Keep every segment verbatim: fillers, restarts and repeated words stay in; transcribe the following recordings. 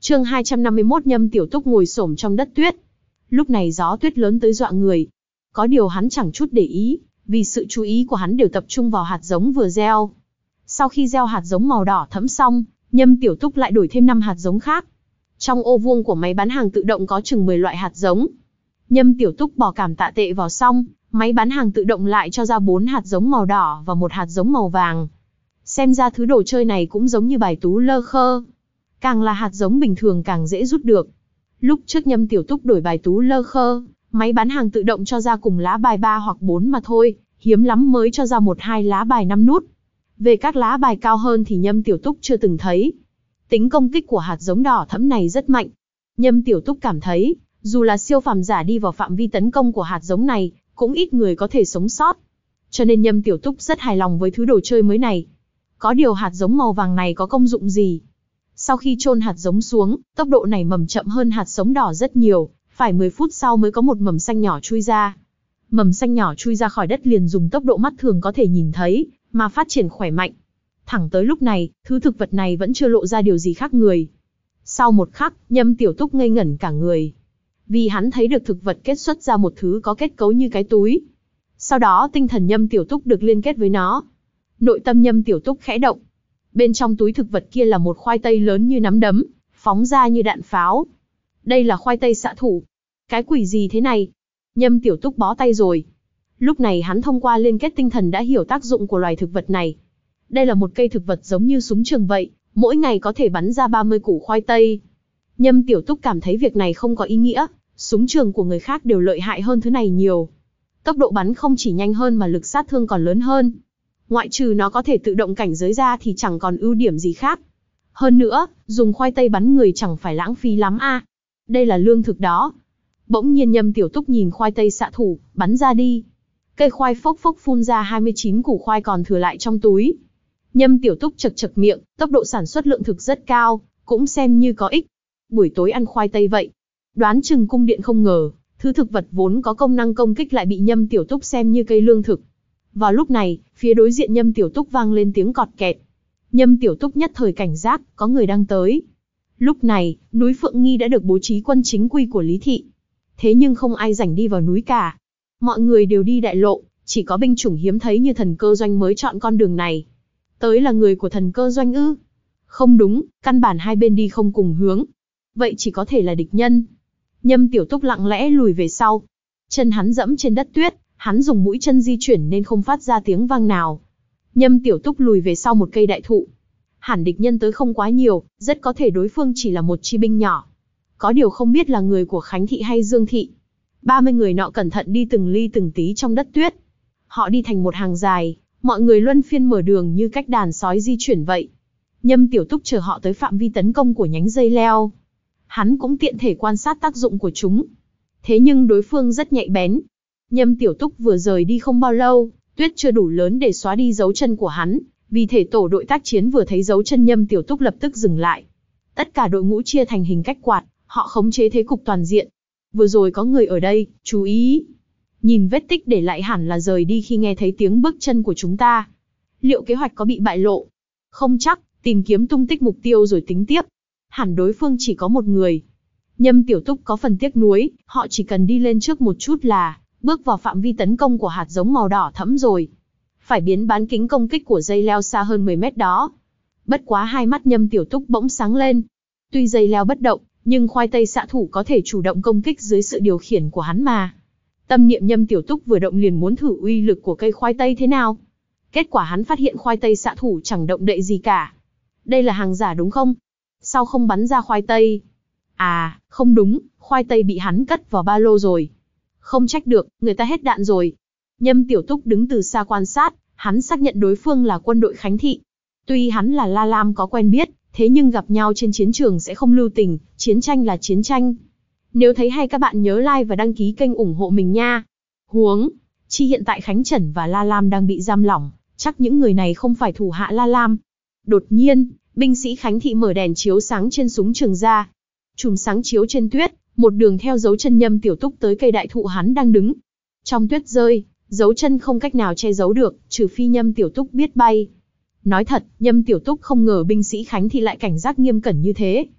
Chương hai trăm năm mươi mốt Nhâm Tiểu Túc ngồi xổm trong đất tuyết. Lúc này gió tuyết lớn tới dọa người. Có điều hắn chẳng chút để ý, vì sự chú ý của hắn đều tập trung vào hạt giống vừa gieo. Sau khi gieo hạt giống màu đỏ thẫm xong, Nhâm Tiểu Túc lại đổi thêm năm hạt giống khác. Trong ô vuông của máy bán hàng tự động có chừng mười loại hạt giống. Nhâm Tiểu Túc bỏ cảm tạ tệ vào xong, máy bán hàng tự động lại cho ra bốn hạt giống màu đỏ và một hạt giống màu vàng. Xem ra thứ đồ chơi này cũng giống như bài tú lơ khơ. Càng là hạt giống bình thường càng dễ rút được. Lúc trước Nhâm Tiểu Túc đổi bài tú lơ khơ, máy bán hàng tự động cho ra cùng lá bài ba hoặc bốn mà thôi, hiếm lắm mới cho ra một hai lá bài năm nút. Về các lá bài cao hơn thì Nhâm Tiểu Túc chưa từng thấy. Tính công kích của hạt giống đỏ thẫm này rất mạnh. Nhâm Tiểu Túc cảm thấy, dù là siêu phàm giả đi vào phạm vi tấn công của hạt giống này, cũng ít người có thể sống sót. Cho nên Nhâm Tiểu Túc rất hài lòng với thứ đồ chơi mới này. Có điều hạt giống màu vàng này có công dụng gì? Sau khi chôn hạt giống xuống, tốc độ này mầm chậm hơn hạt giống đỏ rất nhiều, phải mười phút sau mới có một mầm xanh nhỏ chui ra. Mầm xanh nhỏ chui ra khỏi đất liền dùng tốc độ mắt thường có thể nhìn thấy, mà phát triển khỏe mạnh. Thẳng tới lúc này, thứ thực vật này vẫn chưa lộ ra điều gì khác người. Sau một khắc, Nhâm Tiểu Túc ngây ngẩn cả người. Vì hắn thấy được thực vật kết xuất ra một thứ có kết cấu như cái túi. Sau đó tinh thần Nhâm Tiểu Túc được liên kết với nó. Nội tâm Nhâm Tiểu Túc khẽ động. Bên trong túi thực vật kia là một khoai tây lớn như nắm đấm, phóng ra như đạn pháo. Đây là khoai tây xạ thủ. Cái quỷ gì thế này? Nhâm Tiểu Túc bó tay rồi. Lúc này hắn thông qua liên kết tinh thần đã hiểu tác dụng của loài thực vật này. Đây là một cây thực vật giống như súng trường vậy, mỗi ngày có thể bắn ra ba mươi củ khoai tây. Nhâm Tiểu Túc cảm thấy việc này không có ý nghĩa, súng trường của người khác đều lợi hại hơn thứ này nhiều. Tốc độ bắn không chỉ nhanh hơn mà lực sát thương còn lớn hơn. Ngoại trừ nó có thể tự động cảnh giới ra thì chẳng còn ưu điểm gì khác. Hơn nữa, dùng khoai tây bắn người chẳng phải lãng phí lắm a. À. Đây là lương thực đó. Bỗng nhiên Nhâm Tiểu Túc nhìn khoai tây xạ thủ, bắn ra đi. Cây khoai phốc phốc phun ra hai mươi chín củ khoai còn thừa lại trong túi. Nhâm Tiểu Túc chật chật miệng, tốc độ sản xuất lượng thực rất cao, cũng xem như có ích. Buổi tối ăn khoai tây vậy. Đoán chừng cung điện không ngờ, thứ thực vật vốn có công năng công kích lại bị Nhâm Tiểu Túc xem như cây lương thực. Vào lúc này, phía đối diện Nhâm Tiểu Túc vang lên tiếng cọt kẹt. Nhâm Tiểu Túc nhất thời cảnh giác, có người đang tới. Lúc này, núi Phượng Nghi đã được bố trí quân chính quy của Lý Thị. Thế nhưng không ai rảnh đi vào núi cả. Mọi người đều đi đại lộ, chỉ có binh chủng hiếm thấy như Thần Cơ Doanh mới chọn con đường này. Tới là người của Thần Cơ Doanh ư? Không đúng, căn bản hai bên đi không cùng hướng. Vậy chỉ có thể là địch nhân. Nhâm Tiểu Túc lặng lẽ lùi về sau. Chân hắn dẫm trên đất tuyết, hắn dùng mũi chân di chuyển nên không phát ra tiếng vang nào. Nhâm Tiểu Túc lùi về sau một cây đại thụ. Hẳn địch nhân tới không quá nhiều, rất có thể đối phương chỉ là một chi binh nhỏ. Có điều không biết là người của Khánh Thị hay Dương Thị. ba mươi người nọ cẩn thận đi từng ly từng tí trong đất tuyết. Họ đi thành một hàng dài, mọi người luân phiên mở đường như cách đàn sói di chuyển vậy. Nhâm Tiểu Túc chờ họ tới phạm vi tấn công của nhánh dây leo. Hắn cũng tiện thể quan sát tác dụng của chúng. Thế nhưng đối phương rất nhạy bén. Nhâm Tiểu Túc vừa rời đi không bao lâu, tuyết chưa đủ lớn để xóa đi dấu chân của hắn, vì thể tổ đội tác chiến vừa thấy dấu chân Nhâm Tiểu Túc lập tức dừng lại. Tất cả đội ngũ chia thành hình cách quạt, họ khống chế thế cục toàn diện. Vừa rồi có người ở đây, chú ý. Nhìn vết tích để lại hẳn là rời đi khi nghe thấy tiếng bước chân của chúng ta. Liệu kế hoạch có bị bại lộ? Không chắc, tìm kiếm tung tích mục tiêu rồi tính tiếp. Hẳn đối phương chỉ có một người. Nhâm Tiểu Túc có phần tiếc nuối, họ chỉ cần đi lên trước một chút là bước vào phạm vi tấn công của hạt giống màu đỏ thẫm rồi. Phải biến bán kính công kích của dây leo xa hơn mười mét đó. Bất quá hai mắt Nhâm Tiểu Túc bỗng sáng lên. Tuy dây leo bất động, nhưng khoai tây xạ thủ có thể chủ động công kích dưới sự điều khiển của hắn mà. Tâm niệm Nhâm Tiểu Túc vừa động liền muốn thử uy lực của cây khoai tây thế nào. Kết quả hắn phát hiện khoai tây xạ thủ chẳng động đậy gì cả. Đây là hàng giả đúng không? Sao không bắn ra khoai tây? À, không đúng, khoai tây bị hắn cất vào ba lô rồi. Không trách được, người ta hết đạn rồi. Nhâm Tiểu Túc đứng từ xa quan sát, hắn xác nhận đối phương là quân đội Khánh Thị. Tuy hắn là La Lam có quen biết, thế nhưng gặp nhau trên chiến trường sẽ không lưu tình, chiến tranh là chiến tranh. Nếu thấy hay các bạn nhớ like và đăng ký kênh ủng hộ mình nha. Huống, chi hiện tại Khánh Trần và La Lam đang bị giam lỏng, chắc những người này không phải thủ hạ La Lam. Đột nhiên, binh sĩ Khánh Thị mở đèn chiếu sáng trên súng trường ra. Chùm sáng chiếu trên tuyết, một đường theo dấu chân Nhâm Tiểu Túc tới cây đại thụ hắn đang đứng. Trong tuyết rơi, dấu chân không cách nào che giấu được, trừ phi Nhâm Tiểu Túc biết bay. Nói thật, Nhâm Tiểu Túc không ngờ binh sĩ Khánh Thị lại cảnh giác nghiêm cẩn như thế.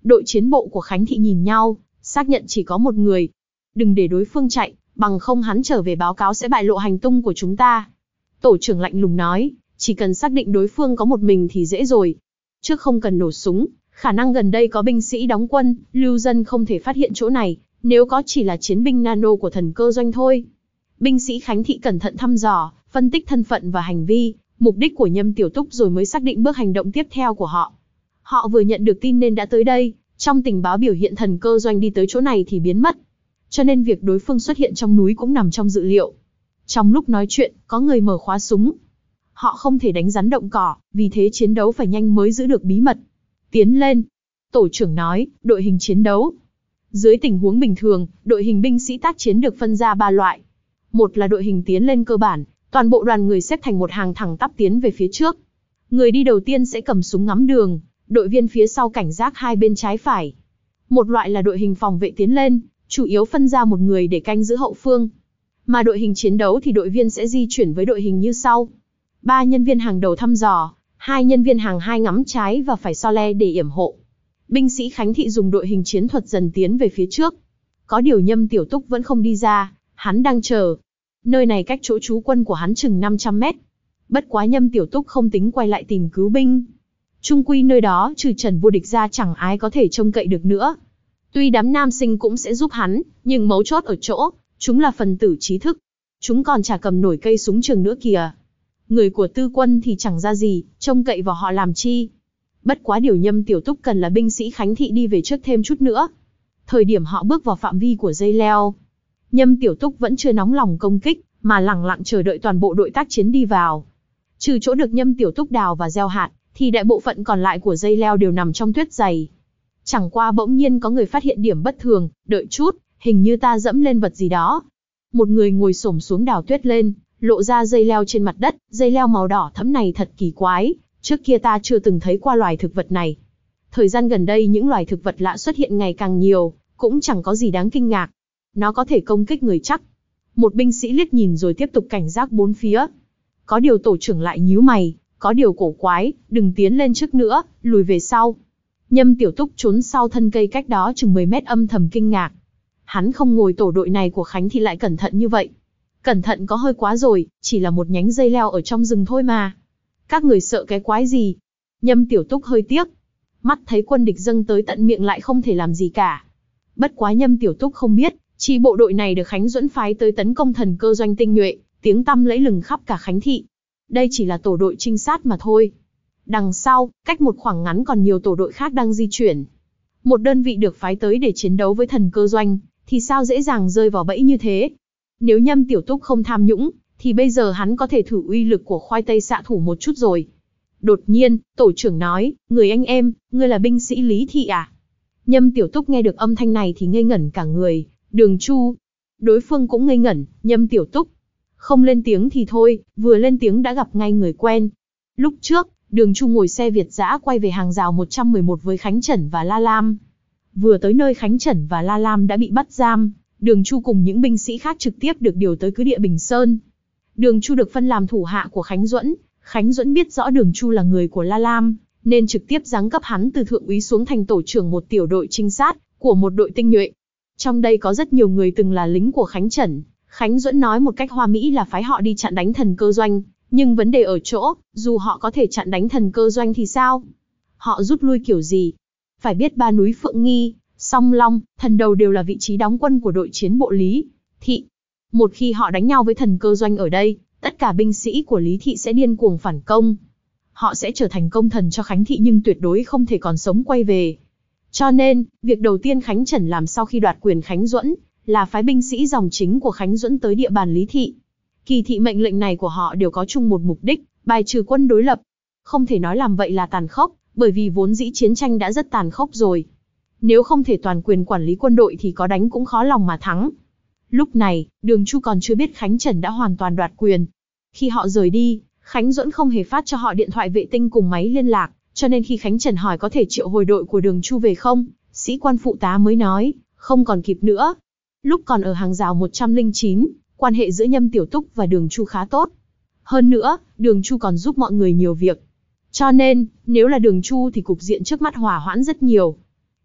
Đội chiến bộ của Khánh Thị nhìn nhau, xác nhận chỉ có một người. Đừng để đối phương chạy, bằng không hắn trở về báo cáo sẽ bại lộ hành tung của chúng ta. Tổ trưởng lạnh lùng nói, chỉ cần xác định đối phương có một mình thì dễ rồi. Trước không cần nổ súng, khả năng gần đây có binh sĩ đóng quân, lưu dân không thể phát hiện chỗ này, nếu có chỉ là chiến binh nano của thần cơ doanh thôi. Binh sĩ Khánh Thị cẩn thận thăm dò, phân tích thân phận và hành vi, mục đích của Nhâm Tiểu Túc rồi mới xác định bước hành động tiếp theo của họ. Họ vừa nhận được tin nên đã tới đây, trong tình báo biểu hiện thần cơ doanh đi tới chỗ này thì biến mất. Cho nên việc đối phương xuất hiện trong núi cũng nằm trong dự liệu. Trong lúc nói chuyện, có người mở khóa súng. Họ không thể đánh rắn động cỏ, vì thế chiến đấu phải nhanh mới giữ được bí mật. Tiến lên. Tổ trưởng nói, đội hình chiến đấu. Dưới tình huống bình thường, đội hình binh sĩ tác chiến được phân ra ba loại. Một là đội hình tiến lên cơ bản, toàn bộ đoàn người xếp thành một hàng thẳng tắp tiến về phía trước. Người đi đầu tiên sẽ cầm súng ngắm đường, đội viên phía sau cảnh giác hai bên trái phải. Một loại là đội hình phòng vệ tiến lên, chủ yếu phân ra một người để canh giữ hậu phương. Mà đội hình chiến đấu thì đội viên sẽ di chuyển với đội hình như sau. Ba nhân viên hàng đầu thăm dò, hai nhân viên hàng hai ngắm trái và phải so le để yểm hộ. Binh sĩ Khánh Thị dùng đội hình chiến thuật dần tiến về phía trước. Có điều Nhâm Tiểu Túc vẫn không đi ra, hắn đang chờ. Nơi này cách chỗ trú quân của hắn chừng năm trăm mét. Bất quá Nhâm Tiểu Túc không tính quay lại tìm cứu binh. Trung quy nơi đó trừ Trần Vô Địch ra chẳng ai có thể trông cậy được nữa. Tuy đám nam sinh cũng sẽ giúp hắn, nhưng mấu chốt ở chỗ, chúng là phần tử trí thức. Chúng còn chả cầm nổi cây súng trường nữa kìa. Người của tư quân thì chẳng ra gì, trông cậy vào họ làm chi. Bất quá điều Nhâm Tiểu Túc cần là binh sĩ Khánh Thị đi về trước thêm chút nữa. Thời điểm họ bước vào phạm vi của dây leo, Nhâm Tiểu Túc vẫn chưa nóng lòng công kích, mà lẳng lặng chờ đợi toàn bộ đội tác chiến đi vào. Trừ chỗ được Nhâm Tiểu Túc đào và gieo hạt, thì đại bộ phận còn lại của dây leo đều nằm trong tuyết dày. Chẳng qua bỗng nhiên có người phát hiện điểm bất thường, đợi chút, hình như ta dẫm lên vật gì đó. Một người ngồi xổm xuống đào tuyết lên, lộ ra dây leo trên mặt đất, dây leo màu đỏ thẫm này thật kỳ quái, trước kia ta chưa từng thấy qua loài thực vật này. Thời gian gần đây những loài thực vật lạ xuất hiện ngày càng nhiều, cũng chẳng có gì đáng kinh ngạc. Nó có thể công kích người chắc. Một binh sĩ liếc nhìn rồi tiếp tục cảnh giác bốn phía. Có điều tổ trưởng lại nhíu mày, có điều cổ quái, đừng tiến lên trước nữa, lùi về sau. Nhâm Tiểu Túc trốn sau thân cây cách đó chừng mười mét âm thầm kinh ngạc. Hắn không ngồi tổ đội này của Khánh thì lại cẩn thận như vậy. Cẩn thận có hơi quá rồi, chỉ là một nhánh dây leo ở trong rừng thôi mà. Các người sợ cái quái gì? Nhâm Tiểu Túc hơi tiếc. Mắt thấy quân địch dâng tới tận miệng lại không thể làm gì cả. Bất quá Nhâm Tiểu Túc không biết, chi bộ đội này được Khánh Duẫn phái tới tấn công thần cơ doanh tinh nhuệ, tiếng tăm lẫy lừng khắp cả Khánh Thị. Đây chỉ là tổ đội trinh sát mà thôi. Đằng sau, cách một khoảng ngắn còn nhiều tổ đội khác đang di chuyển. Một đơn vị được phái tới để chiến đấu với thần cơ doanh, thì sao dễ dàng rơi vào bẫy như thế? Nếu Nhâm Tiểu Túc không tham nhũng, thì bây giờ hắn có thể thử uy lực của khoai tây xạ thủ một chút rồi. Đột nhiên, tổ trưởng nói, người anh em, ngươi là binh sĩ Lý Thị à? Nhâm Tiểu Túc nghe được âm thanh này thì ngây ngẩn cả người, Đường Chu. Đối phương cũng ngây ngẩn, Nhâm Tiểu Túc. Không lên tiếng thì thôi, vừa lên tiếng đã gặp ngay người quen. Lúc trước, Đường Chu ngồi xe Việt dã quay về hàng rào một trăm mười một với Khánh Trẩn và La Lam. Vừa tới nơi Khánh Trẩn và La Lam đã bị bắt giam, Đường Chu cùng những binh sĩ khác trực tiếp được điều tới cứ địa Bình Sơn. Đường Chu được phân làm thủ hạ của Khánh Duẫn. Khánh Duẫn biết rõ Đường Chu là người của La Lam, nên trực tiếp giáng cấp hắn từ thượng úy xuống thành tổ trưởng một tiểu đội trinh sát của một đội tinh nhuệ. Trong đây có rất nhiều người từng là lính của Khánh Trẩn. Khánh Duẫn nói một cách hoa mỹ là phái họ đi chặn đánh thần cơ doanh, nhưng vấn đề ở chỗ, dù họ có thể chặn đánh thần cơ doanh thì sao? Họ rút lui kiểu gì? Phải biết ba núi Phượng Nghi, Song Long, Thần Đầu đều là vị trí đóng quân của đội chiến bộ Lý Thị. Một khi họ đánh nhau với thần cơ doanh ở đây, tất cả binh sĩ của Lý Thị sẽ điên cuồng phản công. Họ sẽ trở thành công thần cho Khánh Thị nhưng tuyệt đối không thể còn sống quay về. Cho nên, việc đầu tiên Khánh Trẩn làm sau khi đoạt quyền Khánh Duẫn, là phái binh sĩ dòng chính của Khánh Duẫn tới địa bàn Lý Thị. Kỳ thị mệnh lệnh này của họ đều có chung một mục đích, bài trừ quân đối lập. Không thể nói làm vậy là tàn khốc, bởi vì vốn dĩ chiến tranh đã rất tàn khốc rồi. Nếu không thể toàn quyền quản lý quân đội thì có đánh cũng khó lòng mà thắng. Lúc này, Đường Chu còn chưa biết Khánh Trẩn đã hoàn toàn đoạt quyền. Khi họ rời đi, Khánh Duẫn không hề phát cho họ điện thoại vệ tinh cùng máy liên lạc, cho nên khi Khánh Trẩn hỏi có thể triệu hồi đội của Đường Chu về không, sĩ quan phụ tá mới nói, không còn kịp nữa. Lúc còn ở hàng rào một trăm lẻ chín, quan hệ giữa Nhâm Tiểu Túc và Đường Chu khá tốt. Hơn nữa, Đường Chu còn giúp mọi người nhiều việc. Cho nên, nếu là Đường Chu thì cục diện trước mắt hòa hoãn rất nhiều.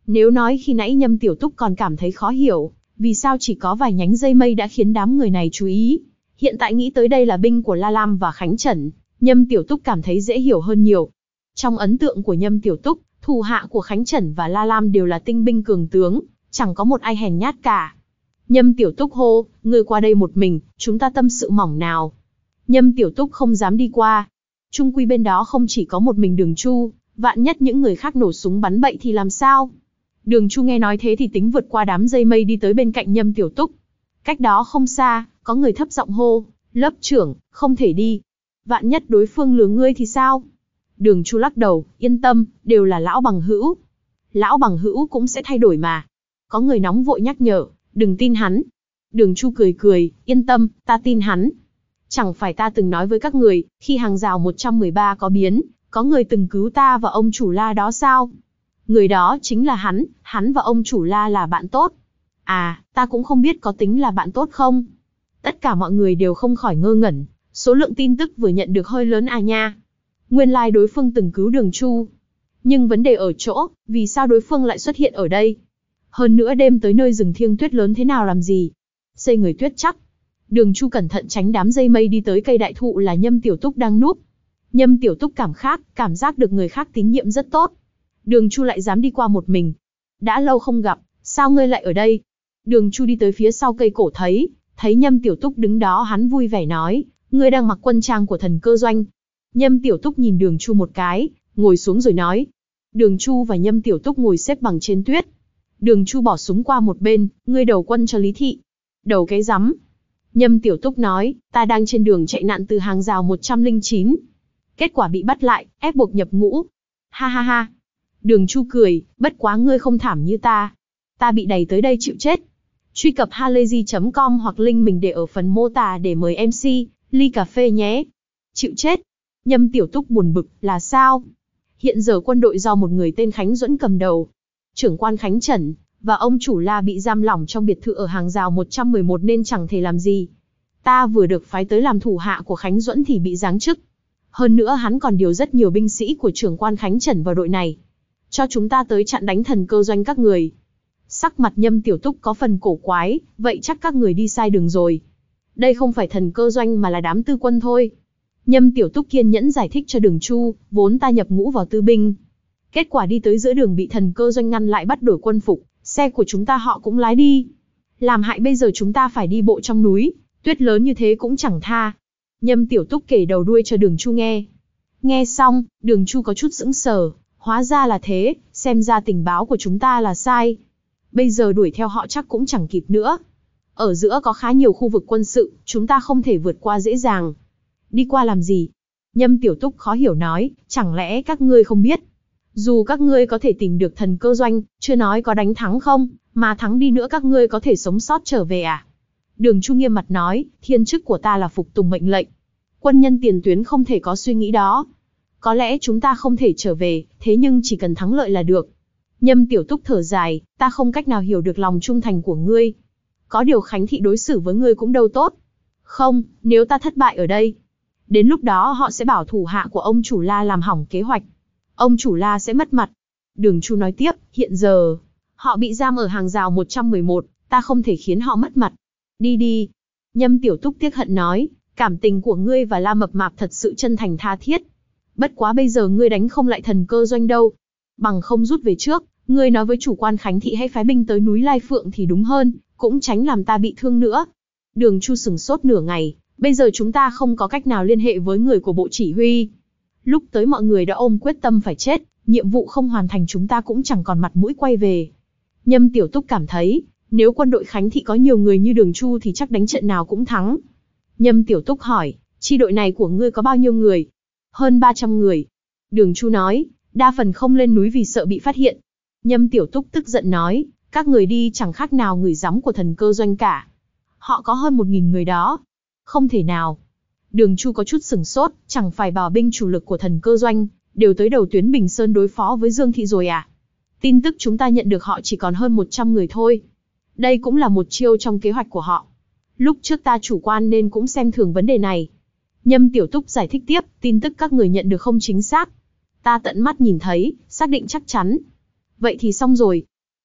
Nếu nói khi nãy Nhâm Tiểu Túc còn cảm thấy khó hiểu, vì sao chỉ có vài nhánh dây mây đã khiến đám người này chú ý, hiện tại nghĩ tới đây là binh của La Lam và Khánh Trần, Nhâm Tiểu Túc cảm thấy dễ hiểu hơn nhiều. Trong ấn tượng của Nhâm Tiểu Túc, thủ hạ của Khánh Trần và La Lam đều là tinh binh cường tướng, chẳng có một ai hèn nhát cả. Nhâm Tiểu Túc hô, ngươi qua đây một mình, chúng ta tâm sự mỏng nào. Nhâm Tiểu Túc không dám đi qua. Chung quy bên đó không chỉ có một mình Đường Chu, vạn nhất những người khác nổ súng bắn bậy thì làm sao? Đường Chu nghe nói thế thì tính vượt qua đám dây mây đi tới bên cạnh Nhâm Tiểu Túc. Cách đó không xa, có người thấp giọng hô, lớp trưởng, không thể đi. Vạn nhất đối phương lừa ngươi thì sao? Đường Chu lắc đầu, yên tâm, đều là lão bằng hữu. Lão bằng hữu cũng sẽ thay đổi mà. Có người nóng vội nhắc nhở, đừng tin hắn. Đường Chu cười cười, yên tâm, ta tin hắn. Chẳng phải ta từng nói với các người, khi hàng rào một trăm mười ba có biến, có người từng cứu ta và ông chủ La đó sao? Người đó chính là hắn, hắn và ông chủ La là bạn tốt. À, ta cũng không biết có tính là bạn tốt không? Tất cả mọi người đều không khỏi ngơ ngẩn, số lượng tin tức vừa nhận được hơi lớn à nha. Nguyên lai like đối phương từng cứu Đường Chu. Nhưng vấn đề ở chỗ, vì sao đối phương lại xuất hiện ở đây? Hơn nữa đêm tới nơi rừng thiêng tuyết lớn thế nào làm gì? Xây người tuyết chắc. Đường Chu cẩn thận tránh đám dây mây đi tới cây đại thụ là Nhâm Tiểu Túc đang núp. Nhâm Tiểu Túc cảm khác, cảm giác được người khác tín nhiệm rất tốt. Đường Chu lại dám đi qua một mình. Đã lâu không gặp, sao ngươi lại ở đây? Đường Chu đi tới phía sau cây cổ thấy, thấy Nhâm Tiểu Túc đứng đó, hắn vui vẻ nói, ngươi đang mặc quân trang của Thần Cơ Doanh. Nhâm Tiểu Túc nhìn Đường Chu một cái, ngồi xuống rồi nói. Đường Chu và Nhâm Tiểu Túc ngồi xếp bằng trên tuyết. Đường Chu bỏ súng qua một bên, ngươi đầu quân cho Lý Thị. Đầu cái rắm. Nhâm Tiểu Túc nói, ta đang trên đường chạy nạn từ hàng rào một trăm lẻ chín. Kết quả bị bắt lại, ép buộc nhập ngũ. Ha ha ha. Đường Chu cười, bất quá ngươi không thảm như ta. Ta bị đẩy tới đây chịu chết. Truy cập halayzi chấm com hoặc link mình để ở phần mô tả để mời em xê, ly cà phê nhé. Chịu chết. Nhâm Tiểu Túc buồn bực, là sao? Hiện giờ quân đội do một người tên Khánh Duẫn cầm đầu. Trưởng quan Khánh Trần và ông chủ La bị giam lỏng trong biệt thự ở hàng rào một trăm mười một nên chẳng thể làm gì. Ta vừa được phái tới làm thủ hạ của Khánh Duẫn thì bị giáng chức. Hơn nữa hắn còn điều rất nhiều binh sĩ của trưởng quan Khánh Trần vào đội này. Cho chúng ta tới chặn đánh Thần Cơ Doanh các người. Sắc mặt Nhâm Tiểu Túc có phần cổ quái, vậy chắc các người đi sai đường rồi. Đây không phải Thần Cơ Doanh mà là đám tư quân thôi. Nhâm Tiểu Túc kiên nhẫn giải thích cho Đường Chu, vốn ta nhập ngũ vào tư binh. Kết quả đi tới giữa đường bị Thần Cơ Doanh ngăn lại bắt đổi quân phục, xe của chúng ta họ cũng lái đi. Làm hại bây giờ chúng ta phải đi bộ trong núi, tuyết lớn như thế cũng chẳng tha. Nhâm Tiểu Túc kể đầu đuôi cho Đường Chu nghe. Nghe xong, Đường Chu có chút sững sờ, hóa ra là thế, xem ra tình báo của chúng ta là sai. Bây giờ đuổi theo họ chắc cũng chẳng kịp nữa. Ở giữa có khá nhiều khu vực quân sự, chúng ta không thể vượt qua dễ dàng. Đi qua làm gì? Nhâm Tiểu Túc khó hiểu nói, chẳng lẽ các ngươi không biết? Dù các ngươi có thể tìm được Thần Cơ Doanh, chưa nói có đánh thắng không, mà thắng đi nữa các ngươi có thể sống sót trở về à? Đường Chu nghiêm mặt nói, thiên chức của ta là phục tùng mệnh lệnh. Quân nhân tiền tuyến không thể có suy nghĩ đó. Có lẽ chúng ta không thể trở về, thế nhưng chỉ cần thắng lợi là được. Nhâm Tiểu Túc thở dài, ta không cách nào hiểu được lòng trung thành của ngươi. Có điều Khánh Thị đối xử với ngươi cũng đâu tốt. Không, nếu ta thất bại ở đây, đến lúc đó họ sẽ bảo thủ hạ của ông chủ La làm hỏng kế hoạch. Ông chủ La sẽ mất mặt. Đường Chu nói tiếp, hiện giờ, họ bị giam ở hàng rào một trăm mười một, ta không thể khiến họ mất mặt. Đi đi. Nhâm Tiểu Túc tiếc hận nói, cảm tình của ngươi và La Mập Mạp thật sự chân thành tha thiết. Bất quá bây giờ ngươi đánh không lại Thần Cơ Doanh đâu. Bằng không rút về trước, ngươi nói với chủ quan Khánh Thị hãy phái binh tới núi Lai Phượng thì đúng hơn, cũng tránh làm ta bị thương nữa. Đường Chu sửng sốt nửa ngày, bây giờ chúng ta không có cách nào liên hệ với người của bộ chỉ huy. Lúc tới mọi người đã ôm quyết tâm phải chết, nhiệm vụ không hoàn thành chúng ta cũng chẳng còn mặt mũi quay về. Nhâm Tiểu Túc cảm thấy, nếu quân đội Khánh Thị có nhiều người như Đường Chu thì chắc đánh trận nào cũng thắng. Nhâm Tiểu Túc hỏi, chi đội này của ngươi có bao nhiêu người? Hơn ba trăm người. Đường Chu nói, đa phần không lên núi vì sợ bị phát hiện. Nhâm Tiểu Túc tức giận nói, các người đi chẳng khác nào người gióng của Thần Cơ Doanh cả. Họ có hơn một nghìn người đó. Không thể nào. Đường Chu có chút sửng sốt, chẳng phải bảo binh chủ lực của Thần Cơ Doanh đều tới đầu tuyến Bình Sơn đối phó với Dương Thị rồi à? Tin tức chúng ta nhận được họ chỉ còn hơn một trăm người thôi. Đây cũng là một chiêu trong kế hoạch của họ. Lúc trước ta chủ quan nên cũng xem thường vấn đề này. Nhâm Tiểu Túc giải thích tiếp, tin tức các người nhận được không chính xác. Ta tận mắt nhìn thấy, xác định chắc chắn. Vậy thì xong rồi.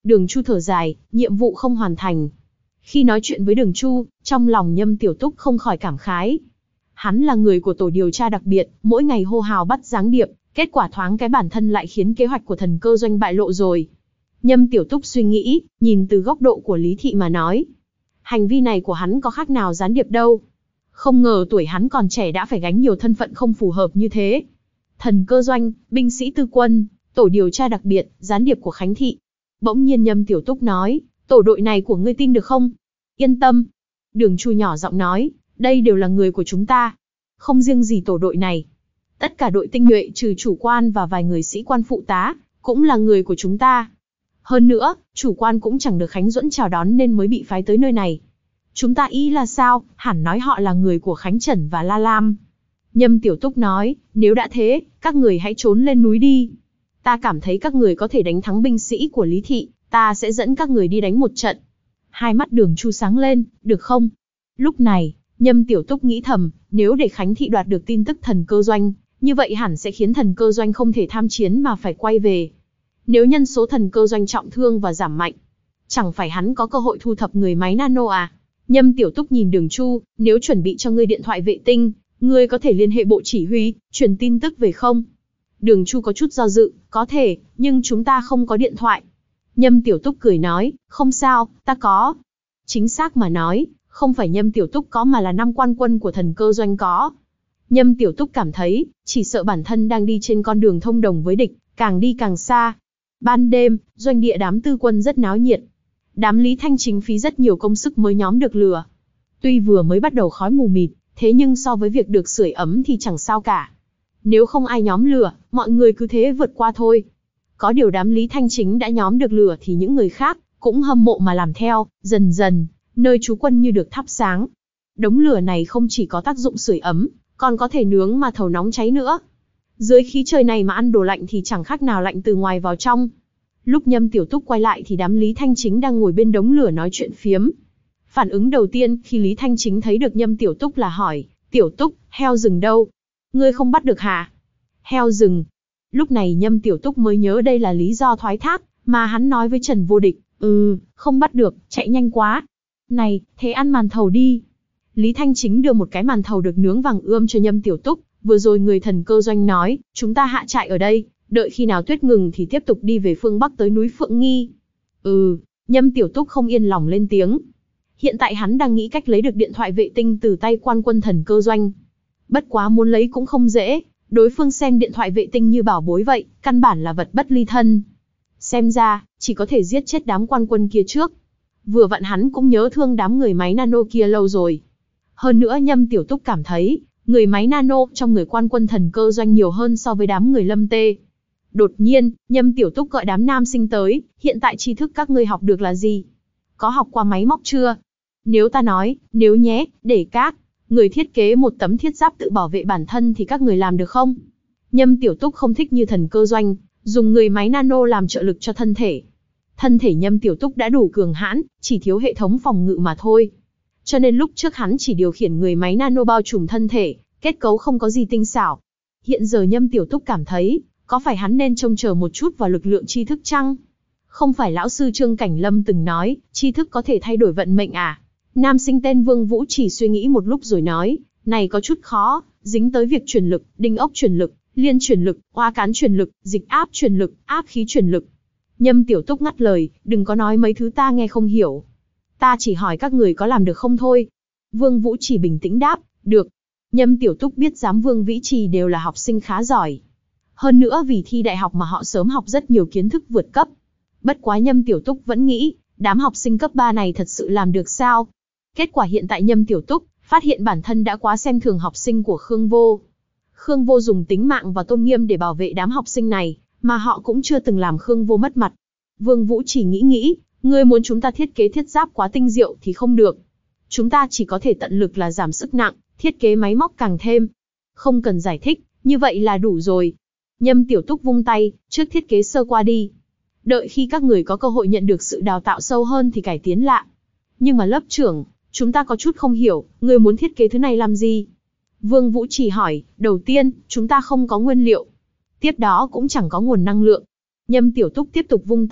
Đường Chu thở dài, nhiệm vụ không hoàn thành. Khi nói chuyện với Đường Chu, trong lòng Nhâm Tiểu Túc không khỏi cảm khái. Hắn là người của tổ điều tra đặc biệt, mỗi ngày hô hào bắt giáng điệp, kết quả thoáng cái bản thân lại khiến kế hoạch của Thần Cơ Doanh bại lộ rồi. Nhâm Tiểu Túc suy nghĩ, nhìn từ góc độ của Lý Thị mà nói. Hành vi này của hắn có khác nào gián điệp đâu. Không ngờ tuổi hắn còn trẻ đã phải gánh nhiều thân phận không phù hợp như thế. Thần Cơ Doanh, binh sĩ tư quân, tổ điều tra đặc biệt, gián điệp của Khánh Thị. Bỗng nhiên Nhâm Tiểu Túc nói, tổ đội này của ngươi tin được không? Yên tâm. Đường Chu nhỏ giọng nói, đây đều là người của chúng ta. Không riêng gì tổ đội này. Tất cả đội tinh nhuệ trừ chủ quan và vài người sĩ quan phụ tá, cũng là người của chúng ta. Hơn nữa, chủ quan cũng chẳng được Khánh Duẫn chào đón nên mới bị phái tới nơi này. Chúng ta ý là sao, hẳn nói họ là người của Khánh Trần và La Lam. Nhâm Tiểu Túc nói, nếu đã thế, các người hãy trốn lên núi đi. Ta cảm thấy các người có thể đánh thắng binh sĩ của Lý Thị, ta sẽ dẫn các người đi đánh một trận. Hai mắt Đường Chu sáng lên, được không? Lúc này, Nhâm Tiểu Túc nghĩ thầm, nếu để Khánh Thị đoạt được tin tức Thần Cơ Doanh, như vậy hẳn sẽ khiến Thần Cơ Doanh không thể tham chiến mà phải quay về. Nếu nhân số Thần Cơ Doanh trọng thương và giảm mạnh, chẳng phải hắn có cơ hội thu thập người máy nano à? Nhâm Tiểu Túc nhìn Đường Chu, nếu chuẩn bị cho ngươi điện thoại vệ tinh, ngươi có thể liên hệ bộ chỉ huy, truyền tin tức về không? Đường Chu có chút do dự, có thể, nhưng chúng ta không có điện thoại. Nhâm Tiểu Túc cười nói, không sao, ta có. Chính xác mà nói, không phải Nhâm Tiểu Túc có mà là năm quan quân của Thần Cơ Doanh có. Nhâm Tiểu Túc cảm thấy, chỉ sợ bản thân đang đi trên con đường thông đồng với địch, càng đi càng xa. Ban đêm, doanh địa đám tư quân rất náo nhiệt. Đám Lý Thanh Chính phí rất nhiều công sức mới nhóm được lửa. Tuy vừa mới bắt đầu khói mù mịt, thế nhưng so với việc được sưởi ấm thì chẳng sao cả. Nếu không ai nhóm lửa, mọi người cứ thế vượt qua thôi. Có điều đám Lý Thanh Chính đã nhóm được lửa thì những người khác cũng hâm mộ mà làm theo, dần dần, nơi trú quân như được thắp sáng. Đống lửa này không chỉ có tác dụng sưởi ấm, còn có thể nướng mà thầu nóng cháy nữa. Dưới khí trời này mà ăn đồ lạnh thì chẳng khác nào lạnh từ ngoài vào trong. Lúc Nhâm Tiểu Túc quay lại thì đám Lý Thanh Chính đang ngồi bên đống lửa nói chuyện phiếm. Phản ứng đầu tiên khi Lý Thanh Chính thấy được Nhâm Tiểu Túc là hỏi, Tiểu Túc, heo rừng đâu? Ngươi không bắt được hả? Heo rừng. Lúc này Nhâm Tiểu Túc mới nhớ đây là lý do thoái thác, mà hắn nói với Trần Vô Địch, ừ, không bắt được, chạy nhanh quá. Này, thế ăn màn thầu đi. Lý Thanh Chính đưa một cái màn thầu được nướng vàng ươm cho Nhâm Tiểu Túc, vừa rồi người Thần Cơ Doanh nói, chúng ta hạ trại ở đây, đợi khi nào tuyết ngừng thì tiếp tục đi về phương Bắc tới núi Phượng Nghi. Ừ, Nhâm Tiểu Túc không yên lòng lên tiếng. Hiện tại hắn đang nghĩ cách lấy được điện thoại vệ tinh từ tay quan quân Thần Cơ Doanh. Bất quá muốn lấy cũng không dễ, đối phương xem điện thoại vệ tinh như bảo bối vậy, căn bản là vật bất ly thân. Xem ra, chỉ có thể giết chết đám quan quân kia trước. Vừa vặn hắn cũng nhớ thương đám người máy nano kia lâu rồi. Hơn nữa Nhâm Tiểu Túc cảm thấy, người máy nano trong người quan quân Thần Cơ Doanh nhiều hơn so với đám người Lâm Tê. Đột nhiên, Nhâm Tiểu Túc gọi đám nam sinh tới, hiện tại tri thức các ngươi học được là gì? Có học qua máy móc chưa? Nếu ta nói, nếu nhé, để các người thiết kế một tấm thiết giáp tự bảo vệ bản thân thì các người làm được không? Nhâm Tiểu Túc không thích như Thần Cơ Doanh, dùng người máy nano làm trợ lực cho thân thể. Thân thể Nhâm Tiểu Túc đã đủ cường hãn, chỉ thiếu hệ thống phòng ngự mà thôi. Cho nên lúc trước hắn chỉ điều khiển người máy nano bao trùm thân thể, kết cấu không có gì tinh xảo. Hiện giờ Nhâm Tiểu Túc cảm thấy, có phải hắn nên trông chờ một chút vào lực lượng tri thức chăng? Không phải lão sư Trương Cảnh Lâm từng nói, tri thức có thể thay đổi vận mệnh à? Nam sinh tên Vương Vũ chỉ suy nghĩ một lúc rồi nói, này có chút khó, dính tới việc truyền lực, đinh ốc truyền lực, liên truyền lực, oa cán truyền lực, dịch áp truyền lực, áp khí truyền lực. Nhâm Tiểu Túc ngắt lời, đừng có nói mấy thứ ta nghe không hiểu. Ta chỉ hỏi các người có làm được không thôi. Vương Vũ chỉ bình tĩnh đáp, được. Nhâm Tiểu Túc biết giám Vương Vĩ Trì đều là học sinh khá giỏi. Hơn nữa vì thi đại học mà họ sớm học rất nhiều kiến thức vượt cấp. Bất quá Nhâm Tiểu Túc vẫn nghĩ, đám học sinh cấp ba này thật sự làm được sao? Kết quả hiện tại Nhâm Tiểu Túc phát hiện bản thân đã quá xem thường học sinh của Khương Vô. Khương Vô dùng tính mạng và tôn nghiêm để bảo vệ đám học sinh này, mà họ cũng chưa từng làm Khương Vô mất mặt. Vương Vũ chỉ nghĩ nghĩ, ngươi muốn chúng ta thiết kế thiết giáp quá tinh diệu thì không được. Chúng ta chỉ có thể tận lực là giảm sức nặng, thiết kế máy móc càng thêm. Không cần giải thích, như vậy là đủ rồi. Nhâm Tiểu Túc vung tay, trước thiết kế sơ qua đi. Đợi khi các người có cơ hội nhận được sự đào tạo sâu hơn thì cải tiến lại. Nhưng mà lớp trưởng, chúng ta có chút không hiểu, người muốn thiết kế thứ này làm gì? Vương Vũ chỉ hỏi, đầu tiên, chúng ta không có nguyên liệu. Tiếp đó cũng chẳng có nguồn năng lượng. Nhâm Tiểu Túc tiếp tục vung tay,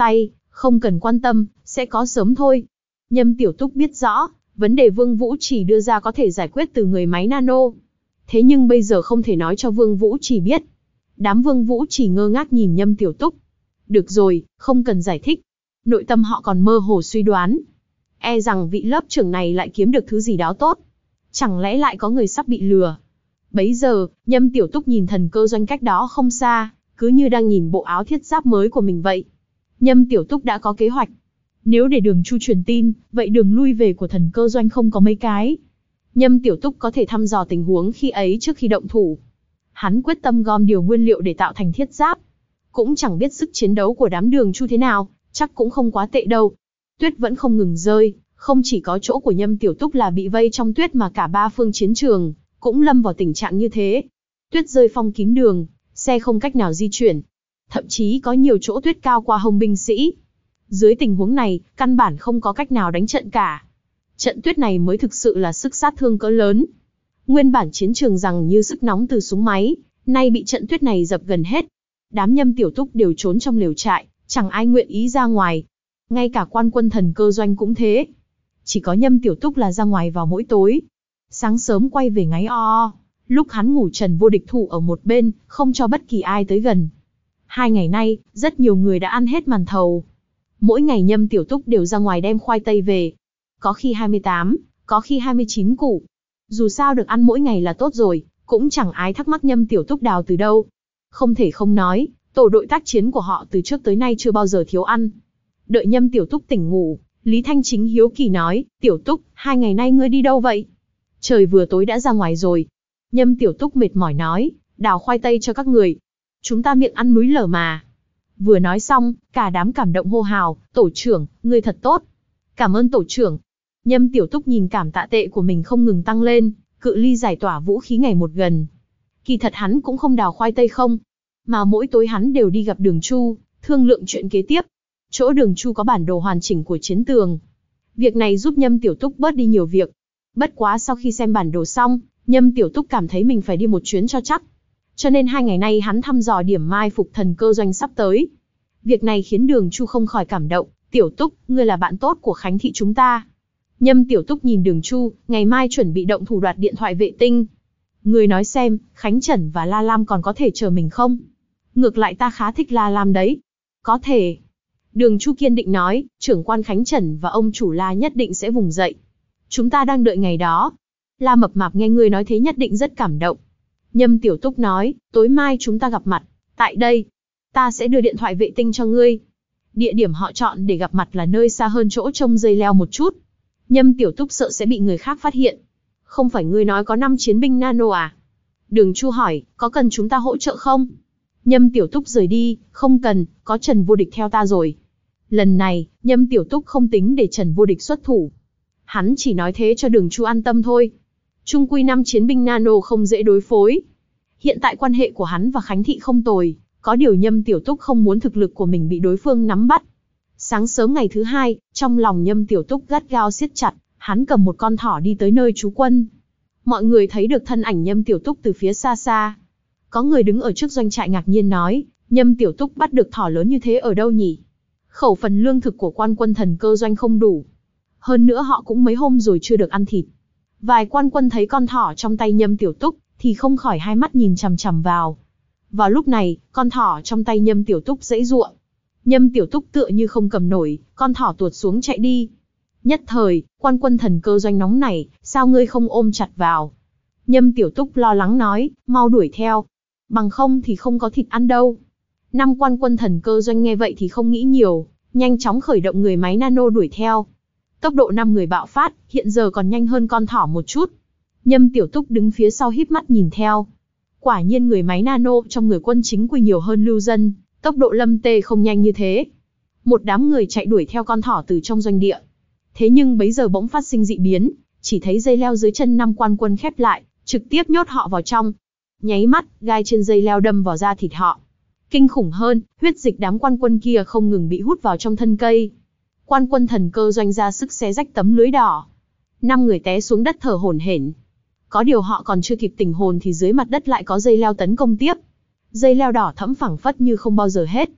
Không cần quan tâm, sẽ có sớm thôi. Nhâm Tiểu Túc biết rõ, vấn đề Vương Vũ Trì đưa ra có thể giải quyết từ người máy nano. Thế nhưng bây giờ không thể nói cho Vương Vũ Trì biết. Đám Vương Vũ Trì ngơ ngác nhìn Nhâm Tiểu Túc. Được rồi, không cần giải thích. Nội tâm họ còn mơ hồ suy đoán. E rằng vị lớp trưởng này lại kiếm được thứ gì đó tốt. Chẳng lẽ lại có người sắp bị lừa. Bấy giờ, Nhâm Tiểu Túc nhìn Thần Cơ Doanh cách đó không xa, cứ như đang nhìn bộ áo thiết giáp mới của mình vậy. Nhâm Tiểu Túc đã có kế hoạch. Nếu để Đường Chu truyền tin, vậy đường lui về của Thần Cơ Doanh không có mấy cái. Nhâm Tiểu Túc có thể thăm dò tình huống khi ấy trước khi động thủ. Hắn quyết tâm gom điều nguyên liệu để tạo thành thiết giáp. Cũng chẳng biết sức chiến đấu của đám Đường Chu thế nào, chắc cũng không quá tệ đâu. Tuyết vẫn không ngừng rơi, không chỉ có chỗ của Nhâm Tiểu Túc là bị vây trong tuyết mà cả ba phương chiến trường cũng lâm vào tình trạng như thế. Tuyết rơi phong kín đường, xe không cách nào di chuyển. Thậm chí có nhiều chỗ tuyết cao qua hông binh sĩ. Dưới tình huống này, căn bản không có cách nào đánh trận cả. Trận tuyết này mới thực sự là sức sát thương cỡ lớn. Nguyên bản chiến trường rằng như sức nóng từ súng máy, nay bị trận tuyết này dập gần hết. Đám Nhâm Tiểu Túc đều trốn trong lều trại, chẳng ai nguyện ý ra ngoài. Ngay cả quan quân Thần Cơ Doanh cũng thế. Chỉ có Nhâm Tiểu Túc là ra ngoài vào mỗi tối. Sáng sớm quay về ngáy o o. Lúc hắn ngủ Trần Vô Địch thủ ở một bên, không cho bất kỳ ai tới gần. Hai ngày nay, rất nhiều người đã ăn hết màn thầu. Mỗi ngày Nhâm Tiểu Túc đều ra ngoài đem khoai tây về. Có khi hai mươi tám, có khi hai mươi chín củ. Dù sao được ăn mỗi ngày là tốt rồi, cũng chẳng ai thắc mắc Nhâm Tiểu Túc đào từ đâu. Không thể không nói, tổ đội tác chiến của họ từ trước tới nay chưa bao giờ thiếu ăn. Đợi Nhâm Tiểu Túc tỉnh ngủ, Lý Thanh Chính hiếu kỳ nói, Tiểu Túc, hai ngày nay ngươi đi đâu vậy? Trời vừa tối đã ra ngoài rồi. Nhâm Tiểu Túc mệt mỏi nói, đào khoai tây cho các người. Chúng ta miệng ăn núi lở mà. Vừa nói xong, cả đám cảm động hô hào, tổ trưởng, ngươi thật tốt. Cảm ơn tổ trưởng. Nhâm Tiểu Túc nhìn cảm tạ tệ của mình không ngừng tăng lên, cự ly giải tỏa vũ khí ngày một gần. Kỳ thật hắn cũng không đào khoai tây không, mà mỗi tối hắn đều đi gặp Đường Chu, thương lượng chuyện kế tiếp. Chỗ Đường Chu có bản đồ hoàn chỉnh của chiến tường. Việc này giúp Nhâm Tiểu Túc bớt đi nhiều việc. Bất quá sau khi xem bản đồ xong, Nhâm Tiểu Túc cảm thấy mình phải đi một chuyến cho chắc. Cho nên hai ngày nay hắn thăm dò điểm mai phục Thần Cơ Doanh sắp tới. Việc này khiến Đường Chu không khỏi cảm động. Tiểu Túc, ngươi là bạn tốt của Khánh thị chúng ta. Nhâm Tiểu Túc nhìn Đường Chu, ngày mai chuẩn bị động thủ đoạt điện thoại vệ tinh. Ngươi nói xem, Khánh Trần và La Lam còn có thể chờ mình không? Ngược lại ta khá thích La Lam đấy. Có thể. Đường Chu kiên định nói, trưởng quan Khánh Trần và ông chủ La nhất định sẽ vùng dậy. Chúng ta đang đợi ngày đó. La Mập Mạp nghe ngươi nói thế nhất định rất cảm động. Nhâm Tiểu Túc nói, tối mai chúng ta gặp mặt. Tại đây, ta sẽ đưa điện thoại vệ tinh cho ngươi. Địa điểm họ chọn để gặp mặt là nơi xa hơn chỗ trông dây leo một chút. Nhâm Tiểu Túc sợ sẽ bị người khác phát hiện. Không phải ngươi nói có năm chiến binh nano à? Đường Chu hỏi, có cần chúng ta hỗ trợ không? Nhâm Tiểu Túc rời đi, không cần, có Trần Vô Địch theo ta rồi. Lần này, Nhâm Tiểu Túc không tính để Trần Vô Địch xuất thủ. Hắn chỉ nói thế cho Đường Chu an tâm thôi. Chung quy năm chiến binh nano không dễ đối phối. Hiện tại quan hệ của hắn và Khánh thị không tồi, có điều Nhâm Tiểu Túc không muốn thực lực của mình bị đối phương nắm bắt. Sáng sớm ngày thứ hai, trong lòng Nhâm Tiểu Túc gắt gao siết chặt, hắn cầm một con thỏ đi tới nơi trú quân. Mọi người thấy được thân ảnh Nhâm Tiểu Túc từ phía xa xa. Có người đứng ở trước doanh trại ngạc nhiên nói, Nhâm Tiểu Túc bắt được thỏ lớn như thế ở đâu nhỉ? Khẩu phần lương thực của quan quân Thần Cơ Doanh không đủ. Hơn nữa họ cũng mấy hôm rồi chưa được ăn thịt. Vài quan quân thấy con thỏ trong tay Nhâm Tiểu Túc, thì không khỏi hai mắt nhìn chằm chằm vào. Vào lúc này, con thỏ trong tay Nhâm Tiểu Túc giãy giụa. Nhâm Tiểu Túc tựa như không cầm nổi, con thỏ tuột xuống chạy đi. Nhất thời, quan quân Thần Cơ Doanh nóng nảy, sao ngươi không ôm chặt vào? Nhâm Tiểu Túc lo lắng nói, mau đuổi theo. Bằng không thì không có thịt ăn đâu. Năm quan quân Thần Cơ Doanh nghe vậy thì không nghĩ nhiều, nhanh chóng khởi động người máy nano đuổi theo. Tốc độ năm người bạo phát, hiện giờ còn nhanh hơn con thỏ một chút. Nhâm Tiểu Túc đứng phía sau híp mắt nhìn theo. Quả nhiên người máy nano trong người quân chính quy nhiều hơn lưu dân, tốc độ lâm tê không nhanh như thế. Một đám người chạy đuổi theo con thỏ từ trong doanh địa. Thế nhưng bấy giờ bỗng phát sinh dị biến, chỉ thấy dây leo dưới chân năm quan quân khép lại, trực tiếp nhốt họ vào trong. Nháy mắt, gai trên dây leo đâm vào da thịt họ. Kinh khủng hơn, huyết dịch đám quan quân kia không ngừng bị hút vào trong thân cây. Quan quân Thần Cơ Doanh ra sức xé rách tấm lưới đỏ. Năm người té xuống đất thở hổn hển. Có điều họ còn chưa kịp tỉnh hồn thì dưới mặt đất lại có dây leo tấn công tiếp. Dây leo đỏ thẫm phẳng phất như không bao giờ hết.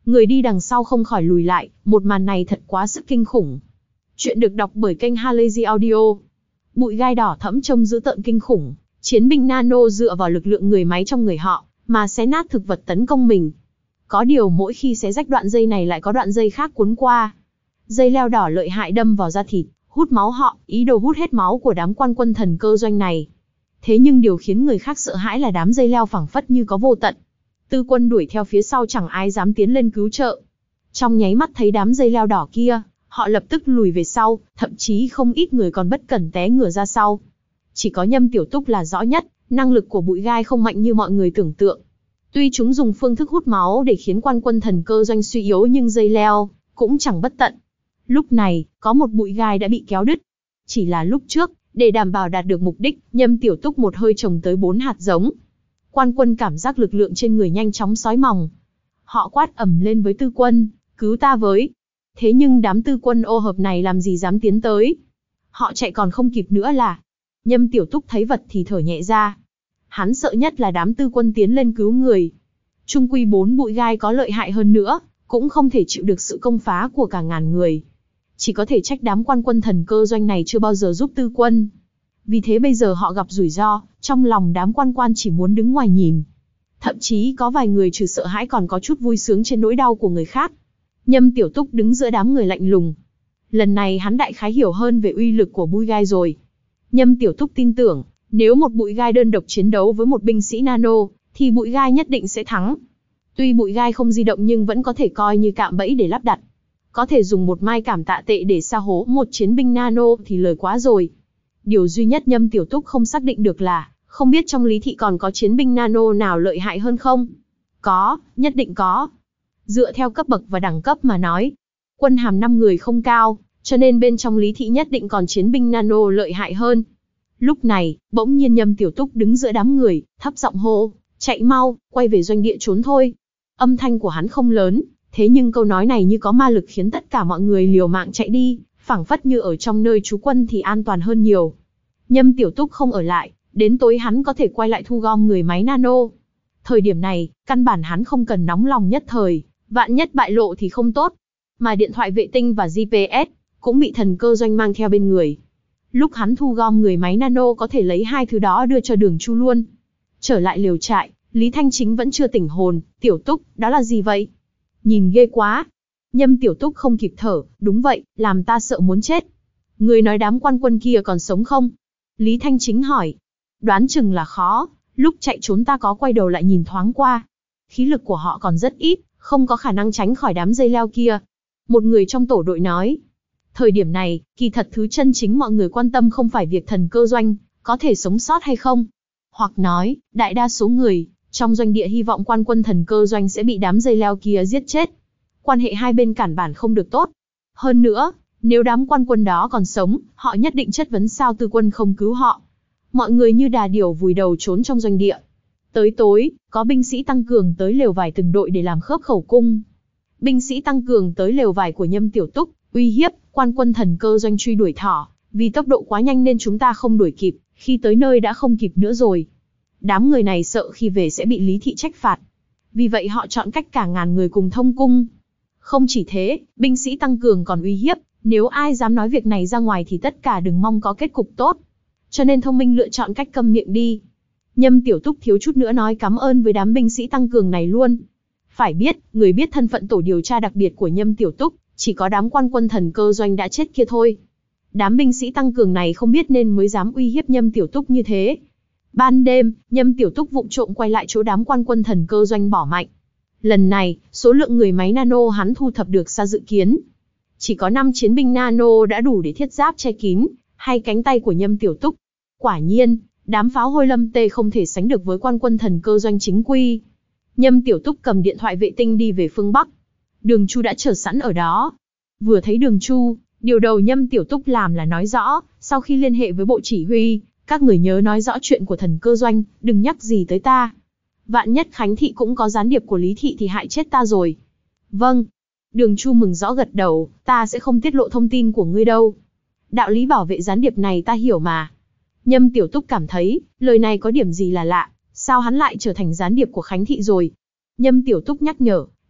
Người đi đằng sau không khỏi lùi lại, một màn này thật quá sức kinh khủng. Chuyện được đọc bởi kênh Halazy Audio. Bụi gai đỏ thẫm trông dữ tợn kinh khủng, chiến binh nano dựa vào lực lượng người máy trong người họ, mà xé nát thực vật tấn công mình. Có điều mỗi khi xé rách đoạn dây này lại có đoạn dây khác cuốn qua. Dây leo đỏ lợi hại đâm vào da thịt, hút máu họ, ý đồ hút hết máu của đám quan quân thần cơ doanh này. Thế nhưng điều khiến người khác sợ hãi là đám dây leo phảng phất như có vô tận. Tư quân đuổi theo phía sau chẳng ai dám tiến lên cứu trợ. Trong nháy mắt thấy đám dây leo đỏ kia, họ lập tức lùi về sau, thậm chí không ít người còn bất cẩn té ngửa ra sau. Chỉ có Nhâm Tiểu Túc là rõ nhất, năng lực của bụi gai không mạnh như mọi người tưởng tượng. Tuy chúng dùng phương thức hút máu để khiến quan quân thần cơ doanh suy yếu nhưng dây leo cũng chẳng bất tận. Lúc này, có một bụi gai đã bị kéo đứt. Chỉ là lúc trước, để đảm bảo đạt được mục đích, Nhâm Tiểu Túc một hơi trồng tới bốn hạt giống. Quan quân cảm giác lực lượng trên người nhanh chóng xói mòn. Họ quát ầm lên với tư quân, cứu ta với. Thế nhưng đám tư quân ô hợp này làm gì dám tiến tới. Họ chạy còn không kịp nữa là. Nhâm Tiểu Túc thấy vật thì thở nhẹ ra. Hắn sợ nhất là đám tư quân tiến lên cứu người. Chung quy bốn bụi gai có lợi hại hơn nữa, cũng không thể chịu được sự công phá của cả ngàn người. Chỉ có thể trách đám quan quân thần cơ doanh này chưa bao giờ giúp tư quân. Vì thế bây giờ họ gặp rủi ro, trong lòng đám quan quan chỉ muốn đứng ngoài nhìn. Thậm chí có vài người trừ sợ hãi còn có chút vui sướng trên nỗi đau của người khác. Nhâm Tiểu Túc đứng giữa đám người lạnh lùng. Lần này hắn đại khái hiểu hơn về uy lực của bụi gai rồi. Nhâm Tiểu Túc tin tưởng, nếu một bụi gai đơn độc chiến đấu với một binh sĩ nano, thì bụi gai nhất định sẽ thắng. Tuy bụi gai không di động nhưng vẫn có thể coi như cạm bẫy để lắp đặt. Có thể dùng một mai cảm tạ tệ để sa hố một chiến binh nano thì lời quá rồi. Điều duy nhất Nhâm Tiểu Túc không xác định được là, không biết trong Lý Thị còn có chiến binh nano nào lợi hại hơn không? Có, nhất định có. Dựa theo cấp bậc và đẳng cấp mà nói, quân hàm năm người không cao, cho nên bên trong Lý Thị nhất định còn chiến binh nano lợi hại hơn. Lúc này, bỗng nhiên Nhâm Tiểu Túc đứng giữa đám người, thấp giọng hô, chạy mau, quay về doanh địa trốn thôi. Âm thanh của hắn không lớn, thế nhưng câu nói này như có ma lực khiến tất cả mọi người liều mạng chạy đi, phảng phất như ở trong nơi trú quân thì an toàn hơn nhiều. Nhâm Tiểu Túc không ở lại, đến tối hắn có thể quay lại thu gom người máy nano. Thời điểm này, căn bản hắn không cần nóng lòng nhất thời, vạn nhất bại lộ thì không tốt. Mà điện thoại vệ tinh và giê pê ét cũng bị thần cơ doanh mang theo bên người. Lúc hắn thu gom người máy nano có thể lấy hai thứ đó đưa cho Đường Chu luôn. Trở lại liều trại, Lý Thanh Chính vẫn chưa tỉnh hồn. Tiểu Túc, đó là gì vậy? Nhìn ghê quá. Nhâm Tiểu Túc không kịp thở, đúng vậy, làm ta sợ muốn chết. Người nói đám quan quân kia còn sống không? Lý Thanh Chính hỏi. Đoán chừng là khó, lúc chạy trốn ta có quay đầu lại nhìn thoáng qua. Khí lực của họ còn rất ít, không có khả năng tránh khỏi đám dây leo kia. Một người trong tổ đội nói. Thời điểm này, kỳ thật thứ chân chính mọi người quan tâm không phải việc thần cơ doanh có thể sống sót hay không. Hoặc nói, đại đa số người trong doanh địa hy vọng quan quân thần cơ doanh sẽ bị đám dây leo kia giết chết. Quan hệ hai bên cản bản không được tốt. Hơn nữa, nếu đám quan quân đó còn sống, họ nhất định chất vấn sao tư quân không cứu họ. Mọi người như đà điểu vùi đầu trốn trong doanh địa. Tới tối, có binh sĩ tăng cường tới lều vải từng đội để làm khớp khẩu cung. Binh sĩ tăng cường tới lều vải của Nhâm Tiểu Túc, uy hiếp, quan quân thần cơ doanh truy đuổi thỏ. Vì tốc độ quá nhanh nên chúng ta không đuổi kịp, khi tới nơi đã không kịp nữa rồi. Đám người này sợ khi về sẽ bị Lý Thị trách phạt. Vì vậy họ chọn cách cả ngàn người cùng thông cung. Không chỉ thế, binh sĩ tăng cường còn uy hiếp, nếu ai dám nói việc này ra ngoài thì tất cả đừng mong có kết cục tốt. Cho nên thông minh lựa chọn cách câm miệng đi. Nhâm Tiểu Túc thiếu chút nữa nói cảm ơn với đám binh sĩ tăng cường này luôn. Phải biết, người biết thân phận tổ điều tra đặc biệt của Nhâm Tiểu Túc, chỉ có đám quan quân thần cơ doanh đã chết kia thôi. Đám binh sĩ tăng cường này không biết nên mới dám uy hiếp Nhâm Tiểu Túc như thế. Ban đêm, Nhâm Tiểu Túc vụng trộm quay lại chỗ đám quan quân thần cơ doanh bỏ mạnh. Lần này, số lượng người máy nano hắn thu thập được xa dự kiến. Chỉ có năm chiến binh nano đã đủ để thiết giáp che kín hai cánh tay của Nhâm Tiểu Túc. Quả nhiên, đám pháo hôi lâm tê không thể sánh được với quan quân thần cơ doanh chính quy. Nhâm Tiểu Túc cầm điện thoại vệ tinh đi về phương Bắc. Đường Chu đã chờ sẵn ở đó. Vừa thấy Đường Chu, điều đầu Nhâm Tiểu Túc làm là nói rõ, sau khi liên hệ với bộ chỉ huy, các người nhớ nói rõ chuyện của thần cơ doanh, đừng nhắc gì tới ta. Vạn nhất Khánh Thị cũng có gián điệp của Lý Thị thì hại chết ta rồi. Vâng. Đường Chu mừng rõ gật đầu, ta sẽ không tiết lộ thông tin của ngươi đâu. Đạo lý bảo vệ gián điệp này ta hiểu mà. Nhâm Tiểu Túc cảm thấy, lời này có điểm gì là lạ, sao hắn lại trở thành gián điệp của Khánh Thị rồi. Nhâm Tiểu Túc nhắc nhở,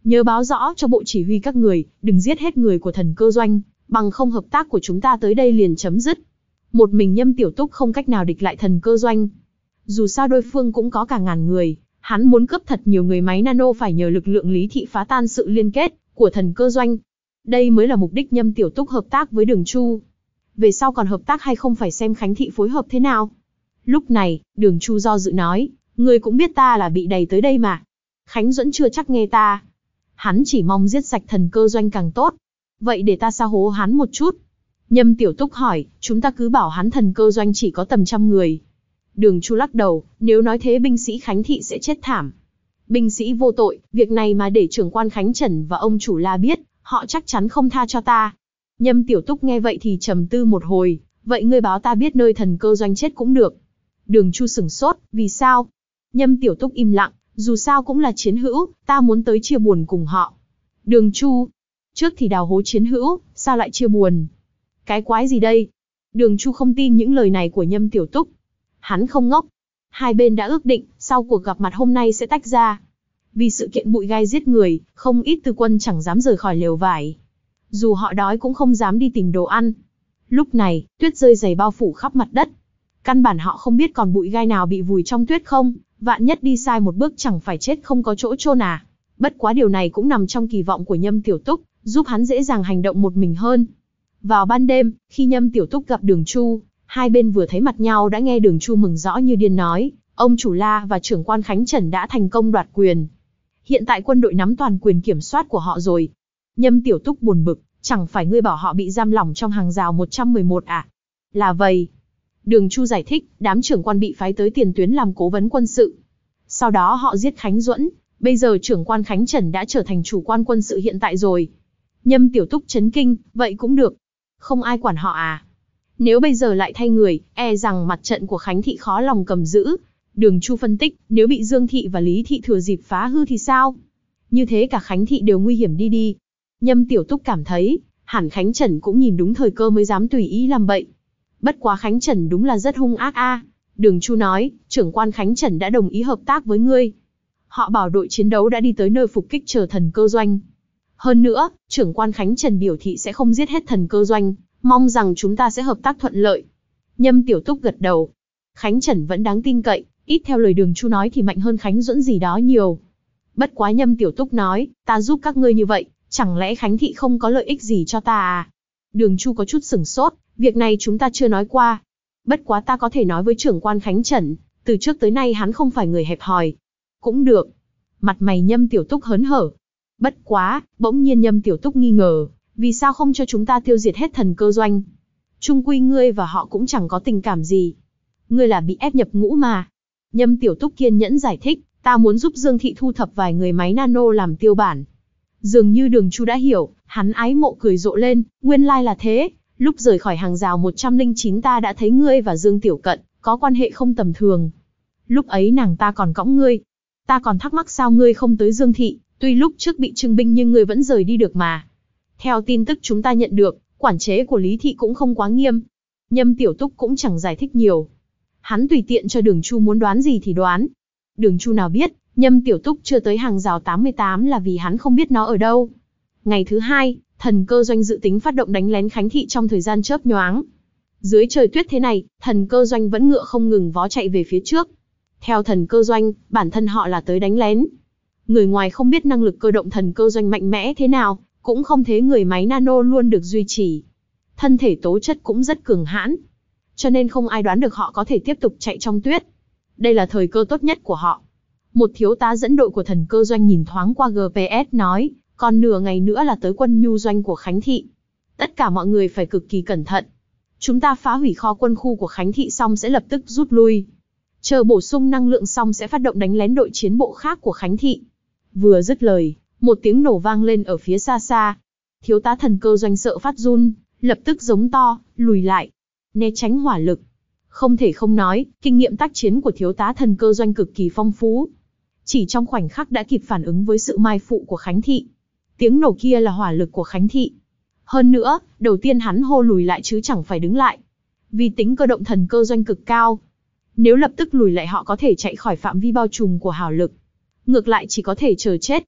Nhớ báo rõ cho bộ chỉ huy các người, đừng giết hết người của thần cơ doanh, bằng không hợp tác của chúng ta tới đây liền chấm dứt. Một mình Nhâm Tiểu Túc không cách nào địch lại thần cơ doanh. Dù sao đối phương cũng có cả ngàn người, hắn muốn cướp thật nhiều người máy nano phải nhờ lực lượng Lý Thị phá tan sự liên kết của thần cơ doanh. Đây mới là mục đích Nhâm Tiểu Túc hợp tác với Đường Chu. Về sau còn hợp tác hay không phải xem Khánh Thị phối hợp thế nào. Lúc này, Đường Chu do dự nói, ngươi cũng biết ta là bị đẩy tới đây mà. Khánh Duẫn chưa chắc nghe ta. Hắn chỉ mong giết sạch thần cơ doanh càng tốt. Vậy để ta sa hố hắn một chút. Nhâm Tiểu Túc hỏi, chúng ta cứ bảo hắn thần cơ doanh chỉ có tầm trăm người. Đường Chu lắc đầu, nếu nói thế binh sĩ Khánh Thị sẽ chết thảm. Binh sĩ vô tội, việc này mà để trưởng quan Khánh Trần và ông chủ La biết, họ chắc chắn không tha cho ta. Nhâm Tiểu Túc nghe vậy thì trầm tư một hồi, vậy ngươi báo ta biết nơi thần cơ doanh chết cũng được. Đường Chu sửng sốt, vì sao? Nhâm Tiểu Túc im lặng, dù sao cũng là chiến hữu, ta muốn tới chia buồn cùng họ. Đường Chu, trước thì đào hố chiến hữu, sao lại chia buồn? Cái quái gì đây? Đường Chu không tin những lời này của Nhâm Tiểu Túc. Hắn không ngốc. Hai bên đã ước định, sau cuộc gặp mặt hôm nay sẽ tách ra. Vì sự kiện bụi gai giết người, không ít tư quân chẳng dám rời khỏi lều vải. Dù họ đói cũng không dám đi tìm đồ ăn. Lúc này, tuyết rơi dày bao phủ khắp mặt đất. Căn bản họ không biết còn bụi gai nào bị vùi trong tuyết không, vạn nhất đi sai một bước chẳng phải chết không có chỗ chôn à. Bất quá điều này cũng nằm trong kỳ vọng của Nhâm Tiểu Túc, giúp hắn dễ dàng hành động một mình hơn. Vào ban đêm, khi Nhâm Tiểu Túc gặp Đường Chu, hai bên vừa thấy mặt nhau đã nghe Đường Chu mừng rõ như điên nói, ông chủ La và trưởng quan Khánh Trần đã thành công đoạt quyền. Hiện tại quân đội nắm toàn quyền kiểm soát của họ rồi. Nhâm Tiểu Túc buồn bực, chẳng phải ngươi bảo họ bị giam lỏng trong hàng rào một trăm mười một à? Là vậy. Đường Chu giải thích, đám trưởng quan bị phái tới tiền tuyến làm cố vấn quân sự. Sau đó họ giết Khánh Duẫn, bây giờ trưởng quan Khánh Trần đã trở thành chủ quan quân sự hiện tại rồi. Nhâm Tiểu Túc chấn kinh, vậy cũng được. Không ai quản họ à? Nếu bây giờ lại thay người, e rằng mặt trận của Khánh Thị khó lòng cầm giữ. Đường Chu phân tích, nếu bị Dương Thị và Lý Thị thừa dịp phá hư thì sao? Như thế cả Khánh Thị đều nguy hiểm đi đi. Nhâm Tiểu Túc cảm thấy, hẳn Khánh Trần cũng nhìn đúng thời cơ mới dám tùy ý làm bậy. Bất quá Khánh Trần đúng là rất hung ác a. Đường Chu nói, trưởng quan Khánh Trần đã đồng ý hợp tác với ngươi. Họ bảo đội chiến đấu đã đi tới nơi phục kích chờ thần cơ doanh. Hơn nữa, trưởng quan Khánh Trần biểu thị sẽ không giết hết thần cơ doanh, mong rằng chúng ta sẽ hợp tác thuận lợi. Nhâm Tiểu Túc gật đầu. Khánh Trần vẫn đáng tin cậy, ít theo lời Đường Chu nói thì mạnh hơn Khánh Duẫn gì đó nhiều. Bất quá Nhâm Tiểu Túc nói, ta giúp các ngươi như vậy, chẳng lẽ Khánh Thị không có lợi ích gì cho ta à? Đường Chu có chút sửng sốt, việc này chúng ta chưa nói qua. Bất quá ta có thể nói với trưởng quan Khánh Trần, từ trước tới nay hắn không phải người hẹp hòi. Cũng được. Mặt mày Nhâm Tiểu Túc hớn hở. Bất quá, bỗng nhiên Nhâm Tiểu Túc nghi ngờ, vì sao không cho chúng ta tiêu diệt hết thần cơ doanh? Chung quy ngươi và họ cũng chẳng có tình cảm gì. Ngươi là bị ép nhập ngũ mà. Nhâm Tiểu Túc kiên nhẫn giải thích, ta muốn giúp Dương Thị thu thập vài người máy nano làm tiêu bản. Dường như Đường Chu đã hiểu, hắn ái mộ cười rộ lên, nguyên lai là thế. Lúc rời khỏi hàng rào một trăm lẻ chín ta đã thấy ngươi và Dương Tiểu Cận có quan hệ không tầm thường. Lúc ấy nàng ta còn cõng ngươi. Ta còn thắc mắc sao ngươi không tới Dương Thị, tuy lúc trước bị trưng binh nhưng ngươi vẫn rời đi được mà. Theo tin tức chúng ta nhận được, quản chế của Lý Thị cũng không quá nghiêm. Nhâm Tiểu Túc cũng chẳng giải thích nhiều. Hắn tùy tiện cho Đường Chu muốn đoán gì thì đoán. Đường Chu nào biết, Nhâm Tiểu Túc chưa tới hàng rào tám mươi tám là vì hắn không biết nó ở đâu. Ngày thứ hai, thần cơ doanh dự tính phát động đánh lén Khánh Thị trong thời gian chớp nhoáng. Dưới trời tuyết thế này, thần cơ doanh vẫn ngựa không ngừng vó chạy về phía trước. Theo thần cơ doanh, bản thân họ là tới đánh lén. Người ngoài không biết năng lực cơ động thần cơ doanh mạnh mẽ thế nào, cũng không thấy người máy nano luôn được duy trì. Thân thể tố chất cũng rất cường hãn. Cho nên không ai đoán được họ có thể tiếp tục chạy trong tuyết. Đây là thời cơ tốt nhất của họ. Một thiếu tá dẫn đội của thần cơ doanh nhìn thoáng qua giê pê ét nói, còn nửa ngày nữa là tới quân nhu doanh của Khánh Thị. Tất cả mọi người phải cực kỳ cẩn thận. Chúng ta phá hủy kho quân khu của Khánh Thị xong sẽ lập tức rút lui. Chờ bổ sung năng lượng xong sẽ phát động đánh lén đội chiến bộ khác của Khánh Thị. Vừa dứt lời, một tiếng nổ vang lên ở phía xa xa. Thiếu tá thần cơ doanh sợ phát run, lập tức giống to, lùi lại, né tránh hỏa lực. Không thể không nói, kinh nghiệm tác chiến của thiếu tá thần cơ doanh cực kỳ phong phú. Chỉ trong khoảnh khắc đã kịp phản ứng với sự mai phụ của Khánh Thị. Tiếng nổ kia là hỏa lực của Khánh Thị. Hơn nữa, đầu tiên hắn hô lùi lại chứ chẳng phải đứng lại. Vì tính cơ động thần cơ doanh cực cao. Nếu lập tức lùi lại họ có thể chạy khỏi phạm vi bao trùm của hỏa lực. Ngược lại chỉ có thể chờ chết.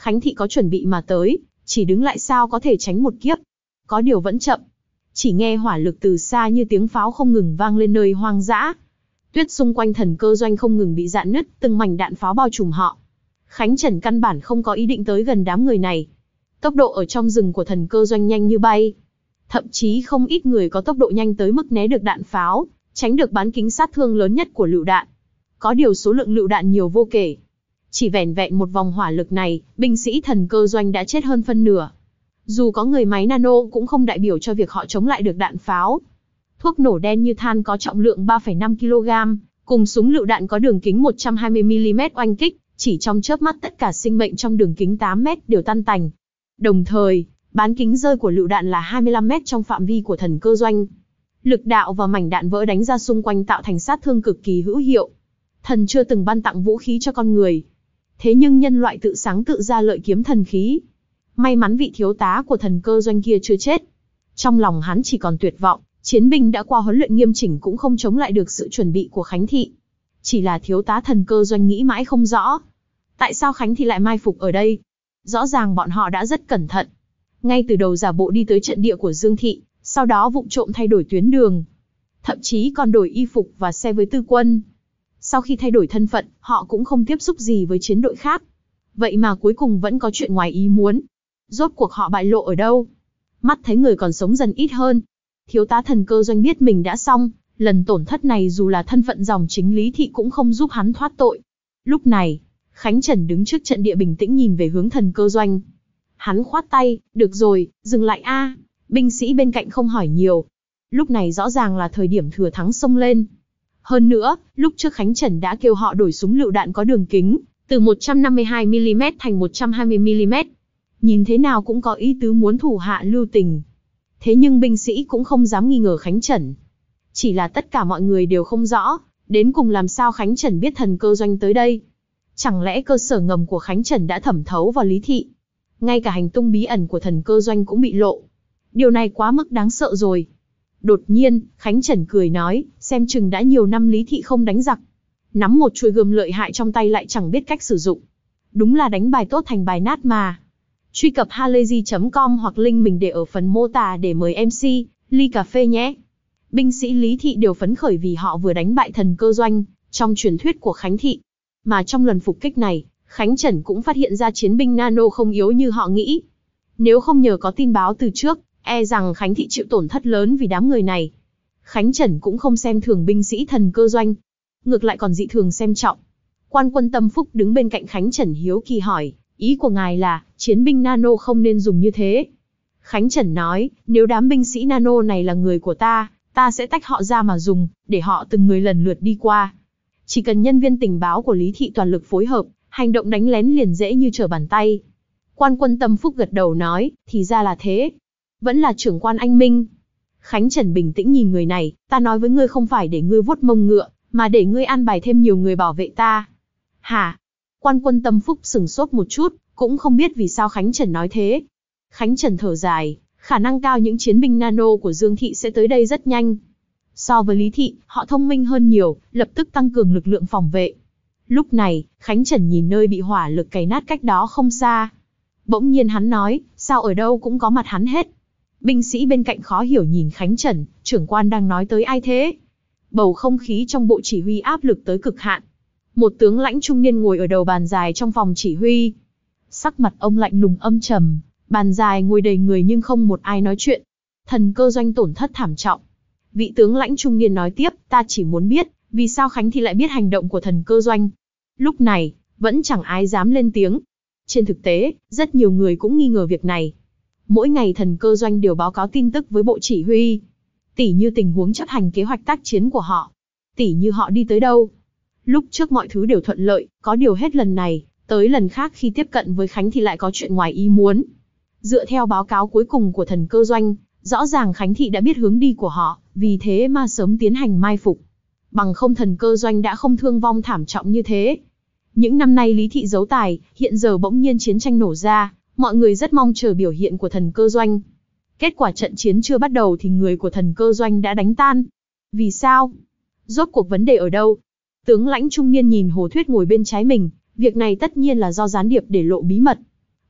Khánh Thị có chuẩn bị mà tới, chỉ đứng lại sao có thể tránh một kiếp. Có điều vẫn chậm. Chỉ nghe hỏa lực từ xa như tiếng pháo không ngừng vang lên nơi hoang dã. Tuyết xung quanh thần cơ doanh không ngừng bị rạn nứt, từng mảnh đạn pháo bao trùm họ. Khánh Trần căn bản không có ý định tới gần đám người này. Tốc độ ở trong rừng của thần cơ doanh nhanh như bay. Thậm chí không ít người có tốc độ nhanh tới mức né được đạn pháo, tránh được bán kính sát thương lớn nhất của lựu đạn. Có điều số lượng lựu đạn nhiều vô kể. Chỉ vẻn vẹn một vòng hỏa lực này, binh sĩ thần cơ doanh đã chết hơn phân nửa. Dù có người máy nano cũng không đại biểu cho việc họ chống lại được đạn pháo. Thuốc nổ đen như than có trọng lượng ba phẩy năm ki lô gam, cùng súng lựu đạn có đường kính một trăm hai mươi mi li mét oanh kích, chỉ trong chớp mắt tất cả sinh mệnh trong đường kính tám mét đều tan tành. Đồng thời, bán kính rơi của lựu đạn là hai mươi lăm mét trong phạm vi của thần cơ doanh. Lực đạo và mảnh đạn vỡ đánh ra xung quanh tạo thành sát thương cực kỳ hữu hiệu. Thần chưa từng ban tặng vũ khí cho con người. Thế nhưng nhân loại tự sáng tự ra lợi kiếm thần khí. May mắn vị thiếu tá của thần cơ doanh kia chưa chết. Trong lòng hắn chỉ còn tuyệt vọng, chiến binh đã qua huấn luyện nghiêm chỉnh cũng không chống lại được sự chuẩn bị của Khánh Thị. Chỉ là thiếu tá thần cơ doanh nghĩ mãi không rõ. Tại sao Khánh Thị lại mai phục ở đây? Rõ ràng bọn họ đã rất cẩn thận. Ngay từ đầu giả bộ đi tới trận địa của Dương Thị, sau đó vụng trộm thay đổi tuyến đường. Thậm chí còn đổi y phục và xe với tư quân. Sau khi thay đổi thân phận, họ cũng không tiếp xúc gì với chiến đội khác. Vậy mà cuối cùng vẫn có chuyện ngoài ý muốn. Rốt cuộc họ bại lộ ở đâu? Mắt thấy người còn sống dần ít hơn. Thiếu tá thần cơ doanh biết mình đã xong, lần tổn thất này dù là thân phận dòng chính Lý Thị cũng không giúp hắn thoát tội. Lúc này, Khánh Trần đứng trước trận địa bình tĩnh nhìn về hướng thần cơ doanh. Hắn khoát tay, được rồi, dừng lại a. Binh sĩ bên cạnh không hỏi nhiều. Lúc này rõ ràng là thời điểm thừa thắng xông lên. Hơn nữa, lúc trước Khánh Trần đã kêu họ đổi súng lựu đạn có đường kính, từ một trăm năm mươi hai mi li mét thành một trăm hai mươi mi li mét. Nhìn thế nào cũng có ý tứ muốn thủ hạ lưu tình. Thế nhưng binh sĩ cũng không dám nghi ngờ Khánh Trần. Chỉ là tất cả mọi người đều không rõ, đến cùng làm sao Khánh Trần biết thần cơ doanh tới đây. Chẳng lẽ cơ sở ngầm của Khánh Trần đã thẩm thấu vào Lý Thị? Ngay cả hành tung bí ẩn của thần cơ doanh cũng bị lộ. Điều này quá mức đáng sợ rồi. Đột nhiên, Khánh Trần cười nói, xem chừng đã nhiều năm Lý Thị không đánh giặc. Nắm một chuôi gươm lợi hại trong tay lại chẳng biết cách sử dụng. Đúng là đánh bài tốt thành bài nát mà. Truy cập halayzi chấm com hoặc link mình để ở phần mô tả để mời em xê, ly cà phê nhé. Binh sĩ Lý Thị đều phấn khởi vì họ vừa đánh bại thần cơ doanh, trong truyền thuyết của Khánh Thị. Mà trong lần phục kích này, Khánh Trần cũng phát hiện ra chiến binh nano không yếu như họ nghĩ. Nếu không nhờ có tin báo từ trước, e rằng Khánh Thị chịu tổn thất lớn vì đám người này. Khánh Trần cũng không xem thường binh sĩ thần cơ doanh. Ngược lại còn dị thường xem trọng. Quan quân Tâm Phúc đứng bên cạnh Khánh Trần hiếu kỳ hỏi, ý của ngài là, chiến binh nano không nên dùng như thế. Khánh Trần nói, nếu đám binh sĩ nano này là người của ta, ta sẽ tách họ ra mà dùng, để họ từng người lần lượt đi qua. Chỉ cần nhân viên tình báo của Lý Thị toàn lực phối hợp, hành động đánh lén liền dễ như trở bàn tay. Quan quân Tâm Phúc gật đầu nói, thì ra là thế. Vẫn là trưởng quan anh minh. Khánh Trần bình tĩnh nhìn người này, ta nói với ngươi không phải để ngươi vuốt mông ngựa, mà để ngươi an bài thêm nhiều người bảo vệ ta. Hả? Quan quân Tâm Phúc sửng sốt một chút, cũng không biết vì sao Khánh Trần nói thế. Khánh Trần thở dài, khả năng cao những chiến binh nano của Dương Thị sẽ tới đây rất nhanh. So với Lý Thị, họ thông minh hơn nhiều, lập tức tăng cường lực lượng phòng vệ. Lúc này, Khánh Trần nhìn nơi bị hỏa lực cày nát cách đó không xa. Bỗng nhiên hắn nói, sao ở đâu cũng có mặt hắn hết. Binh sĩ bên cạnh khó hiểu nhìn Khánh Trần, trưởng quan đang nói tới ai thế? Bầu không khí trong bộ chỉ huy áp lực tới cực hạn. Một tướng lãnh trung niên ngồi ở đầu bàn dài trong phòng chỉ huy. Sắc mặt ông lạnh lùng âm trầm, bàn dài ngồi đầy người nhưng không một ai nói chuyện. Thần cơ doanh tổn thất thảm trọng. Vị tướng lãnh trung niên nói tiếp, ta chỉ muốn biết, vì sao Khánh Thị lại biết hành động của thần cơ doanh. Lúc này, vẫn chẳng ai dám lên tiếng. Trên thực tế, rất nhiều người cũng nghi ngờ việc này. Mỗi ngày thần cơ doanh đều báo cáo tin tức với bộ chỉ huy. Tỉ như tình huống chấp hành kế hoạch tác chiến của họ. Tỉ như họ đi tới đâu. Lúc trước mọi thứ đều thuận lợi, có điều hết lần này, tới lần khác khi tiếp cận với Khánh thì lại có chuyện ngoài ý muốn. Dựa theo báo cáo cuối cùng của thần cơ doanh, rõ ràng Khánh Thị đã biết hướng đi của họ, vì thế mà sớm tiến hành mai phục. Bằng không thần cơ doanh đã không thương vong thảm trọng như thế. Những năm nay Lý Thị giấu tài, hiện giờ bỗng nhiên chiến tranh nổ ra, mọi người rất mong chờ biểu hiện của thần cơ doanh. Kết quả trận chiến chưa bắt đầu thì người của thần cơ doanh đã đánh tan. Vì sao? Rốt cuộc vấn đề ở đâu? Tướng lãnh trung niên nhìn Hồ Thuyết ngồi bên trái mình, việc này tất nhiên là do gián điệp để lộ bí mật.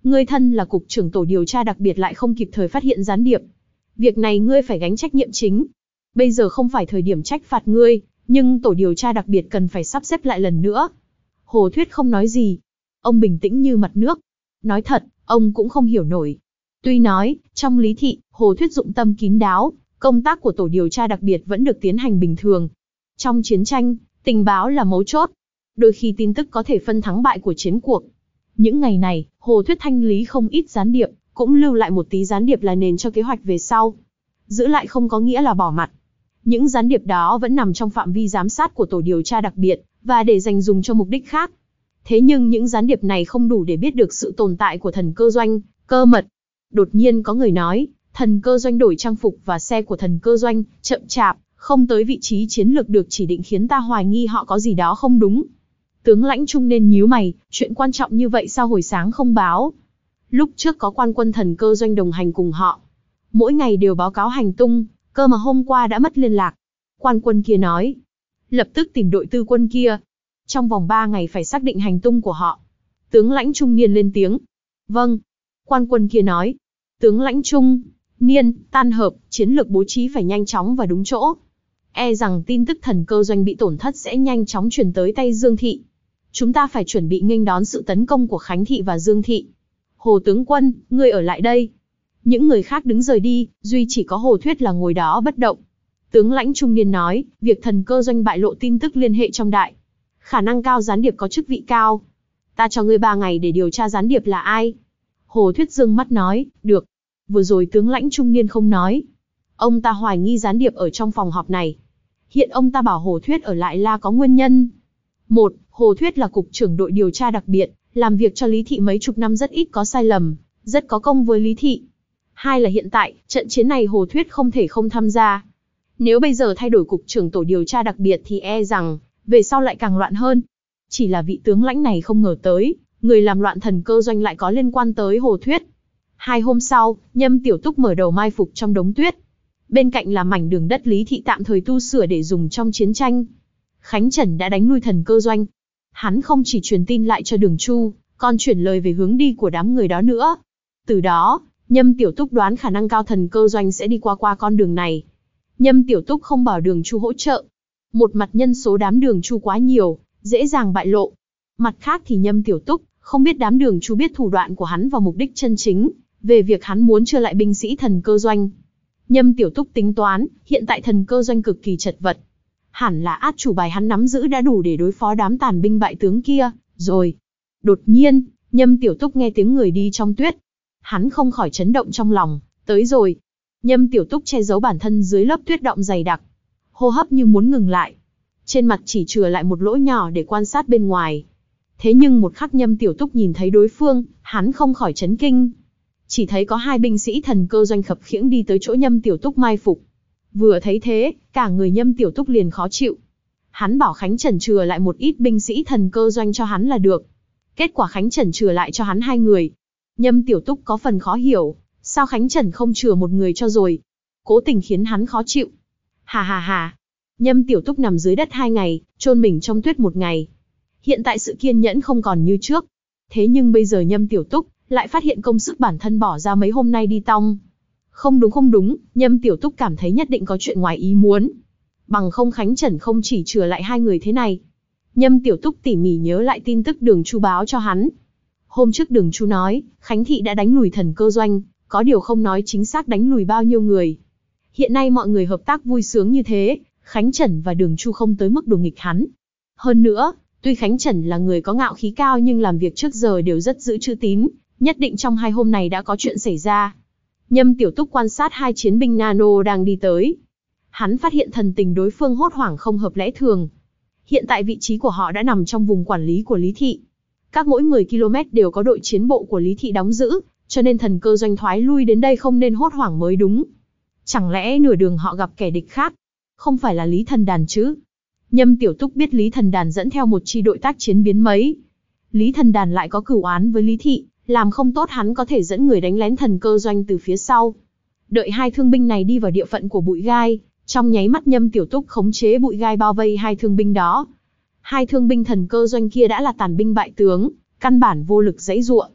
Ngươi thân là cục trưởng tổ điều tra đặc biệt lại không kịp thời phát hiện gián điệp. Việc này ngươi phải gánh trách nhiệm chính. Bây giờ không phải thời điểm trách phạt ngươi, nhưng tổ điều tra đặc biệt cần phải sắp xếp lại lần nữa. Hồ Thuyết không nói gì. Ông bình tĩnh như mặt nước. Nói thật, ông cũng không hiểu nổi. Tuy nói, trong Lý Thị, Hồ Thuyết dụng tâm kín đáo, công tác của tổ điều tra đặc biệt vẫn được tiến hành bình thường. Trong chiến tranh, tình báo là mấu chốt. Đôi khi tin tức có thể phân thắng bại của chiến cuộc. Những ngày này, Hồ Thuyết thanh lý không ít gián điệp, cũng lưu lại một tí gián điệp là nền cho kế hoạch về sau. Giữ lại không có nghĩa là bỏ mặt. Những gián điệp đó vẫn nằm trong phạm vi giám sát của tổ điều tra đặc biệt, và để dành dùng cho mục đích khác. Thế nhưng những gián điệp này không đủ để biết được sự tồn tại của thần cơ doanh, cơ mật. Đột nhiên có người nói, thần cơ doanh đổi trang phục và xe của thần cơ doanh, chậm chạp, không tới vị trí chiến lược được chỉ định khiến ta hoài nghi họ có gì đó không đúng. Tướng lãnh Trung nên nhíu mày, chuyện quan trọng như vậy sao hồi sáng không báo? Lúc trước có quan quân thần cơ doanh đồng hành cùng họ. Mỗi ngày đều báo cáo hành tung, cơ mà hôm qua đã mất liên lạc. Quan quân kia nói, lập tức tìm đội tư quân kia. Trong vòng ba ngày phải xác định hành tung của họ. Tướng lãnh Trung Niên lên tiếng. Vâng. Quan quân kia nói, tướng lãnh Trung Niên, tan hợp, chiến lược bố trí phải nhanh chóng và đúng chỗ. E rằng tin tức thần cơ doanh bị tổn thất sẽ nhanh chóng truyền tới tay Dương Thị. Chúng ta phải chuẩn bị nghênh đón sự tấn công của Khánh Thị và Dương Thị. Hồ tướng quân, ngươi ở lại đây. Những người khác đứng rời đi, duy chỉ có Hồ Thuyết là ngồi đó bất động. Tướng lãnh Trung Niên nói, việc thần cơ doanh bại lộ tin tức liên hệ trong đại. Khả năng cao gián điệp có chức vị cao. Ta cho ngươi ba ngày để điều tra gián điệp là ai. Hồ Thuyết dương mắt nói, được. Vừa rồi tướng lãnh Trung Niên không nói. Ông ta hoài nghi gián điệp ở trong phòng họp này. Hiện ông ta bảo Hồ Thuyết ở lại là có nguyên nhân. Một, Hồ Thuyết là cục trưởng đội điều tra đặc biệt, làm việc cho Lý Thị mấy chục năm rất ít có sai lầm, rất có công với Lý Thị. Hai là hiện tại, trận chiến này Hồ Thuyết không thể không tham gia. Nếu bây giờ thay đổi cục trưởng tổ điều tra đặc biệt thì e rằng, về sau lại càng loạn hơn. Chỉ là vị tướng lãnh này không ngờ tới, người làm loạn thần cơ doanh lại có liên quan tới Hồ Thuyết. Hai hôm sau, Nhâm Tiểu Túc mở đầu mai phục trong đống tuyết. Bên cạnh là mảnh đường đất Lý Thị tạm thời tu sửa để dùng trong chiến tranh. Khánh Trần đã đánh lui thần cơ doanh. Hắn không chỉ truyền tin lại cho Đường Chu, còn chuyển lời về hướng đi của đám người đó nữa. Từ đó, Nhâm Tiểu Túc đoán khả năng cao thần cơ doanh sẽ đi qua qua con đường này. Nhâm Tiểu Túc không bảo Đường Chu hỗ trợ. Một mặt nhân số đám Đường Chu quá nhiều, dễ dàng bại lộ. Mặt khác thì Nhâm Tiểu Túc không biết đám Đường Chu biết thủ đoạn của hắn và mục đích chân chính, về việc hắn muốn chưa lại binh sĩ thần cơ doanh. Nhâm Tiểu Túc tính toán, hiện tại thần cơ doanh cực kỳ chật vật. Hẳn là át chủ bài hắn nắm giữ đã đủ để đối phó đám tàn binh bại tướng kia, rồi. Đột nhiên, Nhâm Tiểu Túc nghe tiếng người đi trong tuyết. Hắn không khỏi chấn động trong lòng, tới rồi. Nhâm Tiểu Túc che giấu bản thân dưới lớp tuyết đọng dày đặc. Hô hấp như muốn ngừng lại. Trên mặt chỉ chừa lại một lỗ nhỏ để quan sát bên ngoài. Thế nhưng một khắc Nhâm Tiểu Túc nhìn thấy đối phương, hắn không khỏi chấn kinh. Chỉ thấy có hai binh sĩ thần cơ doanh khập khiễng đi tới chỗ Nhâm Tiểu Túc mai phục. Vừa thấy thế, cả người Nhâm Tiểu Túc liền khó chịu. Hắn bảo Khánh Trần chừa lại một ít binh sĩ thần cơ doanh cho hắn là được. Kết quả Khánh Trần chừa lại cho hắn hai người. Nhâm Tiểu Túc có phần khó hiểu, sao Khánh Trần không chừa một người cho rồi. Cố tình khiến hắn khó chịu. Hà hà hà. Nhâm Tiểu Túc nằm dưới đất hai ngày, chôn mình trong tuyết một ngày. Hiện tại sự kiên nhẫn không còn như trước. Thế nhưng bây giờ Nhâm Tiểu Túc lại phát hiện công sức bản thân bỏ ra mấy hôm nay đi tong. Không đúng không đúng, Nhâm Tiểu Túc cảm thấy nhất định có chuyện ngoài ý muốn. Bằng không Khánh Trần không chỉ chừa lại hai người thế này. Nhâm Tiểu Túc tỉ mỉ nhớ lại tin tức Đường Chu báo cho hắn. Hôm trước Đường Chu nói, Khánh Thị đã đánh lùi thần cơ doanh, có điều không nói chính xác đánh lùi bao nhiêu người. Hiện nay mọi người hợp tác vui sướng như thế, Khánh Trần và Đường Chu không tới mức đùa nghịch hắn. Hơn nữa, tuy Khánh Trần là người có ngạo khí cao nhưng làm việc trước giờ đều rất giữ chữ tín, nhất định trong hai hôm này đã có chuyện xảy ra. Nhâm Tiểu Túc quan sát hai chiến binh nano đang đi tới. Hắn phát hiện thần tình đối phương hốt hoảng không hợp lẽ thường. Hiện tại vị trí của họ đã nằm trong vùng quản lý của Lý Thị. Các mỗi mười ki lô mét đều có đội chiến bộ của Lý Thị đóng giữ, cho nên thần cơ doanh thoái lui đến đây không nên hốt hoảng mới đúng. Chẳng lẽ nửa đường họ gặp kẻ địch khác? Không phải là Lý Thần Đàn chứ? Nhâm Tiểu Túc biết Lý Thần Đàn dẫn theo một chi đội tác chiến biến mấy. Lý Thần Đàn lại có cửu oán với Lý Thị, làm không tốt hắn có thể dẫn người đánh lén thần cơ doanh từ phía sau. Đợi hai thương binh này đi vào địa phận của bụi gai, trong nháy mắt Nhâm Tiểu Túc khống chế bụi gai bao vây hai thương binh đó. Hai thương binh thần cơ doanh kia đã là tàn binh bại tướng, căn bản vô lực giãy giụa.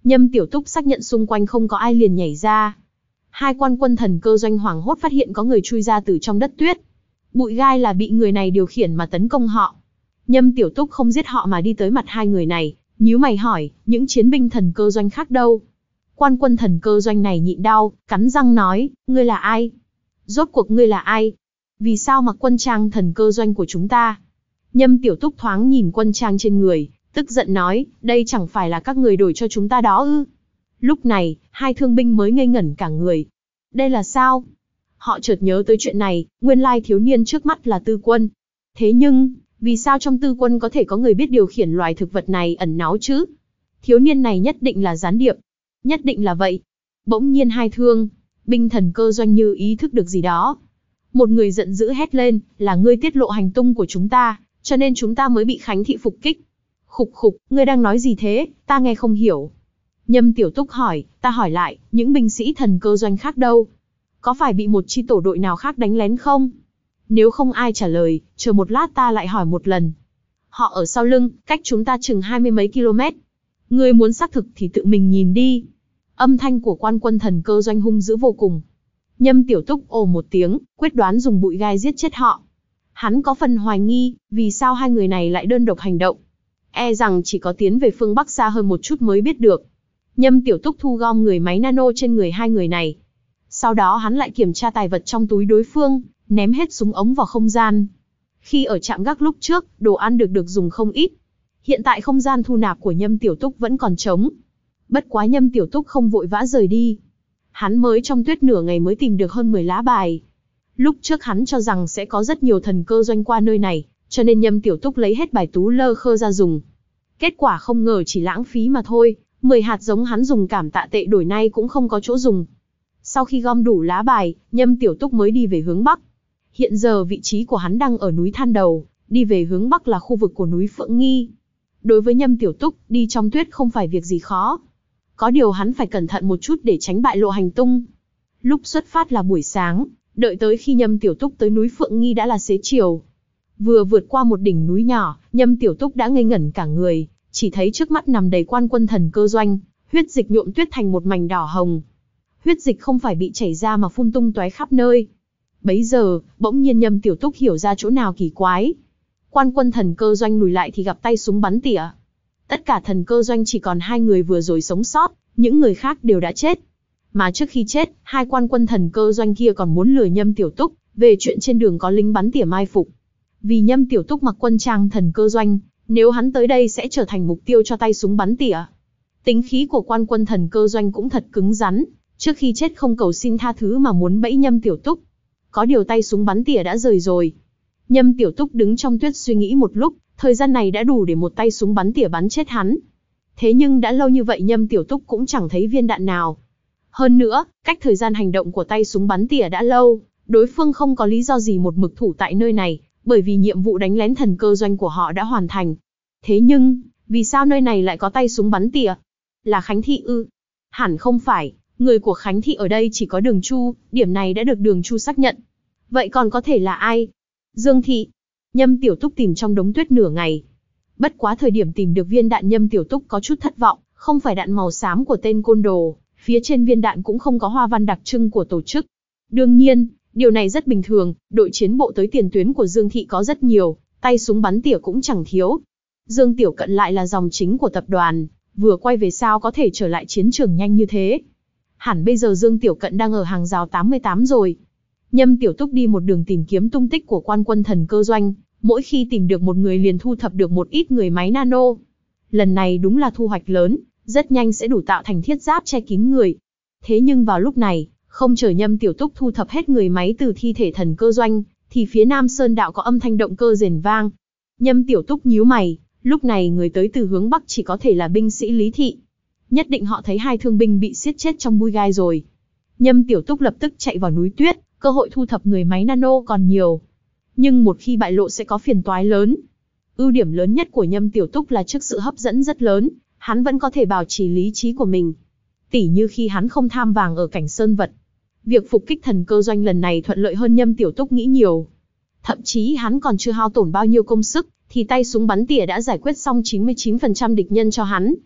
Nhâm Tiểu Túc xác nhận xung quanh không có ai liền nhảy ra. Hai quan quân thần cơ doanh hoảng hốt phát hiện có người chui ra từ trong đất tuyết. Bụi gai là bị người này điều khiển mà tấn công họ. Nhâm Tiểu Túc không giết họ mà đi tới mặt hai người này, nhíu mày hỏi, những chiến binh thần cơ doanh khác đâu? Quan quân thần cơ doanh này nhịn đau, cắn răng nói, ngươi là ai? Rốt cuộc ngươi là ai? Vì sao mặc quân trang thần cơ doanh của chúng ta? Nhâm Tiểu Túc thoáng nhìn quân trang trên người, tức giận nói, đây chẳng phải là các người đổi cho chúng ta đó ư? Lúc này, hai thương binh mới ngây ngẩn cả người. Đây là sao? Họ chợt nhớ tới chuyện này, nguyên lai thiếu niên trước mắt là Tư Quân. Thế nhưng, vì sao trong Tư Quân có thể có người biết điều khiển loài thực vật này ẩn náu chứ? Thiếu niên này nhất định là gián điệp. Nhất định là vậy. Bỗng nhiên hai thương binh thần cơ doanh như ý thức được gì đó. Một người giận dữ hét lên, là ngươi tiết lộ hành tung của chúng ta, cho nên chúng ta mới bị Khánh thị phục kích. Khục khục, ngươi đang nói gì thế, ta nghe không hiểu. Nhâm Tiểu Túc hỏi, ta hỏi lại, những binh sĩ thần cơ doanh khác đâu? Có phải bị một chi tổ đội nào khác đánh lén không? Nếu không ai trả lời, chờ một lát ta lại hỏi một lần. Họ ở sau lưng, cách chúng ta chừng hai mươi mấy km. Ngươi muốn xác thực thì tự mình nhìn đi. Âm thanh của quan quân thần cơ doanh hung dữ vô cùng. Nhâm Tiểu Túc ồ một tiếng, quyết đoán dùng bụi gai giết chết họ. Hắn có phần hoài nghi, vì sao hai người này lại đơn độc hành động. E rằng chỉ có tiến về phương Bắc xa hơn một chút mới biết được. Nhâm Tiểu Túc thu gom người máy nano trên người hai người này. Sau đó hắn lại kiểm tra tài vật trong túi đối phương, ném hết súng ống vào không gian. Khi ở trạm gác lúc trước, đồ ăn được được dùng không ít. Hiện tại không gian thu nạp của Nhâm Tiểu Túc vẫn còn trống. Bất quá Nhâm Tiểu Túc không vội vã rời đi. Hắn mới trong tuyết nửa ngày mới tìm được hơn mười lá bài. Lúc trước hắn cho rằng sẽ có rất nhiều thần cơ doanh qua nơi này, cho nên Nhâm Tiểu Túc lấy hết bài tú lơ khơ ra dùng. Kết quả không ngờ chỉ lãng phí mà thôi, mười hạt giống hắn dùng cảm tạ tệ đổi nay cũng không có chỗ dùng. Sau khi gom đủ lá bài, Nhâm Tiểu Túc mới đi về hướng Bắc. Hiện giờ vị trí của hắn đang ở núi Than Đầu, đi về hướng Bắc là khu vực của núi Phượng Nghi. Đối với Nhâm Tiểu Túc, đi trong tuyết không phải việc gì khó. Có điều hắn phải cẩn thận một chút để tránh bại lộ hành tung. Lúc xuất phát là buổi sáng, đợi tới khi Nhâm Tiểu Túc tới núi Phượng Nghi đã là xế chiều. Vừa vượt qua một đỉnh núi nhỏ, Nhâm Tiểu Túc đã ngây ngẩn cả người, chỉ thấy trước mắt nằm đầy quan quân thần cơ doanh, huyết dịch nhuộm tuyết thành một mảnh đỏ hồng. Huyết dịch không phải bị chảy ra mà phun tung tóe khắp nơi. Bấy giờ, bỗng nhiên Nhâm Tiểu Túc hiểu ra chỗ nào kỳ quái. Quan quân thần cơ doanh lùi lại thì gặp tay súng bắn tỉa. Tất cả thần cơ doanh chỉ còn hai người vừa rồi sống sót, những người khác đều đã chết. Mà trước khi chết, hai quan quân thần cơ doanh kia còn muốn lừa Nhâm Tiểu Túc về chuyện trên đường có lính bắn tỉa mai phục. Vì Nhâm Tiểu Túc mặc quân trang thần cơ doanh, nếu hắn tới đây sẽ trở thành mục tiêu cho tay súng bắn tỉa. Tính khí của quan quân thần cơ doanh cũng thật cứng rắn, trước khi chết không cầu xin tha thứ mà muốn bẫy Nhâm Tiểu Túc. Có điều tay súng bắn tỉa đã rời rồi. Nhâm Tiểu Túc đứng trong tuyết suy nghĩ một lúc, thời gian này đã đủ để một tay súng bắn tỉa bắn chết hắn. Thế nhưng đã lâu như vậy Nhâm Tiểu Túc cũng chẳng thấy viên đạn nào. Hơn nữa, cách thời gian hành động của tay súng bắn tỉa đã lâu, đối phương không có lý do gì một mực thủ tại nơi này, bởi vì nhiệm vụ đánh lén thần cơ doanh của họ đã hoàn thành. Thế nhưng, vì sao nơi này lại có tay súng bắn tỉa? Là Khánh thị ư? Hẳn không phải, người của Khánh thị ở đây chỉ có Đường Chu, điểm này đã được Đường Chu xác nhận. Vậy còn có thể là ai? Dương thị. Nhâm Tiểu Túc tìm trong đống tuyết nửa ngày. Bất quá thời điểm tìm được viên đạn Nhâm Tiểu Túc có chút thất vọng, không phải đạn màu xám của tên côn đồ, phía trên viên đạn cũng không có hoa văn đặc trưng của tổ chức. Đương nhiên, điều này rất bình thường, đội chiến bộ tới tiền tuyến của Dương thị có rất nhiều, tay súng bắn tỉa cũng chẳng thiếu. Dương Tiểu Cận lại là dòng chính của tập đoàn, vừa quay về sao có thể trở lại chiến trường nhanh như thế. Hẳn bây giờ Dương Tiểu Cận đang ở hàng rào tám mươi tám rồi. Nhâm Tiểu Túc đi một đường tìm kiếm tung tích của quan quân thần cơ doanh, mỗi khi tìm được một người liền thu thập được một ít người máy nano. Lần này đúng là thu hoạch lớn, rất nhanh sẽ đủ tạo thành thiết giáp che kín người. Thế nhưng vào lúc này, không chờ Nhâm Tiểu Túc thu thập hết người máy từ thi thể thần cơ doanh, thì phía Nam Sơn Đạo có âm thanh động cơ rền vang. Nhâm Tiểu Túc nhíu mày, lúc này người tới từ hướng Bắc chỉ có thể là binh sĩ Lý thị. Nhất định họ thấy hai thương binh bị siết chết trong bụi gai rồi. Nhâm Tiểu Túc lập tức chạy vào núi tuyết, cơ hội thu thập người máy nano còn nhiều. Nhưng một khi bại lộ sẽ có phiền toái lớn. Ưu điểm lớn nhất của Nhâm Tiểu Túc là trước sự hấp dẫn rất lớn, hắn vẫn có thể bảo trì lý trí của mình. Tỉ như khi hắn không tham vàng ở cảnh sơn vật. Việc phục kích thần cơ doanh lần này thuận lợi hơn Nhâm Tiểu Túc nghĩ nhiều. Thậm chí hắn còn chưa hao tổn bao nhiêu công sức, thì tay súng bắn tỉa đã giải quyết xong chín mươi chín phần trăm địch nhân cho hắn.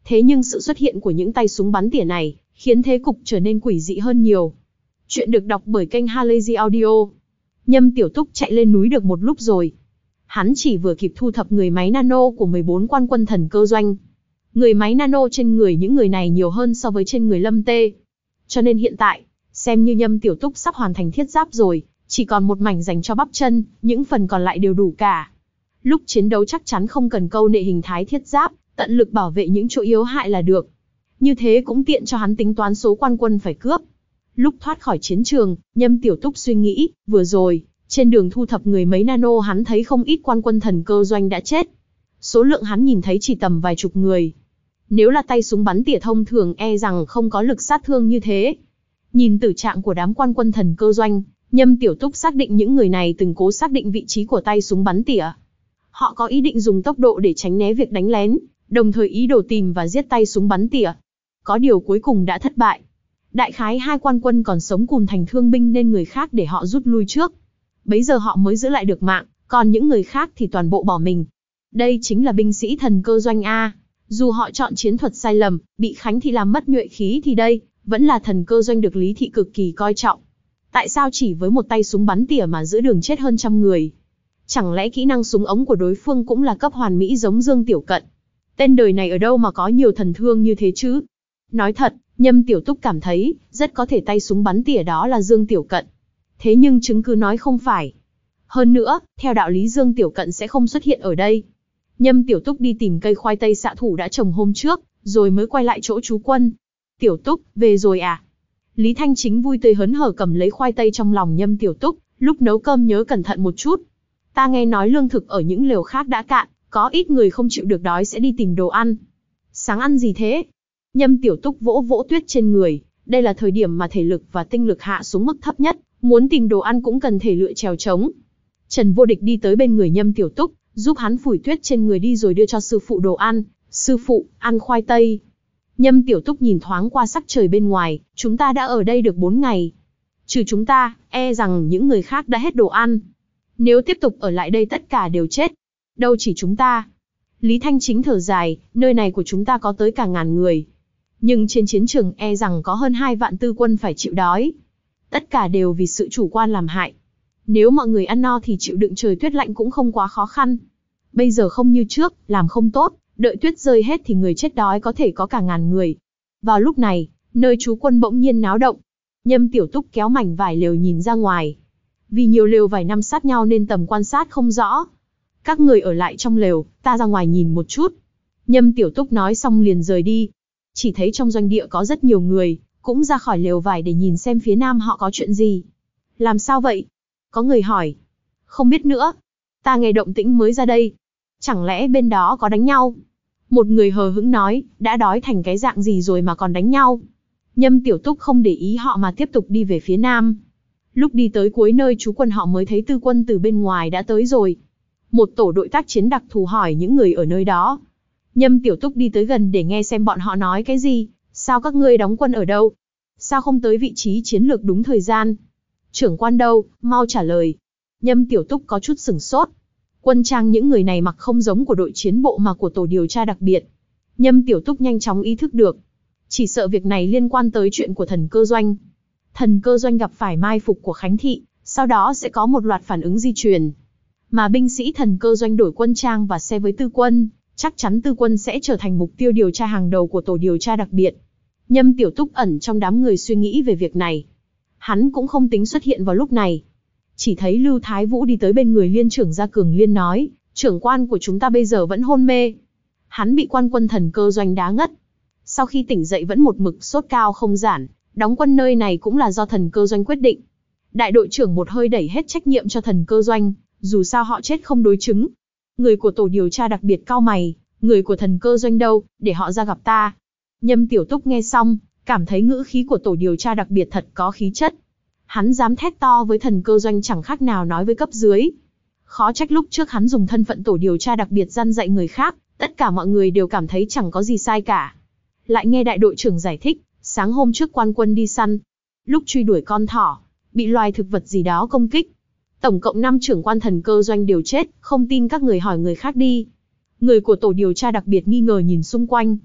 Thế nhưng sự xuất hiện của những tay súng bắn tỉa này, khiến thế cục trở nên quỷ dị hơn nhiều. Chuyện được đọc bởi kênh Halazy Audio. Nhâm Tiểu Túc chạy lên núi được một lúc rồi. Hắn chỉ vừa kịp thu thập người máy nano của mười bốn quan quân thần cơ doanh. Người máy nano trên người những người này nhiều hơn so với trên người Lâm Tê. Cho nên hiện tại, xem như Nhâm Tiểu Túc sắp hoàn thành thiết giáp rồi, chỉ còn một mảnh dành cho bắp chân, những phần còn lại đều đủ cả. Lúc chiến đấu chắc chắn không cần câu nệ hình thái thiết giáp, tận lực bảo vệ những chỗ yếu hại là được. Như thế cũng tiện cho hắn tính toán số quan quân phải cướp. Lúc thoát khỏi chiến trường, Nhâm Tiểu Túc suy nghĩ, vừa rồi, trên đường thu thập người máy nano hắn thấy không ít quan quân thần cơ doanh đã chết. Số lượng hắn nhìn thấy chỉ tầm vài chục người. Nếu là tay súng bắn tỉa thông thường e rằng không có lực sát thương như thế. Nhìn tử trạng của đám quan quân thần cơ doanh, Nhâm Tiểu Túc xác định những người này từng cố xác định vị trí của tay súng bắn tỉa. Họ có ý định dùng tốc độ để tránh né việc đánh lén, đồng thời ý đồ tìm và giết tay súng bắn tỉa. Có điều cuối cùng đã thất bại. Đại khái hai quan quân còn sống cùn thành thương binh nên người khác để họ rút lui trước. Bấy giờ họ mới giữ lại được mạng, còn những người khác thì toàn bộ bỏ mình. Đây chính là binh sĩ thần cơ doanh A. Dù họ chọn chiến thuật sai lầm, bị Khánh Thị làm mất nhuệ khí thì đây, vẫn là thần cơ doanh được Lý Thị cực kỳ coi trọng. Tại sao chỉ với một tay súng bắn tỉa mà giữ đường chết hơn trăm người? Chẳng lẽ kỹ năng súng ống của đối phương cũng là cấp hoàn mỹ giống Dương Tiểu Cận? Tên đời này ở đâu mà có nhiều thần thương như thế chứ? Nói thật, Nhâm Tiểu Túc cảm thấy, rất có thể tay súng bắn tỉa đó là Dương Tiểu Cận. Thế nhưng chứng cứ nói không phải. Hơn nữa, theo đạo lý Dương Tiểu Cận sẽ không xuất hiện ở đây. Nhâm Tiểu Túc đi tìm cây khoai tây xạ thủ đã trồng hôm trước, rồi mới quay lại chỗ trú quân. Tiểu Túc, về rồi à? Lý Thanh Chính vui tươi hớn hở cầm lấy khoai tây trong lòng Nhâm Tiểu Túc, lúc nấu cơm nhớ cẩn thận một chút. Ta nghe nói lương thực ở những lều khác đã cạn, có ít người không chịu được đói sẽ đi tìm đồ ăn. Sáng ăn gì thế? Nhâm Tiểu Túc vỗ vỗ tuyết trên người, đây là thời điểm mà thể lực và tinh lực hạ xuống mức thấp nhất, muốn tìm đồ ăn cũng cần thể lựa trèo trống. Trần Vô Địch đi tới bên người Nhâm Tiểu Túc, giúp hắn phủi tuyết trên người đi rồi đưa cho sư phụ đồ ăn. Sư phụ, ăn khoai tây. Nhâm Tiểu Túc nhìn thoáng qua sắc trời bên ngoài, chúng ta đã ở đây được bốn ngày. Trừ chúng ta, e rằng những người khác đã hết đồ ăn. Nếu tiếp tục ở lại đây tất cả đều chết. Đâu chỉ chúng ta. Lý Thanh Chính thở dài, nơi này của chúng ta có tới cả ngàn người. Nhưng trên chiến trường e rằng có hơn hai vạn tư quân phải chịu đói. Tất cả đều vì sự chủ quan làm hại. Nếu mọi người ăn no thì chịu đựng trời tuyết lạnh cũng không quá khó khăn. Bây giờ không như trước, làm không tốt, đợi tuyết rơi hết thì người chết đói có thể có cả ngàn người. Vào lúc này, nơi trú quân bỗng nhiên náo động. Nhâm Tiểu Túc kéo mảnh vải lều nhìn ra ngoài. Vì nhiều lều vải nằm sát nhau nên tầm quan sát không rõ. Các người ở lại trong lều, ta ra ngoài nhìn một chút. Nhâm Tiểu Túc nói xong liền rời đi. Chỉ thấy trong doanh địa có rất nhiều người, cũng ra khỏi lều vải để nhìn xem phía nam họ có chuyện gì. Làm sao vậy? Có người hỏi. Không biết nữa. Ta nghe động tĩnh mới ra đây. Chẳng lẽ bên đó có đánh nhau? Một người hờ hững nói, đã đói thành cái dạng gì rồi mà còn đánh nhau. Nhâm Tiểu Túc không để ý họ mà tiếp tục đi về phía nam. Lúc đi tới cuối nơi trú quân họ mới thấy tư quân từ bên ngoài đã tới rồi. Một tổ đội tác chiến đặc thù hỏi những người ở nơi đó. Nhâm Tiểu Túc đi tới gần để nghe xem bọn họ nói cái gì. Sao các ngươi đóng quân ở đâu? Sao không tới vị trí chiến lược đúng thời gian? Trưởng quan đâu, mau trả lời. Nhâm Tiểu Túc có chút sửng sốt. Quân trang những người này mặc không giống của đội chiến bộ mà của tổ điều tra đặc biệt. Nhâm Tiểu Túc nhanh chóng ý thức được. Chỉ sợ việc này liên quan tới chuyện của thần cơ doanh. Thần cơ doanh gặp phải mai phục của Khánh Thị, sau đó sẽ có một loạt phản ứng di truyền. Mà binh sĩ thần cơ doanh đổi quân trang và xe với tư quân, chắc chắn tư quân sẽ trở thành mục tiêu điều tra hàng đầu của tổ điều tra đặc biệt. Nhâm Tiểu Túc ẩn trong đám người suy nghĩ về việc này. Hắn cũng không tính xuất hiện vào lúc này. Chỉ thấy Lưu Thái Vũ đi tới bên người liên trưởng Gia Cường Liên nói, trưởng quan của chúng ta bây giờ vẫn hôn mê. Hắn bị quan quân thần cơ doanh đá ngất. Sau khi tỉnh dậy vẫn một mực sốt cao không giảm, đóng quân nơi này cũng là do thần cơ doanh quyết định. Đại đội trưởng một hơi đẩy hết trách nhiệm cho thần cơ doanh, dù sao họ chết không đối chứng. Người của tổ điều tra đặc biệt cau mày, người của thần cơ doanh đâu, để họ ra gặp ta. Nhâm Tiểu Túc nghe xong, cảm thấy ngữ khí của tổ điều tra đặc biệt thật có khí chất. Hắn dám thét to với thần cơ doanh chẳng khác nào nói với cấp dưới. Khó trách lúc trước hắn dùng thân phận tổ điều tra đặc biệt răn dạy người khác, tất cả mọi người đều cảm thấy chẳng có gì sai cả. Lại nghe đại đội trưởng giải thích, sáng hôm trước quan quân đi săn. Lúc truy đuổi con thỏ, bị loài thực vật gì đó công kích. Tổng cộng năm trưởng quan thần cơ doanh đều chết, không tin các người hỏi người khác đi. Người của tổ điều tra đặc biệt nghi ngờ nhìn xung quanh.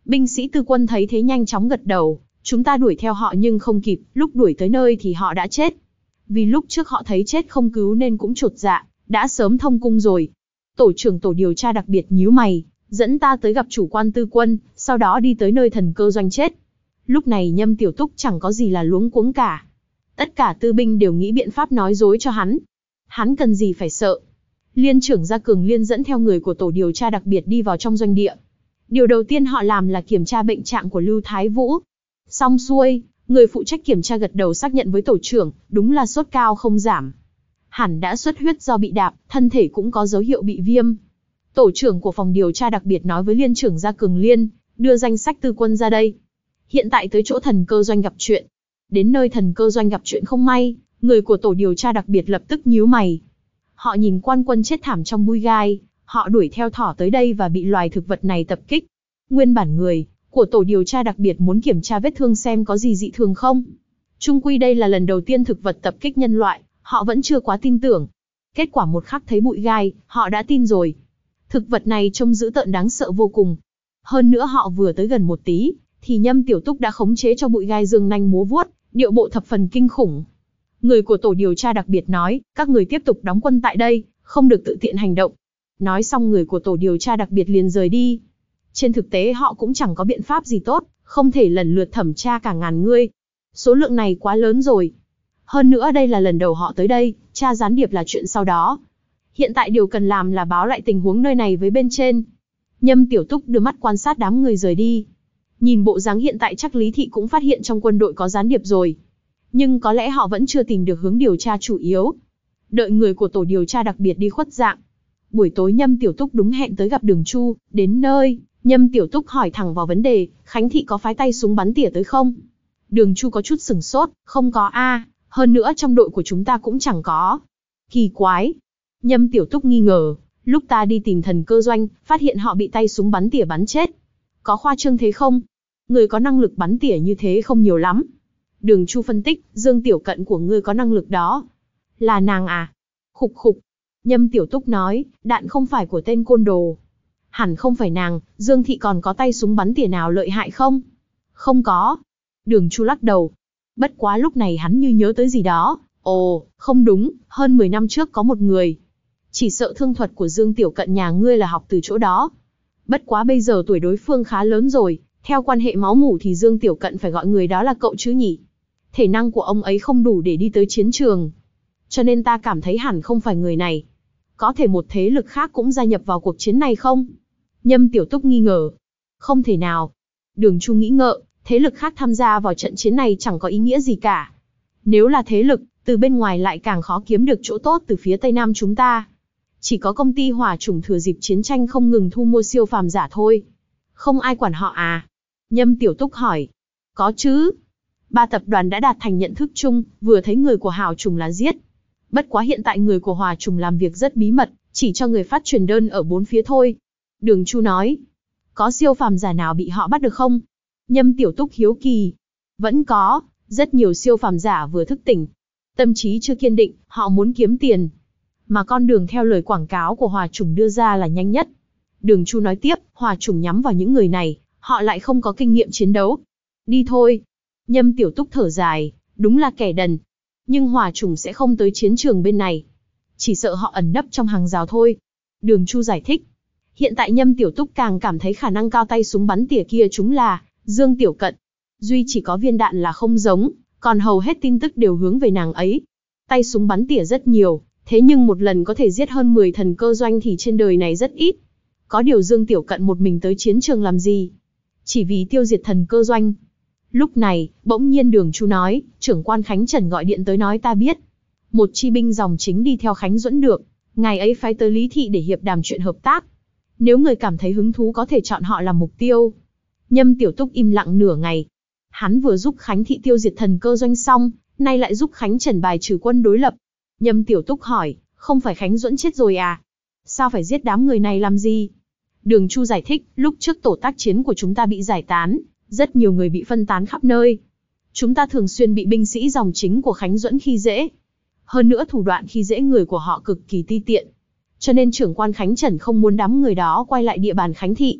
Binh sĩ tư quân thấy thế nhanh chóng gật đầu, chúng ta đuổi theo họ nhưng không kịp, lúc đuổi tới nơi thì họ đã chết. Vì lúc trước họ thấy chết không cứu nên cũng chột dạ, đã sớm thông cung rồi. Tổ trưởng tổ điều tra đặc biệt nhíu mày, dẫn ta tới gặp chủ quan tư quân, sau đó đi tới nơi thần cơ doanh chết. Lúc này Nhâm Tiểu Túc chẳng có gì là luống cuống cả. Tất cả tư binh đều nghĩ biện pháp nói dối cho hắn. Hắn cần gì phải sợ. Liên trưởng Gia Cường Liên dẫn theo người của tổ điều tra đặc biệt đi vào trong doanh địa. Điều đầu tiên họ làm là kiểm tra bệnh trạng của Lưu Thái Vũ. Xong xuôi, người phụ trách kiểm tra gật đầu xác nhận với tổ trưởng, đúng là sốt cao không giảm. Hẳn đã xuất huyết do bị đạp, thân thể cũng có dấu hiệu bị viêm. Tổ trưởng của phòng điều tra đặc biệt nói với liên trưởng Gia Cường Liên, đưa danh sách tư quân ra đây. Hiện tại tới chỗ thần cơ doanh gặp chuyện. Đến nơi thần cơ doanh gặp chuyện không may, người của tổ điều tra đặc biệt lập tức nhíu mày. Họ nhìn quan quân chết thảm trong bụi gai, họ đuổi theo thỏ tới đây và bị loài thực vật này tập kích. Nguyên bản người của tổ điều tra đặc biệt muốn kiểm tra vết thương xem có gì dị thường không. Chung quy đây là lần đầu tiên thực vật tập kích nhân loại, họ vẫn chưa quá tin tưởng. Kết quả một khắc thấy bụi gai, họ đã tin rồi. Thực vật này trông dữ tợn đáng sợ vô cùng. Hơn nữa họ vừa tới gần một tí, thì Nhâm Tiểu Túc đã khống chế cho bụi gai dương nanh múa vuốt, điệu bộ thập phần kinh khủng. Người của tổ điều tra đặc biệt nói, các người tiếp tục đóng quân tại đây, không được tự tiện hành động. Nói xong người của tổ điều tra đặc biệt liền rời đi. Trên thực tế họ cũng chẳng có biện pháp gì tốt, không thể lần lượt thẩm tra cả ngàn người. Số lượng này quá lớn rồi. Hơn nữa đây là lần đầu họ tới đây, tra gián điệp là chuyện sau đó. Hiện tại điều cần làm là báo lại tình huống nơi này với bên trên. Nhâm Tiểu Túc đưa mắt quan sát đám người rời đi. Nhìn bộ dáng hiện tại chắc Lý Thị cũng phát hiện trong quân đội có gián điệp rồi. Nhưng có lẽ họ vẫn chưa tìm được hướng điều tra chủ yếu. Đợi người của tổ điều tra đặc biệt đi khuất dạng. Buổi tối Nhâm Tiểu Túc đúng hẹn tới gặp Đường Chu, đến nơi, Nhâm Tiểu Túc hỏi thẳng vào vấn đề, Khánh Thị có phái tay súng bắn tỉa tới không? Đường Chu có chút sửng sốt, không có a, hơn nữa trong đội của chúng ta cũng chẳng có. Kỳ quái. Nhâm Tiểu Túc nghi ngờ, lúc ta đi tìm thần cơ doanh, phát hiện họ bị tay súng bắn tỉa bắn chết. Có khoa trương thế không? Người có năng lực bắn tỉa như thế không nhiều lắm. Đường Chu phân tích, Dương Tiểu Cận của ngươi có năng lực đó. Là nàng à? Khục khục. Nhâm Tiểu Túc nói, đạn không phải của tên côn đồ. Hẳn không phải nàng, Dương Thị còn có tay súng bắn tỉa nào lợi hại không? Không có. Đường Chu lắc đầu. Bất quá lúc này hắn như nhớ tới gì đó. Ồ, không đúng, hơn mười năm trước có một người. Chỉ sợ thương thuật của Dương Tiểu Cận nhà ngươi là học từ chỗ đó. Bất quá bây giờ tuổi đối phương khá lớn rồi, theo quan hệ máu mủ thì Dương Tiểu Cận phải gọi người đó là cậu chứ nhỉ? Thể năng của ông ấy không đủ để đi tới chiến trường. Cho nên ta cảm thấy hẳn không phải người này. Có thể một thế lực khác cũng gia nhập vào cuộc chiến này không? Nhâm Tiểu Túc nghi ngờ. Không thể nào. Đường Chu nghĩ ngợi, thế lực khác tham gia vào trận chiến này chẳng có ý nghĩa gì cả. Nếu là thế lực, từ bên ngoài lại càng khó kiếm được chỗ tốt từ phía Tây Nam chúng ta. Chỉ có công ty Hỏa Chủng thừa dịp chiến tranh không ngừng thu mua siêu phàm giả thôi. Không ai quản họ à? Nhâm Tiểu Túc hỏi. Có chứ. Ba tập đoàn đã đạt thành nhận thức chung, vừa thấy người của Hỏa Chủng là giết. Bất quá hiện tại người của Hỏa Chủng làm việc rất bí mật, chỉ cho người phát truyền đơn ở bốn phía thôi. Đường Chu nói. Có siêu phàm giả nào bị họ bắt được không? Nhâm Tiểu Túc hiếu kỳ. Vẫn có, rất nhiều siêu phàm giả vừa thức tỉnh. Tâm trí chưa kiên định, họ muốn kiếm tiền. Mà con đường theo lời quảng cáo của Hỏa Chủng đưa ra là nhanh nhất. Đường Chu nói tiếp, Hỏa Chủng nhắm vào những người này, họ lại không có kinh nghiệm chiến đấu. Đi thôi. Nhâm Tiểu Túc thở dài, đúng là kẻ đần. Nhưng Hỏa Chủng sẽ không tới chiến trường bên này. Chỉ sợ họ ẩn nấp trong hàng rào thôi. Đường Chu giải thích. Hiện tại Nhâm Tiểu Túc càng cảm thấy khả năng cao tay súng bắn tỉa kia chúng là Dương Tiểu Cận. Duy chỉ có viên đạn là không giống, còn hầu hết tin tức đều hướng về nàng ấy. Tay súng bắn tỉa rất nhiều, thế nhưng một lần có thể giết hơn mười thần cơ doanh thì trên đời này rất ít. Có điều Dương Tiểu Cận một mình tới chiến trường làm gì? Chỉ vì tiêu diệt thần cơ doanh. Lúc này, bỗng nhiên Đường Chu nói, trưởng quan Khánh Trần gọi điện tới nói ta biết. Một chi binh dòng chính đi theo Khánh Duẫn được, ngài ấy phái tới Lý Thị để hiệp đàm chuyện hợp tác. Nếu người cảm thấy hứng thú có thể chọn họ làm mục tiêu. Nhâm Tiểu Túc im lặng nửa ngày. Hắn vừa giúp Khánh Thị tiêu diệt thần cơ doanh xong, nay lại giúp Khánh Trần bài trừ quân đối lập. Nhâm Tiểu Túc hỏi, không phải Khánh Duẫn chết rồi à? Sao phải giết đám người này làm gì? Đường Chu giải thích, lúc trước tổ tác chiến của chúng ta bị giải tán, rất nhiều người bị phân tán khắp nơi. Chúng ta thường xuyên bị binh sĩ dòng chính của Khánh Duẫn khi dễ. Hơn nữa thủ đoạn khi dễ người của họ cực kỳ ti tiện. Cho nên trưởng quan Khánh Trần không muốn đám người đó quay lại địa bàn Khánh Thị.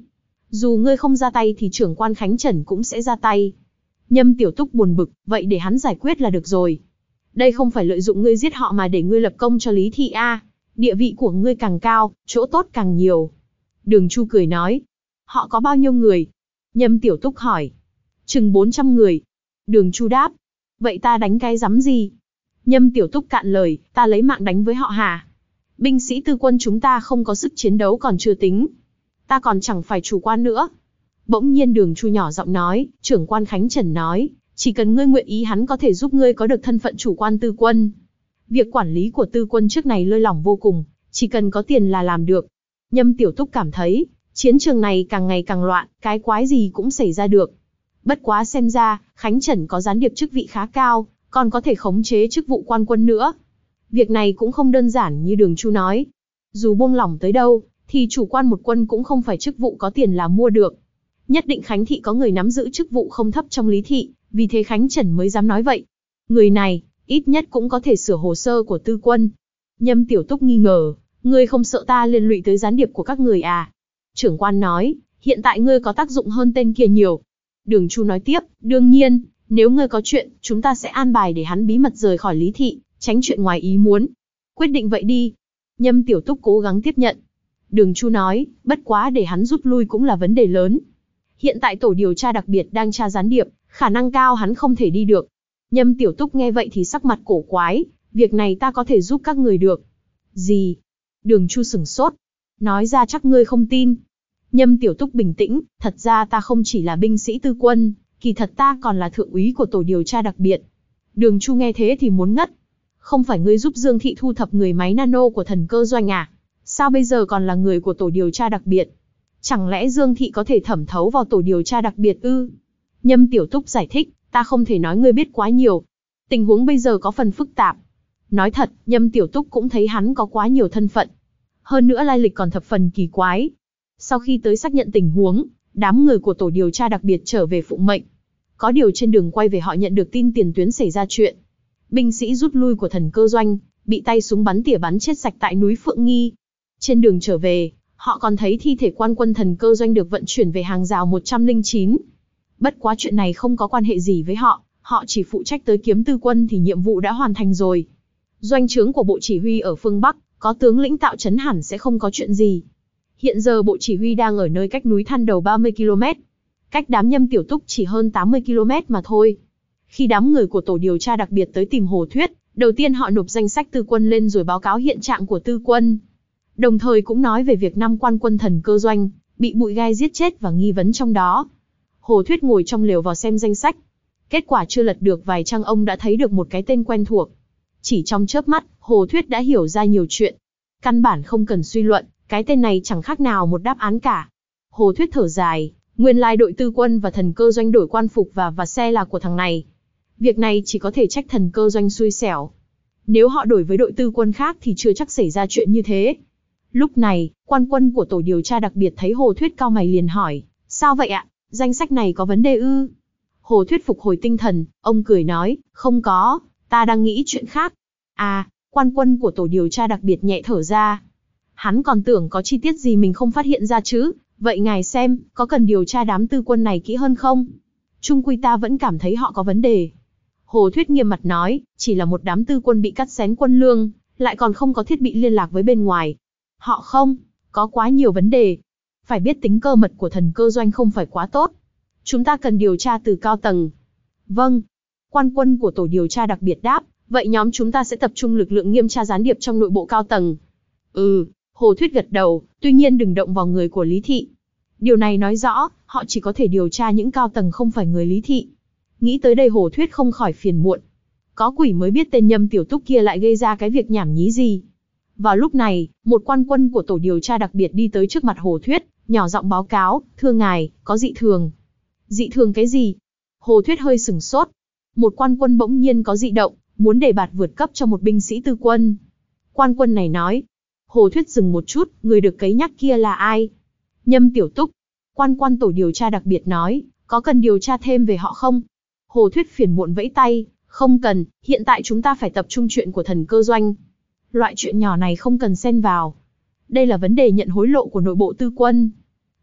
Dù ngươi không ra tay thì trưởng quan Khánh Trần cũng sẽ ra tay. Nhâm Tiểu Túc buồn bực, vậy để hắn giải quyết là được rồi. Đây không phải lợi dụng ngươi giết họ mà để ngươi lập công cho Lý Thị a. Địa vị của ngươi càng cao, chỗ tốt càng nhiều. Đường Chu cười nói. Họ có bao nhiêu người? Nhâm Tiểu Túc hỏi. Chừng bốn trăm người. Đường Chu đáp. Vậy ta đánh cái rắm gì? Nhâm Tiểu Túc cạn lời, ta lấy mạng đánh với họ hả? Binh sĩ tư quân chúng ta không có sức chiến đấu còn chưa tính. Ta còn chẳng phải chủ quan nữa. Bỗng nhiên Đường Chu nhỏ giọng nói, trưởng quan Khánh Trần nói, chỉ cần ngươi nguyện ý hắn có thể giúp ngươi có được thân phận chủ quan tư quân. Việc quản lý của tư quân trước này lơi lỏng vô cùng, chỉ cần có tiền là làm được. Nhâm Tiểu Túc cảm thấy, chiến trường này càng ngày càng loạn, cái quái gì cũng xảy ra được. Bất quá xem ra, Khánh Trần có gián điệp chức vị khá cao, còn có thể khống chế chức vụ quan quân nữa. Việc này cũng không đơn giản như Đường Chu nói. Dù buông lỏng tới đâu, thì chủ quan một quân cũng không phải chức vụ có tiền là mua được. Nhất định Khánh Thị có người nắm giữ chức vụ không thấp trong Lý Thị, vì thế Khánh Trần mới dám nói vậy. Người này, ít nhất cũng có thể sửa hồ sơ của tư quân. Nhâm Tiểu Túc nghi ngờ, ngươi không sợ ta liên lụy tới gián điệp của các người à? Trưởng quan nói, hiện tại ngươi có tác dụng hơn tên kia nhiều. Đường Chu nói tiếp, đương nhiên, nếu ngươi có chuyện, chúng ta sẽ an bài để hắn bí mật rời khỏi Lý Thị, tránh chuyện ngoài ý muốn. Quyết định vậy đi. Nhâm Tiểu Túc cố gắng tiếp nhận. Đường Chu nói, bất quá để hắn rút lui cũng là vấn đề lớn. Hiện tại tổ điều tra đặc biệt đang tra gián điệp, khả năng cao hắn không thể đi được. Nhâm Tiểu Túc nghe vậy thì sắc mặt cổ quái, việc này ta có thể giúp các người được. Gì? Đường Chu sửng sốt. Nói ra chắc ngươi không tin. Nhâm Tiểu Túc bình tĩnh, thật ra ta không chỉ là binh sĩ tư quân, kỳ thật ta còn là thượng úy của tổ điều tra đặc biệt. Đường Chu nghe thế thì muốn ngất. Không phải ngươi giúp Dương Thị thu thập người máy nano của Thần Cơ Doanh à? Sao bây giờ còn là người của tổ điều tra đặc biệt? Chẳng lẽ Dương Thị có thể thẩm thấu vào tổ điều tra đặc biệt ư? Nhâm Tiểu Túc giải thích, ta không thể nói ngươi biết quá nhiều. Tình huống bây giờ có phần phức tạp. Nói thật, Nhâm Tiểu Túc cũng thấy hắn có quá nhiều thân phận. Hơn nữa lai lịch còn thập phần kỳ quái. Sau khi tới xác nhận tình huống, đám người của tổ điều tra đặc biệt trở về phụng mệnh. Có điều trên đường quay về họ nhận được tin tiền tuyến xảy ra chuyện. Binh sĩ rút lui của Thần Cơ Doanh, bị tay súng bắn tỉa bắn chết sạch tại núi Phượng Nghi. Trên đường trở về, họ còn thấy thi thể quan quân Thần Cơ Doanh được vận chuyển về hàng rào một trăm lẻ chín. Bất quá chuyện này không có quan hệ gì với họ, họ chỉ phụ trách tới kiếm tư quân thì nhiệm vụ đã hoàn thành rồi. Doanh trướng của bộ chỉ huy ở phương Bắc, có tướng lĩnh tạo trấn hẳn sẽ không có chuyện gì. Hiện giờ bộ chỉ huy đang ở nơi cách núi Than Đầu ba mươi ki lô mét. Cách đám Nhâm Tiểu Túc chỉ hơn tám mươi ki lô mét mà thôi. Khi đám người của tổ điều tra đặc biệt tới tìm Hồ Thuyết, đầu tiên họ nộp danh sách tư quân lên rồi báo cáo hiện trạng của tư quân. Đồng thời cũng nói về việc năm quan quân Thần Cơ Doanh bị bụi gai giết chết và nghi vấn trong đó. Hồ Thuyết ngồi trong lều vào xem danh sách. Kết quả chưa lật được vài trang ông đã thấy được một cái tên quen thuộc. Chỉ trong chớp mắt, Hồ Thuyết đã hiểu ra nhiều chuyện. Căn bản không cần suy luận, cái tên này chẳng khác nào một đáp án cả. Hồ Thuyết thở dài, nguyên lai đội tư quân và Thần Cơ Doanh đổi quan phục và và xe là của thằng này. Việc này chỉ có thể trách Thần Cơ Doanh xui xẻo. Nếu họ đổi với đội tư quân khác thì chưa chắc xảy ra chuyện như thế. Lúc này, quan quân của tổ điều tra đặc biệt thấy Hồ Thuyết cau mày liền hỏi, sao vậy ạ, danh sách này có vấn đề ư? Hồ Thuyết phục hồi tinh thần, ông cười nói, không có, ta đang nghĩ chuyện khác. À, quan quân của tổ điều tra đặc biệt nhẹ thở ra. Hắn còn tưởng có chi tiết gì mình không phát hiện ra chứ, vậy ngài xem, có cần điều tra đám tư quân này kỹ hơn không? Chung quy ta vẫn cảm thấy họ có vấn đề. Hồ Thuyết nghiêm mặt nói, chỉ là một đám tư quân bị cắt xén quân lương, lại còn không có thiết bị liên lạc với bên ngoài. Họ không, có quá nhiều vấn đề. Phải biết tính cơ mật của Thần Cơ Doanh không phải quá tốt. Chúng ta cần điều tra từ cao tầng. Vâng. Quan quân của tổ điều tra đặc biệt đáp, vậy nhóm chúng ta sẽ tập trung lực lượng nghiêm tra gián điệp trong nội bộ cao tầng. Ừ, Hồ Thuyết gật đầu, tuy nhiên đừng động vào người của Lý Thị. Điều này nói rõ, họ chỉ có thể điều tra những cao tầng không phải người Lý Thị. Nghĩ tới đây Hồ Thuyết không khỏi phiền muộn. Có quỷ mới biết tên Nhâm Tiểu Túc kia lại gây ra cái việc nhảm nhí gì. Vào lúc này, một quan quân của tổ điều tra đặc biệt đi tới trước mặt Hồ Thuyết, nhỏ giọng báo cáo, thưa ngài, có dị thường. Dị thường cái gì? Hồ Thuyết hơi sửng sốt. Một quan quân bỗng nhiên có dị động, muốn đề bạt vượt cấp cho một binh sĩ tư quân. Quan quân này nói. Hồ Thuyết dừng một chút, người được cấy nhắc kia là ai? Nhâm Tiểu Túc. Quan quan tổ điều tra đặc biệt nói, có cần điều tra thêm về họ không? Hồ Thuyết phiền muộn vẫy tay, không cần, hiện tại chúng ta phải tập trung chuyện của Thần Cơ Doanh. Loại chuyện nhỏ này không cần xen vào. Đây là vấn đề nhận hối lộ của nội bộ tư quân.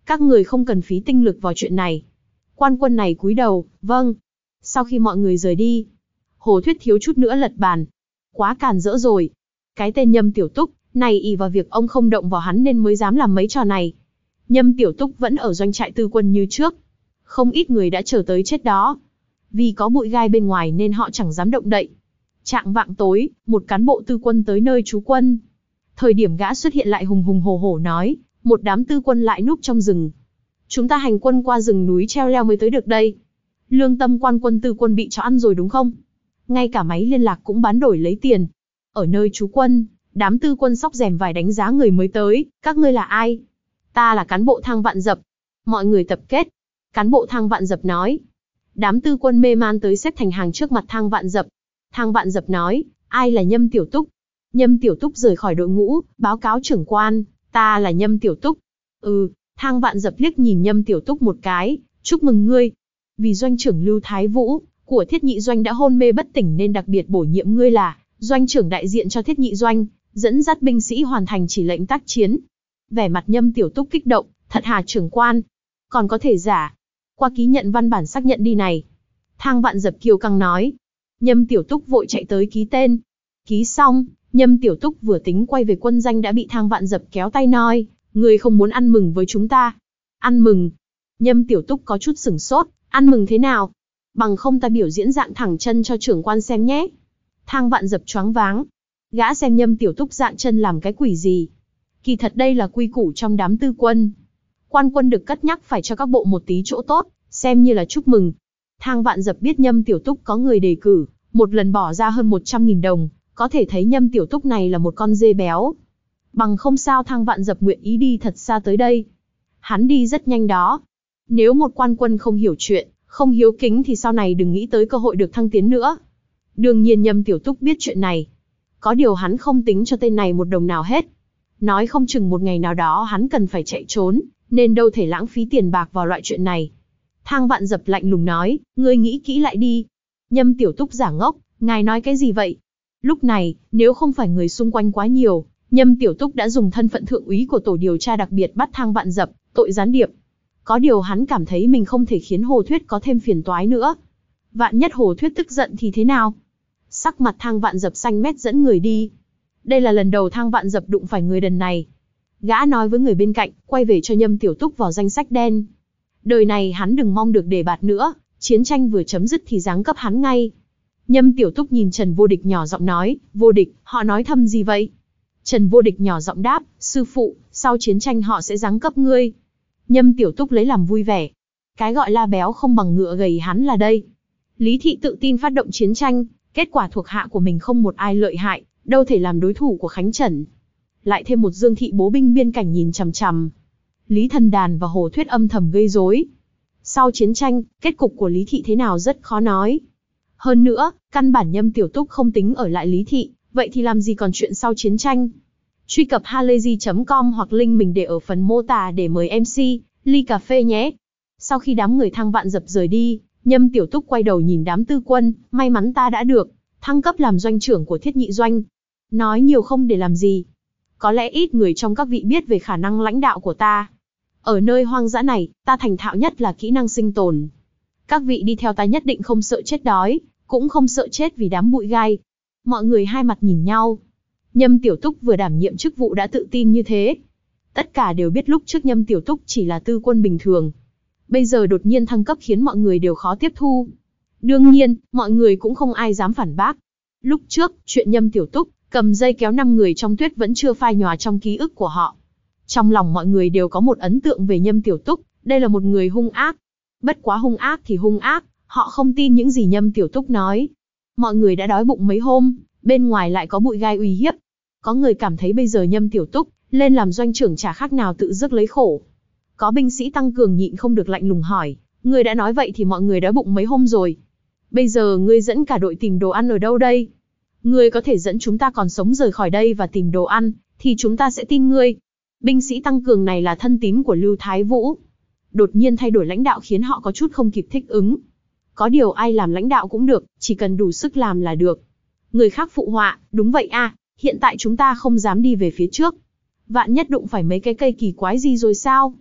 Các người không cần phí tinh lực vào chuyện này. Quan quân này cúi đầu, vâng. Sau khi mọi người rời đi, Hồ Thuyết thiếu chút nữa lật bàn. Quá càn rỡ rồi. Cái tên Nhâm Tiểu Túc này ỷ vào việc ông không động vào hắn nên mới dám làm mấy trò này. Nhâm Tiểu Túc vẫn ở doanh trại tư quân như trước. Không ít người đã chờ tới chết đó. Vì có bụi gai bên ngoài nên họ chẳng dám động đậy. Chạng vạng tối, một cán bộ tư quân tới nơi trú quân. Thời điểm gã xuất hiện lại hùng hùng hổ hổ nói, một đám tư quân lại núp trong rừng. Chúng ta hành quân qua rừng núi treo leo mới tới được đây. Lương tâm quan quân tư quân bị cho ăn rồi đúng không? Ngay cả máy liên lạc cũng bán đổi lấy tiền. Ở nơi trú quân, đám tư quân xóc rèm vải đánh giá người mới tới, các ngươi là ai? Ta là cán bộ Thang Vạn Dập. Mọi người tập kết. Cán bộ Thang Vạn Dập nói. Đám tư quân mê man tới xếp thành hàng trước mặt Thang Vạn Dập. Thang Vạn Dập nói, ai là Nhâm Tiểu Túc? Nhâm Tiểu Túc rời khỏi đội ngũ, báo cáo trưởng quan, ta là Nhâm Tiểu Túc. Ừ, Thang Vạn Dập liếc nhìn Nhâm Tiểu Túc một cái, chúc mừng ngươi. Vì doanh trưởng Lưu Thái Vũ của Thiết Nhị Doanh đã hôn mê bất tỉnh nên đặc biệt bổ nhiệm ngươi là doanh trưởng đại diện cho Thiết Nhị Doanh, dẫn dắt binh sĩ hoàn thành chỉ lệnh tác chiến. Vẻ mặt Nhâm Tiểu Túc kích động, thật hả trưởng quan? Còn có thể giả? Qua ký nhận văn bản xác nhận đi này. Thang Vạn Dập kiêu căng nói. Nhâm Tiểu Túc vội chạy tới ký tên. Ký xong, Nhâm Tiểu Túc vừa tính quay về quân danh đã bị Thang Vạn Dập kéo tay nói, ngươi không muốn ăn mừng với chúng ta. Ăn mừng? Nhâm Tiểu Túc có chút sửng sốt, ăn mừng thế nào? Bằng không ta biểu diễn dạng thẳng chân cho trưởng quan xem nhé. Thang Vạn Dập choáng váng. Gã xem Nhâm Tiểu Túc dạng chân làm cái quỷ gì. Kỳ thật đây là quy củ trong đám tư quân. Quan quân được cất nhắc phải cho các bộ một tí chỗ tốt, xem như là chúc mừng. Thang Vạn Dập biết Nhâm Tiểu Túc có người đề cử, một lần bỏ ra hơn một trăm nghìn đồng, có thể thấy Nhâm Tiểu Túc này là một con dê béo. Bằng không sao Thang Vạn Dập nguyện ý đi thật xa tới đây. Hắn đi rất nhanh đó. Nếu một quan quân không hiểu chuyện, không hiếu kính thì sau này đừng nghĩ tới cơ hội được thăng tiến nữa. Đương nhiên Nhâm Tiểu Túc biết chuyện này. Có điều hắn không tính cho tên này một đồng nào hết. Nói không chừng một ngày nào đó hắn cần phải chạy trốn, nên đâu thể lãng phí tiền bạc vào loại chuyện này. Thang Vạn Dập lạnh lùng nói, ngươi nghĩ kỹ lại đi. Nhâm Tiểu Túc giả ngốc, ngài nói cái gì vậy? Lúc này, nếu không phải người xung quanh quá nhiều, Nhâm Tiểu Túc đã dùng thân phận thượng úy của tổ điều tra đặc biệt bắt Thang Vạn Dập, tội gián điệp. Có điều hắn cảm thấy mình không thể khiến Hồ Thuyết có thêm phiền toái nữa. Vạn nhất Hồ Thuyết tức giận thì thế nào? Sắc mặt Thang Vạn Dập xanh mét dẫn người đi. Đây là lần đầu Thang Vạn Dập đụng phải người đần này. Gã nói với người bên cạnh, quay về cho Nhâm Tiểu Túc vào danh sách đen. Đời này hắn đừng mong được đề bạt nữa, chiến tranh vừa chấm dứt thì giáng cấp hắn ngay. Nhâm Tiểu Túc nhìn Trần Vô Địch nhỏ giọng nói, Vô Địch, họ nói thầm gì vậy? Trần Vô Địch nhỏ giọng đáp, sư phụ, sau chiến tranh họ sẽ giáng cấp ngươi. Nhâm Tiểu Túc lấy làm vui vẻ. Cái gọi là béo không bằng ngựa gầy hắn là đây. Lý Thị tự tin phát động chiến tranh, kết quả thuộc hạ của mình không một ai lợi hại, đâu thể làm đối thủ của Khánh Trần. Lại thêm một Dương Thị bố binh biên cảnh nhìn chằm chằm. Lý Thần Đàn và Hồ Thuyết âm thầm gây rối. Sau chiến tranh, kết cục của Lý Thị thế nào rất khó nói. Hơn nữa, căn bản Nhâm Tiểu Túc không tính ở lại Lý Thị, vậy thì làm gì còn chuyện sau chiến tranh. Truy cập halayzi chấm com hoặc link mình để ở phần mô tả để mời em xê, ly cà phê nhé. Sau khi đám người Thang Vạn Dập rời đi, Nhâm Tiểu Túc quay đầu nhìn đám tư quân, may mắn ta đã được thăng cấp làm doanh trưởng của Thiết Nhị Doanh. Nói nhiều không để làm gì. Có lẽ ít người trong các vị biết về khả năng lãnh đạo của ta. Ở nơi hoang dã này, ta thành thạo nhất là kỹ năng sinh tồn. Các vị đi theo ta nhất định không sợ chết đói, cũng không sợ chết vì đám bụi gai. Mọi người hai mặt nhìn nhau. Nhâm Tiểu Túc vừa đảm nhiệm chức vụ đã tự tin như thế. Tất cả đều biết lúc trước Nhâm Tiểu Túc chỉ là tư quân bình thường. Bây giờ đột nhiên thăng cấp khiến mọi người đều khó tiếp thu. Đương nhiên, mọi người cũng không ai dám phản bác. Lúc trước, chuyện Nhâm Tiểu Túc cầm dây kéo năm người trong tuyết vẫn chưa phai nhòa trong ký ức của họ. Trong lòng mọi người đều có một ấn tượng về Nhâm Tiểu Túc, đây là một người hung ác. Bất quá hung ác thì hung ác, họ không tin những gì Nhâm Tiểu Túc nói. Mọi người đã đói bụng mấy hôm, bên ngoài lại có bụi gai uy hiếp. Có người cảm thấy bây giờ Nhâm Tiểu Túc lên làm doanh trưởng chả khác nào tự rước lấy khổ. Có binh sĩ tăng cường nhịn không được lạnh lùng hỏi, ngươi đã nói vậy thì mọi người đói bụng mấy hôm rồi. Bây giờ ngươi dẫn cả đội tìm đồ ăn ở đâu đây? Ngươi có thể dẫn chúng ta còn sống rời khỏi đây và tìm đồ ăn, thì chúng ta sẽ tin ngươi. Binh sĩ tăng cường này là thân tín của Lưu Thái Vũ. Đột nhiên thay đổi lãnh đạo khiến họ có chút không kịp thích ứng. Có điều ai làm lãnh đạo cũng được, chỉ cần đủ sức làm là được. Người khác phụ họa, đúng vậy à, hiện tại chúng ta không dám đi về phía trước. Vạn nhất đụng phải mấy cái cây kỳ quái gì rồi sao?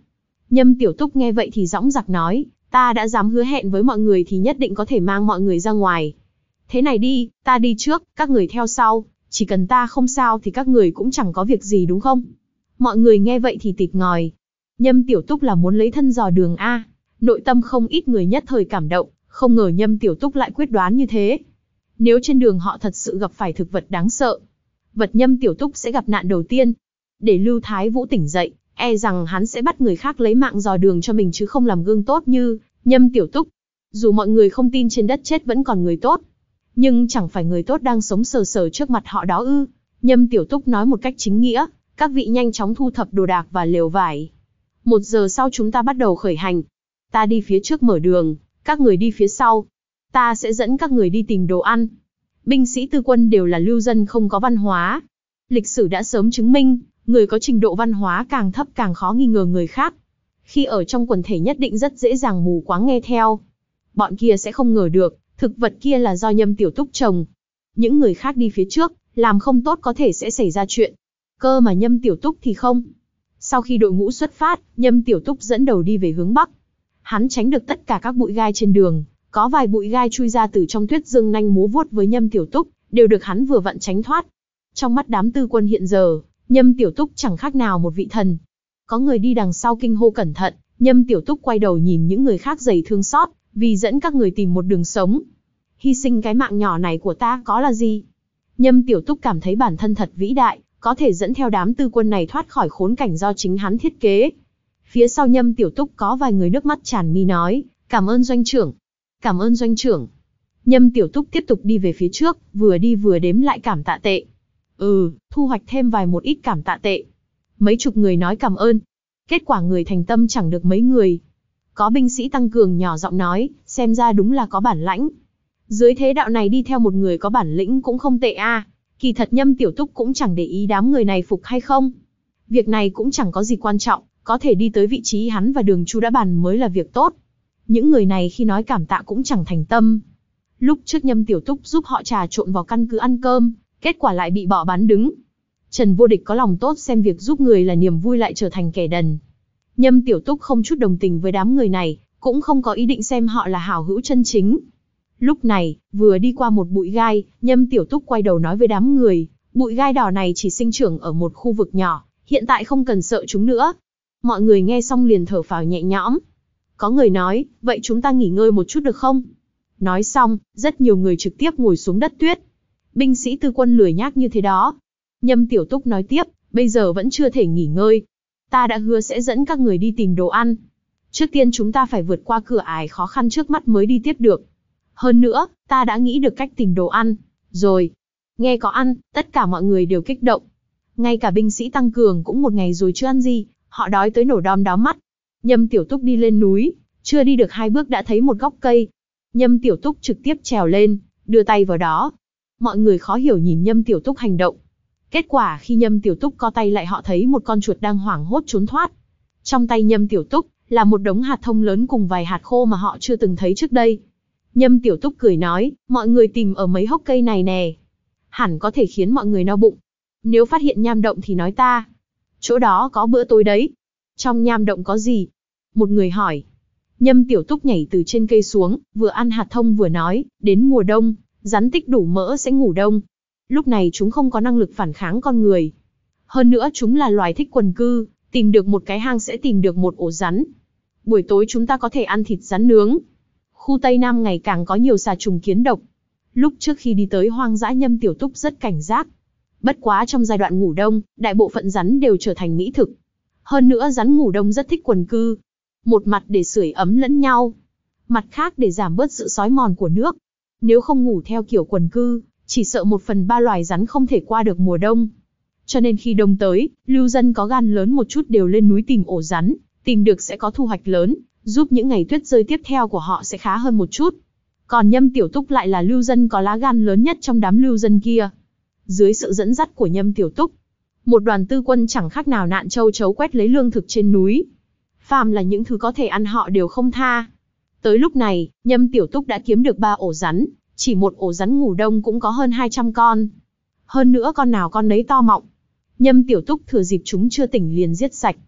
Nhâm Tiểu Túc nghe vậy thì dõng dạc nói, ta đã dám hứa hẹn với mọi người thì nhất định có thể mang mọi người ra ngoài. Thế này đi, ta đi trước, các người theo sau, chỉ cần ta không sao thì các người cũng chẳng có việc gì đúng không? Mọi người nghe vậy thì tịt ngòi. Nhâm Tiểu Túc là muốn lấy thân dò đường a. Nội tâm không ít người nhất thời cảm động, không ngờ Nhâm Tiểu Túc lại quyết đoán như thế. Nếu trên đường họ thật sự gặp phải thực vật đáng sợ, vật Nhâm Tiểu Túc sẽ gặp nạn đầu tiên. Để Lưu Thái Vũ tỉnh dậy, e rằng hắn sẽ bắt người khác lấy mạng dò đường cho mình chứ không làm gương tốt như Nhâm Tiểu Túc. Dù mọi người không tin trên đất chết vẫn còn người tốt, nhưng chẳng phải người tốt đang sống sờ sờ trước mặt họ đó ư? Nhâm Tiểu Túc nói một cách chính nghĩa, các vị nhanh chóng thu thập đồ đạc và lều vải. Một giờ sau chúng ta bắt đầu khởi hành. Ta đi phía trước mở đường, các người đi phía sau. Ta sẽ dẫn các người đi tìm đồ ăn. Binh sĩ tư quân đều là lưu dân không có văn hóa. Lịch sử đã sớm chứng minh, người có trình độ văn hóa càng thấp càng khó nghi ngờ người khác. Khi ở trong quần thể nhất định rất dễ dàng mù quáng nghe theo. Bọn kia sẽ không ngờ được, thực vật kia là do Nhâm Tiểu Túc trồng. Những người khác đi phía trước, làm không tốt có thể sẽ xảy ra chuyện. Cơ mà Nhâm Tiểu Túc thì không. Sau khi đội ngũ xuất phát, Nhâm Tiểu Túc dẫn đầu đi về hướng Bắc. Hắn tránh được tất cả các bụi gai trên đường, có vài bụi gai chui ra từ trong tuyết dương nanh múa vuốt với Nhâm Tiểu Túc, đều được hắn vừa vặn tránh thoát. Trong mắt đám tư quân hiện giờ, Nhâm Tiểu Túc chẳng khác nào một vị thần. Có người đi đằng sau kinh hô cẩn thận, Nhâm Tiểu Túc quay đầu nhìn những người khác đầy thương xót, vì dẫn các người tìm một đường sống. Hy sinh cái mạng nhỏ này của ta có là gì? Nhâm Tiểu Túc cảm thấy bản thân thật vĩ đại, có thể dẫn theo đám tư quân này thoát khỏi khốn cảnh do chính hắn thiết kế. Phía sau Nhâm Tiểu Túc có vài người nước mắt tràn mi nói, cảm ơn doanh trưởng, cảm ơn doanh trưởng. Nhâm Tiểu Túc tiếp tục đi về phía trước, vừa đi vừa đếm lại cảm tạ tệ. Ừ, thu hoạch thêm vài một ít cảm tạ tệ. Mấy chục người nói cảm ơn. Kết quả người thành tâm chẳng được mấy người. Có binh sĩ tăng cường nhỏ giọng nói, xem ra đúng là có bản lãnh. Dưới thế đạo này đi theo một người có bản lĩnh cũng không tệ a. À. Kỳ thật Nhâm Tiểu Túc cũng chẳng để ý đám người này phục hay không. Việc này cũng chẳng có gì quan trọng, có thể đi tới vị trí hắn và Đường Chu đã bàn mới là việc tốt. Những người này khi nói cảm tạ cũng chẳng thành tâm. Lúc trước Nhâm Tiểu Túc giúp họ trà trộn vào căn cứ ăn cơm, kết quả lại bị bỏ bán đứng. Trần Vô Địch có lòng tốt xem việc giúp người là niềm vui lại trở thành kẻ đần. Nhâm Tiểu Túc không chút đồng tình với đám người này, cũng không có ý định xem họ là hảo hữu chân chính. Lúc này, vừa đi qua một bụi gai, Nhâm Tiểu Túc quay đầu nói với đám người, bụi gai đỏ này chỉ sinh trưởng ở một khu vực nhỏ, hiện tại không cần sợ chúng nữa. Mọi người nghe xong liền thở phào nhẹ nhõm. Có người nói, vậy chúng ta nghỉ ngơi một chút được không? Nói xong, rất nhiều người trực tiếp ngồi xuống đất tuyết. Binh sĩ tư quân lười nhác như thế đó. Nhâm Tiểu Túc nói tiếp, bây giờ vẫn chưa thể nghỉ ngơi. Ta đã hứa sẽ dẫn các người đi tìm đồ ăn. Trước tiên chúng ta phải vượt qua cửa ải khó khăn trước mắt mới đi tiếp được. Hơn nữa, ta đã nghĩ được cách tìm đồ ăn. Rồi, nghe có ăn, tất cả mọi người đều kích động. Ngay cả binh sĩ tăng cường cũng một ngày rồi chưa ăn gì, họ đói tới nổ đom đóm mắt. Nhâm Tiểu Túc đi lên núi, chưa đi được hai bước đã thấy một gốc cây. Nhâm Tiểu Túc trực tiếp trèo lên, đưa tay vào đó. Mọi người khó hiểu nhìn Nhâm Tiểu Túc hành động. Kết quả khi Nhâm Tiểu Túc co tay lại họ thấy một con chuột đang hoảng hốt trốn thoát. Trong tay Nhâm Tiểu Túc là một đống hạt thông lớn cùng vài hạt khô mà họ chưa từng thấy trước đây. Nhâm Tiểu Túc cười nói, mọi người tìm ở mấy hốc cây này nè. Hẳn có thể khiến mọi người no bụng. Nếu phát hiện nham động thì nói ta. Chỗ đó có bữa tối đấy. Trong nham động có gì? Một người hỏi. Nhâm Tiểu Túc nhảy từ trên cây xuống, vừa ăn hạt thông vừa nói, đến mùa đông, rắn tích đủ mỡ sẽ ngủ đông. Lúc này chúng không có năng lực phản kháng con người. Hơn nữa chúng là loài thích quần cư, tìm được một cái hang sẽ tìm được một ổ rắn. Buổi tối chúng ta có thể ăn thịt rắn nướng. Khu Tây Nam ngày càng có nhiều xà trùng kiến độc. Lúc trước khi đi tới hoang dã Nhâm Tiểu Túc rất cảnh giác. Bất quá trong giai đoạn ngủ đông, đại bộ phận rắn đều trở thành mỹ thực. Hơn nữa rắn ngủ đông rất thích quần cư. Một mặt để sưởi ấm lẫn nhau, mặt khác để giảm bớt sự xói mòn của nước. Nếu không ngủ theo kiểu quần cư, chỉ sợ một phần ba loài rắn không thể qua được mùa đông. Cho nên khi đông tới, lưu dân có gan lớn một chút đều lên núi tìm ổ rắn, tìm được sẽ có thu hoạch lớn, giúp những ngày tuyết rơi tiếp theo của họ sẽ khá hơn một chút. Còn Nhâm Tiểu Túc lại là lưu dân có lá gan lớn nhất trong đám lưu dân kia. Dưới sự dẫn dắt của Nhâm Tiểu Túc, một đoàn tư quân chẳng khác nào nạn châu chấu quét lấy lương thực trên núi. Phàm là những thứ có thể ăn họ đều không tha. Tới lúc này, Nhâm Tiểu Túc đã kiếm được ba ổ rắn, chỉ một ổ rắn ngủ đông cũng có hơn hai trăm con. Hơn nữa con nào con nấy to mọng. Nhâm Tiểu Túc thừa dịp chúng chưa tỉnh liền giết sạch.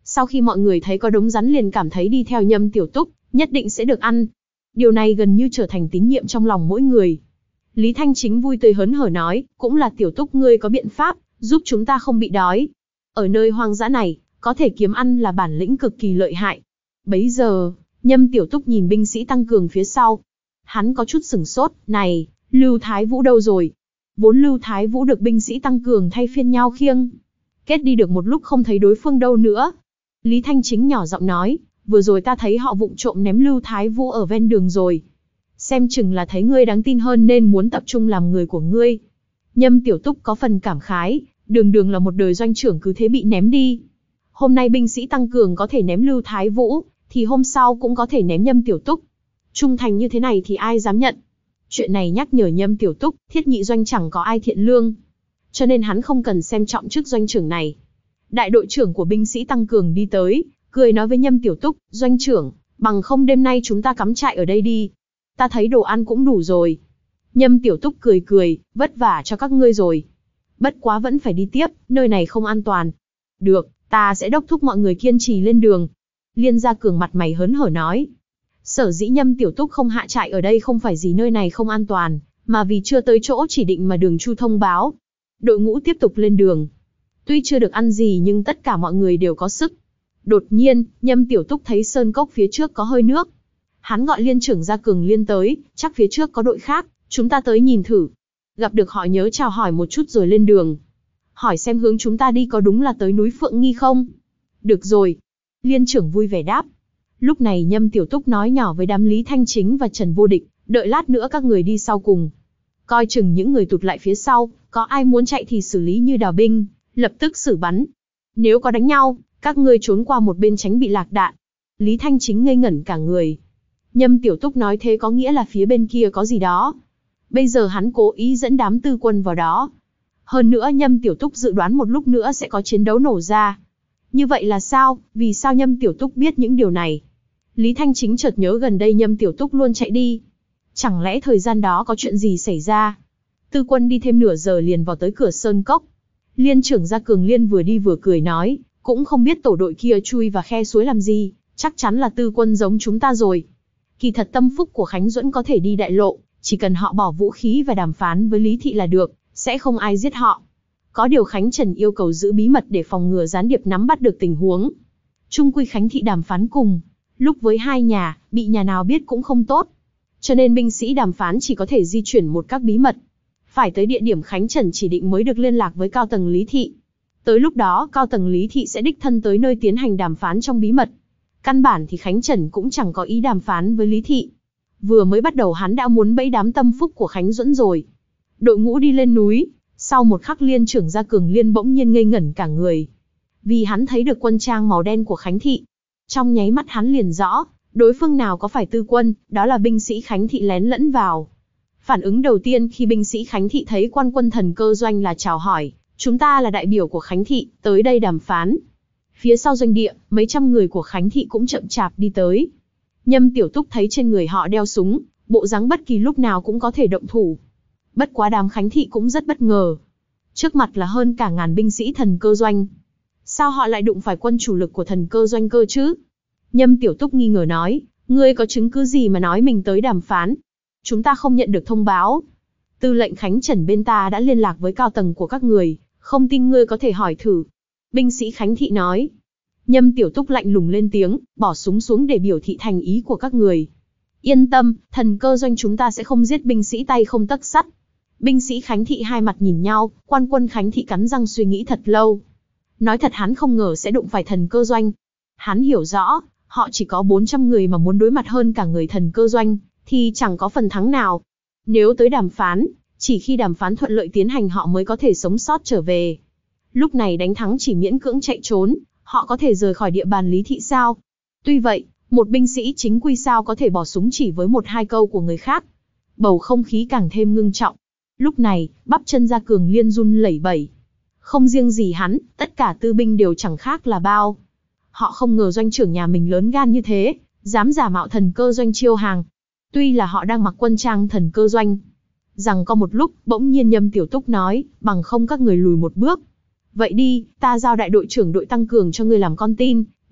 Sau khi mọi người thấy có đống rắn liền cảm thấy đi theo Nhâm Tiểu Túc, nhất định sẽ được ăn. Điều này gần như trở thành tín nhiệm trong lòng mỗi người. Lý Thanh Chính vui tươi hớn hở nói, cũng là Tiểu Túc ngươi có biện pháp, giúp chúng ta không bị đói. Ở nơi hoang dã này, có thể kiếm ăn là bản lĩnh cực kỳ lợi hại. Bấy giờ, Nhâm Tiểu Túc nhìn binh sĩ tăng cường phía sau. Hắn có chút sửng sốt, này, Lưu Thái Vũ đâu rồi? Vốn Lưu Thái Vũ được binh sĩ tăng cường thay phiên nhau khiêng. Kết đi được một lúc không thấy đối phương đâu nữa. Lý Thanh Chính nhỏ giọng nói, vừa rồi ta thấy họ vụng trộm ném Lưu Thái Vũ ở ven đường rồi. Xem chừng là thấy ngươi đáng tin hơn nên muốn tập trung làm người của ngươi. Nhâm Tiểu Túc có phần cảm khái, đường đường là một đời doanh trưởng cứ thế bị ném đi. Hôm nay binh sĩ tăng cường có thể ném Lưu Thái Vũ, thì hôm sau cũng có thể ném Nhâm Tiểu Túc. Trung thành như thế này thì ai dám nhận. Chuyện này nhắc nhở Nhâm Tiểu Túc, thiết nhị doanh chẳng có ai thiện lương. Cho nên hắn không cần xem trọng chức doanh trưởng này. Đại đội trưởng của binh sĩ tăng cường đi tới, cười nói với Nhâm Tiểu Túc, doanh trưởng, bằng không đêm nay chúng ta cắm trại ở đây đi. Ta thấy đồ ăn cũng đủ rồi. Nhâm Tiểu Túc cười cười, vất vả cho các ngươi rồi. Bất quá vẫn phải đi tiếp, nơi này không an toàn. Được, ta sẽ đốc thúc mọi người kiên trì lên đường. Liên Gia Cường mặt mày hớn hở nói. Sở dĩ Nhâm Tiểu Túc không hạ trại ở đây không phải gì nơi này không an toàn, mà vì chưa tới chỗ chỉ định mà Đường Chu thông báo. Đội ngũ tiếp tục lên đường. Tuy chưa được ăn gì nhưng tất cả mọi người đều có sức. Đột nhiên, Nhâm Tiểu Túc thấy sơn cốc phía trước có hơi nước. Hắn gọi Liên trưởng Gia Cường Liên tới, chắc phía trước có đội khác, chúng ta tới nhìn thử. Gặp được họ nhớ chào hỏi một chút rồi lên đường. Hỏi xem hướng chúng ta đi có đúng là tới núi Phượng Nghi không? Được rồi. Liên trưởng vui vẻ đáp. Lúc này Nhâm Tiểu Túc nói nhỏ với đám Lý Thanh Chính và Trần Vô Địch, đợi lát nữa các người đi sau cùng. Coi chừng những người tụt lại phía sau, có ai muốn chạy thì xử lý như đào binh, lập tức xử bắn. Nếu có đánh nhau, các ngươi trốn qua một bên tránh bị lạc đạn. Lý Thanh Chính ngây ngẩn cả người. Nhâm Tiểu Túc nói thế có nghĩa là phía bên kia có gì đó. Bây giờ hắn cố ý dẫn đám tư quân vào đó. Hơn nữa Nhâm Tiểu Túc dự đoán một lúc nữa sẽ có chiến đấu nổ ra. Như vậy là sao? Vì sao Nhâm Tiểu Túc biết những điều này? Lý Thanh Chính chợt nhớ gần đây Nhâm Tiểu Túc luôn chạy đi. Chẳng lẽ thời gian đó có chuyện gì xảy ra? Tư quân đi thêm nửa giờ liền vào tới cửa sơn cốc. Liên trưởng Gia Cường Liên vừa đi vừa cười nói, cũng không biết tổ đội kia chui vào khe suối làm gì, chắc chắn là tư quân giống chúng ta rồi. Kỳ thật tâm phúc của Khánh Duẫn có thể đi đại lộ, chỉ cần họ bỏ vũ khí và đàm phán với Lý Thị là được, sẽ không ai giết họ. Có điều Khánh Trần yêu cầu giữ bí mật để phòng ngừa gián điệp nắm bắt được tình huống. Chung quy Khánh Thị đàm phán cùng, lúc với hai nhà, bị nhà nào biết cũng không tốt. Cho nên binh sĩ đàm phán chỉ có thể di chuyển một các bí mật. Phải tới địa điểm Khánh Trần chỉ định mới được liên lạc với cao tầng Lý Thị. Tới lúc đó cao tầng Lý Thị sẽ đích thân tới nơi tiến hành đàm phán trong bí mật. Căn bản thì Khánh Trần cũng chẳng có ý đàm phán với Lý Thị. Vừa mới bắt đầu hắn đã muốn bẫy đám tâm phúc của Khánh Duẫn rồi. Đội ngũ đi lên núi, sau một khắc Liên trưởng Gia Cường Liên bỗng nhiên ngây ngẩn cả người. Vì hắn thấy được quân trang màu đen của Khánh Thị. Trong nháy mắt hắn liền rõ, đối phương nào có phải tư quân, đó là binh sĩ Khánh Thị lén lẫn vào. Phản ứng đầu tiên khi binh sĩ Khánh Thị thấy quan quân Thần Cơ Doanh là chào hỏi, chúng ta là đại biểu của Khánh Thị, tới đây đàm phán. Phía sau doanh địa, mấy trăm người của Khánh Thị cũng chậm chạp đi tới. Nhâm Tiểu Túc thấy trên người họ đeo súng, bộ dáng bất kỳ lúc nào cũng có thể động thủ. Bất quá đám Khánh Thị cũng rất bất ngờ. Trước mặt là hơn cả ngàn binh sĩ Thần Cơ Doanh. Sao họ lại đụng phải quân chủ lực của Thần Cơ Doanh cơ chứ? Nhâm Tiểu Túc nghi ngờ nói, ngươi có chứng cứ gì mà nói mình tới đàm phán? Chúng ta không nhận được thông báo. Tư lệnh Khánh Trần bên ta đã liên lạc với cao tầng của các người, không tin ngươi có thể hỏi thử. Binh sĩ Khánh Thị nói. Nhâm Tiểu Túc lạnh lùng lên tiếng, bỏ súng xuống để biểu thị thành ý của các người. Yên tâm, Thần Cơ Doanh chúng ta sẽ không giết binh sĩ tay không tấc sắt. Binh sĩ Khánh Thị hai mặt nhìn nhau, quan quân Khánh Thị cắn răng suy nghĩ thật lâu. Nói thật hắn không ngờ sẽ đụng phải Thần Cơ Doanh. Hắn hiểu rõ, họ chỉ có bốn trăm người mà muốn đối mặt hơn cả người Thần Cơ Doanh, thì chẳng có phần thắng nào. Nếu tới đàm phán, chỉ khi đàm phán thuận lợi tiến hành họ mới có thể sống sót trở về. Lúc này đánh thắng chỉ miễn cưỡng chạy trốn, họ có thể rời khỏi địa bàn Lý Thị sao? Tuy vậy, một binh sĩ chính quy sao có thể bỏ súng chỉ với một hai câu của người khác. Bầu không khí càng thêm ngưng trọng. Lúc này, bắp chân Gia Cường Liên run lẩy bẩy. Không riêng gì hắn, tất cả tư binh đều chẳng khác là bao. Họ không ngờ doanh trưởng nhà mình lớn gan như thế, dám giả mạo Thần Cơ Doanh chiêu hàng. Tuy là họ đang mặc quân trang Thần Cơ Doanh. Rằng có một lúc, bỗng nhiên Nhâm Tiểu Túc nói, bằng không các người lùi một bước. Vậy đi, ta giao đại đội trưởng đội tăng cường cho ngươi làm con tin,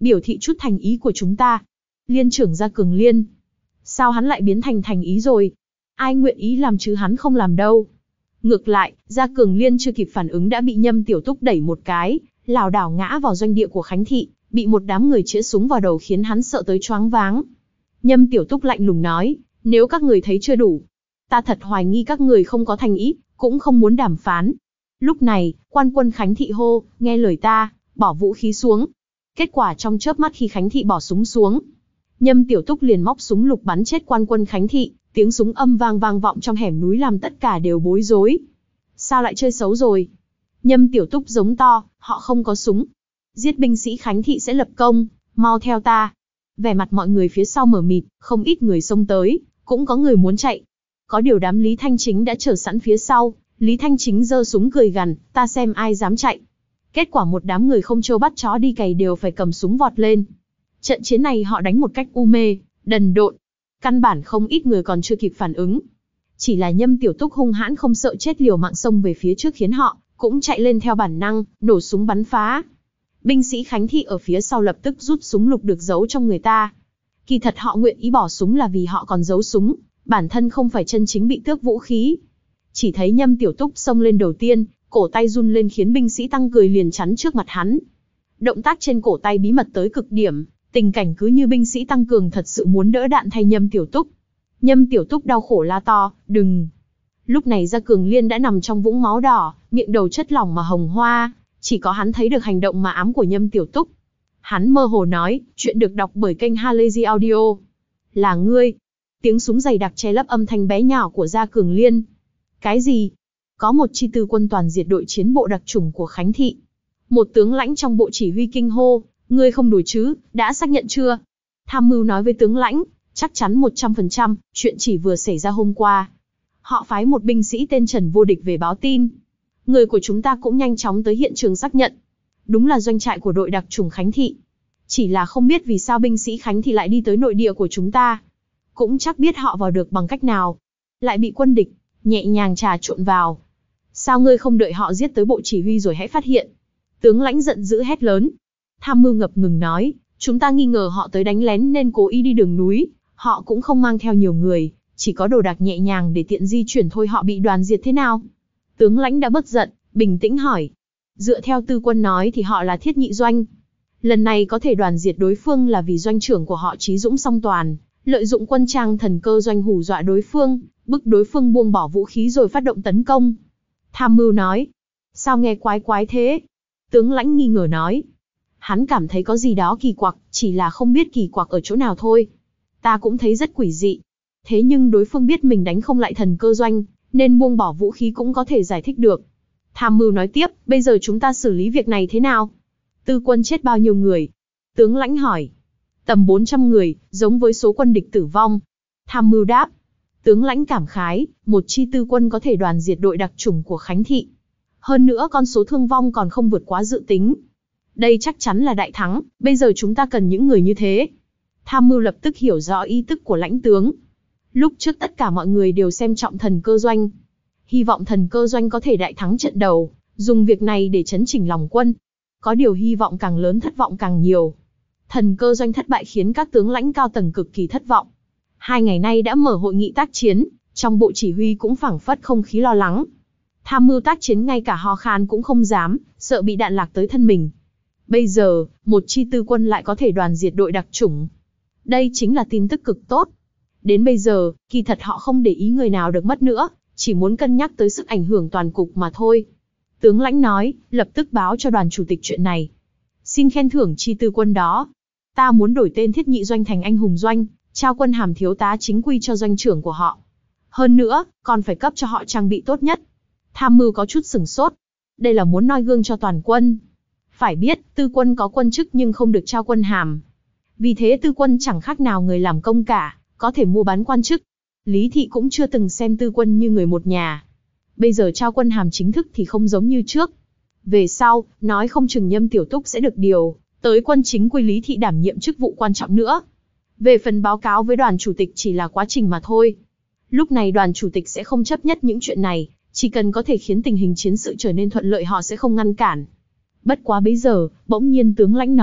biểu thị chút thành ý của chúng ta. Liên trưởng Gia Cường Liên. Sao hắn lại biến thành thành ý rồi? Ai nguyện ý làm chứ hắn không làm đâu. Ngược lại, Gia Cường Liên chưa kịp phản ứng đã bị Nhâm Tiểu Túc đẩy một cái, lảo đảo ngã vào doanh địa của Khánh Thị, bị một đám người chĩa súng vào đầu khiến hắn sợ tới choáng váng. Nhâm Tiểu Túc lạnh lùng nói, nếu các người thấy chưa đủ, ta thật hoài nghi các người không có thành ý, cũng không muốn đàm phán. Lúc này, quan quân Khánh Thị hô, nghe lời ta, bỏ vũ khí xuống. Kết quả trong chớp mắt khi Khánh Thị bỏ súng xuống, Nhâm Tiểu Túc liền móc súng lục bắn chết quan quân Khánh Thị, tiếng súng âm vang vang vọng trong hẻm núi làm tất cả đều bối rối. Sao lại chơi xấu rồi? Nhâm Tiểu Túc giống to, họ không có súng. Giết binh sĩ Khánh Thị sẽ lập công, mau theo ta. Vẻ mặt mọi người phía sau mờ mịt, không ít người xông tới, cũng có người muốn chạy. Có điều đám Lý Thanh Chính đã chờ sẵn phía sau, Lý Thanh Chính giơ súng cười gằn, ta xem ai dám chạy. Kết quả một đám người không trâu bắt chó đi cày đều phải cầm súng vọt lên. Trận chiến này họ đánh một cách u mê, đần độn. Căn bản không ít người còn chưa kịp phản ứng. Chỉ là Nhâm Tiểu Túc hung hãn không sợ chết liều mạng xông về phía trước khiến họ cũng chạy lên theo bản năng, nổ súng bắn phá. Binh sĩ Khánh Thị ở phía sau lập tức rút súng lục được giấu trong người ta. Kỳ thật họ nguyện ý bỏ súng là vì họ còn giấu súng, bản thân không phải chân chính bị tước vũ khí. Chỉ thấy Nhâm Tiểu Túc xông lên đầu tiên, cổ tay run lên khiến binh sĩ tăng cười liền chắn trước mặt hắn. Động tác trên cổ tay bí mật tới cực điểm, tình cảnh cứ như binh sĩ tăng cường thật sự muốn đỡ đạn thay Nhâm Tiểu Túc. Nhâm Tiểu Túc đau khổ la to, đừng. Lúc này Gia Cường Liên đã nằm trong vũng máu đỏ, miệng đầu chất lỏng mà hồng hoa, chỉ có hắn thấy được hành động mà ám của Nhâm Tiểu Túc. Hắn mơ hồ nói, chuyện được đọc bởi kênh Halazy Audio. Là ngươi. Tiếng súng dày đặc che lấp âm thanh bé nhỏ của Gia Cường Liên. Cái gì? Có một chi tư quân toàn diệt đội chiến bộ đặc chủng của Khánh Thị. Một tướng lãnh trong bộ chỉ huy kinh hô, ngươi không đùa chứ, đã xác nhận chưa? Tham mưu nói với tướng lãnh, chắc chắn một trăm phần trăm, chuyện chỉ vừa xảy ra hôm qua. Họ phái một binh sĩ tên Trần Vô Địch về báo tin. Người của chúng ta cũng nhanh chóng tới hiện trường xác nhận. Đúng là doanh trại của đội đặc chủng Khánh Thị. Chỉ là không biết vì sao binh sĩ Khánh Thị lại đi tới nội địa của chúng ta. Cũng chắc biết họ vào được bằng cách nào. Lại bị quân địch nhẹ nhàng trà trộn vào. Sao ngươi không đợi họ giết tới bộ chỉ huy rồi hãy phát hiện? Tướng lãnh giận dữ hét lớn. Tham mưu ngập ngừng nói, chúng ta nghi ngờ họ tới đánh lén nên cố ý đi đường núi. Họ cũng không mang theo nhiều người, chỉ có đồ đạc nhẹ nhàng để tiện di chuyển thôi. Họ bị đoàn diệt thế nào? Tướng lãnh đã bớt giận, bình tĩnh hỏi. Dựa theo tư quân nói thì họ là thiết nhị doanh. Lần này có thể đoàn diệt đối phương là vì doanh trưởng của họ Trí Dũng Song Toàn, lợi dụng quân trang thần cơ doanh hù dọa đối phương, bức đối phương buông bỏ vũ khí rồi phát động tấn công. Tham mưu nói. Sao nghe quái quái thế? Tướng lãnh nghi ngờ nói. Hắn cảm thấy có gì đó kỳ quặc, chỉ là không biết kỳ quặc ở chỗ nào thôi. Ta cũng thấy rất quỷ dị. Thế nhưng đối phương biết mình đánh không lại thần cơ doanh, nên buông bỏ vũ khí cũng có thể giải thích được. Tham mưu nói tiếp, bây giờ chúng ta xử lý việc này thế nào? Tư quân chết bao nhiêu người? Tướng lãnh hỏi. Tầm bốn trăm người, giống với số quân địch tử vong. Tham mưu đáp. Tướng lãnh cảm khái, một chi tư quân có thể đoàn diệt đội đặc chủng của Khánh Thị. Hơn nữa con số thương vong còn không vượt quá dự tính. Đây chắc chắn là đại thắng, bây giờ chúng ta cần những người như thế. Tham mưu lập tức hiểu rõ ý tức của lãnh tướng. Lúc trước tất cả mọi người đều xem trọng thần cơ doanh. Hy vọng thần cơ doanh có thể đại thắng trận đầu, dùng việc này để chấn chỉnh lòng quân. Có điều hy vọng càng lớn thất vọng càng nhiều. Thần cơ doanh thất bại khiến các tướng lãnh cao tầng cực kỳ thất vọng. Hai ngày nay đã mở hội nghị tác chiến, trong bộ chỉ huy cũng phảng phất không khí lo lắng. Tham mưu tác chiến ngay cả ho khan cũng không dám, sợ bị đạn lạc tới thân mình. Bây giờ, một chi tư quân lại có thể đoàn diệt đội đặc chủng. Đây chính là tin tức cực tốt. Đến bây giờ, kỳ thật họ không để ý người nào được mất nữa, chỉ muốn cân nhắc tới sức ảnh hưởng toàn cục mà thôi. Tướng lãnh nói, lập tức báo cho đoàn chủ tịch chuyện này. Xin khen thưởng chi tư quân đó. Ta muốn đổi tên thiết nhị doanh thành anh hùng doanh, trao quân hàm thiếu tá chính quy cho doanh trưởng của họ. Hơn nữa, còn phải cấp cho họ trang bị tốt nhất. Tham mưu có chút sửng sốt. Đây là muốn noi gương cho toàn quân. Phải biết, tư quân có quân chức nhưng không được trao quân hàm. Vì thế tư quân chẳng khác nào người làm công cả, có thể mua bán quan chức. Lý Thị cũng chưa từng xem tư quân như người một nhà. Bây giờ trao quân hàm chính thức thì không giống như trước. Về sau, nói không chừng Nhâm Tiểu Túc sẽ được điều tới quân chính quy Lý Thị đảm nhiệm chức vụ quan trọng nữa. Về phần báo cáo với đoàn chủ tịch chỉ là quá trình mà thôi. Lúc này đoàn chủ tịch sẽ không chấp nhất những chuyện này, chỉ cần có thể khiến tình hình chiến sự trở nên thuận lợi họ sẽ không ngăn cản. Bất quá bấy giờ, bỗng nhiên tướng lãnh nói,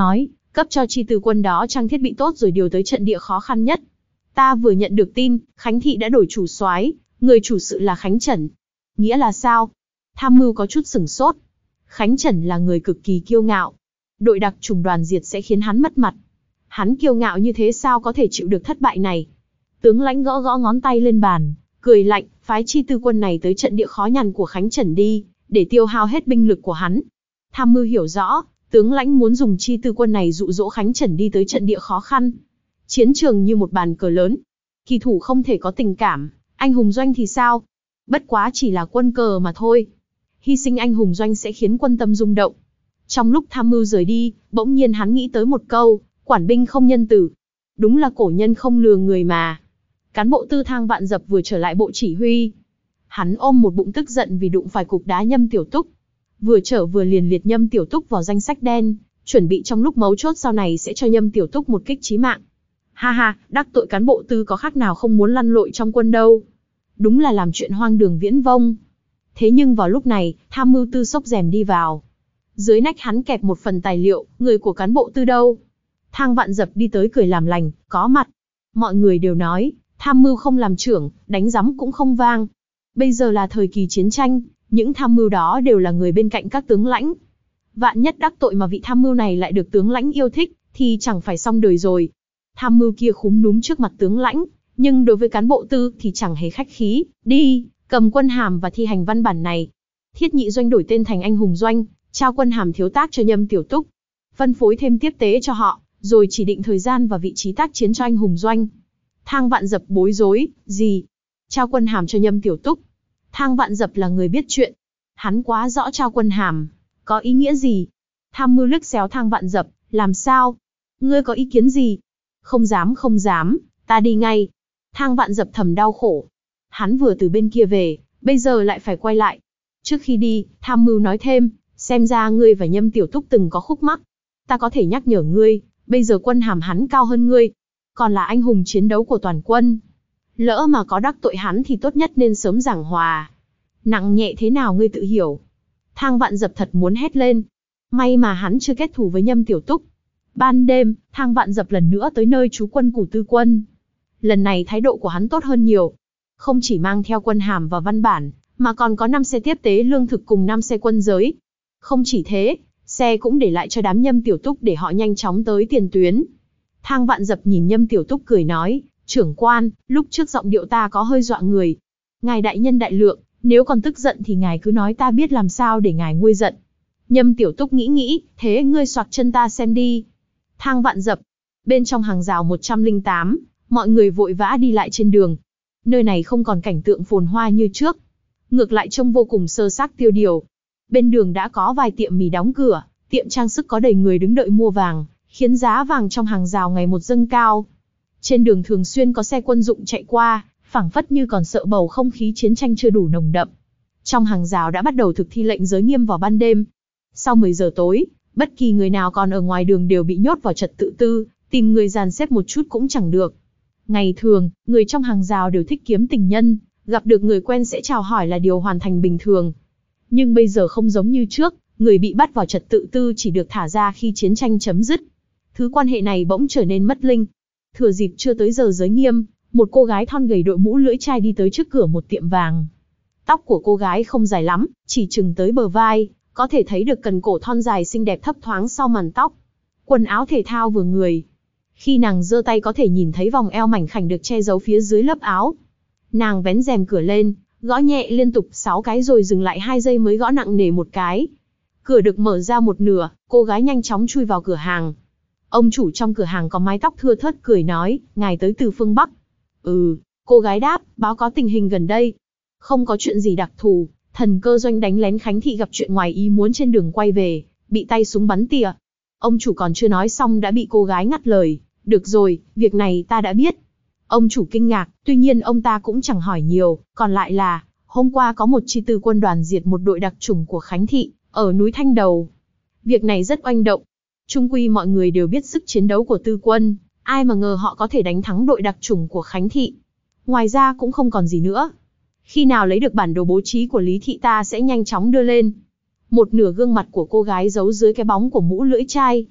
cấp cho chi từ quân đó trang thiết bị tốt rồi điều tới trận địa khó khăn nhất. Ta vừa nhận được tin, Khánh thị đã đổi chủ soái, người chủ sự là Khánh Trần. Nghĩa là sao? Tham mưu có chút sửng sốt. Khánh Trần là người cực kỳ kiêu ngạo. Đội đặc chủng đoàn diệt sẽ khiến hắn mất mặt. Hắn kiêu ngạo như thế sao có thể chịu được thất bại này? Tướng lãnh gõ gõ ngón tay lên bàn, cười lạnh, phái chi tư quân này tới trận địa khó nhằn của Khánh Trần đi, để tiêu hao hết binh lực của hắn. Tham mưu hiểu rõ, tướng lãnh muốn dùng chi tư quân này dụ dỗ Khánh Trần đi tới trận địa khó khăn. Chiến trường như một bàn cờ lớn. Kỳ thủ không thể có tình cảm, anh hùng doanh thì sao? Bất quá chỉ là quân cờ mà thôi. Hy sinh anh hùng doanh sẽ khiến quân tâm rung động. Trong lúc tham mưu rời đi, bỗng nhiên hắn nghĩ tới một câu, quản binh không nhân tử. Đúng là cổ nhân không lừa người mà. Cán bộ tư Thang Vạn Dập vừa trở lại bộ chỉ huy. Hắn ôm một bụng tức giận vì đụng phải cục đá Nhâm Tiểu Túc. Vừa trở vừa liền liệt Nhâm Tiểu Túc vào danh sách đen, chuẩn bị trong lúc mấu chốt sau này sẽ cho Nhâm Tiểu Túc một kích chí mạng. Ha ha, đắc tội cán bộ tư có khác nào không muốn lăn lội trong quân đâu. Đúng là làm chuyện hoang đường viễn vông. Thế nhưng vào lúc này, tham mưu tư xốc rèm đi vào. Dưới nách hắn kẹp một phần tài liệu, người của cán bộ tư đâu? Thang Vạn Dập đi tới cười làm lành, có mặt. Mọi người đều nói, tham mưu không làm trưởng, đánh giấm cũng không vang. Bây giờ là thời kỳ chiến tranh, những tham mưu đó đều là người bên cạnh các tướng lãnh. Vạn nhất đắc tội mà vị tham mưu này lại được tướng lãnh yêu thích, thì chẳng phải xong đời rồi. Tham mưu kia khúm núm trước mặt tướng lãnh, nhưng đối với cán bộ tư thì chẳng hề khách khí. Đi, cầm quân hàm và thi hành văn bản này. Thiết nhị doanh đổi tên thành anh hùng doanh, trao quân hàm thiếu tác cho Nhâm Tiểu Túc. Phân phối thêm tiếp tế cho họ, rồi chỉ định thời gian và vị trí tác chiến cho anh hùng doanh. Thang Vạn Dập bối rối, gì? Trao quân hàm cho Nhâm Tiểu Túc. Thang Vạn Dập là người biết chuyện. Hắn quá rõ trao quân hàm có ý nghĩa gì. Tham mưu liếc xéo Thang Vạn Dập, làm sao? Ngươi có ý kiến gì? Không dám không dám, ta đi ngay. Thang Vạn Dập thầm đau khổ. Hắn vừa từ bên kia về, bây giờ lại phải quay lại. Trước khi đi, tham mưu nói thêm, xem ra ngươi và Nhâm Tiểu Túc từng có khúc mắc. Ta có thể nhắc nhở ngươi, bây giờ quân hàm hắn cao hơn ngươi, còn là anh hùng chiến đấu của toàn quân. Lỡ mà có đắc tội hắn thì tốt nhất nên sớm giảng hòa. Nặng nhẹ thế nào ngươi tự hiểu. Thang Vạn Dập thật muốn hét lên. May mà hắn chưa kết thù với Nhâm Tiểu Túc. Ban đêm, Thang Vạn Dập lần nữa tới nơi trú quân của tư quân. Lần này thái độ của hắn tốt hơn nhiều. Không chỉ mang theo quân hàm và văn bản, mà còn có năm xe tiếp tế lương thực cùng năm xe quân giới. Không chỉ thế, xe cũng để lại cho đám Nhâm Tiểu Túc để họ nhanh chóng tới tiền tuyến. Thang Vạn Dập nhìn Nhâm Tiểu Túc cười nói, trưởng quan, lúc trước giọng điệu ta có hơi dọa người. Ngài đại nhân đại lượng, nếu còn tức giận thì ngài cứ nói ta biết làm sao để ngài nguôi giận. Nhâm Tiểu Túc nghĩ nghĩ, thế ngươi xoạc chân ta xem đi. Thang Vạn Dập, bên trong hàng rào một trăm lẻ tám, mọi người vội vã đi lại trên đường. Nơi này không còn cảnh tượng phồn hoa như trước. Ngược lại trông vô cùng sơ xác tiêu điều. Bên đường đã có vài tiệm mì đóng cửa, tiệm trang sức có đầy người đứng đợi mua vàng, khiến giá vàng trong hàng rào ngày một dâng cao. Trên đường thường xuyên có xe quân dụng chạy qua, phảng phất như còn sợ bầu không khí chiến tranh chưa đủ nồng đậm. Trong hàng rào đã bắt đầu thực thi lệnh giới nghiêm vào ban đêm. Sau mười giờ tối, bất kỳ người nào còn ở ngoài đường đều bị nhốt vào trật tự tư, tìm người dàn xếp một chút cũng chẳng được. Ngày thường, người trong hàng rào đều thích kiếm tình nhân, gặp được người quen sẽ chào hỏi là điều hoàn thành bình thường. Nhưng bây giờ không giống như trước, người bị bắt vào trật tự tư chỉ được thả ra khi chiến tranh chấm dứt. Thứ quan hệ này bỗng trở nên mất linh. Thừa dịp chưa tới giờ giới nghiêm, một cô gái thon gầy đội mũ lưỡi chai đi tới trước cửa một tiệm vàng. Tóc của cô gái không dài lắm, chỉ chừng tới bờ vai, có thể thấy được cần cổ thon dài xinh đẹp thấp thoáng sau màn tóc. Quần áo thể thao vừa người. Khi nàng giơ tay có thể nhìn thấy vòng eo mảnh khảnh được che giấu phía dưới lớp áo. Nàng vén rèm cửa lên, gõ nhẹ liên tục sáu cái rồi dừng lại hai giây mới gõ nặng nề một cái. Cửa được mở ra một nửa, cô gái nhanh chóng chui vào cửa hàng. Ông chủ trong cửa hàng có mái tóc thưa thớt cười nói, ngài tới từ phương Bắc. Ừ, cô gái đáp, báo có tình hình gần đây. Không có chuyện gì đặc thù, thần cơ doanh đánh lén Khánh thị gặp chuyện ngoài ý muốn trên đường quay về, bị tay súng bắn tỉa. Ông chủ còn chưa nói xong đã bị cô gái ngắt lời, được rồi, việc này ta đã biết. Ông chủ kinh ngạc, tuy nhiên ông ta cũng chẳng hỏi nhiều, còn lại là, hôm qua có một chi tư quân đoàn diệt một đội đặc chủng của Khánh thị, ở núi Thanh Đầu. Việc này rất oanh động. Chung quy mọi người đều biết sức chiến đấu của tư quân, ai mà ngờ họ có thể đánh thắng đội đặc chủng của Khánh thị. Ngoài ra cũng không còn gì nữa. Khi nào lấy được bản đồ bố trí của Lý thị ta sẽ nhanh chóng đưa lên. Một nửa gương mặt của cô gái giấu dưới cái bóng của mũ lưỡi chai.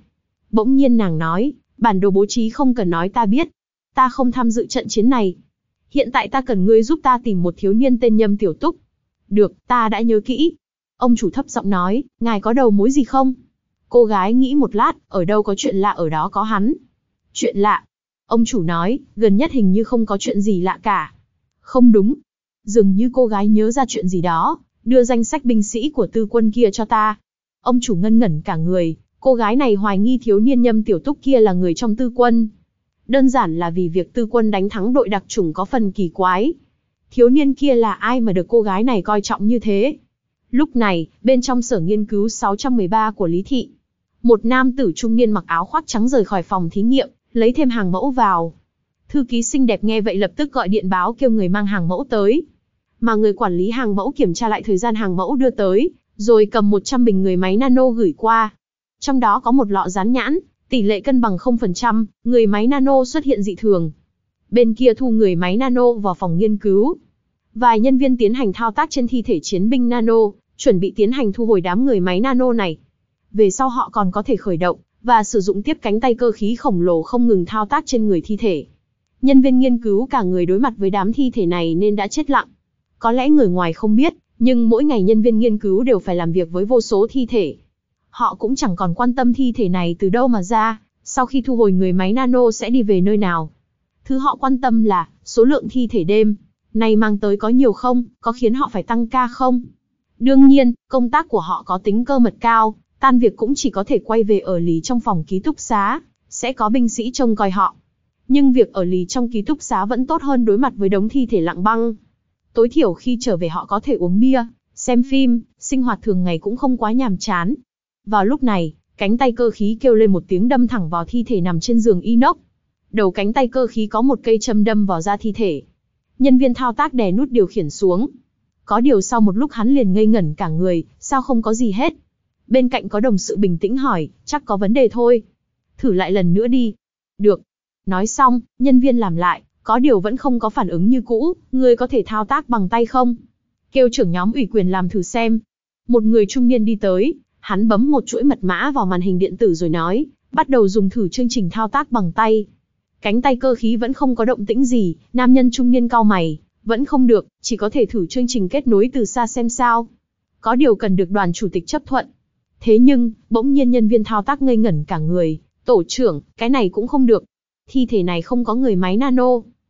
Bỗng nhiên nàng nói, bản đồ bố trí không cần nói ta biết. Ta không tham dự trận chiến này. Hiện tại ta cần ngươi giúp ta tìm một thiếu niên tên Nhâm Tiểu Túc. Được, ta đã nhớ kỹ. Ông chủ thấp giọng nói, ngài có đầu mối gì không? Cô gái nghĩ một lát, ở đâu có chuyện lạ ở đó có hắn. Chuyện lạ? Ông chủ nói, gần nhất hình như không có chuyện gì lạ cả. Không đúng. Dường như cô gái nhớ ra chuyện gì đó, đưa danh sách binh sĩ của tư quân kia cho ta. Ông chủ ngân ngẩn cả người, cô gái này hoài nghi thiếu niên Nhâm Tiểu Túc kia là người trong tư quân. Đơn giản là vì việc tư quân đánh thắng đội đặc chủng có phần kỳ quái. Thiếu niên kia là ai mà được cô gái này coi trọng như thế? Lúc này, bên trong sở nghiên cứu sáu trăm mười ba của Lý Thị, một nam tử trung niên mặc áo khoác trắng rời khỏi phòng thí nghiệm, lấy thêm hàng mẫu vào. Thư ký xinh đẹp nghe vậy lập tức gọi điện báo kêu người mang hàng mẫu tới. Mà người quản lý hàng mẫu kiểm tra lại thời gian hàng mẫu đưa tới, rồi cầm một trăm bình người máy nano gửi qua. Trong đó có một lọ dán nhãn, tỷ lệ cân bằng không phần trăm, người máy nano xuất hiện dị thường. Bên kia thu người máy nano vào phòng nghiên cứu. Vài nhân viên tiến hành thao tác trên thi thể chiến binh nano, chuẩn bị tiến hành thu hồi đám người máy nano này. Về sau họ còn có thể khởi động, và sử dụng tiếp cánh tay cơ khí khổng lồ không ngừng thao tác trên người thi thể. Nhân viên nghiên cứu cả người đối mặt với đám thi thể này nên đã chết lặng. Có lẽ người ngoài không biết, nhưng mỗi ngày nhân viên nghiên cứu đều phải làm việc với vô số thi thể. Họ cũng chẳng còn quan tâm thi thể này từ đâu mà ra, sau khi thu hồi người máy nano sẽ đi về nơi nào. Thứ họ quan tâm là, số lượng thi thể đêm này mang tới có nhiều không, có khiến họ phải tăng ca không. Đương nhiên, công tác của họ có tính cơ mật cao, tan việc cũng chỉ có thể quay về ở lì trong phòng ký túc xá, sẽ có binh sĩ trông coi họ. Nhưng việc ở lì trong ký túc xá vẫn tốt hơn đối mặt với đống thi thể lặng băng. Tối thiểu khi trở về họ có thể uống bia, xem phim, sinh hoạt thường ngày cũng không quá nhàm chán. Vào lúc này, cánh tay cơ khí kêu lên một tiếng đâm thẳng vào thi thể nằm trên giường inox. Đầu cánh tay cơ khí có một cây châm đâm vào da thi thể. Nhân viên thao tác đè nút điều khiển xuống. Có điều sau một lúc hắn liền ngây ngẩn cả người, sao không có gì hết. Bên cạnh có đồng sự bình tĩnh hỏi, chắc có vấn đề thôi. Thử lại lần nữa đi. Được. Nói xong, nhân viên làm lại, có điều vẫn không có phản ứng như cũ, ngươi có thể thao tác bằng tay không? Kêu trưởng nhóm ủy quyền làm thử xem. Một người trung niên đi tới, hắn bấm một chuỗi mật mã vào màn hình điện tử rồi nói, bắt đầu dùng thử chương trình thao tác bằng tay. Cánh tay cơ khí vẫn không có động tĩnh gì, nam nhân trung niên cau mày, vẫn không được, chỉ có thể thử chương trình kết nối từ xa xem sao. Có điều cần được đoàn chủ tịch chấp thuận. Thế nhưng, bỗng nhiên nhân viên thao tác ngây ngẩn cả người, tổ trưởng, cái này cũng không được. Thi thể này không có người máy nano.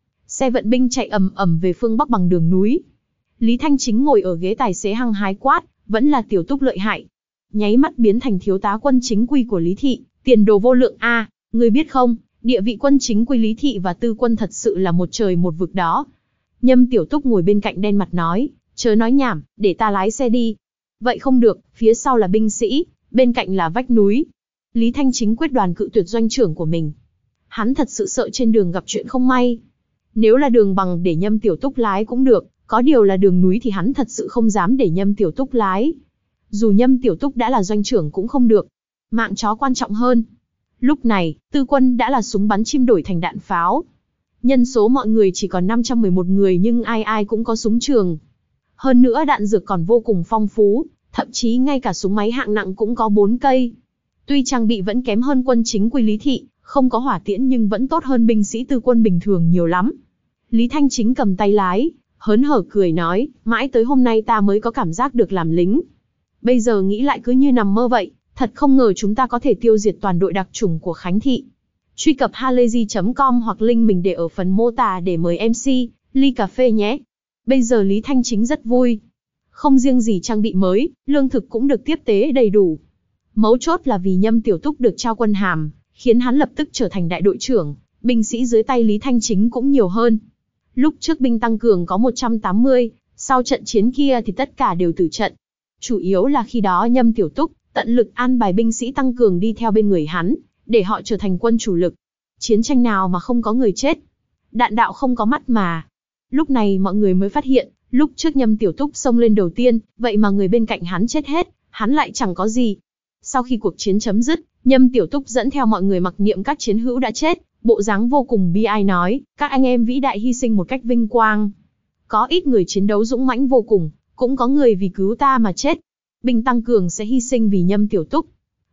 Xe vận binh chạy ầm ầm về phương bắc bằng đường núi. Lý Thanh Chính ngồi ở ghế tài xế hăng hái quát, vẫn là Tiểu Túc lợi hại. Nháy mắt biến thành thiếu tá quân chính quy của Lý Thị, tiền đồ vô lượng a, à, ngươi biết không, địa vị quân chính quy Lý Thị và tư quân thật sự là một trời một vực đó. Nhâm Tiểu Túc ngồi bên cạnh đen mặt nói, chớ nói nhảm, để ta lái xe đi. Vậy không được, phía sau là binh sĩ, bên cạnh là vách núi. Lý Thanh Chính quyết đoán cự tuyệt doanh trưởng của mình. Hắn thật sự sợ trên đường gặp chuyện không may. Nếu là đường bằng để Nhâm Tiểu Túc lái cũng được, có điều là đường núi thì hắn thật sự không dám để Nhâm Tiểu Túc lái. Dù Nhâm Tiểu Túc đã là doanh trưởng cũng không được. Mạng chó quan trọng hơn. Lúc này, tư quân đã là súng bắn chim đổi thành đạn pháo. Nhân số mọi người chỉ còn năm trăm mười một người nhưng ai ai cũng có súng trường. Hơn nữa đạn dược còn vô cùng phong phú, thậm chí ngay cả súng máy hạng nặng cũng có bốn cây. Tuy trang bị vẫn kém hơn quân chính quy Lý Thị, không có hỏa tiễn nhưng vẫn tốt hơn binh sĩ tư quân bình thường nhiều lắm. Lý Thanh Chính cầm tay lái, hớn hở cười nói, mãi tới hôm nay ta mới có cảm giác được làm lính. Bây giờ nghĩ lại cứ như nằm mơ vậy, thật không ngờ chúng ta có thể tiêu diệt toàn đội đặc chủng của Khánh Thị. Truy cập halayzi chấm com hoặc link mình để ở phần mô tả để mời em xê, ly cà phê nhé. Bây giờ Lý Thanh Chính rất vui. Không riêng gì trang bị mới, lương thực cũng được tiếp tế đầy đủ. Mấu chốt là vì Nhâm Tiểu Túc được trao quân hàm, khiến hắn lập tức trở thành đại đội trưởng, binh sĩ dưới tay Lý Thanh Chính cũng nhiều hơn. Lúc trước binh tăng cường có một trăm tám mươi, sau trận chiến kia thì tất cả đều tử trận. Chủ yếu là khi đó Nhâm Tiểu Túc tận lực an bài binh sĩ tăng cường đi theo bên người hắn, để họ trở thành quân chủ lực. Chiến tranh nào mà không có người chết? Đạn đạo không có mắt mà. Lúc này mọi người mới phát hiện, lúc trước Nhâm Tiểu Túc xông lên đầu tiên, vậy mà người bên cạnh hắn chết hết, hắn lại chẳng có gì. Sau khi cuộc chiến chấm dứt, Nhâm Tiểu Túc dẫn theo mọi người mặc niệm các chiến hữu đã chết, bộ dáng vô cùng bi ai nói, các anh em vĩ đại hy sinh một cách vinh quang. Có ít người chiến đấu dũng mãnh vô cùng, cũng có người vì cứu ta mà chết. Binh tăng cường sẽ hy sinh vì Nhâm Tiểu Túc.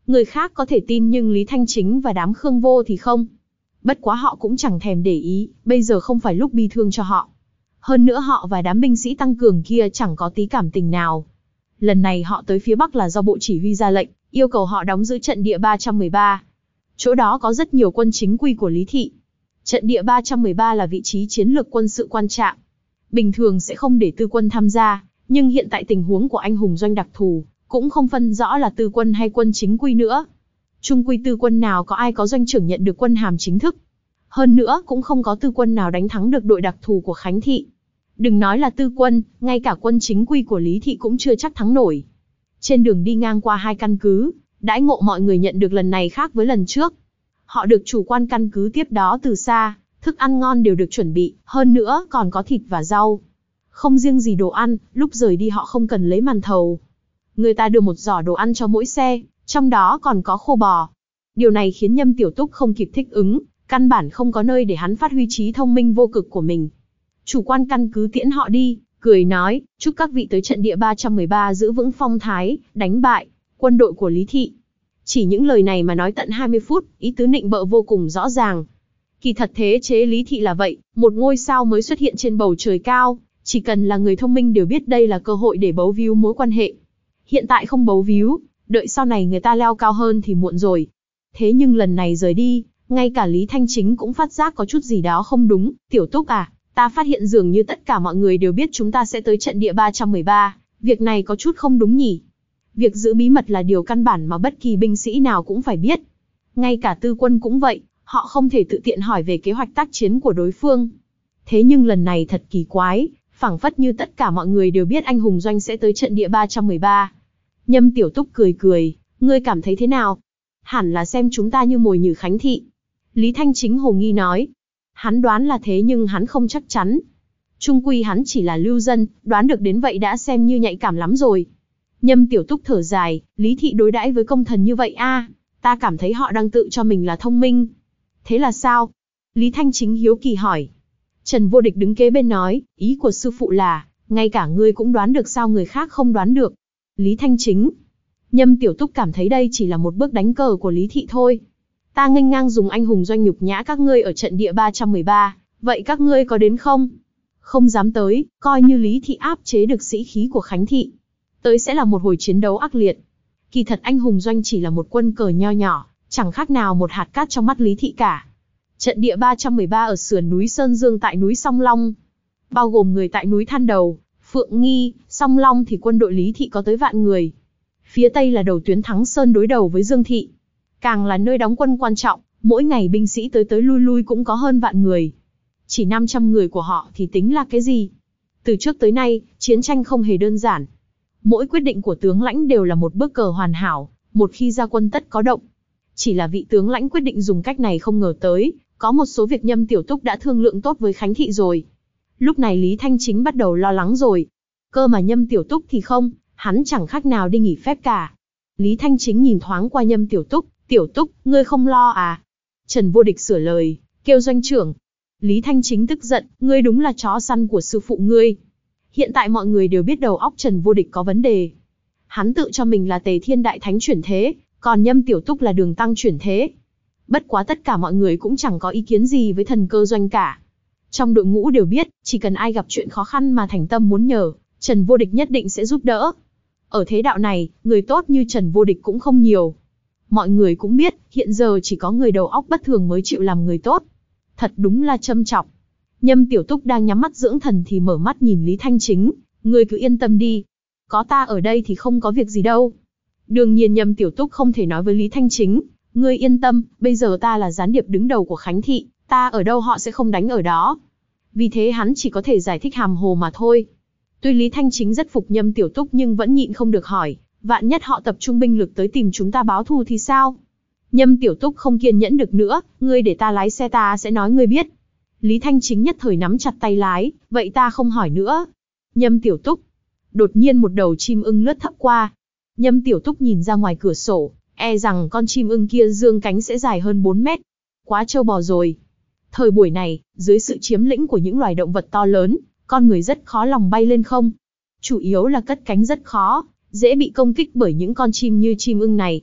Người khác có thể tin nhưng Lý Thanh Chính và đám Khương Vô thì không. Bất quá họ cũng chẳng thèm để ý, bây giờ không phải lúc bi thương cho họ. Hơn nữa họ và đám binh sĩ tăng cường kia chẳng có tí cảm tình nào. Lần này họ tới phía Bắc là do Bộ Chỉ huy ra lệnh, yêu cầu họ đóng giữ trận địa ba trăm mười ba. Chỗ đó có rất nhiều quân chính quy của Lý Thị. Trận địa ba trăm mười ba là vị trí chiến lược quân sự quan trọng. Bình thường sẽ không để tư quân tham gia, nhưng hiện tại tình huống của anh hùng doanh đặc thù, cũng không phân rõ là tư quân hay quân chính quy nữa. Trung quy tư quân nào có ai có doanh trưởng nhận được quân hàm chính thức. Hơn nữa cũng không có tư quân nào đánh thắng được đội đặc thù của Khánh Thị. Đừng nói là tư quân, ngay cả quân chính quy của Lý Thị cũng chưa chắc thắng nổi. Trên đường đi ngang qua hai căn cứ, đãi ngộ mọi người nhận được lần này khác với lần trước. Họ được chủ quan căn cứ tiếp đó từ xa, thức ăn ngon đều được chuẩn bị, hơn nữa còn có thịt và rau. Không riêng gì đồ ăn, lúc rời đi họ không cần lấy màn thầu. Người ta đưa một giỏ đồ ăn cho mỗi xe, trong đó còn có khô bò. Điều này khiến Nhâm Tiểu Túc không kịp thích ứng, căn bản không có nơi để hắn phát huy trí thông minh vô cực của mình. Chủ quan căn cứ tiễn họ đi, cười nói, chúc các vị tới trận địa ba trăm mười ba giữ vững phong thái, đánh bại quân đội của Lý Thị. Chỉ những lời này mà nói tận hai mươi phút, ý tứ nịnh bợ vô cùng rõ ràng. Kỳ thật thế chế Lý Thị là vậy, một ngôi sao mới xuất hiện trên bầu trời cao, chỉ cần là người thông minh đều biết đây là cơ hội để bấu víu mối quan hệ. Hiện tại không bấu víu, đợi sau này người ta leo cao hơn thì muộn rồi. Thế nhưng lần này rời đi, ngay cả Lý Thanh Chính cũng phát giác có chút gì đó không đúng. Tiểu Túc à, ta phát hiện dường như tất cả mọi người đều biết chúng ta sẽ tới trận địa ba trăm mười ba, việc này có chút không đúng nhỉ? Việc giữ bí mật là điều căn bản mà bất kỳ binh sĩ nào cũng phải biết. Ngay cả tư quân cũng vậy, họ không thể tự tiện hỏi về kế hoạch tác chiến của đối phương. Thế nhưng lần này thật kỳ quái, phảng phất như tất cả mọi người đều biết anh hùng doanh sẽ tới trận địa ba trăm mười ba. Nhâm Tiểu Túc cười cười, ngươi cảm thấy thế nào? Hẳn là xem chúng ta như mồi nhử Khánh Thị. Lý Thanh Chính hồ nghi nói. Hắn đoán là thế nhưng hắn không chắc chắn. Trung quy hắn chỉ là lưu dân, đoán được đến vậy đã xem như nhạy cảm lắm rồi. Nhâm Tiểu Túc thở dài, Lý Thị đối đãi với công thần như vậy a, à, ta cảm thấy họ đang tự cho mình là thông minh. Thế là sao? Lý Thanh Chính hiếu kỳ hỏi. Trần Vô Địch đứng kế bên nói, ý của sư phụ là, ngay cả ngươi cũng đoán được sao người khác không đoán được. Lý Thanh Chính. Nhâm Tiểu Túc cảm thấy đây chỉ là một bước đánh cờ của Lý Thị thôi. Ta nghênh ngang dùng anh hùng doanh nhục nhã các ngươi ở trận địa ba trăm mười ba, vậy các ngươi có đến không? Không dám tới, coi như Lý Thị áp chế được sĩ khí của Khánh Thị. Tới sẽ là một hồi chiến đấu ác liệt. Kỳ thật anh hùng doanh chỉ là một quân cờ nho nhỏ, chẳng khác nào một hạt cát trong mắt Lý Thị cả. Trận địa ba trăm mười ba ở sườn núi Sơn Dương tại núi Song Long, bao gồm người tại núi Than Đầu, Phượng Nghi, Song Long thì quân đội Lý Thị có tới vạn người. Phía tây là đầu tuyến Thắng Sơn đối đầu với Dương Thị. Càng là nơi đóng quân quan trọng, mỗi ngày binh sĩ tới tới lui lui cũng có hơn vạn người. Chỉ năm trăm người của họ thì tính là cái gì? Từ trước tới nay, chiến tranh không hề đơn giản. Mỗi quyết định của tướng lãnh đều là một bước cờ hoàn hảo, một khi ra quân tất có động. Chỉ là vị tướng lãnh quyết định dùng cách này không ngờ tới, có một số việc Nhâm Tiểu Túc đã thương lượng tốt với Khánh Thị rồi. Lúc này Lý Thanh Chính bắt đầu lo lắng rồi. Cơ mà Nhâm Tiểu Túc thì không, hắn chẳng khác nào đi nghỉ phép cả. Lý Thanh Chính nhìn thoáng qua Nhâm Tiểu Túc, Tiểu Túc, ngươi không lo à? Trần Vô Địch sửa lời, kêu doanh trưởng. Lý Thanh Chính tức giận, ngươi đúng là chó săn của sư phụ ngươi. Hiện tại mọi người đều biết đầu óc Trần Vô Địch có vấn đề. Hắn tự cho mình là Tề Thiên Đại Thánh chuyển thế, còn Nhâm Tiểu Túc là Đường Tăng chuyển thế. Bất quá tất cả mọi người cũng chẳng có ý kiến gì với thần cơ doanh cả. Trong đội ngũ đều biết, chỉ cần ai gặp chuyện khó khăn mà thành tâm muốn nhờ, Trần Vô Địch nhất định sẽ giúp đỡ. Ở thế đạo này, người tốt như Trần Vô Địch cũng không nhiều. Mọi người cũng biết, hiện giờ chỉ có người đầu óc bất thường mới chịu làm người tốt. Thật đúng là châm chọc. Nhâm Tiểu Túc đang nhắm mắt dưỡng thần thì mở mắt nhìn Lý Thanh Chính. Ngươi cứ yên tâm đi. Có ta ở đây thì không có việc gì đâu. Đương nhiên Nhâm Tiểu Túc không thể nói với Lý Thanh Chính. Ngươi yên tâm, bây giờ ta là gián điệp đứng đầu của Khánh Thị. Ta ở đâu họ sẽ không đánh ở đó. Vì thế hắn chỉ có thể giải thích hàm hồ mà thôi. Tuy Lý Thanh Chính rất phục Nhâm Tiểu Túc nhưng vẫn nhịn không được hỏi. Vạn nhất họ tập trung binh lực tới tìm chúng ta báo thù thì sao? Nhâm Tiểu Túc không kiên nhẫn được nữa, ngươi để ta lái xe ta sẽ nói ngươi biết. Lý Thanh Chính nhất thời nắm chặt tay lái, vậy ta không hỏi nữa. Nhâm Tiểu Túc. Đột nhiên một đầu chim ưng lướt thấp qua. Nhâm Tiểu Túc nhìn ra ngoài cửa sổ, e rằng con chim ưng kia dương cánh sẽ dài hơn bốn mét. Quá trâu bò rồi. Thời buổi này, dưới sự chiếm lĩnh của những loài động vật to lớn, con người rất khó lòng bay lên không. Chủ yếu là cất cánh rất khó, dễ bị công kích bởi những con chim như chim ưng này.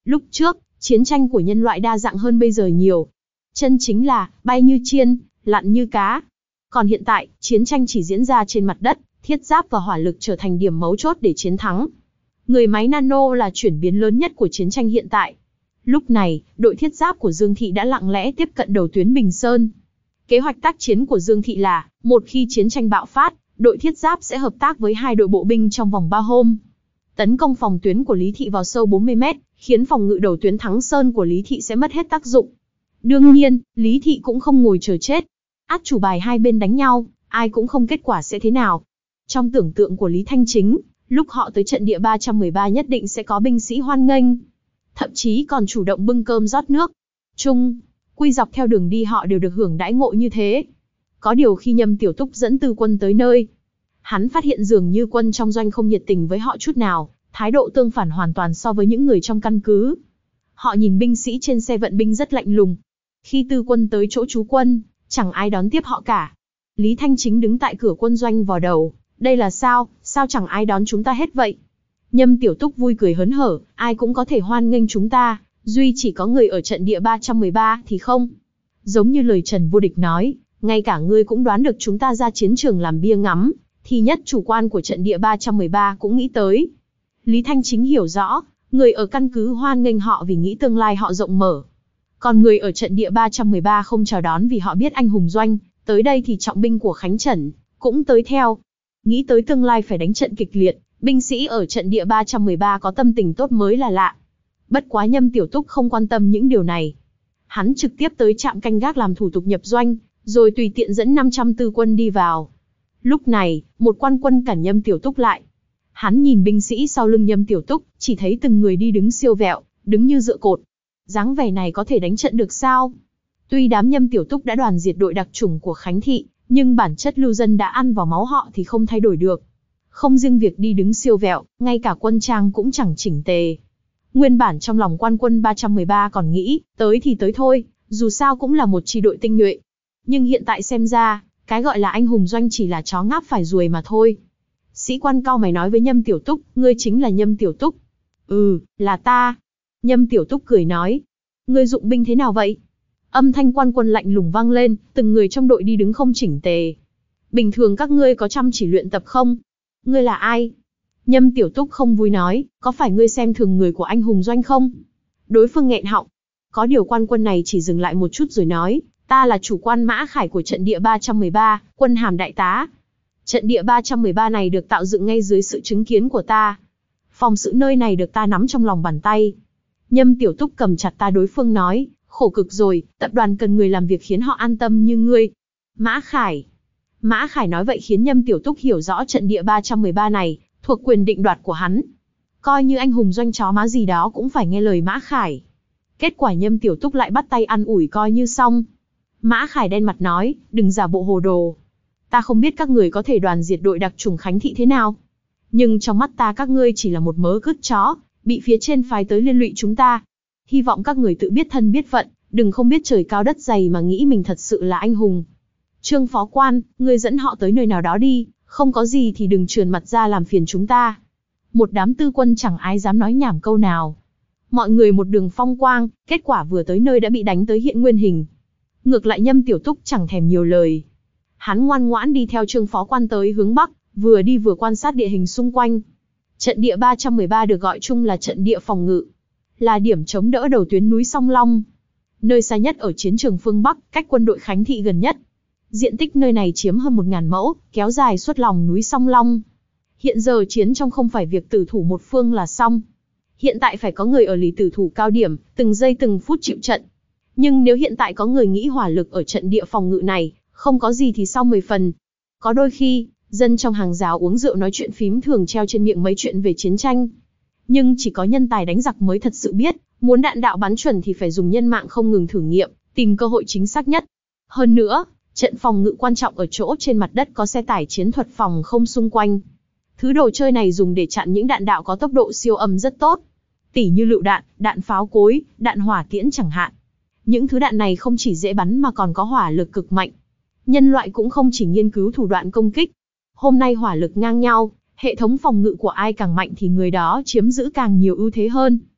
Lúc trước, chiến tranh của nhân loại đa dạng hơn bây giờ nhiều. Chân chính là, bay như chiên, lặn như cá. Còn hiện tại, chiến tranh chỉ diễn ra trên mặt đất, thiết giáp và hỏa lực trở thành điểm mấu chốt để chiến thắng. Người máy nano là chuyển biến lớn nhất của chiến tranh hiện tại. Lúc này, đội thiết giáp của Dương Thị đã lặng lẽ tiếp cận đầu tuyến Bình Sơn. Kế hoạch tác chiến của Dương Thị là, một khi chiến tranh bạo phát, đội thiết giáp sẽ hợp tác với hai đội bộ binh trong vòng ba hôm. Tấn công phòng tuyến của Lý Thị vào sâu bốn mươi mét, khiến phòng ngự đầu tuyến Thắng Sơn của Lý Thị sẽ mất hết tác dụng. Đương nhiên, Lý Thị cũng không ngồi chờ chết. Át chủ bài hai bên đánh nhau, ai cũng không kết quả sẽ thế nào. Trong tưởng tượng của Lý Thanh Chính, lúc họ tới trận địa ba trăm mười ba nhất định sẽ có binh sĩ hoan nghênh. Thậm chí còn chủ động bưng cơm rót nước. Chung, quy dọc theo đường đi họ đều được hưởng đãi ngộ như thế. Có điều khi Nhâm Tiểu Túc dẫn tư quân tới nơi, hắn phát hiện dường như quân trong doanh không nhiệt tình với họ chút nào, thái độ tương phản hoàn toàn so với những người trong căn cứ. Họ nhìn binh sĩ trên xe vận binh rất lạnh lùng. Khi tư quân tới chỗ trú quân, chẳng ai đón tiếp họ cả. Lý Thanh Chính đứng tại cửa quân doanh vò đầu, đây là sao, sao chẳng ai đón chúng ta hết vậy? Nhâm Tiểu Túc vui cười hớn hở, ai cũng có thể hoan nghênh chúng ta, duy chỉ có người ở trận địa ba trăm mười ba thì không. Giống như lời Trần Vô Địch nói, ngay cả ngươi cũng đoán được chúng ta ra chiến trường làm bia ngắm, thì nhất chủ quan của trận địa ba trăm mười ba cũng nghĩ tới. Lý Thanh Chính hiểu rõ, người ở căn cứ hoan nghênh họ vì nghĩ tương lai họ rộng mở. Còn người ở trận địa ba trăm mười ba không chào đón vì họ biết anh hùng doanh, tới đây thì trọng binh của Khánh Trần, cũng tới theo. Nghĩ tới tương lai phải đánh trận kịch liệt, binh sĩ ở trận địa ba trăm mười ba có tâm tình tốt mới là lạ. Bất quá Nhâm Tiểu Túc không quan tâm những điều này. Hắn trực tiếp tới trạm canh gác làm thủ tục nhập doanh, rồi tùy tiện dẫn năm trăm tư quân đi vào. Lúc này, một quan quân cản Nhâm Tiểu Túc lại. Hắn nhìn binh sĩ sau lưng Nhâm Tiểu Túc, chỉ thấy từng người đi đứng siêu vẹo, đứng như dựa cột. Dáng vẻ này có thể đánh trận được sao? Tuy đám Nhâm Tiểu Túc đã đoàn diệt đội đặc chủng của Khánh Thị, nhưng bản chất lưu dân đã ăn vào máu họ thì không thay đổi được. Không riêng việc đi đứng siêu vẹo, ngay cả quân trang cũng chẳng chỉnh tề. Nguyên bản trong lòng quan quân ba trăm mười ba còn nghĩ, tới thì tới thôi, dù sao cũng là một chi đội tinh nhuệ. Nhưng hiện tại xem ra, cái gọi là anh hùng doanh chỉ là chó ngáp phải ruồi mà thôi. Sĩ quan cau mày nói với Nhâm Tiểu Túc, ngươi chính là Nhâm Tiểu Túc. Ừ, là ta. Nhâm Tiểu Túc cười nói. Ngươi dụng binh thế nào vậy? Âm thanh quan quân lạnh lùng vang lên, từng người trong đội đi đứng không chỉnh tề. Bình thường các ngươi có chăm chỉ luyện tập không? Ngươi là ai? Nhâm Tiểu Túc không vui nói, có phải ngươi xem thường người của anh hùng doanh không? Đối phương nghẹn họng. Có điều quan quân này chỉ dừng lại một chút rồi nói, ta là chủ quan Mã Khải của trận địa ba trăm mười ba, quân hàm đại tá. Trận địa ba trăm mười ba này được tạo dựng ngay dưới sự chứng kiến của ta. Phòng sự nơi này được ta nắm trong lòng bàn tay. Nhâm Tiểu Túc cầm chặt ta đối phương nói, khổ cực rồi, tập đoàn cần người làm việc khiến họ an tâm như ngươi. Mã Khải. Mã Khải nói vậy khiến Nhâm Tiểu Túc hiểu rõ trận địa ba trăm mười ba này, thuộc quyền định đoạt của hắn. Coi như anh hùng doanh chó má gì đó cũng phải nghe lời Mã Khải. Kết quả Nhâm Tiểu Túc lại bắt tay ăn ủi coi như xong. Mã Khải đen mặt nói, đừng giả bộ hồ đồ. Ta không biết các người có thể đoàn diệt đội đặc chủng Khánh Thị thế nào. Nhưng trong mắt ta các ngươi chỉ là một mớ cứt chó, bị phía trên phái tới liên lụy chúng ta. Hy vọng các người tự biết thân biết phận, đừng không biết trời cao đất dày mà nghĩ mình thật sự là anh hùng. Trương phó quan, ngươi dẫn họ tới nơi nào đó đi, không có gì thì đừng trườn mặt ra làm phiền chúng ta. Một đám tư quân chẳng ai dám nói nhảm câu nào. Mọi người một đường phong quang, kết quả vừa tới nơi đã bị đánh tới hiện nguyên hình. Ngược lại Nhâm Tiểu Túc chẳng thèm nhiều lời. Hắn ngoan ngoãn đi theo Trương phó quan tới hướng Bắc, vừa đi vừa quan sát địa hình xung quanh. Trận địa ba trăm mười ba được gọi chung là trận địa phòng ngự, là điểm chống đỡ đầu tuyến núi Song Long. Nơi xa nhất ở chiến trường phương Bắc, cách quân đội Khánh Thị gần nhất. Diện tích nơi này chiếm hơn một nghìn mẫu, kéo dài suốt lòng núi Song Long. Hiện giờ chiến trong không phải việc tử thủ một phương là xong. Hiện tại phải có người ở lì tử thủ cao điểm, từng giây từng phút chịu trận. Nhưng nếu hiện tại có người nghĩ hỏa lực ở trận địa phòng ngự này, không có gì thì sau mười phần. Có đôi khi, dân trong hàng giáo uống rượu nói chuyện phím thường treo trên miệng mấy chuyện về chiến tranh. Nhưng chỉ có nhân tài đánh giặc mới thật sự biết, muốn đạn đạo bắn chuẩn thì phải dùng nhân mạng không ngừng thử nghiệm, tìm cơ hội chính xác nhất. Hơn nữa, trận phòng ngự quan trọng ở chỗ trên mặt đất có xe tải chiến thuật phòng không xung quanh. Thứ đồ chơi này dùng để chặn những đạn đạo có tốc độ siêu âm rất tốt. Tỉ như lựu đạn, đạn pháo cối, đạn hỏa tiễn chẳng hạn. Những thứ đạn này không chỉ dễ bắn mà còn có hỏa lực cực mạnh. Nhân loại cũng không chỉ nghiên cứu thủ đoạn công kích. Hôm nay hỏa lực ngang nhau, hệ thống phòng ngự của ai càng mạnh thì người đó chiếm giữ càng nhiều ưu thế hơn.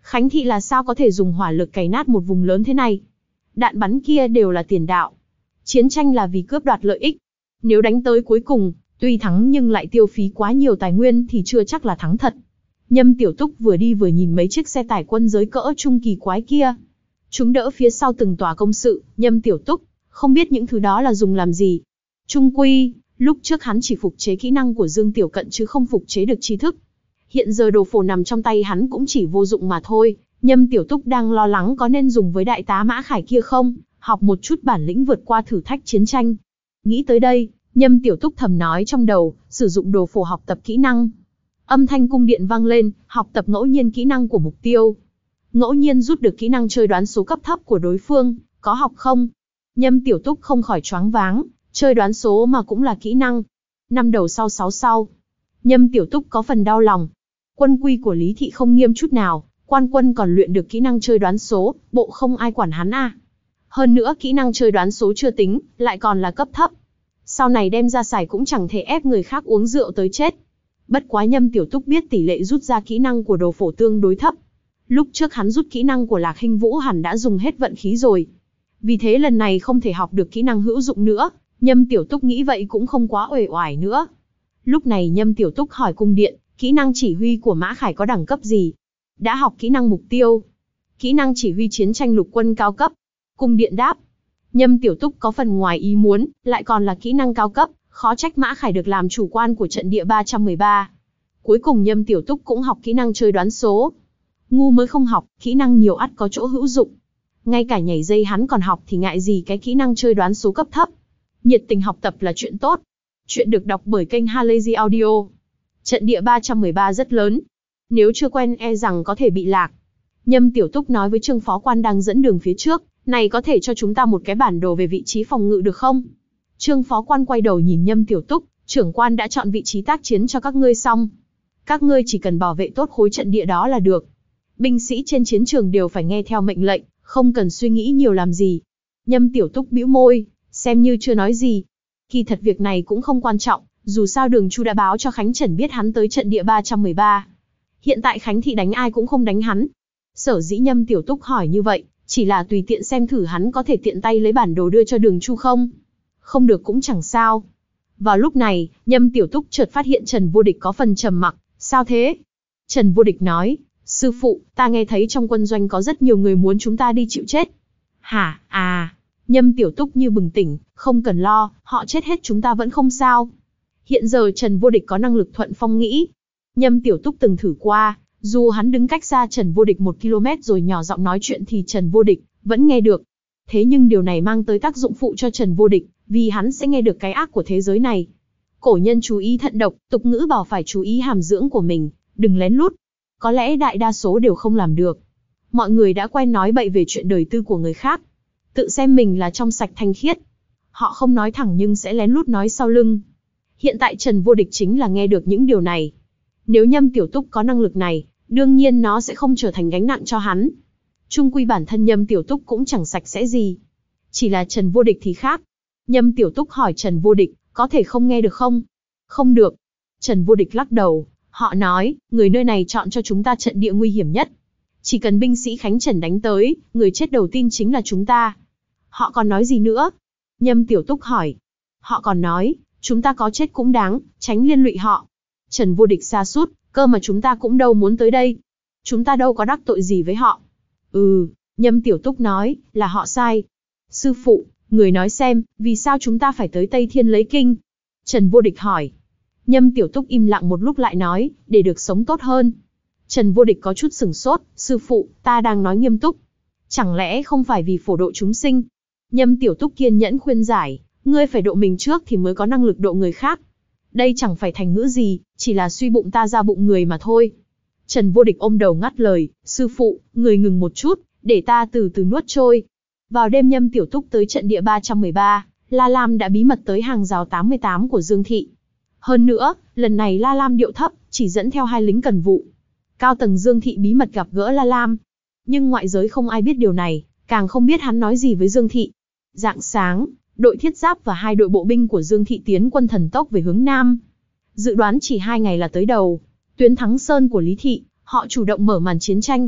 Khánh thị là sao có thể dùng hỏa lực cày nát một vùng lớn thế này? Đạn bắn kia đều là tiền đạo. Chiến tranh là vì cướp đoạt lợi ích. Nếu đánh tới cuối cùng, tuy thắng nhưng lại tiêu phí quá nhiều tài nguyên thì chưa chắc là thắng thật. Nhâm Tiểu Túc vừa đi vừa nhìn mấy chiếc xe tải quân giới cỡ trung kỳ quái kia. Chúng đỡ phía sau từng tòa công sự, Nhâm Tiểu Túc không biết những thứ đó là dùng làm gì. Trung quy, lúc trước hắn chỉ phục chế kỹ năng của Dương Tiểu Cận chứ không phục chế được tri thức. Hiện giờ đồ phổ nằm trong tay hắn cũng chỉ vô dụng mà thôi. Nhâm Tiểu Túc đang lo lắng có nên dùng với đại tá Mã Khải kia không, học một chút bản lĩnh vượt qua thử thách chiến tranh. Nghĩ tới đây, Nhâm Tiểu Túc thầm nói trong đầu, sử dụng đồ phổ học tập kỹ năng. Âm thanh cung điện vang lên, học tập ngẫu nhiên kỹ năng của mục tiêu. Ngẫu nhiên rút được kỹ năng chơi đoán số cấp thấp của đối phương, có học không? Nhâm Tiểu Túc không khỏi choáng váng, chơi đoán số mà cũng là kỹ năng. Năm đầu sau sáu sau. Nhâm Tiểu Túc có phần đau lòng. Quân quy của Lý Thị không nghiêm chút nào, quan quân còn luyện được kỹ năng chơi đoán số, bộ không ai quản hắn à. Hơn nữa kỹ năng chơi đoán số chưa tính, lại còn là cấp thấp. Sau này đem ra xài cũng chẳng thể ép người khác uống rượu tới chết. Bất quá Nhâm Tiểu Túc biết tỷ lệ rút ra kỹ năng của đồ phổ tương đối thấp. Lúc trước hắn rút kỹ năng của Lạc Hinh Vũ hẳn đã dùng hết vận khí rồi. Vì thế lần này không thể học được kỹ năng hữu dụng nữa, Nhâm Tiểu Túc nghĩ vậy cũng không quá uể oải nữa. Lúc này Nhâm Tiểu Túc hỏi cung điện, kỹ năng chỉ huy của Mã Khải có đẳng cấp gì? Đã học kỹ năng mục tiêu. Kỹ năng chỉ huy chiến tranh lục quân cao cấp. Cung điện đáp. Nhâm Tiểu Túc có phần ngoài ý muốn, lại còn là kỹ năng cao cấp, khó trách Mã Khải được làm chủ quan của trận địa ba trăm mười ba. Cuối cùng Nhâm Tiểu Túc cũng học kỹ năng chơi đoán số. Ngu mới không học, kỹ năng nhiều ắt có chỗ hữu dụng. Ngay cả nhảy dây hắn còn học thì ngại gì cái kỹ năng chơi đoán số cấp thấp. Nhiệt tình học tập là chuyện tốt. Chuyện được đọc bởi kênh Halazy Audio. Trận địa ba trăm mười ba rất lớn. Nếu chưa quen e rằng có thể bị lạc. Nhâm Tiểu Túc nói với Trương Phó Quan đang dẫn đường phía trước, này có thể cho chúng ta một cái bản đồ về vị trí phòng ngự được không? Trương Phó Quan quay đầu nhìn Nhâm Tiểu Túc, trưởng quan đã chọn vị trí tác chiến cho các ngươi xong. Các ngươi chỉ cần bảo vệ tốt khối trận địa đó là được. Binh sĩ trên chiến trường đều phải nghe theo mệnh lệnh, không cần suy nghĩ nhiều làm gì. Nhâm Tiểu Túc bĩu môi, xem như chưa nói gì. Kỳ thật việc này cũng không quan trọng, dù sao Đường Chu đã báo cho Khánh Trần biết hắn tới trận địa ba trăm mười ba. Hiện tại Khánh Thị đánh ai cũng không đánh hắn. Sở dĩ Nhâm Tiểu Túc hỏi như vậy, chỉ là tùy tiện xem thử hắn có thể tiện tay lấy bản đồ đưa cho Đường Chu không. Không được cũng chẳng sao. Vào lúc này, Nhâm Tiểu Túc chợt phát hiện Trần Vô Địch có phần trầm mặc. Sao thế? Trần Vô Địch nói, sư phụ, ta nghe thấy trong quân doanh có rất nhiều người muốn chúng ta đi chịu chết. Hả, à, Nhâm Tiểu Túc như bừng tỉnh, không cần lo, họ chết hết chúng ta vẫn không sao. Hiện giờ Trần Vô Địch có năng lực thuận phong nghĩ. Nhâm Tiểu Túc từng thử qua, dù hắn đứng cách xa Trần Vô Địch một ki lô mét rồi nhỏ giọng nói chuyện thì Trần Vô Địch vẫn nghe được. Thế nhưng điều này mang tới tác dụng phụ cho Trần Vô Địch, vì hắn sẽ nghe được cái ác của thế giới này. Cổ nhân chú ý thận độc, tục ngữ bảo phải chú ý hàm dưỡng của mình, đừng lén lút. Có lẽ đại đa số đều không làm được. Mọi người đã quen nói bậy về chuyện đời tư của người khác. Tự xem mình là trong sạch thanh khiết. Họ không nói thẳng nhưng sẽ lén lút nói sau lưng. Hiện tại Trần Vô Địch chính là nghe được những điều này. Nếu Nhâm Tiểu Túc có năng lực này, đương nhiên nó sẽ không trở thành gánh nặng cho hắn. Chung quy bản thân Nhâm Tiểu Túc cũng chẳng sạch sẽ gì. Chỉ là Trần Vô Địch thì khác. Nhâm Tiểu Túc hỏi Trần Vô Địch, có thể không nghe được không? Không được. Trần Vô Địch lắc đầu. Họ nói, người nơi này chọn cho chúng ta trận địa nguy hiểm nhất. Chỉ cần binh sĩ Khánh Trần đánh tới, người chết đầu tiên chính là chúng ta. Họ còn nói gì nữa? Nhâm Tiểu Túc hỏi. Họ còn nói, chúng ta có chết cũng đáng, tránh liên lụy họ. Trần Vô Địch sa sút, cơ mà chúng ta cũng đâu muốn tới đây. Chúng ta đâu có đắc tội gì với họ. Ừ, Nhâm Tiểu Túc nói, là họ sai. Sư phụ, người nói xem, vì sao chúng ta phải tới Tây Thiên lấy kinh? Trần Vô Địch hỏi. Nhâm Tiểu Túc im lặng một lúc lại nói, để được sống tốt hơn. Trần Vô Địch có chút sửng sốt, sư phụ, ta đang nói nghiêm túc. Chẳng lẽ không phải vì phổ độ chúng sinh? Nhâm Tiểu Túc kiên nhẫn khuyên giải, ngươi phải độ mình trước thì mới có năng lực độ người khác. Đây chẳng phải thành ngữ gì, chỉ là suy bụng ta ra bụng người mà thôi. Trần Vô Địch ôm đầu ngắt lời, sư phụ, người ngừng một chút, để ta từ từ nuốt trôi. Vào đêm Nhâm Tiểu Túc tới trận địa ba trăm mười ba, La Lam đã bí mật tới hàng rào tám mươi tám của Dương Thị. Hơn nữa, lần này La Lam điệu thấp, chỉ dẫn theo hai lính cần vụ. Cao tầng Dương Thị bí mật gặp gỡ La Lam. Nhưng ngoại giới không ai biết điều này, càng không biết hắn nói gì với Dương Thị. Rạng sáng, đội thiết giáp và hai đội bộ binh của Dương Thị tiến quân thần tốc về hướng Nam. Dự đoán chỉ hai ngày là tới đầu. Tuyến Thắng Sơn của Lý Thị, họ chủ động mở màn chiến tranh.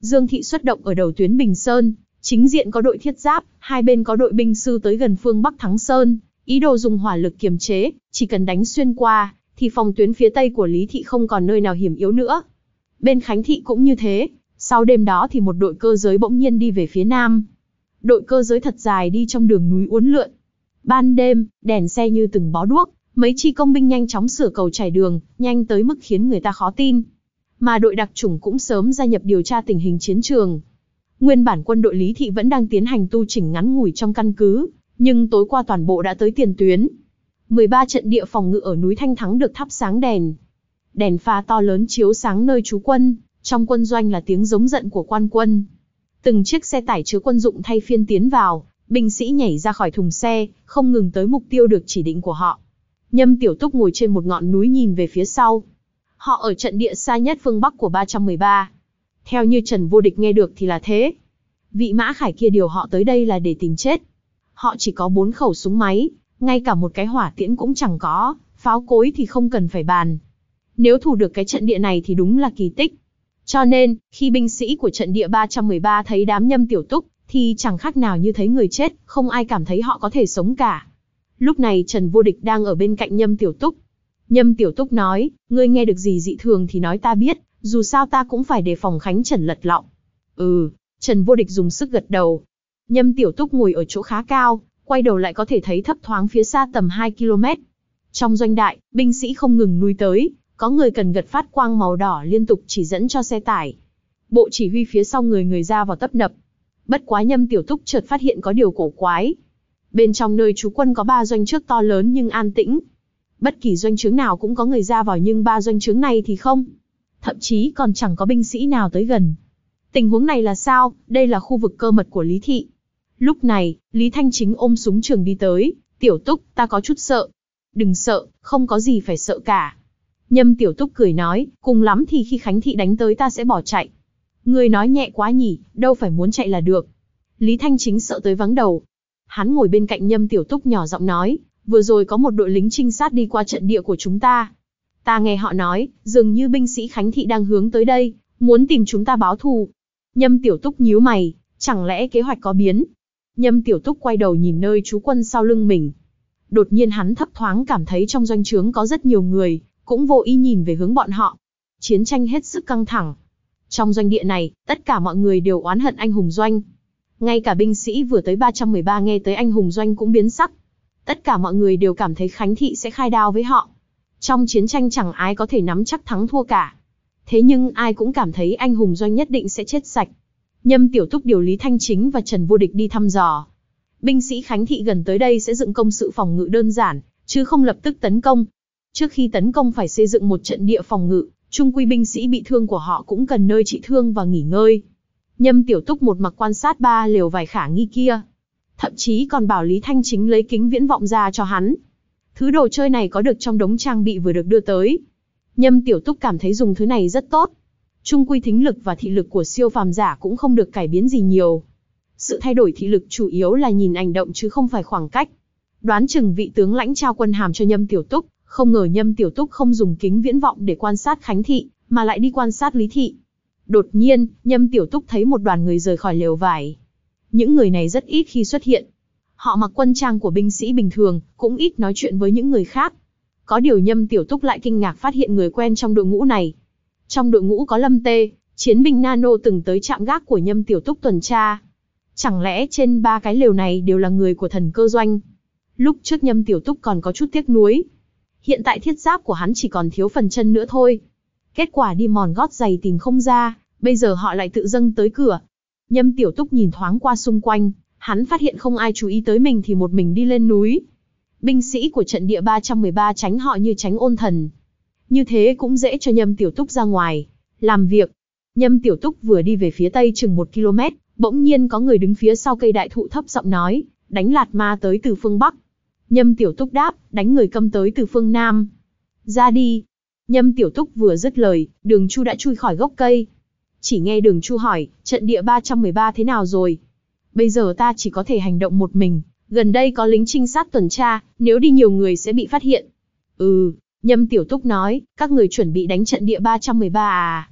Dương Thị xuất động ở đầu tuyến Bình Sơn, chính diện có đội thiết giáp, hai bên có đội binh sư tới gần phương Bắc Thắng Sơn, ý đồ dùng hỏa lực kiềm chế, chỉ cần đánh xuyên qua, thì phòng tuyến phía tây của Lý Thị không còn nơi nào hiểm yếu nữa. Bên Khánh Thị cũng như thế, sau đêm đó thì một đội cơ giới bỗng nhiên đi về phía nam. Đội cơ giới thật dài đi trong đường núi uốn lượn. Ban đêm, đèn xe như từng bó đuốc, mấy chi công binh nhanh chóng sửa cầu trải đường, nhanh tới mức khiến người ta khó tin. Mà đội đặc chủng cũng sớm gia nhập điều tra tình hình chiến trường. Nguyên bản quân đội Lý Thị vẫn đang tiến hành tu chỉnh ngắn ngủi trong căn cứ, nhưng tối qua toàn bộ đã tới tiền tuyến. mười ba trận địa phòng ngự ở núi Thanh Thắng được thắp sáng đèn. Đèn pha to lớn chiếu sáng nơi trú quân, trong quân doanh là tiếng giống giận của quan quân. Từng chiếc xe tải chứa quân dụng thay phiên tiến vào, binh sĩ nhảy ra khỏi thùng xe, không ngừng tới mục tiêu được chỉ định của họ. Nhâm Tiểu Túc ngồi trên một ngọn núi nhìn về phía sau. Họ ở trận địa xa nhất phương Bắc của ba trăm mười ba. Theo như Trần Vô Địch nghe được thì là thế. Vị Mã Khải kia điều họ tới đây là để tìm chết. Họ chỉ có bốn khẩu súng máy, ngay cả một cái hỏa tiễn cũng chẳng có, pháo cối thì không cần phải bàn. Nếu thủ được cái trận địa này thì đúng là kỳ tích. Cho nên, khi binh sĩ của trận địa ba trăm mười ba thấy đám Nhâm Tiểu Túc, thì chẳng khác nào như thấy người chết, không ai cảm thấy họ có thể sống cả. Lúc này Trần Vô Địch đang ở bên cạnh Nhâm Tiểu Túc. Nhâm Tiểu Túc nói, ngươi nghe được gì dị thường thì nói ta biết, dù sao ta cũng phải đề phòng Khánh Trần lật lọng. Ừ, Trần Vô Địch dùng sức gật đầu. Nhâm Tiểu Túc ngồi ở chỗ khá cao, quay đầu lại có thể thấy thấp thoáng phía xa tầm hai ki lô mét. Trong doanh đại, binh sĩ không ngừng lui tới, có người cần gật phát quang màu đỏ liên tục chỉ dẫn cho xe tải. Bộ chỉ huy phía sau người người ra vào tấp nập. Bất quá Nhâm Tiểu Túc chợt phát hiện có điều cổ quái. Bên trong nơi trú quân có ba doanh trướng to lớn nhưng an tĩnh. Bất kỳ doanh trướng nào cũng có người ra vào nhưng ba doanh trướng này thì không. Thậm chí còn chẳng có binh sĩ nào tới gần. Tình huống này là sao? Đây là khu vực cơ mật của Lý Thị. Lúc này, Lý Thanh Chính ôm súng trường đi tới. Tiểu Túc, ta có chút sợ. Đừng sợ, không có gì phải sợ cả. Nhâm Tiểu Túc cười nói, cùng lắm thì khi Khánh Thị đánh tới ta sẽ bỏ chạy. Ngươi nói nhẹ quá nhỉ, đâu phải muốn chạy là được. Lý Thanh Chính sợ tới vắng đầu. Hắn ngồi bên cạnh Nhâm Tiểu Túc nhỏ giọng nói, vừa rồi có một đội lính trinh sát đi qua trận địa của chúng ta. Ta nghe họ nói, dường như binh sĩ Khánh Thị đang hướng tới đây, muốn tìm chúng ta báo thù. Nhâm Tiểu Túc nhíu mày, chẳng lẽ kế hoạch có biến? Nhâm Tiểu Túc quay đầu nhìn nơi trú quân sau lưng mình. Đột nhiên hắn thấp thoáng cảm thấy trong doanh trướng có rất nhiều người, cũng vô ý nhìn về hướng bọn họ. Chiến tranh hết sức căng thẳng. Trong doanh địa này, tất cả mọi người đều oán hận anh hùng doanh. Ngay cả binh sĩ vừa tới ba trăm mười ba nghe tới anh hùng doanh cũng biến sắc. Tất cả mọi người đều cảm thấy Khánh Thị sẽ khai đao với họ. Trong chiến tranh chẳng ai có thể nắm chắc thắng thua cả. Thế nhưng ai cũng cảm thấy anh hùng doanh nhất định sẽ chết sạch. Nhâm Tiểu Túc điều Lý Thanh Chính và Trần Vô Địch đi thăm dò. Binh sĩ Khánh Thị gần tới đây sẽ dựng công sự phòng ngự đơn giản, chứ không lập tức tấn công. Trước khi tấn công phải xây dựng một trận địa phòng ngự, chung quy binh sĩ bị thương của họ cũng cần nơi trị thương và nghỉ ngơi. Nhâm Tiểu Túc một mặt quan sát ba lều vải khả nghi kia. Thậm chí còn bảo Lý Thanh Chính lấy kính viễn vọng ra cho hắn. Thứ đồ chơi này có được trong đống trang bị vừa được đưa tới. Nhâm Tiểu Túc cảm thấy dùng thứ này rất tốt. Chung quy thính lực và thị lực của siêu phàm giả cũng không được cải biến gì nhiều. Sự thay đổi thị lực chủ yếu là nhìn hành động chứ không phải khoảng cách. Đoán chừng vị tướng lãnh trao quân hàm cho Nhâm Tiểu Túc, không ngờ Nhâm Tiểu Túc không dùng kính viễn vọng để quan sát Khánh Thị, mà lại đi quan sát Lý Thị. Đột nhiên, Nhâm Tiểu Túc thấy một đoàn người rời khỏi lều vải. Những người này rất ít khi xuất hiện. Họ mặc quân trang của binh sĩ bình thường, cũng ít nói chuyện với những người khác. Có điều Nhâm Tiểu Túc lại kinh ngạc phát hiện người quen trong đội ngũ này. Trong đội ngũ có Lâm Tê, chiến binh nano từng tới trạm gác của Nhâm Tiểu Túc tuần tra. Chẳng lẽ trên ba cái lều này đều là người của Thần Cơ Doanh? Lúc trước Nhâm Tiểu Túc còn có chút tiếc nuối. Hiện tại thiết giáp của hắn chỉ còn thiếu phần chân nữa thôi. Kết quả đi mòn gót giày tìm không ra, bây giờ họ lại tự dâng tới cửa. Nhâm Tiểu Túc nhìn thoáng qua xung quanh, hắn phát hiện không ai chú ý tới mình thì một mình đi lên núi. Binh sĩ của trận địa ba trăm mười ba tránh họ như tránh ôn thần. Như thế cũng dễ cho Nhâm Tiểu Túc ra ngoài làm việc. Nhâm Tiểu Túc vừa đi về phía tây chừng một ki lô mét, bỗng nhiên có người đứng phía sau cây đại thụ thấp giọng nói, đánh lạt ma tới từ phương Bắc. Nhâm Tiểu Túc đáp, đánh người câm tới từ phương Nam. Ra đi. Nhâm Tiểu Túc vừa dứt lời, Đường Chu đã chui khỏi gốc cây. Chỉ nghe Đường Chu hỏi, trận địa ba trăm mười ba thế nào rồi? Bây giờ ta chỉ có thể hành động một mình, gần đây có lính trinh sát tuần tra, nếu đi nhiều người sẽ bị phát hiện. Ừ, Nhâm Tiểu Túc nói, các người chuẩn bị đánh trận địa ba trăm mười ba à?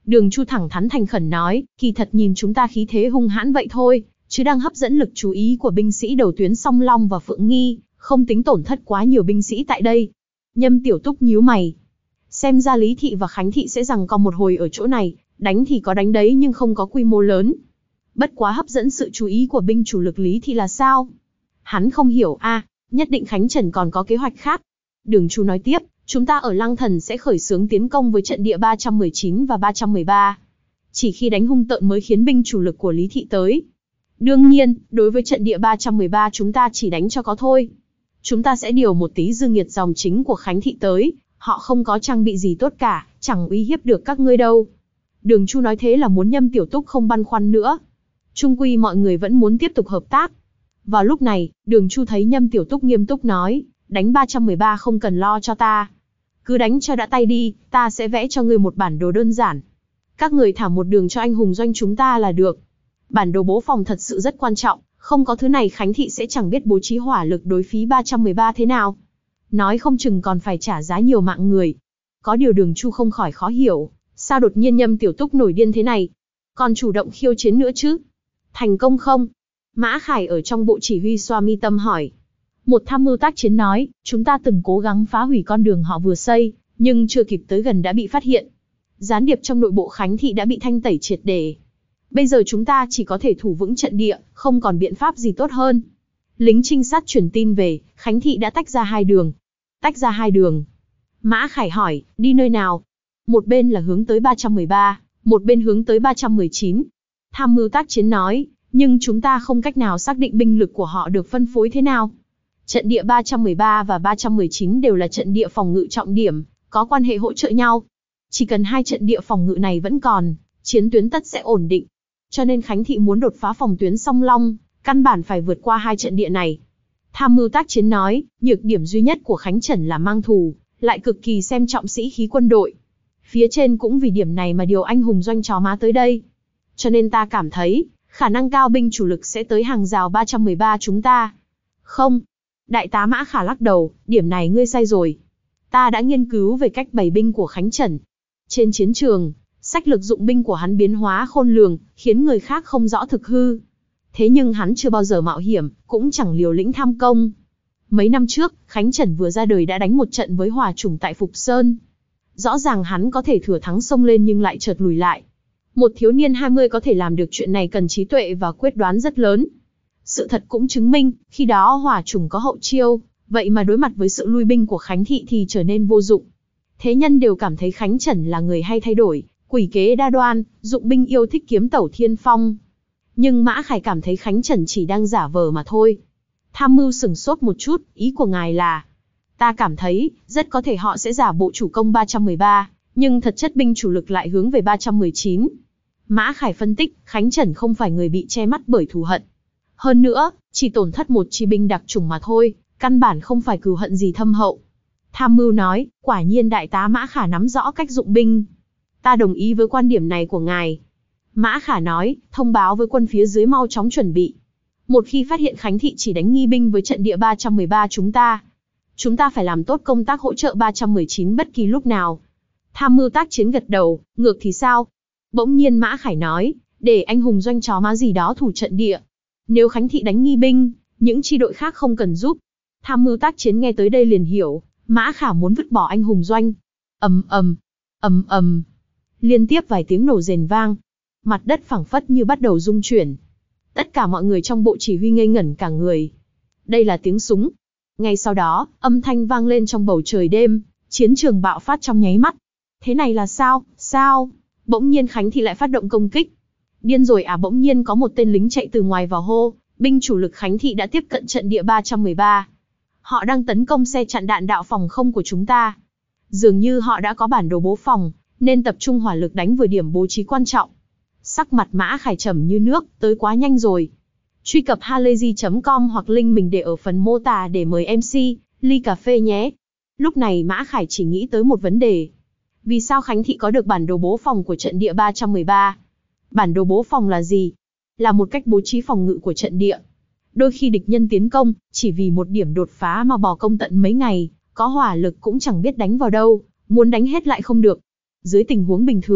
Đường Chu thẳng thắn thành khẩn nói, kỳ thật nhìn chúng ta khí thế hung hãn vậy thôi, chứ đang hấp dẫn lực chú ý của binh sĩ đầu tuyến Song Long và Phượng Nghi, không tính tổn thất quá nhiều binh sĩ tại đây. Nhâm Tiểu Túc nhíu mày. Xem ra Lý Thị và Khánh Thị sẽ giằng co một hồi ở chỗ này, đánh thì có đánh đấy nhưng không có quy mô lớn. Bất quá hấp dẫn sự chú ý của binh chủ lực Lý Thị là sao? Hắn không hiểu a, à, nhất định Khánh Trần còn có kế hoạch khác. Đường Chu nói tiếp, chúng ta ở Lăng Thần sẽ khởi xướng tiến công với trận địa ba trăm mười chín và ba trăm mười ba. Chỉ khi đánh hung tợn mới khiến binh chủ lực của Lý Thị tới. Đương nhiên, đối với trận địa ba trăm mười ba chúng ta chỉ đánh cho có thôi. Chúng ta sẽ điều một tí dương nghiệt dòng chính của Khánh Thị tới, họ không có trang bị gì tốt cả, chẳng uy hiếp được các ngươi đâu. Đường Chu nói thế là muốn Nhâm Tiểu Túc không băn khoăn nữa. Chung quy mọi người vẫn muốn tiếp tục hợp tác. Vào lúc này, Đường Chu thấy Nhâm Tiểu Túc nghiêm túc nói, đánh ba trăm mười ba không cần lo cho ta. Cứ đánh cho đã tay đi, ta sẽ vẽ cho ngươi một bản đồ đơn giản. Các người thả một đường cho anh hùng doanh chúng ta là được. Bản đồ bố phòng thật sự rất quan trọng, không có thứ này Khánh Thị sẽ chẳng biết bố trí hỏa lực đối phí ba trăm mười ba thế nào. Nói không chừng còn phải trả giá nhiều mạng người. Có điều Đường Chu không khỏi khó hiểu, sao đột nhiên Nhâm Tiểu Túc nổi điên thế này? Còn chủ động khiêu chiến nữa chứ? Thành công không? Mã Khải ở trong bộ chỉ huy xoa mi tâm hỏi. Một tham mưu tác chiến nói, chúng ta từng cố gắng phá hủy con đường họ vừa xây, nhưng chưa kịp tới gần đã bị phát hiện. Gián điệp trong nội bộ Khánh Thị đã bị thanh tẩy triệt để. Bây giờ chúng ta chỉ có thể thủ vững trận địa, không còn biện pháp gì tốt hơn. Lính trinh sát truyền tin về, Khánh Thị đã tách ra hai đường. Tách ra hai đường. Mã Khải hỏi, đi nơi nào? Một bên là hướng tới ba trăm mười ba, một bên hướng tới ba trăm mười chín. Tham mưu tác chiến nói, nhưng chúng ta không cách nào xác định binh lực của họ được phân phối thế nào. Trận địa ba trăm mười ba và ba trăm mười chín đều là trận địa phòng ngự trọng điểm, có quan hệ hỗ trợ nhau. Chỉ cần hai trận địa phòng ngự này vẫn còn, chiến tuyến tất sẽ ổn định. Cho nên Khánh Thị muốn đột phá phòng tuyến Song Long, căn bản phải vượt qua hai trận địa này. Tham mưu tác chiến nói, nhược điểm duy nhất của Khánh Trần là mang thù, lại cực kỳ xem trọng sĩ khí quân đội. Phía trên cũng vì điểm này mà điều anh hùng doanh chó má tới đây. Cho nên ta cảm thấy, khả năng cao binh chủ lực sẽ tới hàng rào ba trăm mười ba chúng ta. Không. Đại tá Mã Khả lắc đầu, điểm này ngươi sai rồi. Ta đã nghiên cứu về cách bày binh của Khánh Trần. Trên chiến trường, sách lược dụng binh của hắn biến hóa khôn lường, khiến người khác không rõ thực hư. Thế nhưng hắn chưa bao giờ mạo hiểm, cũng chẳng liều lĩnh tham công. Mấy năm trước, Khánh Trần vừa ra đời đã đánh một trận với Hòa Chủng tại Phục Sơn. Rõ ràng hắn có thể thừa thắng xông lên nhưng lại chợt lùi lại. Một thiếu niên hai mươi có thể làm được chuyện này cần trí tuệ và quyết đoán rất lớn. Sự thật cũng chứng minh, khi đó Hòa Chủng có hậu chiêu, vậy mà đối mặt với sự lui binh của Khánh Thị thì trở nên vô dụng. Thế nhân đều cảm thấy Khánh Trần là người hay thay đổi, quỷ kế đa đoan, dụng binh yêu thích kiếm tẩu thiên phong. Nhưng Mã Khải cảm thấy Khánh Trần chỉ đang giả vờ mà thôi. Tham mưu sửng sốt một chút, ý của ngài là, ta cảm thấy, rất có thể họ sẽ giả bộ chủ công ba trăm mười ba, nhưng thật chất binh chủ lực lại hướng về ba trăm mười chín. Mã Khải phân tích, Khánh Trần không phải người bị che mắt bởi thù hận. Hơn nữa, chỉ tổn thất một chi binh đặc chủng mà thôi, căn bản không phải cừu hận gì thâm hậu. Tham mưu nói, quả nhiên đại tá Mã Khả nắm rõ cách dụng binh. Ta đồng ý với quan điểm này của ngài. Mã Khả nói, thông báo với quân phía dưới mau chóng chuẩn bị. Một khi phát hiện Khánh Thị chỉ đánh nghi binh với trận địa ba trăm mười ba chúng ta, chúng ta phải làm tốt công tác hỗ trợ ba trăm mười chín bất kỳ lúc nào. Tham mưu tác chiến gật đầu, ngược thì sao? Bỗng nhiên Mã Khải nói, để anh hùng doanh chó má gì đó thủ trận địa. Nếu Khánh Thị đánh nghi binh, những chi đội khác không cần giúp. Tham mưu tác chiến nghe tới đây liền hiểu, Mã Khả muốn vứt bỏ anh hùng doanh. Ầm ầm, ầm ầm. Liên tiếp vài tiếng nổ rền vang. Mặt đất phẳng phất như bắt đầu rung chuyển. Tất cả mọi người trong bộ chỉ huy ngây ngẩn cả người. Đây là tiếng súng. Ngay sau đó, âm thanh vang lên trong bầu trời đêm, chiến trường bạo phát trong nháy mắt. Thế này là sao, sao? Bỗng nhiên Khánh Thị lại phát động công kích. Điên rồi à, bỗng nhiên có một tên lính chạy từ ngoài vào hô, binh chủ lực Khánh Thị đã tiếp cận trận địa ba trăm mười ba. Họ đang tấn công xe chặn đạn đạo phòng không của chúng ta. Dường như họ đã có bản đồ bố phòng, nên tập trung hỏa lực đánh vừa điểm bố trí quan trọng. Sắc mặt Mã Khải trầm như nước, tới quá nhanh rồi. Truy cập halayzi chấm com hoặc link mình để ở phần mô tả để mời em xê, ly cà phê nhé. Lúc này Mã Khải chỉ nghĩ tới một vấn đề. Vì sao Khánh Thị có được bản đồ bố phòng của trận địa ba trăm mười ba? Bản đồ bố phòng là gì? Là một cách bố trí phòng ngự của trận địa. Đôi khi địch nhân tiến công, chỉ vì một điểm đột phá mà bỏ công tận mấy ngày, có hỏa lực cũng chẳng biết đánh vào đâu, muốn đánh hết lại không được. Dưới tình huống bình thường,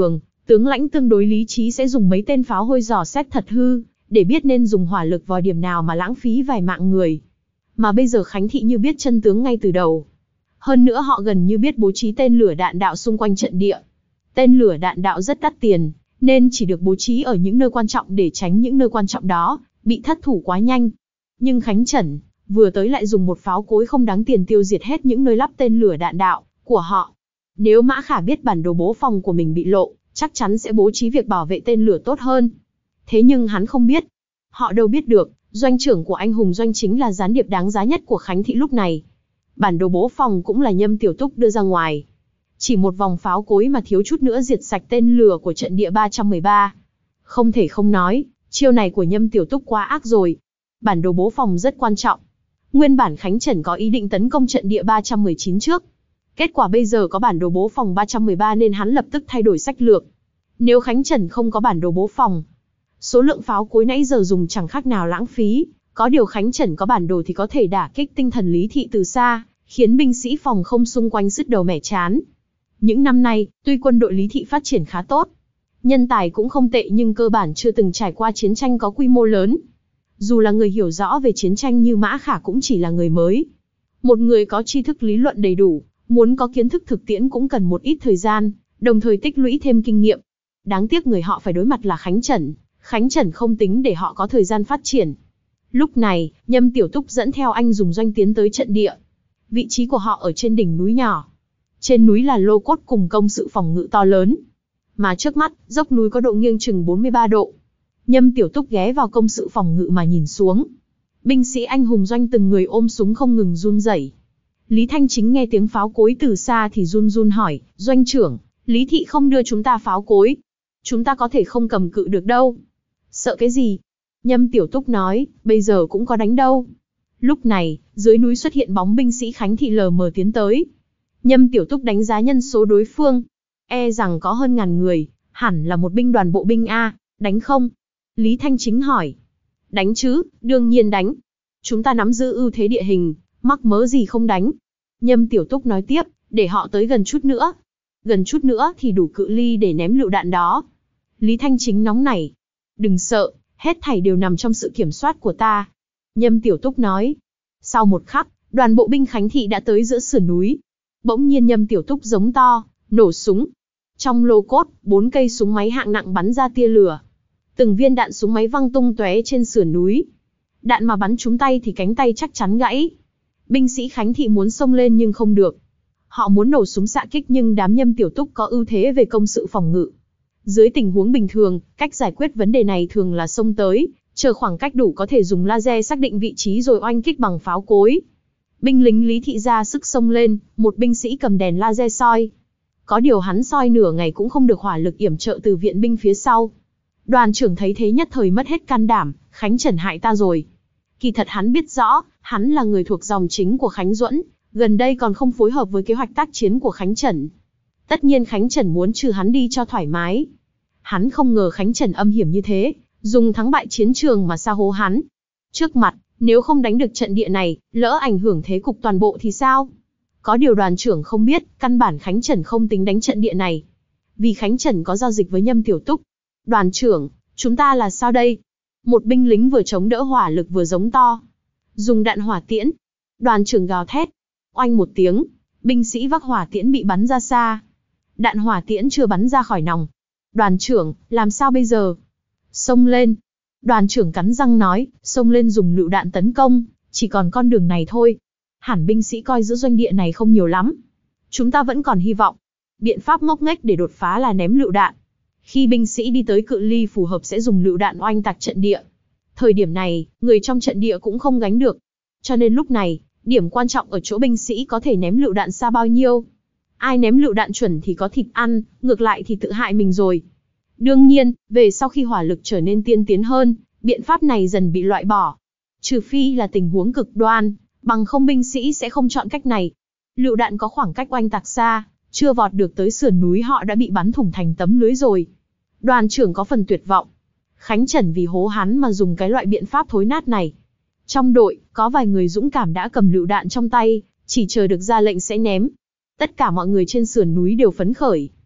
Tướng lãnh tương đối lý trí sẽ dùng mấy tên pháo hôi dò xét thật hư, để biết nên dùng hỏa lực vào điểm nào mà lãng phí vài mạng người. Mà bây giờ Khánh Thị như biết chân tướng ngay từ đầu. Hơn nữa họ gần như biết bố trí tên lửa đạn đạo xung quanh trận địa. Tên lửa đạn đạo rất đắt tiền, nên chỉ được bố trí ở những nơi quan trọng để tránh những nơi quan trọng đó bị thất thủ quá nhanh. Nhưng Khánh Trần vừa tới lại dùng một pháo cối không đáng tiền tiêu diệt hết những nơi lắp tên lửa đạn đạo của họ. Nếu Mã Khả biết bản đồ bố phòng của mình bị lộ, chắc chắn sẽ bố trí việc bảo vệ tên lửa tốt hơn. Thế nhưng hắn không biết. Họ đâu biết được, doanh trưởng của anh hùng doanh chính là gián điệp đáng giá nhất của Khánh Thị lúc này. Bản đồ bố phòng cũng là Nhâm Tiểu Túc đưa ra ngoài. Chỉ một vòng pháo cối mà thiếu chút nữa diệt sạch tên lửa của trận địa ba trăm mười ba. Không thể không nói, chiêu này của Nhâm Tiểu Túc quá ác rồi. Bản đồ bố phòng rất quan trọng. Nguyên bản Khánh Trần có ý định tấn công trận địa ba trăm mười chín trước. Kết quả bây giờ có bản đồ bố phòng ba trăm mười ba nên hắn lập tức thay đổi sách lược. Nếu Khánh Trần không có bản đồ bố phòng, số lượng pháo cối nãy giờ dùng chẳng khác nào lãng phí. Có điều Khánh Trần có bản đồ thì có thể đả kích tinh thần Lý Thị từ xa, khiến binh sĩ phòng không xung quanh sứt đầu mẻ chán. Những năm nay, tuy quân đội Lý Thị phát triển khá tốt, nhân tài cũng không tệ nhưng cơ bản chưa từng trải qua chiến tranh có quy mô lớn. Dù là người hiểu rõ về chiến tranh như Mã Khả cũng chỉ là người mới. Một người có tri thức lý luận đầy đủ, muốn có kiến thức thực tiễn cũng cần một ít thời gian, đồng thời tích lũy thêm kinh nghiệm. Đáng tiếc người họ phải đối mặt là Khánh Trần. Khánh Trần không tính để họ có thời gian phát triển. Lúc này, Nhâm Tiểu Túc dẫn theo anh dùng doanh tiến tới trận địa. Vị trí của họ ở trên đỉnh núi nhỏ. Trên núi là lô cốt cùng công sự phòng ngự to lớn. Mà trước mắt, dốc núi có độ nghiêng chừng bốn mươi ba độ. Nhâm Tiểu Túc ghé vào công sự phòng ngự mà nhìn xuống. Binh sĩ anh hùng doanh từng người ôm súng không ngừng run rẩy. Lý Thanh Chính nghe tiếng pháo cối từ xa thì run run hỏi, doanh trưởng, Lý Thị không đưa chúng ta pháo cối. Chúng ta có thể không cầm cự được đâu. Sợ cái gì? Nhâm Tiểu Túc nói, bây giờ cũng có đánh đâu. Lúc này, dưới núi xuất hiện bóng binh sĩ Khánh Thị lờ mờ tiến tới. Nhâm Tiểu Túc đánh giá nhân số đối phương. E rằng có hơn ngàn người, hẳn là một binh đoàn bộ binh A, đánh không? Lý Thanh Chính hỏi. Đánh chứ, đương nhiên đánh. Chúng ta nắm giữ ưu thế địa hình, mắc mớ gì không đánh. Nhâm Tiểu Túc nói tiếp, để họ tới gần chút nữa. Gần chút nữa thì đủ cự ly để ném lựu đạn đó. Lý Thanh Chính nóng nảy. Đừng sợ, hết thảy đều nằm trong sự kiểm soát của ta. Nhâm Tiểu Túc nói. Sau một khắc, đoàn bộ binh Khánh Thị đã tới giữa sườn núi. Bỗng nhiên Nhâm Tiểu Túc giống to, nổ súng. Trong lô cốt, bốn cây súng máy hạng nặng bắn ra tia lửa. Từng viên đạn súng máy văng tung tóe trên sườn núi. Đạn mà bắn trúng tay thì cánh tay chắc chắn gãy. Binh sĩ Khánh Thị muốn xông lên nhưng không được. Họ muốn nổ súng xạ kích nhưng đám Nhâm Tiểu Túc có ưu thế về công sự phòng ngự. Dưới tình huống bình thường, cách giải quyết vấn đề này thường là xông tới, chờ khoảng cách đủ có thể dùng laser xác định vị trí rồi oanh kích bằng pháo cối. Binh lính Lý Thị ra sức xông lên, một binh sĩ cầm đèn laser soi. Có điều hắn soi nửa ngày cũng không được hỏa lực yểm trợ từ viện binh phía sau. Đoàn trưởng thấy thế nhất thời mất hết can đảm, Khánh Trần hại ta rồi. Kỳ thật hắn biết rõ, hắn là người thuộc dòng chính của Khánh Duẫn, gần đây còn không phối hợp với kế hoạch tác chiến của Khánh Trần. Tất nhiên Khánh Trần muốn trừ hắn đi cho thoải mái. Hắn không ngờ Khánh Trần âm hiểm như thế, dùng thắng bại chiến trường mà sa hố hắn. Trước mặt, nếu không đánh được trận địa này, lỡ ảnh hưởng thế cục toàn bộ thì sao? Có điều đoàn trưởng không biết, căn bản Khánh Trần không tính đánh trận địa này. Vì Khánh Trần có giao dịch với Nhâm Tiểu Túc. Đoàn trưởng, chúng ta là sao đây? Một binh lính vừa chống đỡ hỏa lực vừa giống to. Dùng đạn hỏa tiễn. Đoàn trưởng gào thét. Oanh một tiếng, binh sĩ vác hỏa tiễn bị bắn ra xa. Đạn hỏa tiễn chưa bắn ra khỏi nòng. Đoàn trưởng, làm sao bây giờ? Xông lên. Đoàn trưởng cắn răng nói, xông lên dùng lựu đạn tấn công, chỉ còn con đường này thôi. Hẳn binh sĩ coi giữ doanh địa này không nhiều lắm. Chúng ta vẫn còn hy vọng. Biện pháp ngốc nghếch để đột phá là ném lựu đạn. Khi binh sĩ đi tới cự ly phù hợp sẽ dùng lựu đạn oanh tạc trận địa. Thời điểm này, người trong trận địa cũng không gánh được. Cho nên lúc này, điểm quan trọng ở chỗ binh sĩ có thể ném lựu đạn xa bao nhiêu. Ai ném lựu đạn chuẩn thì có thịt ăn, ngược lại thì tự hại mình rồi. Đương nhiên, về sau khi hỏa lực trở nên tiên tiến hơn, biện pháp này dần bị loại bỏ. Trừ phi là tình huống cực đoan, bằng không binh sĩ sẽ không chọn cách này. Lựu đạn có khoảng cách oanh tạc xa, chưa vọt được tới sườn núi họ đã bị bắn thủng thành tấm lưới rồi. Đoàn trưởng có phần tuyệt vọng. Khánh Trần vì hố hắn mà dùng cái loại biện pháp thối nát này. Trong đội, có vài người dũng cảm đã cầm lựu đạn trong tay, chỉ chờ được ra lệnh sẽ ném. Tất cả mọi người trên sườn núi đều phấn khởi.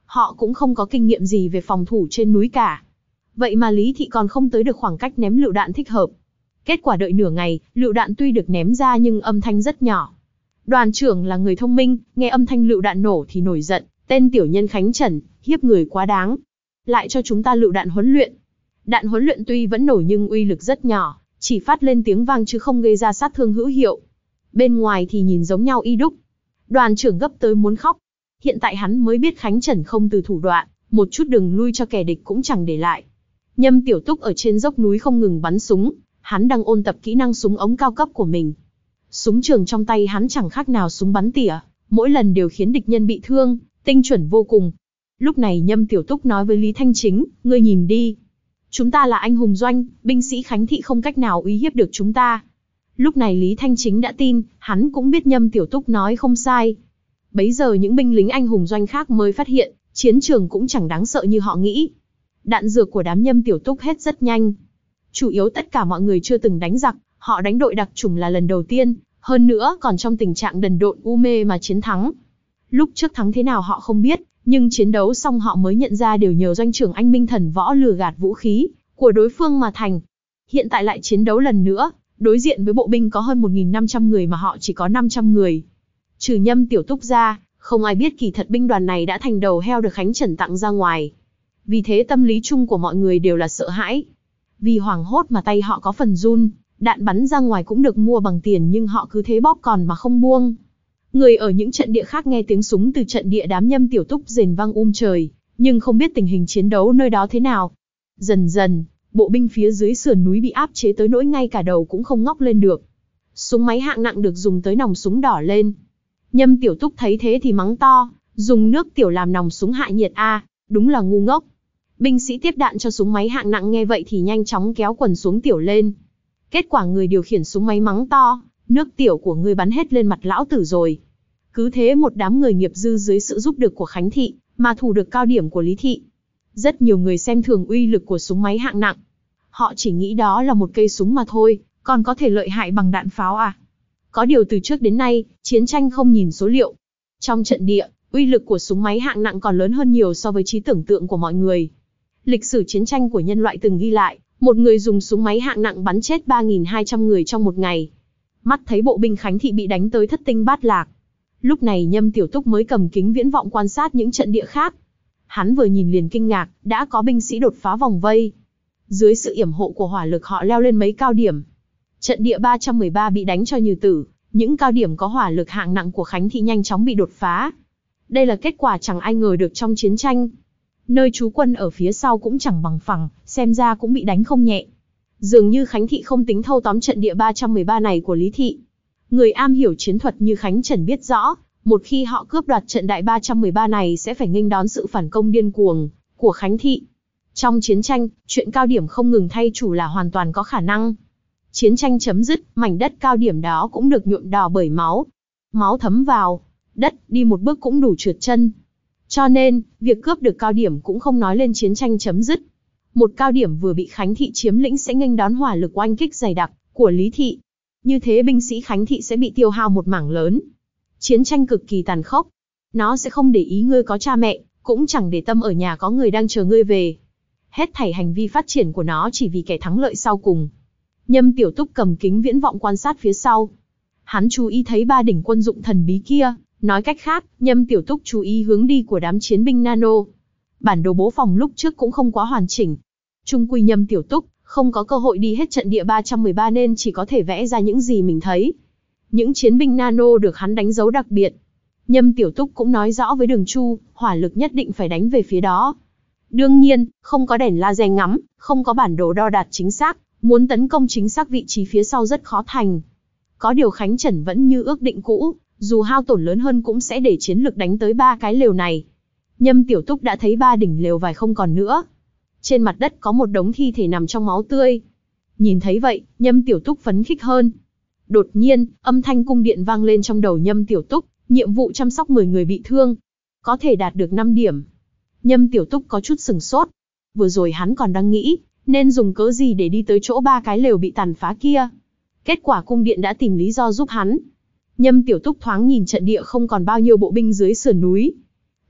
họ cũng không có kinh nghiệm gì về phòng thủ trên núi cả. Vậy mà Lý Thị còn không tới được khoảng cách ném lựu đạn thích hợp. Kết quả đợi nửa ngày, lựu đạn tuy được ném ra nhưng âm thanh rất nhỏ. Đoàn trưởng là người thông minh, nghe âm thanh lựu đạn nổ thì nổi giận, tên tiểu nhân Khánh Trần, hiếp người quá đáng. Lại cho chúng ta lựu đạn huấn luyện. Đạn huấn luyện tuy vẫn nổ nhưng uy lực rất nhỏ, chỉ phát lên tiếng vang chứ không gây ra sát thương hữu hiệu. Bên ngoài thì nhìn giống nhau y đúc. Đoàn trưởng gấp tới muốn khóc. Hiện tại hắn mới biết Khánh Trần không từ thủ đoạn, một chút đường lui cho kẻ địch cũng chẳng để lại. Nhâm Tiểu Túc ở trên dốc núi không ngừng bắn súng, hắn đang ôn tập kỹ năng súng ống cao cấp của mình. Súng trường trong tay hắn chẳng khác nào súng bắn tỉa, mỗi lần đều khiến địch nhân bị thương, tinh chuẩn vô cùng. Lúc này Nhâm Tiểu Túc nói với Lý Thanh Chính, ngươi nhìn đi. Chúng ta là anh hùng doanh, binh sĩ Khánh Thị không cách nào uy hiếp được chúng ta. Lúc này Lý Thanh Chính đã tin, hắn cũng biết Nhâm Tiểu Túc nói không sai. Bấy giờ những binh lính anh hùng doanh khác mới phát hiện, chiến trường cũng chẳng đáng sợ như họ nghĩ. Đạn dược của đám Nhâm Tiểu Túc hết rất nhanh. Chủ yếu tất cả mọi người chưa từng đánh giặc, họ đánh đội đặc chủng là lần đầu tiên, hơn nữa còn trong tình trạng đần độn u mê mà chiến thắng. Lúc trước thắng thế nào họ không biết, nhưng chiến đấu xong họ mới nhận ra đều nhờ doanh trưởng Anh Minh Thần Võ lừa gạt vũ khí của đối phương mà thành. Hiện tại lại chiến đấu lần nữa, đối diện với bộ binh có hơn một nghìn năm trăm người mà họ chỉ có năm trăm người. Trừ Nhâm Tiểu Túc ra, không ai biết kỳ thật binh đoàn này đã thành đầu heo được Khánh Trần tặng ra ngoài. Vì thế tâm lý chung của mọi người đều là sợ hãi. Vì hoảng hốt mà tay họ có phần run, đạn bắn ra ngoài cũng được mua bằng tiền nhưng họ cứ thế bóp còn mà không buông. Người ở những trận địa khác nghe tiếng súng từ trận địa đám Nhâm Tiểu Túc rền vang um trời, nhưng không biết tình hình chiến đấu nơi đó thế nào. Dần dần, bộ binh phía dưới sườn núi bị áp chế tới nỗi ngay cả đầu cũng không ngóc lên được. Súng máy hạng nặng được dùng tới nòng súng đỏ lên. Nhâm Tiểu Túc thấy thế thì mắng to, dùng nước tiểu làm nòng súng hạ nhiệt a, à, đúng là ngu ngốc. Binh sĩ tiếp đạn cho súng máy hạng nặng nghe vậy thì nhanh chóng kéo quần xuống tiểu lên. Kết quả người điều khiển súng máy mắng to, nước tiểu của ngươi bắn hết lên mặt lão tử rồi. Cứ thế một đám người nghiệp dư dưới sự giúp đỡ của Khánh Thị, mà thủ được cao điểm của Lý Thị. Rất nhiều người xem thường uy lực của súng máy hạng nặng. Họ chỉ nghĩ đó là một cây súng mà thôi, còn có thể lợi hại bằng đạn pháo à. Có điều từ trước đến nay, chiến tranh không nhìn số liệu. Trong trận địa, uy lực của súng máy hạng nặng còn lớn hơn nhiều so với trí tưởng tượng của mọi người. Lịch sử chiến tranh của nhân loại từng ghi lại, một người dùng súng máy hạng nặng bắn chết ba nghìn hai trăm người trong một ngày. Mắt thấy bộ binh Khánh Thị bị đánh tới thất tinh bát lạc. Lúc này Nhâm Tiểu Túc mới cầm kính viễn vọng quan sát những trận địa khác. Hắn vừa nhìn liền kinh ngạc, đã có binh sĩ đột phá vòng vây. Dưới sự yểm hộ của hỏa lực họ leo lên mấy cao điểm. Trận địa ba trăm mười ba bị đánh cho như tử, những cao điểm có hỏa lực hạng nặng của Khánh Thị nhanh chóng bị đột phá. Đây là kết quả chẳng ai ngờ được trong chiến tranh. Nơi trú quân ở phía sau cũng chẳng bằng phẳng, xem ra cũng bị đánh không nhẹ. Dường như Khánh Thị không tính thâu tóm trận địa ba trăm mười ba này của Lý Thị. Người am hiểu chiến thuật như Khánh Trần biết rõ, một khi họ cướp đoạt trận đại ba trăm mười ba này sẽ phải nghênh đón sự phản công điên cuồng của Khánh Thị. Trong chiến tranh, chuyện cao điểm không ngừng thay chủ là hoàn toàn có khả năng. Chiến tranh chấm dứt, mảnh đất cao điểm đó cũng được nhuộm đỏ bởi máu. Máu thấm vào đất, đi một bước cũng đủ trượt chân. Cho nên, việc cướp được cao điểm cũng không nói lên chiến tranh chấm dứt. Một cao điểm vừa bị Khánh Thị chiếm lĩnh sẽ nghênh đón hỏa lực oanh kích dày đặc của Lý Thị. Như thế binh sĩ Khánh Thị sẽ bị tiêu hao một mảng lớn. Chiến tranh cực kỳ tàn khốc. Nó sẽ không để ý ngươi có cha mẹ, cũng chẳng để tâm ở nhà có người đang chờ ngươi về. Hết thảy hành vi phát triển của nó chỉ vì kẻ thắng lợi sau cùng. Nhâm Tiểu Túc cầm kính viễn vọng quan sát phía sau. Hắn chú ý thấy ba đỉnh quân dụng thần bí kia, nói cách khác, Nhâm Tiểu Túc chú ý hướng đi của đám chiến binh nano. Bản đồ bố phòng lúc trước cũng không quá hoàn chỉnh. Chung quy Nhâm Tiểu Túc không có cơ hội đi hết trận địa ba trăm mười ba nên chỉ có thể vẽ ra những gì mình thấy. Những chiến binh nano được hắn đánh dấu đặc biệt. Nhâm Tiểu Túc cũng nói rõ với Đường Chu, hỏa lực nhất định phải đánh về phía đó. Đương nhiên, không có đèn laser ngắm, không có bản đồ đo đạt chính xác, muốn tấn công chính xác vị trí phía sau rất khó thành. Có điều Khánh Trần vẫn như ước định cũ, dù hao tổn lớn hơn cũng sẽ để chiến lực đánh tới ba cái lều này. Nhâm Tiểu Túc đã thấy ba đỉnh lều vải không còn nữa. Trên mặt đất có một đống thi thể nằm trong máu tươi. Nhìn thấy vậy, Nhâm Tiểu Túc phấn khích hơn. Đột nhiên, âm thanh cung điện vang lên trong đầu Nhâm Tiểu Túc, nhiệm vụ chăm sóc mười người bị thương. Có thể đạt được năm điểm. Nhâm Tiểu Túc có chút sừng sốt. Vừa rồi hắn còn đang nghĩ, nên dùng cớ gì để đi tới chỗ ba cái lều bị tàn phá kia. Kết quả cung điện đã tìm lý do giúp hắn. Nhâm Tiểu Túc thoáng nhìn trận địa không còn bao nhiêu bộ binh dưới sườn núi.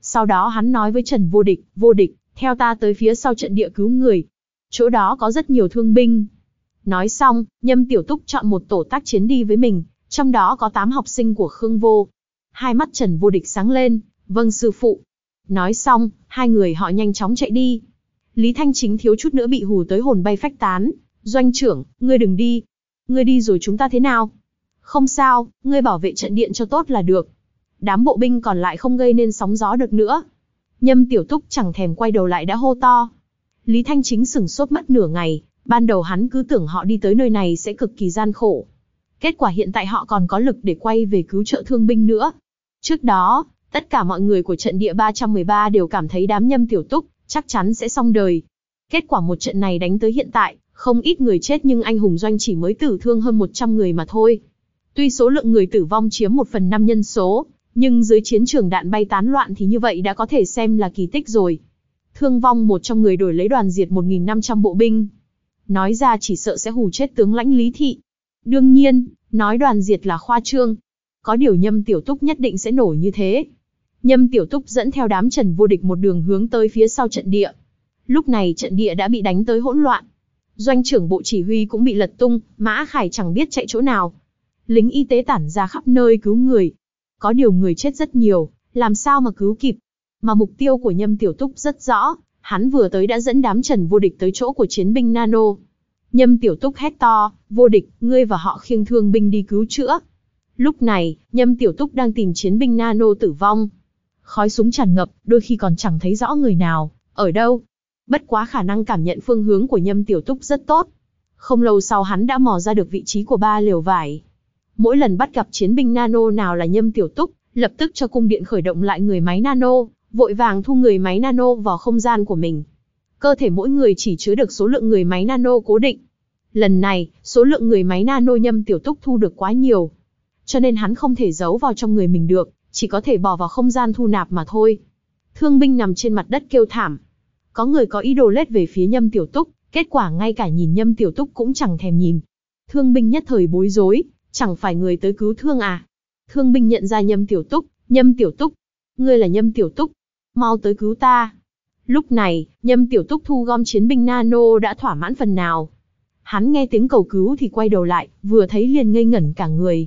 Sau đó hắn nói với Trần Vô Địch, Vô Địch, theo ta tới phía sau trận địa cứu người. Chỗ đó có rất nhiều thương binh. Nói xong, Nhâm Tiểu Túc chọn một tổ tác chiến đi với mình, trong đó có tám học sinh của Khương Vô. Hai mắt Trần Vô Địch sáng lên, vâng sư phụ. Nói xong, hai người họ nhanh chóng chạy đi. Lý Thanh Chính thiếu chút nữa bị hù tới hồn bay phách tán. Doanh trưởng, ngươi đừng đi. Ngươi đi rồi chúng ta thế nào? Không sao, ngươi bảo vệ trận điện cho tốt là được. Đám bộ binh còn lại không gây nên sóng gió được nữa. Nhâm Tiểu Túc chẳng thèm quay đầu lại đã hô to. Lý Thanh Chính sửng sốt mất nửa ngày, ban đầu hắn cứ tưởng họ đi tới nơi này sẽ cực kỳ gian khổ. Kết quả hiện tại họ còn có lực để quay về cứu trợ thương binh nữa. Trước đó, tất cả mọi người của trận địa ba trăm mười ba đều cảm thấy đám Nhâm Tiểu Túc chắc chắn sẽ xong đời. Kết quả một trận này đánh tới hiện tại, không ít người chết nhưng anh hùng doanh chỉ mới tử thương hơn một trăm người mà thôi. Tuy số lượng người tử vong chiếm một phần năm nhân số, nhưng dưới chiến trường đạn bay tán loạn thì như vậy đã có thể xem là kỳ tích rồi. Thương vong một trăm người đổi lấy đoàn diệt một nghìn năm trăm bộ binh. Nói ra chỉ sợ sẽ hù chết tướng lãnh Lý Thị. Đương nhiên, nói đoàn diệt là khoa trương. Có điều Nhâm Tiểu Túc nhất định sẽ nổ như thế. Nhâm Tiểu Túc dẫn theo đám Trần Vô Địch một đường hướng tới phía sau trận địa. Lúc này trận địa đã bị đánh tới hỗn loạn. Doanh trưởng bộ chỉ huy cũng bị lật tung, Mã Khải chẳng biết chạy chỗ nào. Lính y tế tản ra khắp nơi cứu người. Có điều người chết rất nhiều, làm sao mà cứu kịp. Mà mục tiêu của Nhâm Tiểu Túc rất rõ, hắn vừa tới đã dẫn đám Trần Vô Địch tới chỗ của chiến binh Nano. Nhâm Tiểu Túc hét to, Vô Địch, ngươi và họ khiêng thương binh đi cứu chữa. Lúc này, Nhâm Tiểu Túc đang tìm chiến binh Nano tử vong. Khói súng tràn ngập, đôi khi còn chẳng thấy rõ người nào, ở đâu. Bất quá khả năng cảm nhận phương hướng của Nhâm Tiểu Túc rất tốt. Không lâu sau hắn đã mò ra được vị trí của ba lều vải. Mỗi lần bắt gặp chiến binh Nano nào là Nhâm Tiểu Túc, lập tức cho cung điện khởi động lại người máy Nano, vội vàng thu người máy Nano vào không gian của mình. Cơ thể mỗi người chỉ chứa được số lượng người máy Nano cố định. Lần này, số lượng người máy Nano Nhâm Tiểu Túc thu được quá nhiều. Cho nên hắn không thể giấu vào trong người mình được, chỉ có thể bỏ vào không gian thu nạp mà thôi. Thương binh nằm trên mặt đất kêu thảm. Có người có ý đồ lết về phía Nhâm Tiểu Túc, kết quả ngay cả nhìn Nhâm Tiểu Túc cũng chẳng thèm nhìn. Thương binh nhất thời bối rối, chẳng phải người tới cứu thương à? Thương binh nhận ra Nhâm Tiểu Túc, Nhâm Tiểu Túc, ngươi là Nhâm Tiểu Túc, mau tới cứu ta. Lúc này, Nhâm Tiểu Túc thu gom chiến binh Nano đã thỏa mãn phần nào. Hắn nghe tiếng cầu cứu thì quay đầu lại, vừa thấy liền ngây ngẩn cả người.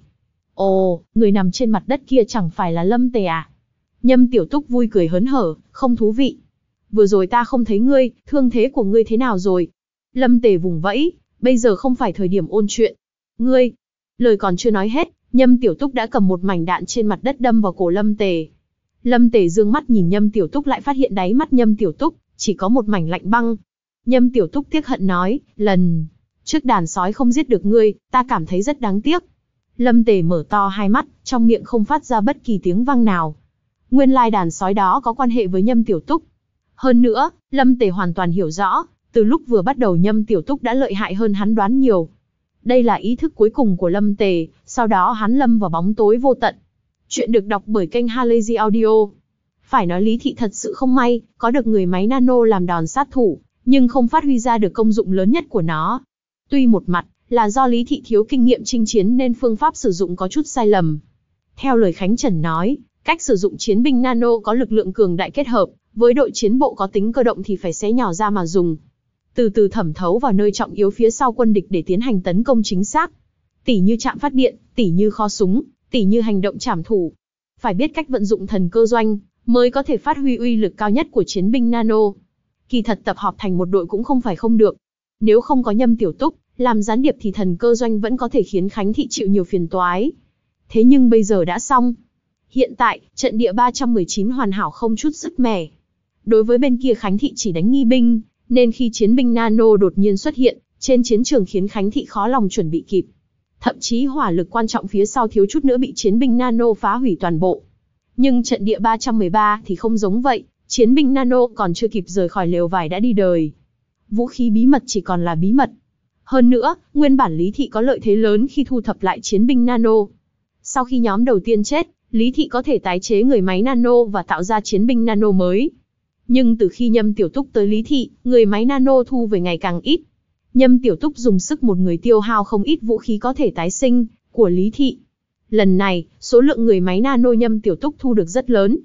Ồ, người nằm trên mặt đất kia chẳng phải là Lâm Tề à? Nhâm Tiểu Túc vui cười hớn hở, không thú vị. Vừa rồi ta không thấy ngươi, thương thế của ngươi thế nào rồi? Lâm Tề vùng vẫy, bây giờ không phải thời điểm ôn chuyện. Ngươi, lời còn chưa nói hết, Nhâm Tiểu Túc đã cầm một mảnh đạn trên mặt đất đâm vào cổ Lâm Tề. Lâm Tề dương mắt nhìn Nhâm Tiểu Túc lại phát hiện đáy mắt Nhâm Tiểu Túc chỉ có một mảnh lạnh băng. Nhâm Tiểu Túc tiếc hận nói, lần trước đàn sói không giết được ngươi, ta cảm thấy rất đáng tiếc. Lâm Tề mở to hai mắt, trong miệng không phát ra bất kỳ tiếng vang nào. Nguyên lai đàn sói đó có quan hệ với Nhâm Tiểu Túc. Hơn nữa, Lâm Tề hoàn toàn hiểu rõ, từ lúc vừa bắt đầu Nhâm Tiểu Túc đã lợi hại hơn hắn đoán nhiều. Đây là ý thức cuối cùng của Lâm Tề, sau đó hắn lâm vào bóng tối vô tận. Chuyện được đọc bởi kênh Halazy Audio. Phải nói Lý Thị thật sự không may, có được người máy Nano làm đòn sát thủ, nhưng không phát huy ra được công dụng lớn nhất của nó. Tuy một mặt là do Lý Thị thiếu kinh nghiệm chinh chiến nên phương pháp sử dụng có chút sai lầm. Theo lời Khánh Trần nói, cách sử dụng chiến binh Nano có lực lượng cường đại kết hợp với đội chiến bộ có tính cơ động thì phải xé nhỏ ra mà dùng. Từ từ thẩm thấu vào nơi trọng yếu phía sau quân địch để tiến hành tấn công chính xác. Tỉ như trạm phát điện, tỉ như kho súng, tỉ như hành động trảm thủ. Phải biết cách vận dụng thần cơ doanh, mới có thể phát huy uy lực cao nhất của chiến binh Nano. Kỳ thật tập hợp thành một đội cũng không phải không được. Nếu không có Nhâm Tiểu Túc làm gián điệp thì thần cơ doanh vẫn có thể khiến Khánh Thị chịu nhiều phiền toái. Thế nhưng bây giờ đã xong. Hiện tại, trận địa ba trăm mười chín hoàn hảo không chút sức mẻ. Đối với bên kia Khánh Thị chỉ đánh nghi binh, nên khi chiến binh Nano đột nhiên xuất hiện, trên chiến trường khiến Khánh Thị khó lòng chuẩn bị kịp. Thậm chí hỏa lực quan trọng phía sau thiếu chút nữa bị chiến binh Nano phá hủy toàn bộ. Nhưng trận địa ba trăm mười ba thì không giống vậy, chiến binh Nano còn chưa kịp rời khỏi lều vải đã đi đời. Vũ khí bí mật chỉ còn là bí mật. Hơn nữa, nguyên bản Lý Thị có lợi thế lớn khi thu thập lại chiến binh Nano. Sau khi nhóm đầu tiên chết, Lý Thị có thể tái chế người máy Nano và tạo ra chiến binh Nano mới. Nhưng từ khi Nhâm Tiểu Túc tới Lý Thị, người máy Nano thu về ngày càng ít. Nhâm Tiểu Túc dùng sức một người tiêu hao không ít vũ khí có thể tái sinh của Lý Thị. Lần này, số lượng người máy Nano Nhâm Tiểu Túc thu được rất lớn.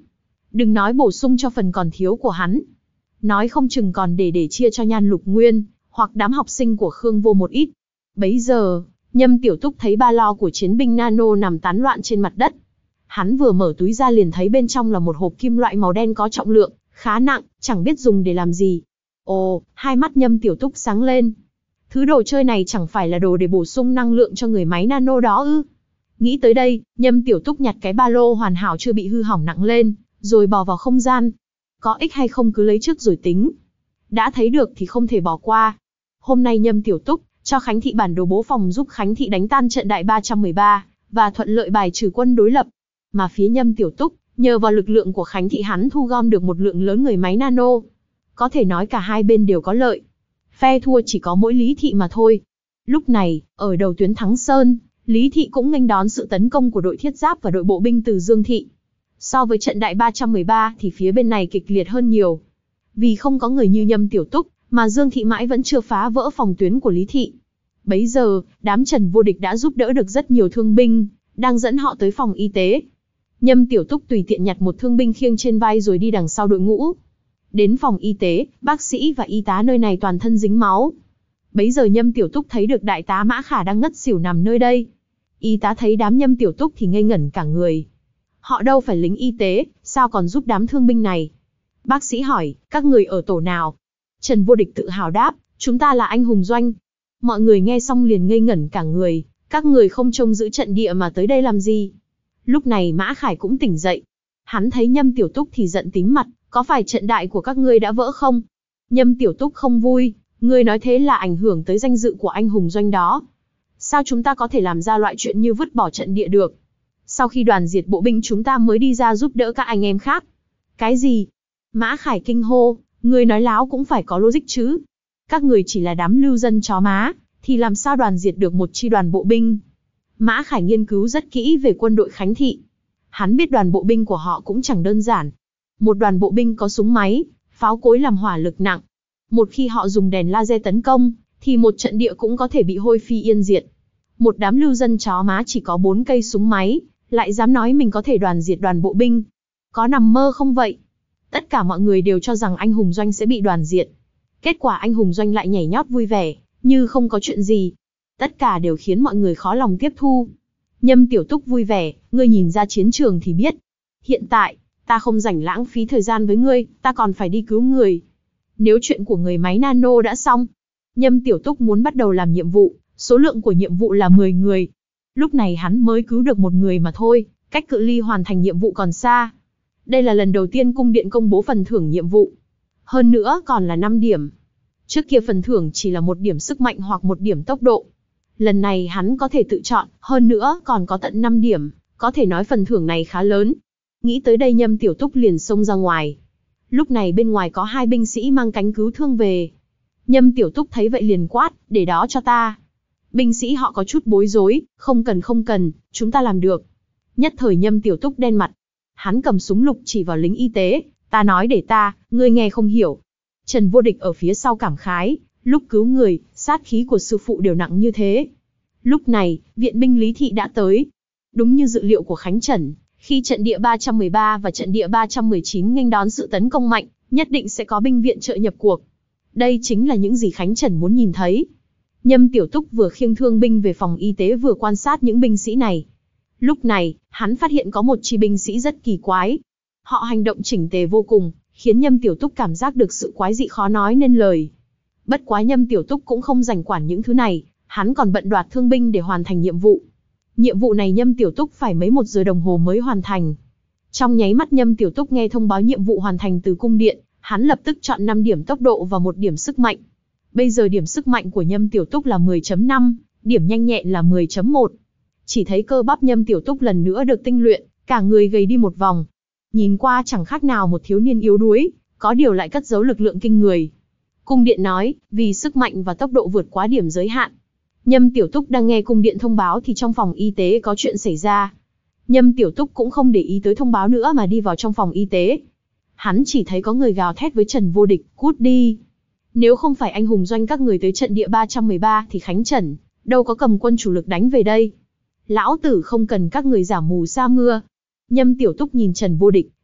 Đừng nói bổ sung cho phần còn thiếu của hắn. Nói không chừng còn để để chia cho Nhan Lục Nguyên, hoặc đám học sinh của Khương Vô một ít. Bấy giờ, Nhâm Tiểu Túc thấy ba lo của chiến binh nano nằm tán loạn trên mặt đất. Hắn vừa mở túi ra liền thấy bên trong là một hộp kim loại màu đen có trọng lượng khá nặng, chẳng biết dùng để làm gì. Ồ, hai mắt Nhâm Tiểu Túc sáng lên. Thứ đồ chơi này chẳng phải là đồ để bổ sung năng lượng cho người máy nano đó ư? Nghĩ tới đây, Nhâm Tiểu Túc nhặt cái ba lô hoàn hảo chưa bị hư hỏng nặng lên, rồi bò vào không gian. Có ích hay không cứ lấy trước rồi tính. Đã thấy được thì không thể bỏ qua. Hôm nay Nhâm Tiểu Túc cho Khánh Thị bản đồ bố phòng giúp Khánh Thị đánh tan trận đại ba trăm mười ba, và thuận lợi bài trừ quân đối lập. Mà phía Nhâm Tiểu Túc, nhờ vào lực lượng của Khánh Thị hắn thu gom được một lượng lớn người máy nano. Có thể nói cả hai bên đều có lợi. Phe thua chỉ có mỗi Lý Thị mà thôi. Lúc này, ở đầu tuyến Thắng Sơn, Lý Thị cũng nghênh đón sự tấn công của đội thiết giáp và đội bộ binh từ Dương Thị. So với trận đại ba trăm mười ba thì phía bên này kịch liệt hơn nhiều. Vì không có người như Nhâm Tiểu Túc, mà Dương Thị mãi vẫn chưa phá vỡ phòng tuyến của Lý Thị. Bấy giờ, đám Trần Vô Địch đã giúp đỡ được rất nhiều thương binh, đang dẫn họ tới phòng y tế. Nhâm Tiểu Túc tùy tiện nhặt một thương binh khiêng trên vai rồi đi đằng sau đội ngũ. Đến phòng y tế, bác sĩ và y tá nơi này toàn thân dính máu. Bấy giờ Nhâm Tiểu Túc thấy được đại tá Mã Khả đang ngất xỉu nằm nơi đây. Y tá thấy đám Nhâm Tiểu Túc thì ngây ngẩn cả người. Họ đâu phải lính y tế, sao còn giúp đám thương binh này? Bác sĩ hỏi, các người ở tổ nào? Trần Vô Địch tự hào đáp, chúng ta là anh hùng doanh. Mọi người nghe xong liền ngây ngẩn cả người, các người không trông giữ trận địa mà tới đây làm gì? Lúc này Mã Khải cũng tỉnh dậy. Hắn thấy Nhâm Tiểu Túc thì giận tím mặt, có phải trận đại của các ngươi đã vỡ không? Nhâm Tiểu Túc không vui, ngươi nói thế là ảnh hưởng tới danh dự của anh hùng doanh đó. Sao chúng ta có thể làm ra loại chuyện như vứt bỏ trận địa được? Sau khi đoàn diệt bộ binh chúng ta mới đi ra giúp đỡ các anh em khác. Cái gì? Mã Khải kinh hô, ngươi nói láo cũng phải có logic chứ. Các người chỉ là đám lưu dân chó má, thì làm sao đoàn diệt được một chi đoàn bộ binh? Mã Khải nghiên cứu rất kỹ về quân đội Khánh Thị. Hắn biết đoàn bộ binh của họ cũng chẳng đơn giản. Một đoàn bộ binh có súng máy, pháo cối làm hỏa lực nặng. Một khi họ dùng đèn laser tấn công, thì một trận địa cũng có thể bị hôi phi yên diệt. Một đám lưu dân chó má chỉ có bốn cây súng máy, lại dám nói mình có thể đoàn diệt đoàn bộ binh. Có nằm mơ không vậy? Tất cả mọi người đều cho rằng anh hùng doanh sẽ bị đoàn diệt. Kết quả anh hùng doanh lại nhảy nhót vui vẻ, như không có chuyện gì. Tất cả đều khiến mọi người khó lòng tiếp thu. Nhâm Tiểu Túc vui vẻ, ngươi nhìn ra chiến trường thì biết. Hiện tại, ta không rảnh lãng phí thời gian với ngươi, ta còn phải đi cứu người. Nếu chuyện của người máy nano đã xong, Nhâm Tiểu Túc muốn bắt đầu làm nhiệm vụ, số lượng của nhiệm vụ là mười người. Lúc này hắn mới cứu được một người mà thôi, cách cự ly hoàn thành nhiệm vụ còn xa. Đây là lần đầu tiên cung điện công bố phần thưởng nhiệm vụ. Hơn nữa còn là năm điểm. Trước kia phần thưởng chỉ là một điểm sức mạnh hoặc một điểm tốc độ. Lần này hắn có thể tự chọn, hơn nữa còn có tận năm điểm, có thể nói phần thưởng này khá lớn. Nghĩ tới đây Nhâm Tiểu Túc liền xông ra ngoài. Lúc này bên ngoài có hai binh sĩ mang cánh cứu thương về. Nhâm Tiểu Túc thấy vậy liền quát, để đó cho ta. Binh sĩ họ có chút bối rối, không cần không cần, chúng ta làm được. Nhất thời Nhâm Tiểu Túc đen mặt. Hắn cầm súng lục chỉ vào lính y tế, ta nói để ta, ngươi nghe không hiểu. Trần Vô Địch ở phía sau cảm khái, lúc cứu người, sát khí của sư phụ đều nặng như thế. Lúc này, viện binh Lý Thị đã tới. Đúng như dự liệu của Khánh Trần, khi trận địa ba trăm mười ba và trận địa ba trăm mười chín nghênh đón sự tấn công mạnh, nhất định sẽ có binh viện trợ nhập cuộc. Đây chính là những gì Khánh Trần muốn nhìn thấy. Nhâm Tiểu Túc vừa khiêng thương binh về phòng y tế vừa quan sát những binh sĩ này. Lúc này, hắn phát hiện có một chi binh sĩ rất kỳ quái. Họ hành động chỉnh tề vô cùng, khiến Nhâm Tiểu Túc cảm giác được sự quái dị khó nói nên lời. Bất quá Nhâm Tiểu Túc cũng không rảnh quản những thứ này, hắn còn bận đoạt thương binh để hoàn thành nhiệm vụ. Nhiệm vụ này Nhâm Tiểu Túc phải mấy một giờ đồng hồ mới hoàn thành. Trong nháy mắt Nhâm Tiểu Túc nghe thông báo nhiệm vụ hoàn thành từ cung điện, hắn lập tức chọn năm điểm tốc độ và một điểm sức mạnh. Bây giờ điểm sức mạnh của Nhâm Tiểu Túc là mười chấm năm, điểm nhanh nhẹn là mười chấm một. Chỉ thấy cơ bắp Nhâm Tiểu Túc lần nữa được tinh luyện, cả người gầy đi một vòng. Nhìn qua chẳng khác nào một thiếu niên yếu đuối, có điều lại cất giấu lực lượng kinh người. Cung điện nói, vì sức mạnh và tốc độ vượt quá điểm giới hạn. Nhâm Tiểu Túc đang nghe cung điện thông báo thì trong phòng y tế có chuyện xảy ra. Nhâm Tiểu Túc cũng không để ý tới thông báo nữa mà đi vào trong phòng y tế. Hắn chỉ thấy có người gào thét với Trần Vô Địch, cút đi. Nếu không phải anh hùng doanh các người tới trận địa ba trăm mười ba thì Khánh Trần đâu có cầm quân chủ lực đánh về đây. Lão tử không cần các người giả mù sa mưa. Nhâm Tiểu Túc nhìn Trần Vô Địch,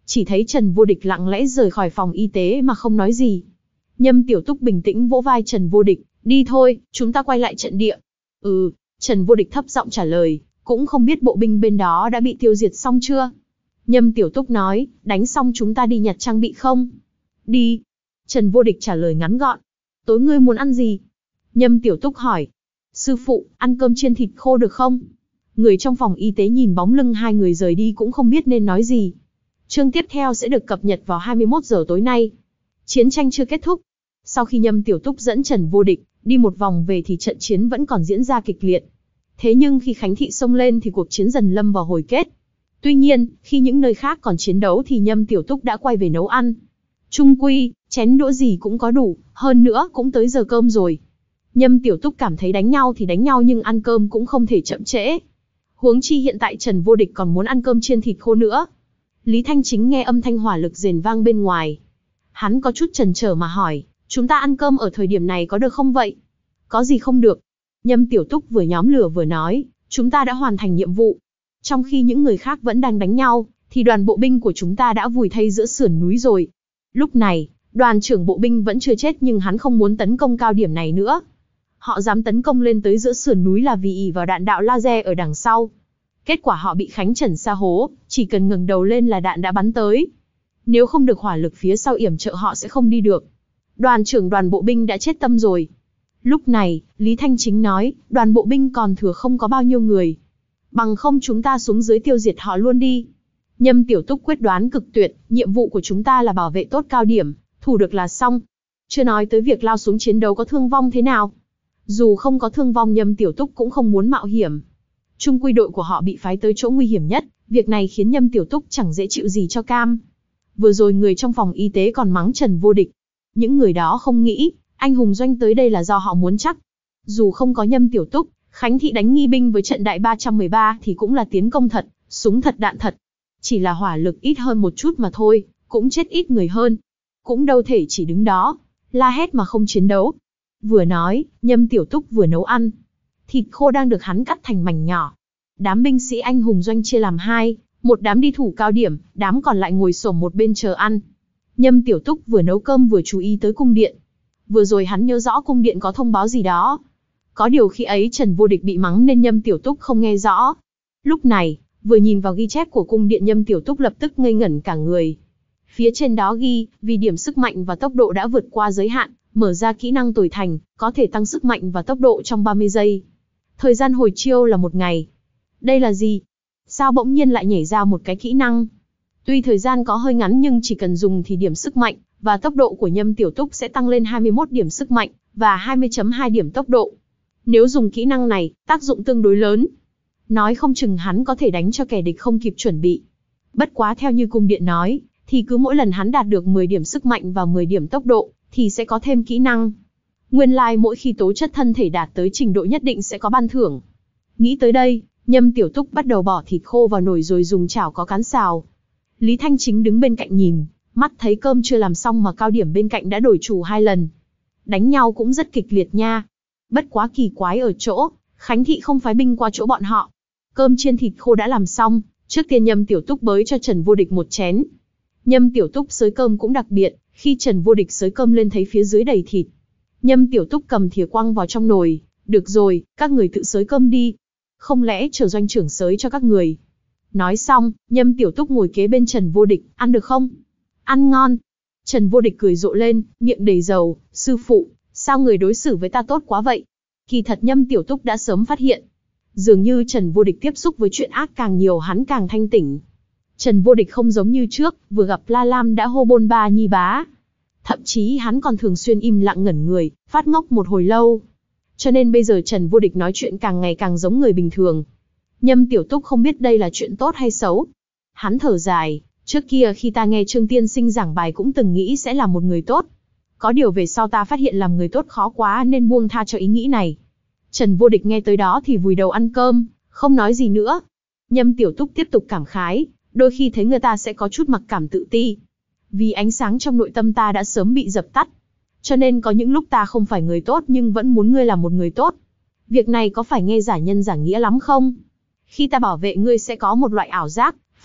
Chỉ thấy Trần Vô Địch lặng lẽ rời khỏi phòng y tế mà không nói gì. Nhâm Tiểu Túc bình tĩnh vỗ vai Trần Vô Địch, đi thôi, chúng ta quay lại trận địa. Ừ, Trần Vô Địch thấp giọng trả lời, cũng không biết bộ binh bên đó đã bị tiêu diệt xong chưa. Nhâm Tiểu Túc nói, đánh xong chúng ta đi nhặt trang bị không? Đi. Trần Vô Địch trả lời ngắn gọn. Tối ngươi muốn ăn gì? Nhâm Tiểu Túc hỏi. Sư phụ, ăn cơm chiên thịt khô được không? Người trong phòng y tế nhìn bóng lưng hai người rời đi cũng không biết nên nói gì. Chương tiếp theo sẽ được cập nhật vào hai mươi mốt giờ tối nay. Chiến tranh chưa kết thúc. Sau khi Nhâm Tiểu Túc dẫn Trần Vô Địch đi một vòng về thì trận chiến vẫn còn diễn ra kịch liệt. Thế nhưng khi Khánh Thị xông lên thì cuộc chiến dần lâm vào hồi kết. Tuy nhiên, khi những nơi khác còn chiến đấu thì Nhâm Tiểu Túc đã quay về nấu ăn. Chung quy, chén đũa gì cũng có đủ, hơn nữa cũng tới giờ cơm rồi. Nhâm Tiểu Túc cảm thấy đánh nhau thì đánh nhau nhưng ăn cơm cũng không thể chậm trễ. Huống chi hiện tại Trần Vô Địch còn muốn ăn cơm chiên thịt khô nữa. Lý Thanh Chính nghe âm thanh hỏa lực rền vang bên ngoài. Hắn có chút chần chờ mà hỏi, chúng ta ăn cơm ở thời điểm này có được không vậy? Có gì không được? Nhâm Tiểu Túc vừa nhóm lửa vừa nói, chúng ta đã hoàn thành nhiệm vụ. Trong khi những người khác vẫn đang đánh nhau, thì đoàn bộ binh của chúng ta đã vùi thây giữa sườn núi rồi. Lúc này, đoàn trưởng bộ binh vẫn chưa chết nhưng hắn không muốn tấn công cao điểm này nữa. Họ dám tấn công lên tới giữa sườn núi là vì ỷ vào đạn đạo laser ở đằng sau. Kết quả họ bị Khánh Trần sa hố, chỉ cần ngẩng đầu lên là đạn đã bắn tới. Nếu không được hỏa lực phía sau yểm trợ họ sẽ không đi được. Đoàn trưởng đoàn bộ binh đã chết tâm rồi. Lúc này, Lý Thanh Chính nói, đoàn bộ binh còn thừa không có bao nhiêu người. Bằng không chúng ta xuống dưới tiêu diệt họ luôn đi. Nhâm Tiểu Túc quyết đoán cực tuyệt, nhiệm vụ của chúng ta là bảo vệ tốt cao điểm, thủ được là xong. Chưa nói tới việc lao xuống chiến đấu có thương vong thế nào. Dù không có thương vong Nhâm Tiểu Túc cũng không muốn mạo hiểm. Trung quy đội của họ bị phái tới chỗ nguy hiểm nhất, việc này khiến Nhâm Tiểu Túc chẳng dễ chịu gì cho cam. Vừa rồi người trong phòng y tế còn mắng Trần Vô Địch. Những người đó không nghĩ, anh hùng doanh tới đây là do họ muốn chắc. Dù không có Nhâm Tiểu Túc, Khánh Thị đánh nghi binh với trận đại ba trăm mười ba thì cũng là tiến công thật, súng thật đạn thật. Chỉ là hỏa lực ít hơn một chút mà thôi, cũng chết ít người hơn. Cũng đâu thể chỉ đứng đó, la hét mà không chiến đấu. Vừa nói, Nhâm Tiểu Túc vừa nấu ăn. Thịt khô đang được hắn cắt thành mảnh nhỏ. Đám binh sĩ anh hùng doanh chia làm hai, một đám đi thủ cao điểm, đám còn lại ngồi xổm một bên chờ ăn. Nhâm Tiểu Túc vừa nấu cơm vừa chú ý tới cung điện. Vừa rồi hắn nhớ rõ cung điện có thông báo gì đó. Có điều khi ấy Trần Vô Địch bị mắng nên Nhâm Tiểu Túc không nghe rõ. Lúc này, vừa nhìn vào ghi chép của cung điện Nhâm Tiểu Túc lập tức ngây ngẩn cả người. Phía trên đó ghi, vì điểm sức mạnh và tốc độ đã vượt qua giới hạn, mở ra kỹ năng tồi thành, có thể tăng sức mạnh và tốc độ trong ba mươi giây. Thời gian hồi chiêu là một ngày. Đây là gì? Sao bỗng nhiên lại nhảy ra một cái kỹ năng? Tuy thời gian có hơi ngắn nhưng chỉ cần dùng thì điểm sức mạnh và tốc độ của Nhâm Tiểu Túc sẽ tăng lên hai mươi mốt điểm sức mạnh và hai mươi phẩy hai điểm tốc độ. Nếu dùng kỹ năng này, tác dụng tương đối lớn. Nói không chừng hắn có thể đánh cho kẻ địch không kịp chuẩn bị. Bất quá theo như cung điện nói, thì cứ mỗi lần hắn đạt được mười điểm sức mạnh và mười điểm tốc độ, thì sẽ có thêm kỹ năng. Nguyên lai like mỗi khi tố chất thân thể đạt tới trình độ nhất định sẽ có ban thưởng. Nghĩ tới đây, Nhâm Tiểu Túc bắt đầu bỏ thịt khô vào nồi rồi dùng chảo có cán xào. Lý Thanh Chính đứng bên cạnh nhìn, mắt thấy cơm chưa làm xong mà cao điểm bên cạnh đã đổi chủ hai lần. Đánh nhau cũng rất kịch liệt nha. Bất quá kỳ quái ở chỗ, Khánh Thị không phái binh qua chỗ bọn họ. Cơm chiên thịt khô đã làm xong, trước tiên Nhâm Tiểu Túc bới cho Trần Vô Địch một chén. Nhâm Tiểu Túc xới cơm cũng đặc biệt, khi Trần Vô Địch xới cơm lên thấy phía dưới đầy thịt. Nhâm Tiểu Túc cầm thìa quăng vào trong nồi, được rồi, các người tự xới cơm đi. Không lẽ chờ doanh trưởng xới cho các người? Nói xong, Nhâm Tiểu Túc ngồi kế bên Trần Vô Địch, ăn được không? Ăn ngon. Trần Vô Địch cười rộ lên, miệng đầy dầu, sư phụ, sao người đối xử với ta tốt quá vậy? Kỳ thật Nhâm Tiểu Túc đã sớm phát hiện. Dường như Trần Vô Địch tiếp xúc với chuyện ác càng nhiều hắn càng thanh tỉnh. Trần Vô Địch không giống như trước, vừa gặp La Lam đã hô bôn ba nhi bá. Thậm chí hắn còn thường xuyên im lặng ngẩn người, phát ngốc một hồi lâu. Cho nên bây giờ Trần Vô Địch nói chuyện càng ngày càng giống người bình thường. Nhâm Tiểu Túc không biết đây là chuyện tốt hay xấu. Hắn thở dài, trước kia khi ta nghe Trương Tiên Sinh giảng bài cũng từng nghĩ sẽ là một người tốt. Có điều về sau ta phát hiện làm người tốt khó quá nên buông tha cho ý nghĩ này. Trần Vô Địch nghe tới đó thì vùi đầu ăn cơm, không nói gì nữa. Nhâm Tiểu Túc tiếp tục cảm khái, đôi khi thấy người ta sẽ có chút mặc cảm tự ti. Vì ánh sáng trong nội tâm ta đã sớm bị dập tắt. Cho nên có những lúc ta không phải người tốt nhưng vẫn muốn ngươi là một người tốt. Việc này có phải nghe giả nhân giả nghĩa lắm không? Khi ta bảo vệ ngươi sẽ có một loại ảo giác,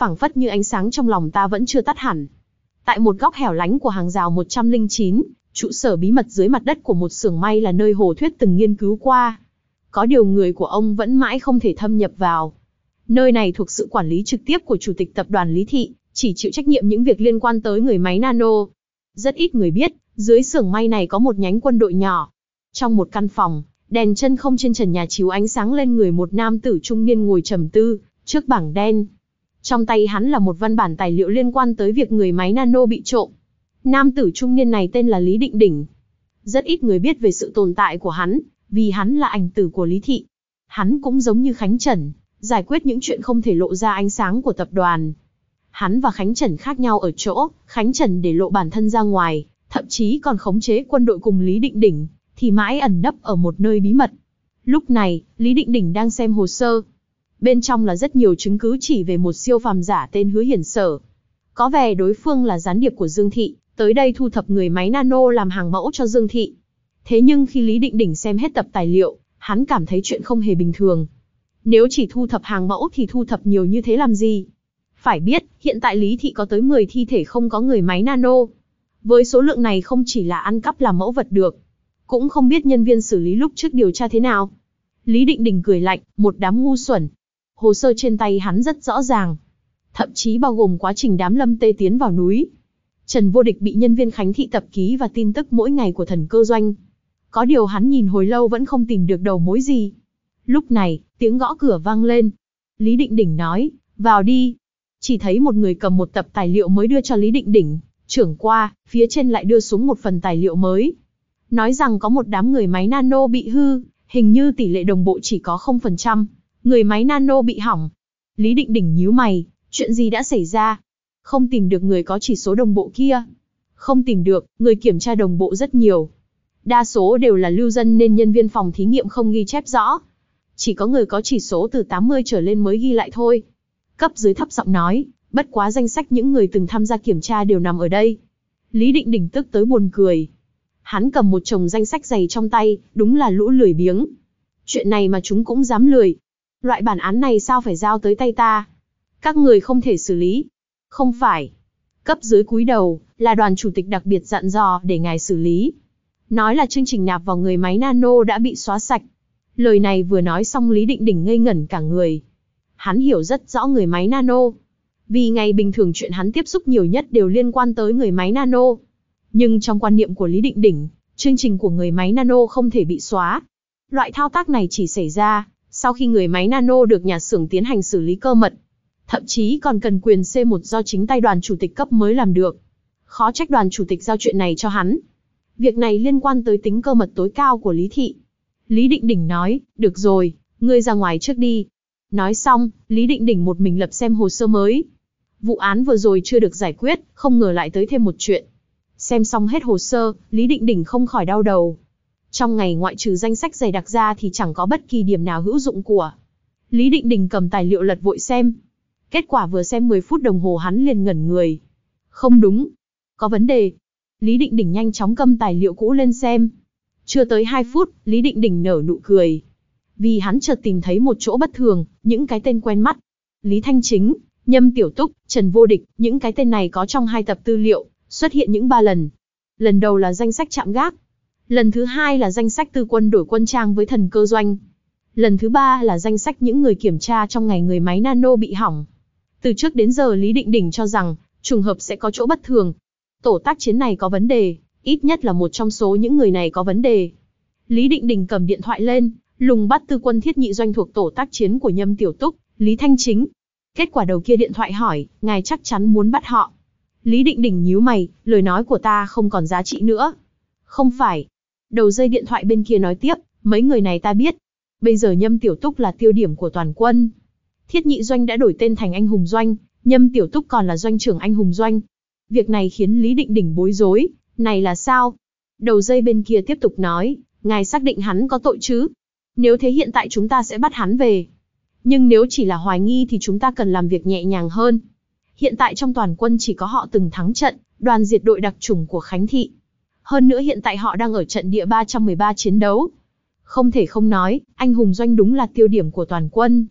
phảng phất như ánh sáng trong lòng ta vẫn chưa tắt hẳn. Tại một góc hẻo lánh của hàng rào một trăm lẻ chín, trụ sở bí mật dưới mặt đất của một xưởng may là nơi Hồ Thuyết từng nghiên cứu qua. Có điều người của ông vẫn mãi không thể thâm nhập vào. Nơi này thuộc sự quản lý trực tiếp của chủ tịch tập đoàn Lý Thị, chỉ chịu trách nhiệm những việc liên quan tới người máy nano. Rất ít người biết, dưới xưởng may này có một nhánh quân đội nhỏ. Trong một căn phòng, đèn chân không trên trần nhà chiếu ánh sáng lên người một nam tử trung niên ngồi trầm tư, trước bảng đen. Trong tay hắn là một văn bản tài liệu liên quan tới việc người máy nano bị trộm. Nam tử trung niên này tên là Lý Định Đỉnh. Rất ít người biết về sự tồn tại của hắn, vì hắn là ảnh tử của Lý Thị. Hắn cũng giống như Khánh Trần, giải quyết những chuyện không thể lộ ra ánh sáng của tập đoàn. Hắn và Khánh Trần khác nhau ở chỗ, Khánh Trần để lộ bản thân ra ngoài, thậm chí còn khống chế quân đội cùng Lý Định Đỉnh, thì mãi ẩn nấp ở một nơi bí mật. Lúc này, Lý Định Đỉnh đang xem hồ sơ. Bên trong là rất nhiều chứng cứ chỉ về một siêu phàm giả tên Hứa Hiển Sở. Có vẻ đối phương là gián điệp của Dương Thị, tới đây thu thập người máy nano làm hàng mẫu cho Dương Thị. Thế nhưng khi Lý Định Đỉnh xem hết tập tài liệu, hắn cảm thấy chuyện không hề bình thường. Nếu chỉ thu thập hàng mẫu thì thu thập nhiều như thế làm gì? Phải biết, hiện tại Lý Thị có tới mười thi thể không có người máy nano. Với số lượng này không chỉ là ăn cắp làm mẫu vật được, cũng không biết nhân viên xử lý lúc trước điều tra thế nào. Lý Định Đỉnh cười lạnh, một đám ngu xuẩn. Hồ sơ trên tay hắn rất rõ ràng, thậm chí bao gồm quá trình đám Lâm Tê tiến vào núi. Trần Vô Địch bị nhân viên Khánh Thị tập ký và tin tức mỗi ngày của Thần Cơ Doanh. Có điều hắn nhìn hồi lâu vẫn không tìm được đầu mối gì. Lúc này, tiếng gõ cửa vang lên. Lý Định Đỉnh nói, vào đi. Chỉ thấy một người cầm một tập tài liệu mới đưa cho Lý Định Đỉnh, trưởng qua, phía trên lại đưa xuống một phần tài liệu mới. Nói rằng có một đám người máy nano bị hư, hình như tỷ lệ đồng bộ chỉ có không phần trăm, người máy nano bị hỏng. Lý Định Đỉnh nhíu mày, chuyện gì đã xảy ra? Không tìm được người có chỉ số đồng bộ kia. Không tìm được, người kiểm tra đồng bộ rất nhiều. Đa số đều là lưu dân nên nhân viên phòng thí nghiệm không ghi chép rõ. Chỉ có người có chỉ số từ tám mươi trở lên mới ghi lại thôi. Cấp dưới thấp giọng nói, bất quá danh sách những người từng tham gia kiểm tra đều nằm ở đây. Lý Định Đỉnh tức tới buồn cười. Hắn cầm một chồng danh sách dày trong tay, đúng là lũ lười biếng. Chuyện này mà chúng cũng dám lười. Loại bản án này sao phải giao tới tay ta? Các người không thể xử lý. Không phải. Cấp dưới cúi đầu, là đoàn chủ tịch đặc biệt dặn dò để ngài xử lý. Nói là chương trình nạp vào người máy nano đã bị xóa sạch. Lời này vừa nói xong Lý Định Đỉnh ngây ngẩn cả người. Hắn hiểu rất rõ người máy nano. Vì ngày bình thường chuyện hắn tiếp xúc nhiều nhất đều liên quan tới người máy nano. Nhưng trong quan niệm của Lý Định Đỉnh, chương trình của người máy nano không thể bị xóa. Loại thao tác này chỉ xảy ra sau khi người máy nano được nhà xưởng tiến hành xử lý cơ mật. Thậm chí còn cần quyền C một do chính tay đoàn chủ tịch cấp mới làm được. Khó trách đoàn chủ tịch giao chuyện này cho hắn. Việc này liên quan tới tính cơ mật tối cao của Lý Thị. Lý Định Đỉnh nói, được rồi, ngươi ra ngoài trước đi. Nói xong, Lý Định Đỉnh một mình lập xem hồ sơ mới. Vụ án vừa rồi chưa được giải quyết, không ngờ lại tới thêm một chuyện. Xem xong hết hồ sơ, Lý Định Đỉnh không khỏi đau đầu. Trong ngày ngoại trừ danh sách dày đặc ra thì chẳng có bất kỳ điểm nào hữu dụng của. Lý Định Đỉnh cầm tài liệu lật vội xem. Kết quả vừa xem mười phút đồng hồ hắn liền ngẩn người. Không đúng. Có vấn đề. Lý Định Đỉnh nhanh chóng cầm tài liệu cũ lên xem. Chưa tới hai phút, Lý Định Đỉnh nở nụ cười. Vì hắn chợt tìm thấy một chỗ bất thường, những cái tên quen mắt. Lý Thanh Chính, Nhâm Tiểu Túc, Trần Vô Địch, những cái tên này có trong hai tập tư liệu, xuất hiện những ba lần. Lần đầu là danh sách trạm gác. Lần thứ hai là danh sách tư quân đổi quân trang với Thần Cơ Doanh. Lần thứ ba là danh sách những người kiểm tra trong ngày người máy nano bị hỏng. Từ trước đến giờ Lý Định Đỉnh cho rằng, trùng hợp sẽ có chỗ bất thường. Tổ tác chiến này có vấn đề, ít nhất là một trong số những người này có vấn đề. Lý Định Đỉnh cầm điện thoại lên, lùng bắt tư quân thiết nhị doanh thuộc tổ tác chiến của Nhâm Tiểu Túc, Lý Thanh Chính. Kết quả đầu kia điện thoại hỏi, ngài chắc chắn muốn bắt họ. Lý Định Đỉnh nhíu mày, lời nói của ta không còn giá trị nữa. Không phải. Đầu dây điện thoại bên kia nói tiếp, mấy người này ta biết. Bây giờ Nhâm Tiểu Túc là tiêu điểm của toàn quân. Thiết nhị doanh đã đổi tên thành Anh Hùng Doanh, Nhâm Tiểu Túc còn là doanh trưởng Anh Hùng Doanh. Việc này khiến Lý Định Đỉnh bối rối, này là sao? Đầu dây bên kia tiếp tục nói, ngài xác định hắn có tội chứ? Nếu thế hiện tại chúng ta sẽ bắt hắn về. Nhưng nếu chỉ là hoài nghi thì chúng ta cần làm việc nhẹ nhàng hơn. Hiện tại trong toàn quân chỉ có họ từng thắng trận, đoàn diệt đội đặc chủng của Khánh Thị. Hơn nữa hiện tại họ đang ở trận địa ba trăm mười ba chiến đấu. Không thể không nói, Anh Hùng Doanh đúng là tiêu điểm của toàn quân.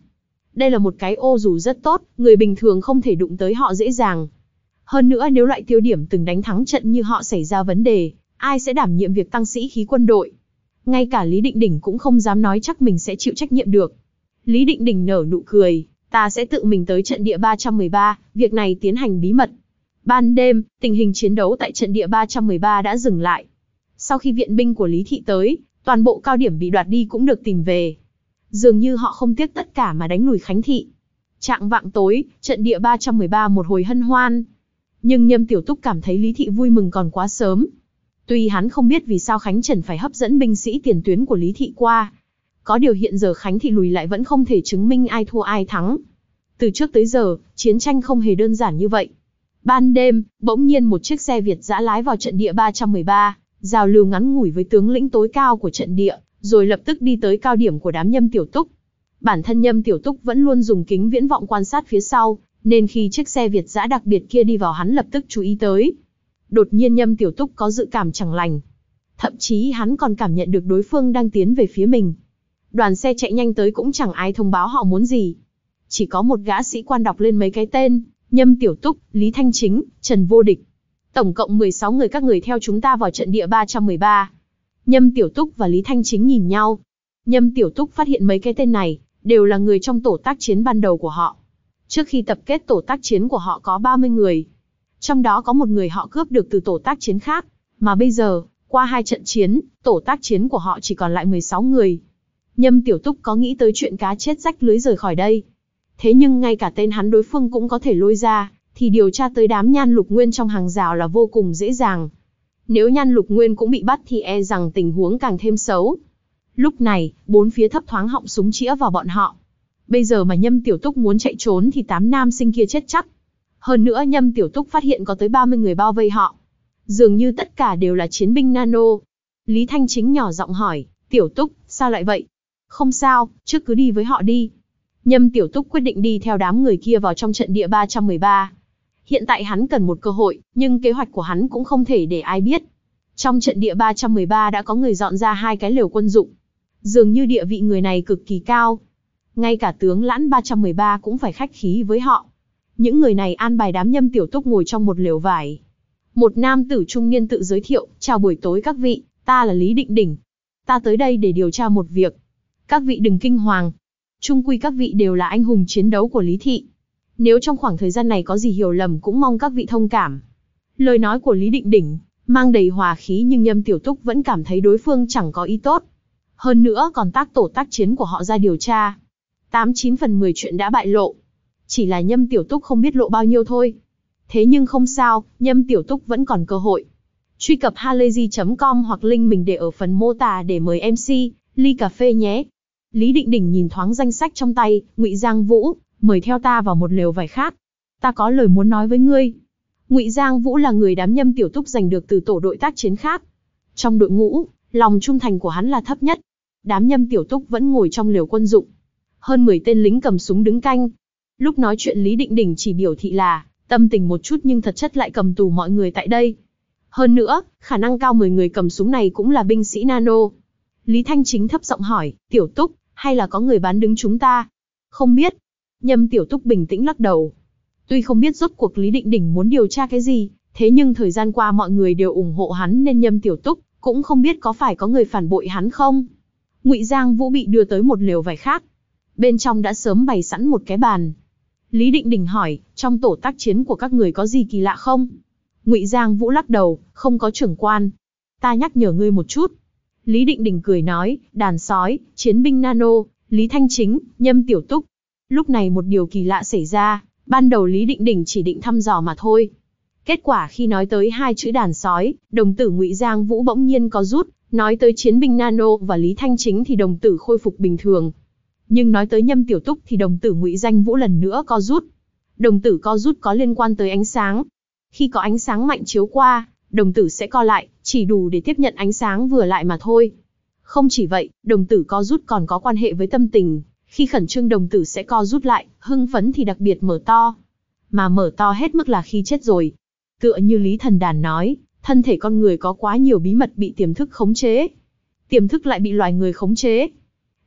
Đây là một cái ô dù rất tốt, người bình thường không thể đụng tới họ dễ dàng. Hơn nữa nếu loại tiêu điểm từng đánh thắng trận như họ xảy ra vấn đề, ai sẽ đảm nhiệm việc tăng sĩ khí quân đội? Ngay cả Lý Định Đỉnh cũng không dám nói chắc mình sẽ chịu trách nhiệm được. Lý Định Đỉnh nở nụ cười, ta sẽ tự mình tới trận địa ba trăm mười ba, việc này tiến hành bí mật. Ban đêm, tình hình chiến đấu tại trận địa ba trăm mười ba đã dừng lại. Sau khi viện binh của Lý Thị tới, toàn bộ cao điểm bị đoạt đi cũng được tìm về. Dường như họ không tiếc tất cả mà đánh lùi Khánh Thị. Chạng vạng tối, trận địa ba trăm mười ba một hồi hân hoan. Nhưng Nhâm Tiểu Túc cảm thấy Lý Thị vui mừng còn quá sớm. Tuy hắn không biết vì sao Khánh Trần phải hấp dẫn binh sĩ tiền tuyến của Lý Thị qua. Có điều hiện giờ Khánh Thị lùi lại vẫn không thể chứng minh ai thua ai thắng. Từ trước tới giờ, chiến tranh không hề đơn giản như vậy. Ban đêm, bỗng nhiên một chiếc xe Việt dã lái vào trận địa ba trăm mười ba, giao lưu ngắn ngủi với tướng lĩnh tối cao của trận địa, rồi lập tức đi tới cao điểm của đám Nhâm Tiểu Túc. Bản thân Nhâm Tiểu Túc vẫn luôn dùng kính viễn vọng quan sát phía sau, nên khi chiếc xe Việt dã đặc biệt kia đi vào hắn lập tức chú ý tới. Đột nhiên Nhâm Tiểu Túc có dự cảm chẳng lành. Thậm chí hắn còn cảm nhận được đối phương đang tiến về phía mình. Đoàn xe chạy nhanh tới cũng chẳng ai thông báo họ muốn gì. Chỉ có một gã sĩ quan đọc lên mấy cái tên, Nhâm Tiểu Túc, Lý Thanh Chính, Trần Vô Địch. Tổng cộng mười sáu người các người theo chúng ta vào trận địa ba trăm mười ba. Nhâm Tiểu Túc và Lý Thanh Chính nhìn nhau. Nhâm Tiểu Túc phát hiện mấy cái tên này, đều là người trong tổ tác chiến ban đầu của họ. Trước khi tập kết tổ tác chiến của họ có ba mươi người. Trong đó có một người họ cướp được từ tổ tác chiến khác. Mà bây giờ, qua hai trận chiến, tổ tác chiến của họ chỉ còn lại mười sáu người. Nhâm Tiểu Túc có nghĩ tới chuyện cá chết rách lưới rời khỏi đây. Thế nhưng ngay cả tên hắn đối phương cũng có thể lôi ra, thì điều tra tới đám Nhan Lục Nguyên trong hàng rào là vô cùng dễ dàng. Nếu Nhan Lục Nguyên cũng bị bắt thì e rằng tình huống càng thêm xấu. Lúc này, bốn phía thấp thoáng họng súng chĩa vào bọn họ. Bây giờ mà Nhâm Tiểu Túc muốn chạy trốn thì tám nam sinh kia chết chắc. Hơn nữa Nhâm Tiểu Túc phát hiện có tới ba mươi người bao vây họ. Dường như tất cả đều là chiến binh nano. Lý Thanh Chính nhỏ giọng hỏi, Tiểu Túc, sao lại vậy? Không sao, trước cứ đi với họ đi. Nhâm Tiểu Túc quyết định đi theo đám người kia vào trong trận địa ba trăm mười ba. Hiện tại hắn cần một cơ hội, nhưng kế hoạch của hắn cũng không thể để ai biết. Trong trận địa ba trăm mười ba đã có người dọn ra hai cái lều quân dụng. Dường như địa vị người này cực kỳ cao. Ngay cả tướng lãn ba trăm mười ba cũng phải khách khí với họ. Những người này an bài đám Nhâm Tiểu Túc ngồi trong một lều vải. Một nam tử trung niên tự giới thiệu, chào buổi tối các vị, ta là Lý Định Đỉnh. Ta tới đây để điều tra một việc. Các vị đừng kinh hoàng. Chung quy các vị đều là anh hùng chiến đấu của Lý Thị. Nếu trong khoảng thời gian này có gì hiểu lầm cũng mong các vị thông cảm. Lời nói của Lý Định Đỉnh mang đầy hòa khí nhưng Nhâm Tiểu Túc vẫn cảm thấy đối phương chẳng có ý tốt. Hơn nữa còn tác tổ tác chiến của họ ra điều tra. Tám chín phần mười chuyện đã bại lộ. Chỉ là Nhâm Tiểu Túc không biết lộ bao nhiêu thôi. Thế nhưng không sao, Nhâm Tiểu Túc vẫn còn cơ hội. Truy cập halayzi chấm com hoặc link mình để ở phần mô tả để mời em xê, ly cà phê nhé. Lý Định Đỉnh nhìn thoáng danh sách trong tay, Ngụy Giang Vũ, mời theo ta vào một lều vải khác. Ta có lời muốn nói với ngươi. Ngụy Giang Vũ là người đám Nhâm Tiểu Túc giành được từ tổ đội tác chiến khác. Trong đội ngũ, lòng trung thành của hắn là thấp nhất. Đám Nhâm Tiểu Túc vẫn ngồi trong lều quân dụng. Hơn mười tên lính cầm súng đứng canh. Lúc nói chuyện Lý Định Đỉnh chỉ biểu thị là tâm tình một chút nhưng thật chất lại cầm tù mọi người tại đây. Hơn nữa, khả năng cao mười người cầm súng này cũng là binh sĩ nano. Lý Thanh Chính thấp giọng hỏi, Tiểu Túc, hay là có người bán đứng chúng ta? Không biết. Nhâm Tiểu Túc bình tĩnh lắc đầu. Tuy không biết rốt cuộc Lý Định Đỉnh muốn điều tra cái gì, thế nhưng thời gian qua mọi người đều ủng hộ hắn nên Nhâm Tiểu Túc cũng không biết có phải có người phản bội hắn không. Ngụy Giang Vũ bị đưa tới một lều vải khác. Bên trong đã sớm bày sẵn một cái bàn. Lý Định Đỉnh hỏi, trong tổ tác chiến của các người có gì kỳ lạ không? Ngụy Giang Vũ lắc đầu, không có trưởng quan. Ta nhắc nhở ngươi một chút. Lý Định Đỉnh cười nói, đàn sói, chiến binh nano, Lý Thanh Chính, Nhâm Tiểu Túc. Lúc này một điều kỳ lạ xảy ra, ban đầu Lý Định Đỉnh chỉ định thăm dò mà thôi. Kết quả khi nói tới hai chữ đàn sói, đồng tử Ngụy Giang Vũ bỗng nhiên có rút, nói tới chiến binh nano và Lý Thanh Chính thì đồng tử khôi phục bình thường. Nhưng nói tới Nhâm Tiểu Túc thì đồng tử Ngụy Giang Vũ lần nữa co rút. Đồng tử co rút có liên quan tới ánh sáng. Khi có ánh sáng mạnh chiếu qua, đồng tử sẽ co lại, chỉ đủ để tiếp nhận ánh sáng vừa lại mà thôi. Không chỉ vậy, đồng tử co rút còn có quan hệ với tâm tình. Khi khẩn trương đồng tử sẽ co rút lại, hưng phấn thì đặc biệt mở to. Mà mở to hết mức là khi chết rồi. Tựa như Lý Thần Đàn nói, thân thể con người có quá nhiều bí mật bị tiềm thức khống chế. Tiềm thức lại bị loài người khống chế.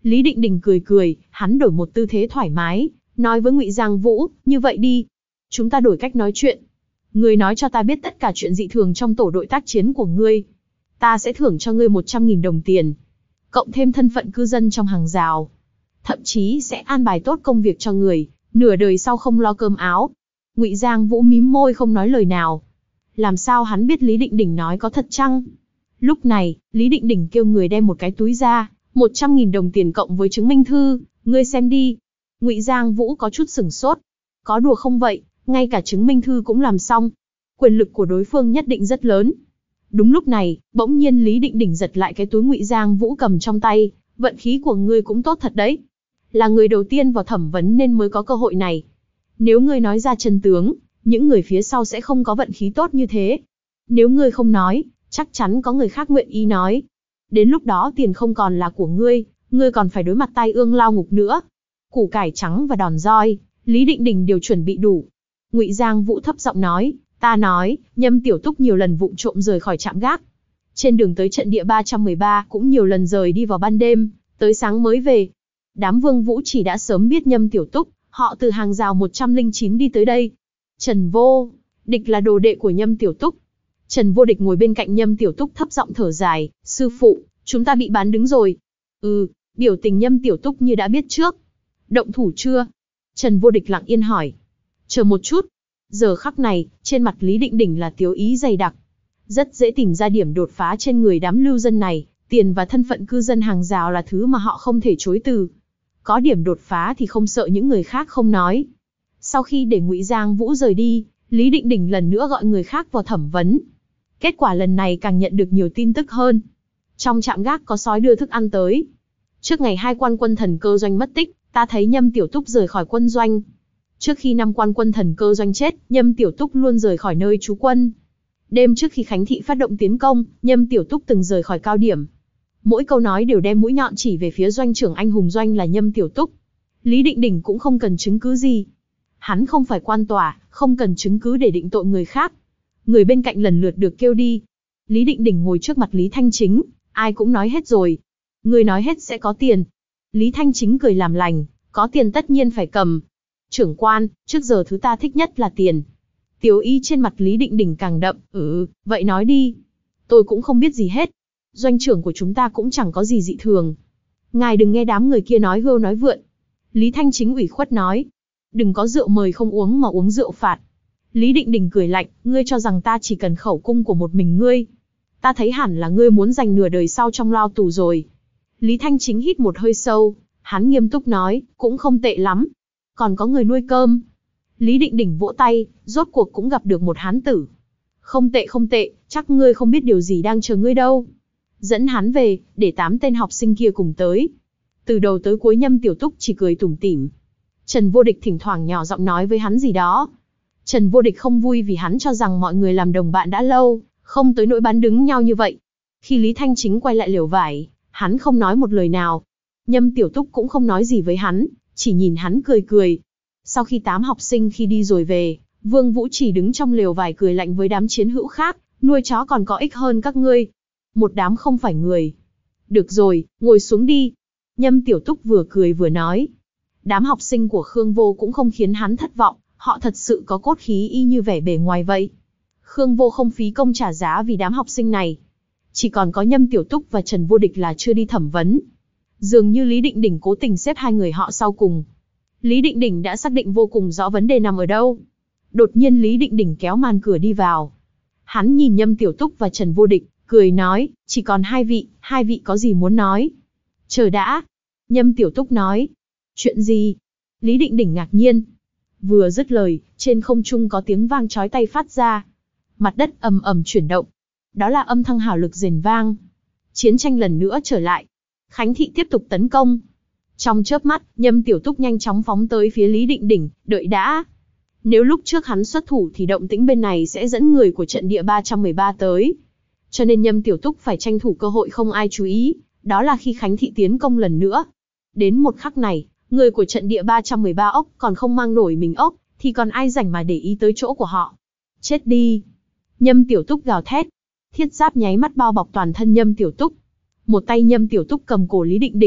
Lý Định Đình cười cười, hắn đổi một tư thế thoải mái, nói với Ngụy Giang Vũ, như vậy đi. Chúng ta đổi cách nói chuyện. Ngươi nói cho ta biết tất cả chuyện dị thường trong tổ đội tác chiến của ngươi. Ta sẽ thưởng cho ngươi một trăm nghìn đồng tiền. Cộng thêm thân phận cư dân trong hàng rào. Thậm chí sẽ an bài tốt công việc cho người, nửa đời sau không lo cơm áo. Ngụy Giang Vũ mím môi không nói lời nào. Làm sao hắn biết Lý Định Đình nói có thật chăng? Lúc này, Lý Định Đình kêu người đem một cái túi ra, một trăm nghìn đồng tiền cộng với chứng minh thư, ngươi xem đi. Ngụy Giang Vũ có chút sửng sốt. Có đùa không vậy, ngay cả chứng minh thư cũng làm xong. Quyền lực của đối phương nhất định rất lớn. Đúng lúc này, bỗng nhiên Lý Định Đình giật lại cái túi Ngụy Giang Vũ cầm trong tay, vận khí của ngươi cũng tốt thật đấy. Là người đầu tiên vào thẩm vấn nên mới có cơ hội này. Nếu ngươi nói ra chân tướng, những người phía sau sẽ không có vận khí tốt như thế. Nếu ngươi không nói, chắc chắn có người khác nguyện ý nói. Đến lúc đó tiền không còn là của ngươi, ngươi còn phải đối mặt tai ương lao ngục nữa. Củ cải trắng và đòn roi, Lý Định Đình đều chuẩn bị đủ. Ngụy Giang Vũ thấp giọng nói, ta nói, Nhâm Tiểu Túc nhiều lần vụng trộm rời khỏi trạm gác. Trên đường tới trận địa ba trăm mười ba cũng nhiều lần rời đi vào ban đêm, tới sáng mới về. Đám Vương Vũ Chỉ đã sớm biết Nhâm Tiểu Túc, họ từ hàng rào một trăm lẻ chín đi tới đây. Trần Vô Địch là đồ đệ của Nhâm Tiểu Túc. Trần Vô Địch ngồi bên cạnh Nhâm Tiểu Túc thấp giọng thở dài, sư phụ, chúng ta bị bán đứng rồi. Ừ, biểu tình Nhâm Tiểu Túc như đã biết trước. Động thủ chưa? Trần Vô Địch lặng yên hỏi. Chờ một chút. Giờ khắc này, trên mặt Lý Định Đình là tiếu ý dày đặc. Rất dễ tìm ra điểm đột phá trên người đám lưu dân này, tiền và thân phận cư dân hàng rào là thứ mà họ không thể chối từ. Có điểm đột phá thì không sợ những người khác không nói. Sau khi để Ngụy Giang Vũ rời đi, Lý Định Đình lần nữa gọi người khác vào thẩm vấn. Kết quả lần này càng nhận được nhiều tin tức hơn. Trong trạm gác có sói đưa thức ăn tới. Trước ngày hai quan quân thần cơ doanh mất tích, ta thấy Nhâm Tiểu Túc rời khỏi quân doanh. Trước khi năm quan quân thần cơ doanh chết, Nhâm Tiểu Túc luôn rời khỏi nơi trú quân. Đêm trước khi Khánh Thị phát động tiến công, Nhâm Tiểu Túc từng rời khỏi cao điểm. Mỗi câu nói đều đem mũi nhọn chỉ về phía doanh trưởng anh hùng doanh là Nhâm Tiểu Túc. Lý Định Đình cũng không cần chứng cứ gì. Hắn không phải quan tòa, không cần chứng cứ để định tội người khác. Người bên cạnh lần lượt được kêu đi. Lý Định Đình ngồi trước mặt Lý Thanh Chính, ai cũng nói hết rồi. Người nói hết sẽ có tiền. Lý Thanh Chính cười làm lành, có tiền tất nhiên phải cầm. Trưởng quan, trước giờ thứ ta thích nhất là tiền. Tiếu ý trên mặt Lý Định Đình càng đậm, ừ, vậy nói đi. Tôi cũng không biết gì hết. Doanh trưởng của chúng ta cũng chẳng có gì dị thường. Ngài đừng nghe đám người kia nói hưu nói vượn. Lý Thanh Chính ủy khuất nói. Đừng có rượu mời không uống mà uống rượu phạt. Lý Định Đình cười lạnh, ngươi cho rằng ta chỉ cần khẩu cung của một mình ngươi. Ta thấy hẳn là ngươi muốn dành nửa đời sau trong lao tù rồi. Lý Thanh Chính hít một hơi sâu, hắn nghiêm túc nói, cũng không tệ lắm. Còn có người nuôi cơm. Lý Định Đình vỗ tay, rốt cuộc cũng gặp được một hán tử. Không tệ không tệ, chắc ngươi không biết điều gì đang chờ ngươi đâu. Dẫn hắn về, để tám tên học sinh kia cùng tới. Từ đầu tới cuối Nhâm Tiểu Túc chỉ cười tủm tỉm. Trần Vô Địch thỉnh thoảng nhỏ giọng nói với hắn gì đó. Trần Vô Địch không vui vì hắn cho rằng mọi người làm đồng bạn đã lâu, không tới nỗi bán đứng nhau như vậy. Khi Lý Thanh Chính quay lại lều vải, hắn không nói một lời nào. Nhâm Tiểu Túc cũng không nói gì với hắn, chỉ nhìn hắn cười cười. Sau khi tám học sinh khi đi rồi về, Vương Vũ Chỉ đứng trong lều vải cười lạnh với đám chiến hữu khác, nuôi chó còn có ích hơn các ngươi. Một đám không phải người. Được rồi, ngồi xuống đi. Nhâm Tiểu Túc vừa cười vừa nói. Đám học sinh của Khương Vô cũng không khiến hắn thất vọng, họ thật sự có cốt khí y như vẻ bề ngoài vậy. Khương Vô không phí công trả giá vì đám học sinh này. Chỉ còn có Nhâm Tiểu Túc và Trần Vô Địch là chưa đi thẩm vấn. Dường như Lý Định Đình cố tình xếp hai người họ sau cùng. Lý Định Đình đã xác định vô cùng rõ vấn đề nằm ở đâu. Đột nhiên Lý Định Đình kéo màn cửa đi vào. Hắn nhìn Nhâm Tiểu Túc và Trần Vô Địch, cười nói, chỉ còn hai vị, hai vị có gì muốn nói? Chờ đã. Nhâm Tiểu Túc nói. Chuyện gì? Lý Định Đình ngạc nhiên. Vừa dứt lời, trên không trung có tiếng vang chói tai phát ra. Mặt đất ầm ầm chuyển động. Đó là âm thanh hào lực rền vang. Chiến tranh lần nữa trở lại. Khánh Thị tiếp tục tấn công. Trong chớp mắt, Nhâm Tiểu Túc nhanh chóng phóng tới phía Lý Định Đình, đợi đã. Nếu lúc trước hắn xuất thủ thì động tĩnh bên này sẽ dẫn người của trận địa ba trăm mười ba tới. Cho nên Nhâm Tiểu Túc phải tranh thủ cơ hội không ai chú ý, đó là khi Khánh Thị tiến công lần nữa. Đến một khắc này, người của trận địa ba trăm mười ba ốc còn không mang nổi mình ốc, thì còn ai rảnh mà để ý tới chỗ của họ. Chết đi! Nhâm Tiểu Túc gào thét. Thiết giáp nháy mắt bao bọc toàn thân Nhâm Tiểu Túc. Một tay Nhâm Tiểu Túc cầm cổ Lý Định Đình,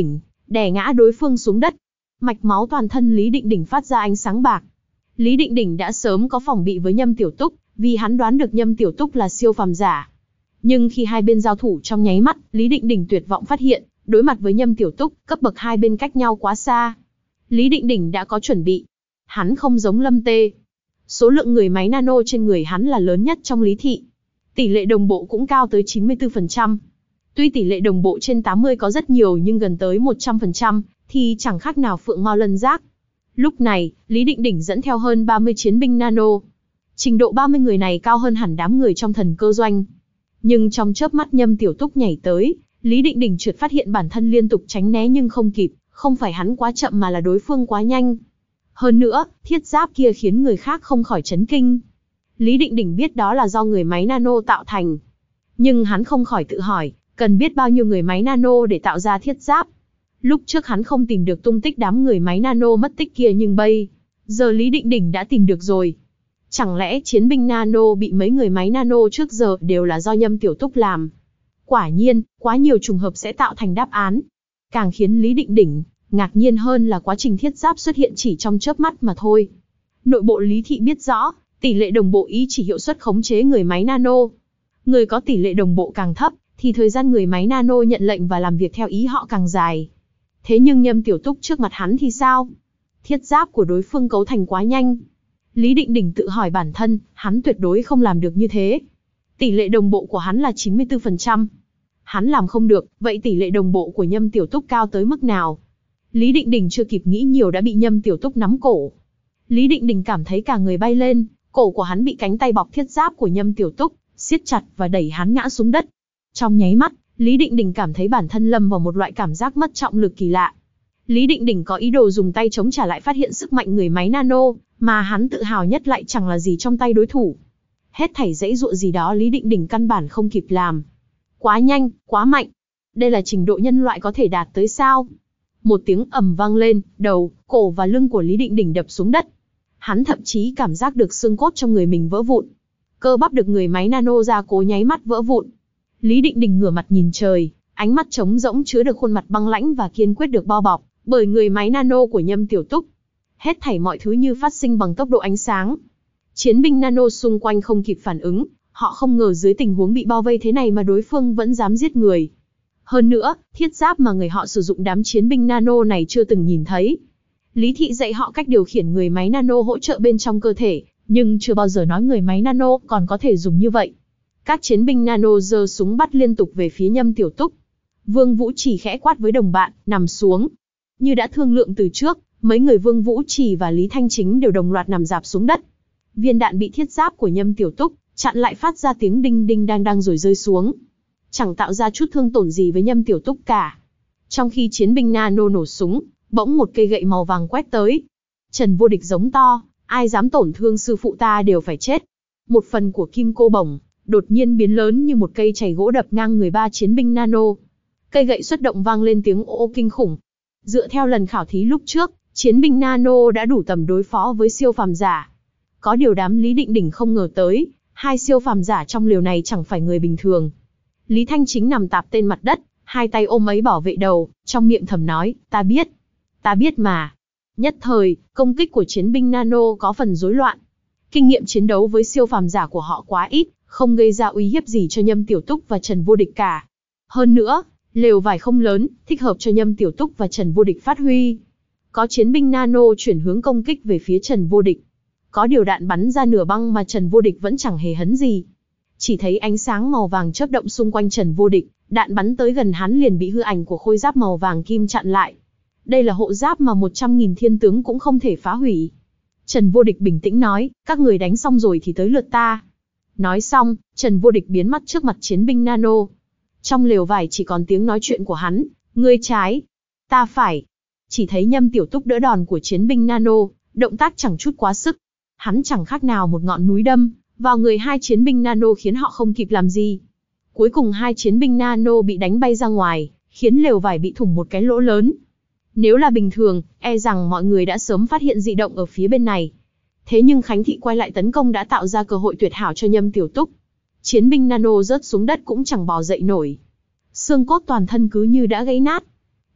đè ngã đối phương xuống đất. Mạch máu toàn thân Lý Định Đỉnh phát ra ánh sáng bạc. Lý Định Đỉnh đã sớm có phòng bị với Nhâm Tiểu Túc, vì hắn đoán được Nhâm Tiểu Túc là siêu phàm giả. Nhưng khi hai bên giao thủ trong nháy mắt, Lý Định Đỉnh tuyệt vọng phát hiện, đối mặt với Nhâm Tiểu Túc, cấp bậc hai bên cách nhau quá xa. Lý Định Đỉnh đã có chuẩn bị. Hắn không giống Lâm Tê. Số lượng người máy nano trên người hắn là lớn nhất trong Lý thị. Tỷ lệ đồng bộ cũng cao tới chín mươi tư phần trăm. Tuy tỷ lệ đồng bộ trên tám mươi có rất nhiều nhưng gần tới một trăm phần trăm, thì chẳng khác nào phượng mao lân giác. Lúc này, Lý Định Đỉnh dẫn theo hơn ba mươi chiến binh nano. Trình độ ba mươi người này cao hơn hẳn đám người trong thần cơ doanh. Nhưng trong chớp mắt Nhâm Tiểu Túc nhảy tới, Lý Định Đỉnh chợt phát hiện bản thân liên tục tránh né nhưng không kịp, không phải hắn quá chậm mà là đối phương quá nhanh. Hơn nữa, thiết giáp kia khiến người khác không khỏi chấn kinh. Lý Định Đỉnh biết đó là do người máy nano tạo thành. Nhưng hắn không khỏi tự hỏi, cần biết bao nhiêu người máy nano để tạo ra thiết giáp. Lúc trước hắn không tìm được tung tích đám người máy nano mất tích kia nhưng bây giờ Lý Định Đỉnh đã tìm được rồi. Chẳng lẽ chiến binh nano bị mấy người máy nano trước giờ đều là do Nhâm Tiểu Túc làm? Quả nhiên, quá nhiều trùng hợp sẽ tạo thành đáp án. Càng khiến Lý Định Đỉnh ngạc nhiên hơn là quá trình thiết giáp xuất hiện chỉ trong chớp mắt mà thôi. Nội bộ Lý thị biết rõ, tỷ lệ đồng bộ ý chỉ hiệu suất khống chế người máy nano. Người có tỷ lệ đồng bộ càng thấp, thì thời gian người máy nano nhận lệnh và làm việc theo ý họ càng dài. Thế nhưng Nhâm Tiểu Túc trước mặt hắn thì sao? Thiết giáp của đối phương cấu thành quá nhanh. Lý Định Đỉnh tự hỏi bản thân, hắn tuyệt đối không làm được như thế. Tỷ lệ đồng bộ của hắn là chín mươi tư phần trăm. Hắn làm không được, vậy tỷ lệ đồng bộ của Nhâm Tiểu Túc cao tới mức nào? Lý Định Đỉnh chưa kịp nghĩ nhiều đã bị Nhâm Tiểu Túc nắm cổ. Lý Định Đỉnh cảm thấy cả người bay lên, cổ của hắn bị cánh tay bọc thiết giáp của Nhâm Tiểu Túc siết chặt và đẩy hắn ngã xuống đất. Trong nháy mắt, Lý Định Đỉnh cảm thấy bản thân lâm vào một loại cảm giác mất trọng lực kỳ lạ. Lý Định Đỉnh có ý đồ dùng tay chống trả lại phát hiện sức mạnh người máy nano, mà hắn tự hào nhất lại chẳng là gì trong tay đối thủ. Hết thảy dãy dụa gì đó Lý Định Đỉnh căn bản không kịp làm. Quá nhanh, quá mạnh. Đây là trình độ nhân loại có thể đạt tới sao? Một tiếng ầm vang lên, đầu, cổ và lưng của Lý Định Đỉnh đập xuống đất. Hắn thậm chí cảm giác được xương cốt trong người mình vỡ vụn. Cơ bắp được người máy nano gia cố nháy mắt vỡ vụn. Lý Định Đỉnh ngửa mặt nhìn trời, ánh mắt trống rỗng chứa được khuôn mặt băng lãnh và kiên quyết được bao bọc bởi người máy nano của Nhâm Tiểu Túc. Hết thảy mọi thứ như phát sinh bằng tốc độ ánh sáng. Chiến binh nano xung quanh không kịp phản ứng, họ không ngờ dưới tình huống bị bao vây thế này mà đối phương vẫn dám giết người. Hơn nữa, thiết giáp mà người họ sử dụng đám chiến binh nano này chưa từng nhìn thấy. Lý thị dạy họ cách điều khiển người máy nano hỗ trợ bên trong cơ thể, nhưng chưa bao giờ nói người máy nano còn có thể dùng như vậy. Các chiến binh nano giơ súng bắt liên tục về phía Nhâm Tiểu Túc. Vương Vũ Trì khẽ quát với đồng bạn, nằm xuống. Như đã thương lượng từ trước, mấy người Vương Vũ Trì và Lý Thanh Chính đều đồng loạt nằm rạp xuống đất. Viên đạn bị thiết giáp của Nhâm Tiểu Túc chặn lại phát ra tiếng đinh đinh đang đang rồi rơi xuống. Chẳng tạo ra chút thương tổn gì với Nhâm Tiểu Túc cả. Trong khi chiến binh nano nổ súng, bỗng một cây gậy màu vàng quét tới. Trần Vô Địch giống to, ai dám tổn thương sư phụ ta đều phải chết. Một phần của kim cô bổng đột nhiên biến lớn như một cây chày gỗ đập ngang người ba chiến binh nano. Cây gậy xuất động vang lên tiếng ô ô kinh khủng. Dựa theo lần khảo thí lúc trước, chiến binh nano đã đủ tầm đối phó với siêu phàm giả. Có điều đám Lý Định Đỉnh không ngờ tới, hai siêu phàm giả trong liều này chẳng phải người bình thường. Lý Thanh Chính nằm tạp trên mặt đất, hai tay ôm ấy bảo vệ đầu, trong miệng thầm nói, ta biết, ta biết mà. Nhất thời, công kích của chiến binh nano có phần rối loạn. Kinh nghiệm chiến đấu với siêu phàm giả của họ quá ít, không gây ra uy hiếp gì cho Nhâm Tiểu Túc và Trần Vô Địch cả. Hơn nữa, lều vải không lớn, thích hợp cho Nhâm Tiểu Túc và Trần Vô Địch phát huy. Có chiến binh nano chuyển hướng công kích về phía Trần Vô Địch. Có điều đạn bắn ra nửa băng mà Trần Vô Địch vẫn chẳng hề hấn gì. Chỉ thấy ánh sáng màu vàng chớp động xung quanh Trần Vô Địch, đạn bắn tới gần hắn liền bị hư ảnh của khôi giáp màu vàng kim chặn lại. Đây là hộ giáp mà một trăm nghìn thiên tướng cũng không thể phá hủy. Trần Vô Địch bình tĩnh nói, các người đánh xong rồi thì tới lượt ta. Nói xong, Trần Vô Địch biến mất trước mặt chiến binh nano. Trong lều vải chỉ còn tiếng nói chuyện của hắn, ngươi trái, ta phải. Chỉ thấy Nhâm Tiểu Túc đỡ đòn của chiến binh nano, động tác chẳng chút quá sức. Hắn chẳng khác nào một ngọn núi đâm vào người hai chiến binh nano khiến họ không kịp làm gì. Cuối cùng hai chiến binh nano bị đánh bay ra ngoài, khiến lều vải bị thủng một cái lỗ lớn. Nếu là bình thường, e rằng mọi người đã sớm phát hiện dị động ở phía bên này. Thế nhưng Khánh Thị quay lại tấn công đã tạo ra cơ hội tuyệt hảo cho Nhâm Tiểu Túc. Chiến binh nano rớt xuống đất cũng chẳng bò dậy nổi. Xương cốt toàn thân cứ như đã gãy nát.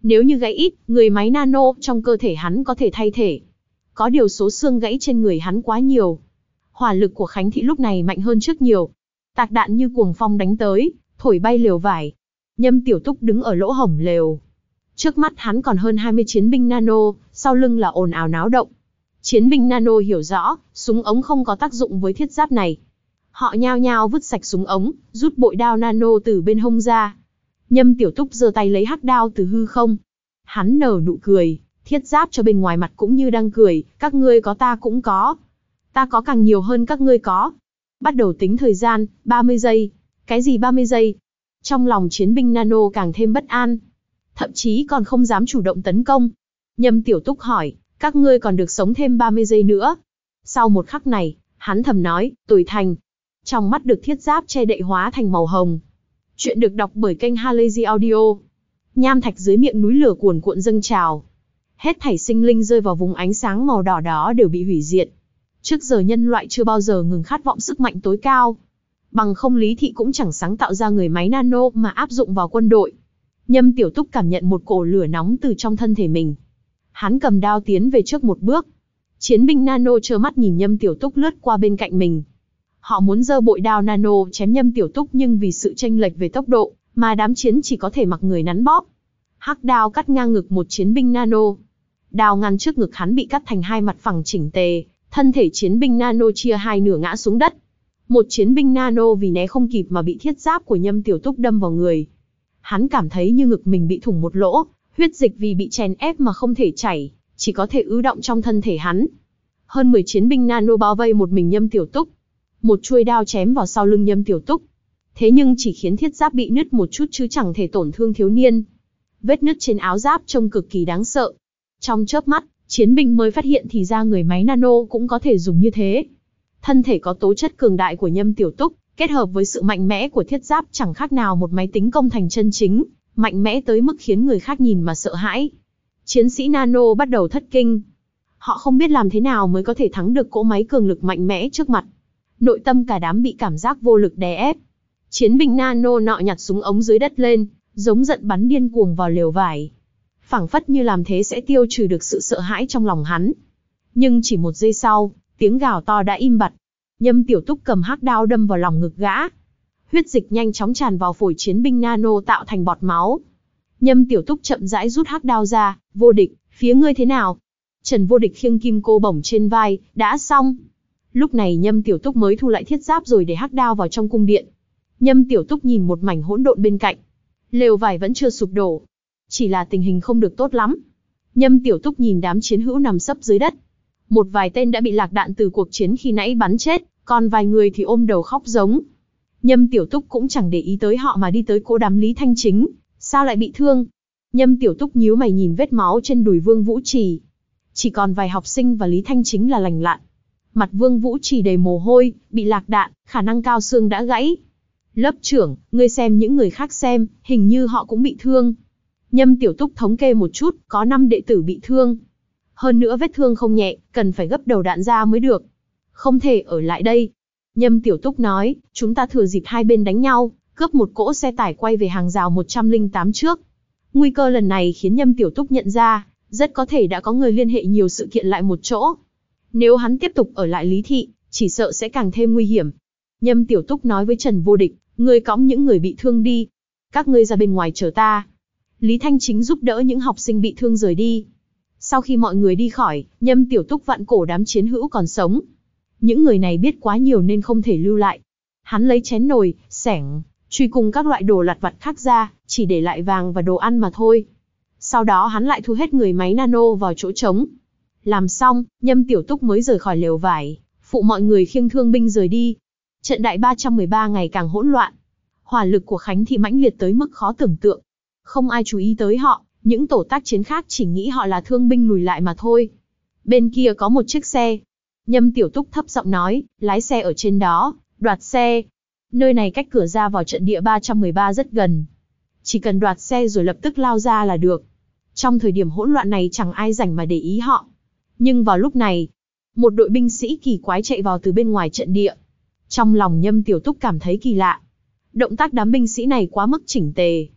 Nếu như gãy ít, người máy nano trong cơ thể hắn có thể thay thế. Có điều số xương gãy trên người hắn quá nhiều. Hỏa lực của Khánh Thị lúc này mạnh hơn trước nhiều. Tạc đạn như cuồng phong đánh tới, thổi bay lều vải. Nhâm Tiểu Túc đứng ở lỗ hổng lều. Trước mắt hắn còn hơn hai mươi chiến binh nano, sau lưng là ồn ào náo động. Chiến binh nano hiểu rõ, súng ống không có tác dụng với thiết giáp này. Họ nhao nhao vứt sạch súng ống, rút bội đao nano từ bên hông ra. Nhâm Tiểu Túc giơ tay lấy hắc đao từ hư không. Hắn nở nụ cười, thiết giáp cho bên ngoài mặt cũng như đang cười, các ngươi có ta cũng có. Ta có càng nhiều hơn các ngươi có. Bắt đầu tính thời gian, ba mươi giây. Cái gì ba mươi giây? Trong lòng chiến binh nano càng thêm bất an. Thậm chí còn không dám chủ động tấn công. Nhâm Tiểu Túc hỏi, các ngươi còn được sống thêm ba mươi giây nữa. Sau một khắc này, hắn thầm nói, tuổi thành. Trong mắt được thiết giáp che đậy hóa thành màu hồng. Chuyện được đọc bởi kênh Halazy Audio. Nham thạch dưới miệng núi lửa cuồn cuộn dâng trào. Hết thảy sinh linh rơi vào vùng ánh sáng màu đỏ đó đều bị hủy diệt. Trước giờ nhân loại chưa bao giờ ngừng khát vọng sức mạnh tối cao. Bằng không Lý Thị cũng chẳng sáng tạo ra người máy nano mà áp dụng vào quân đội. Nhâm Tiểu Túc cảm nhận một cổ lửa nóng từ trong thân thể mình. Hắn cầm đao tiến về trước một bước. Chiến binh nano trơ mắt nhìn Nhâm Tiểu Túc lướt qua bên cạnh mình. Họ muốn giơ bội đao nano chém Nhâm Tiểu Túc nhưng vì sự chênh lệch về tốc độ, mà đám chiến chỉ có thể mặc người nắn bóp. Hắc đao cắt ngang ngực một chiến binh nano. Đao ngăn trước ngực hắn bị cắt thành hai mặt phẳng chỉnh tề, thân thể chiến binh nano chia hai nửa ngã xuống đất. Một chiến binh nano vì né không kịp mà bị thiết giáp của Nhâm Tiểu Túc đâm vào người. Hắn cảm thấy như ngực mình bị thủng một lỗ, huyết dịch vì bị chèn ép mà không thể chảy, chỉ có thể ứ động trong thân thể hắn. Hơn mười chiến binh nano bao vây một mình Nhâm Tiểu Túc. Một chuôi đao chém vào sau lưng Nhâm Tiểu Túc. Thế nhưng chỉ khiến thiết giáp bị nứt một chút chứ chẳng thể tổn thương thiếu niên. Vết nứt trên áo giáp trông cực kỳ đáng sợ. Trong chớp mắt, chiến binh mới phát hiện thì ra người máy nano cũng có thể dùng như thế. Thân thể có tố chất cường đại của Nhâm Tiểu Túc, kết hợp với sự mạnh mẽ của thiết giáp chẳng khác nào một máy tính công thành chân chính, mạnh mẽ tới mức khiến người khác nhìn mà sợ hãi. Chiến sĩ nano bắt đầu thất kinh. Họ không biết làm thế nào mới có thể thắng được cỗ máy cường lực mạnh mẽ trước mặt. Nội tâm cả đám bị cảm giác vô lực đè ép. Chiến binh nano nọ nhặt súng ống dưới đất lên, giống giận bắn điên cuồng vào lều vải. Phảng phất như làm thế sẽ tiêu trừ được sự sợ hãi trong lòng hắn. Nhưng chỉ một giây sau, tiếng gào to đã im bặt. Nhâm Tiểu Túc cầm hắc đao đâm vào lòng ngực gã. Huyết dịch nhanh chóng tràn vào phổi chiến binh nano tạo thành bọt máu. Nhâm Tiểu Túc chậm rãi rút hắc đao ra, Vô Địch, phía ngươi thế nào? Trần Vô Địch khiêng kim cô bổng trên vai, đã xong. Lúc này Nhâm Tiểu Túc mới thu lại thiết giáp rồi để hắc đao vào trong cung điện. Nhâm Tiểu Túc nhìn một mảnh hỗn độn bên cạnh. Lều vải vẫn chưa sụp đổ. Chỉ là tình hình không được tốt lắm. Nhâm Tiểu Túc nhìn đám chiến hữu nằm sấp dưới đất. Một vài tên đã bị lạc đạn từ cuộc chiến khi nãy bắn chết, còn vài người thì ôm đầu khóc giống. Nhâm Tiểu Túc cũng chẳng để ý tới họ mà đi tới cố đám Lý Thanh Chính. Sao lại bị thương? Nhâm Tiểu Túc nhíu mày nhìn vết máu trên đùi Vương Vũ Trì. Chỉ còn vài học sinh và Lý Thanh Chính là lành lặn. Mặt Vương Vũ Trì đầy mồ hôi, bị lạc đạn, khả năng cao xương đã gãy. Lớp trưởng, ngươi xem những người khác xem, hình như họ cũng bị thương. Nhâm Tiểu Túc thống kê một chút, có năm đệ tử bị thương. Hơn nữa vết thương không nhẹ, cần phải gấp đầu đạn ra mới được. Không thể ở lại đây. Nhâm Tiểu Túc nói, chúng ta thừa dịp hai bên đánh nhau, cướp một cỗ xe tải quay về hàng rào một trăm lẻ tám trước. Nguy cơ lần này khiến Nhâm Tiểu Túc nhận ra, rất có thể đã có người liên hệ nhiều sự kiện lại một chỗ. Nếu hắn tiếp tục ở lại Lý Thị, chỉ sợ sẽ càng thêm nguy hiểm. Nhâm Tiểu Túc nói với Trần Vô Địch, ngươi cõng những người bị thương đi. Các ngươi ra bên ngoài chờ ta. Lý Thanh Chính giúp đỡ những học sinh bị thương rời đi. Sau khi mọi người đi khỏi, Nhâm Tiểu Túc vặn cổ đám chiến hữu còn sống. Những người này biết quá nhiều nên không thể lưu lại. Hắn lấy chén nồi, xẻng, truy cùng các loại đồ lặt vặt khác ra, chỉ để lại vàng và đồ ăn mà thôi. Sau đó hắn lại thu hết người máy nano vào chỗ trống. Làm xong, Nhâm Tiểu Túc mới rời khỏi lều vải, phụ mọi người khiêng thương binh rời đi. Trận đại ba trăm mười ba ngày càng hỗn loạn. Hỏa lực của Khánh Thị mãnh liệt tới mức khó tưởng tượng. Không ai chú ý tới họ, những tổ tác chiến khác chỉ nghĩ họ là thương binh lùi lại mà thôi. Bên kia có một chiếc xe. Nhâm Tiểu Túc thấp giọng nói, lái xe ở trên đó, đoạt xe. Nơi này cách cửa ra vào trận địa ba trăm mười ba rất gần. Chỉ cần đoạt xe rồi lập tức lao ra là được. Trong thời điểm hỗn loạn này chẳng ai rảnh mà để ý họ. Nhưng vào lúc này, một đội binh sĩ kỳ quái chạy vào từ bên ngoài trận địa. Trong lòng Nhâm Tiểu Túc cảm thấy kỳ lạ. Động tác đám binh sĩ này quá mức chỉnh tề.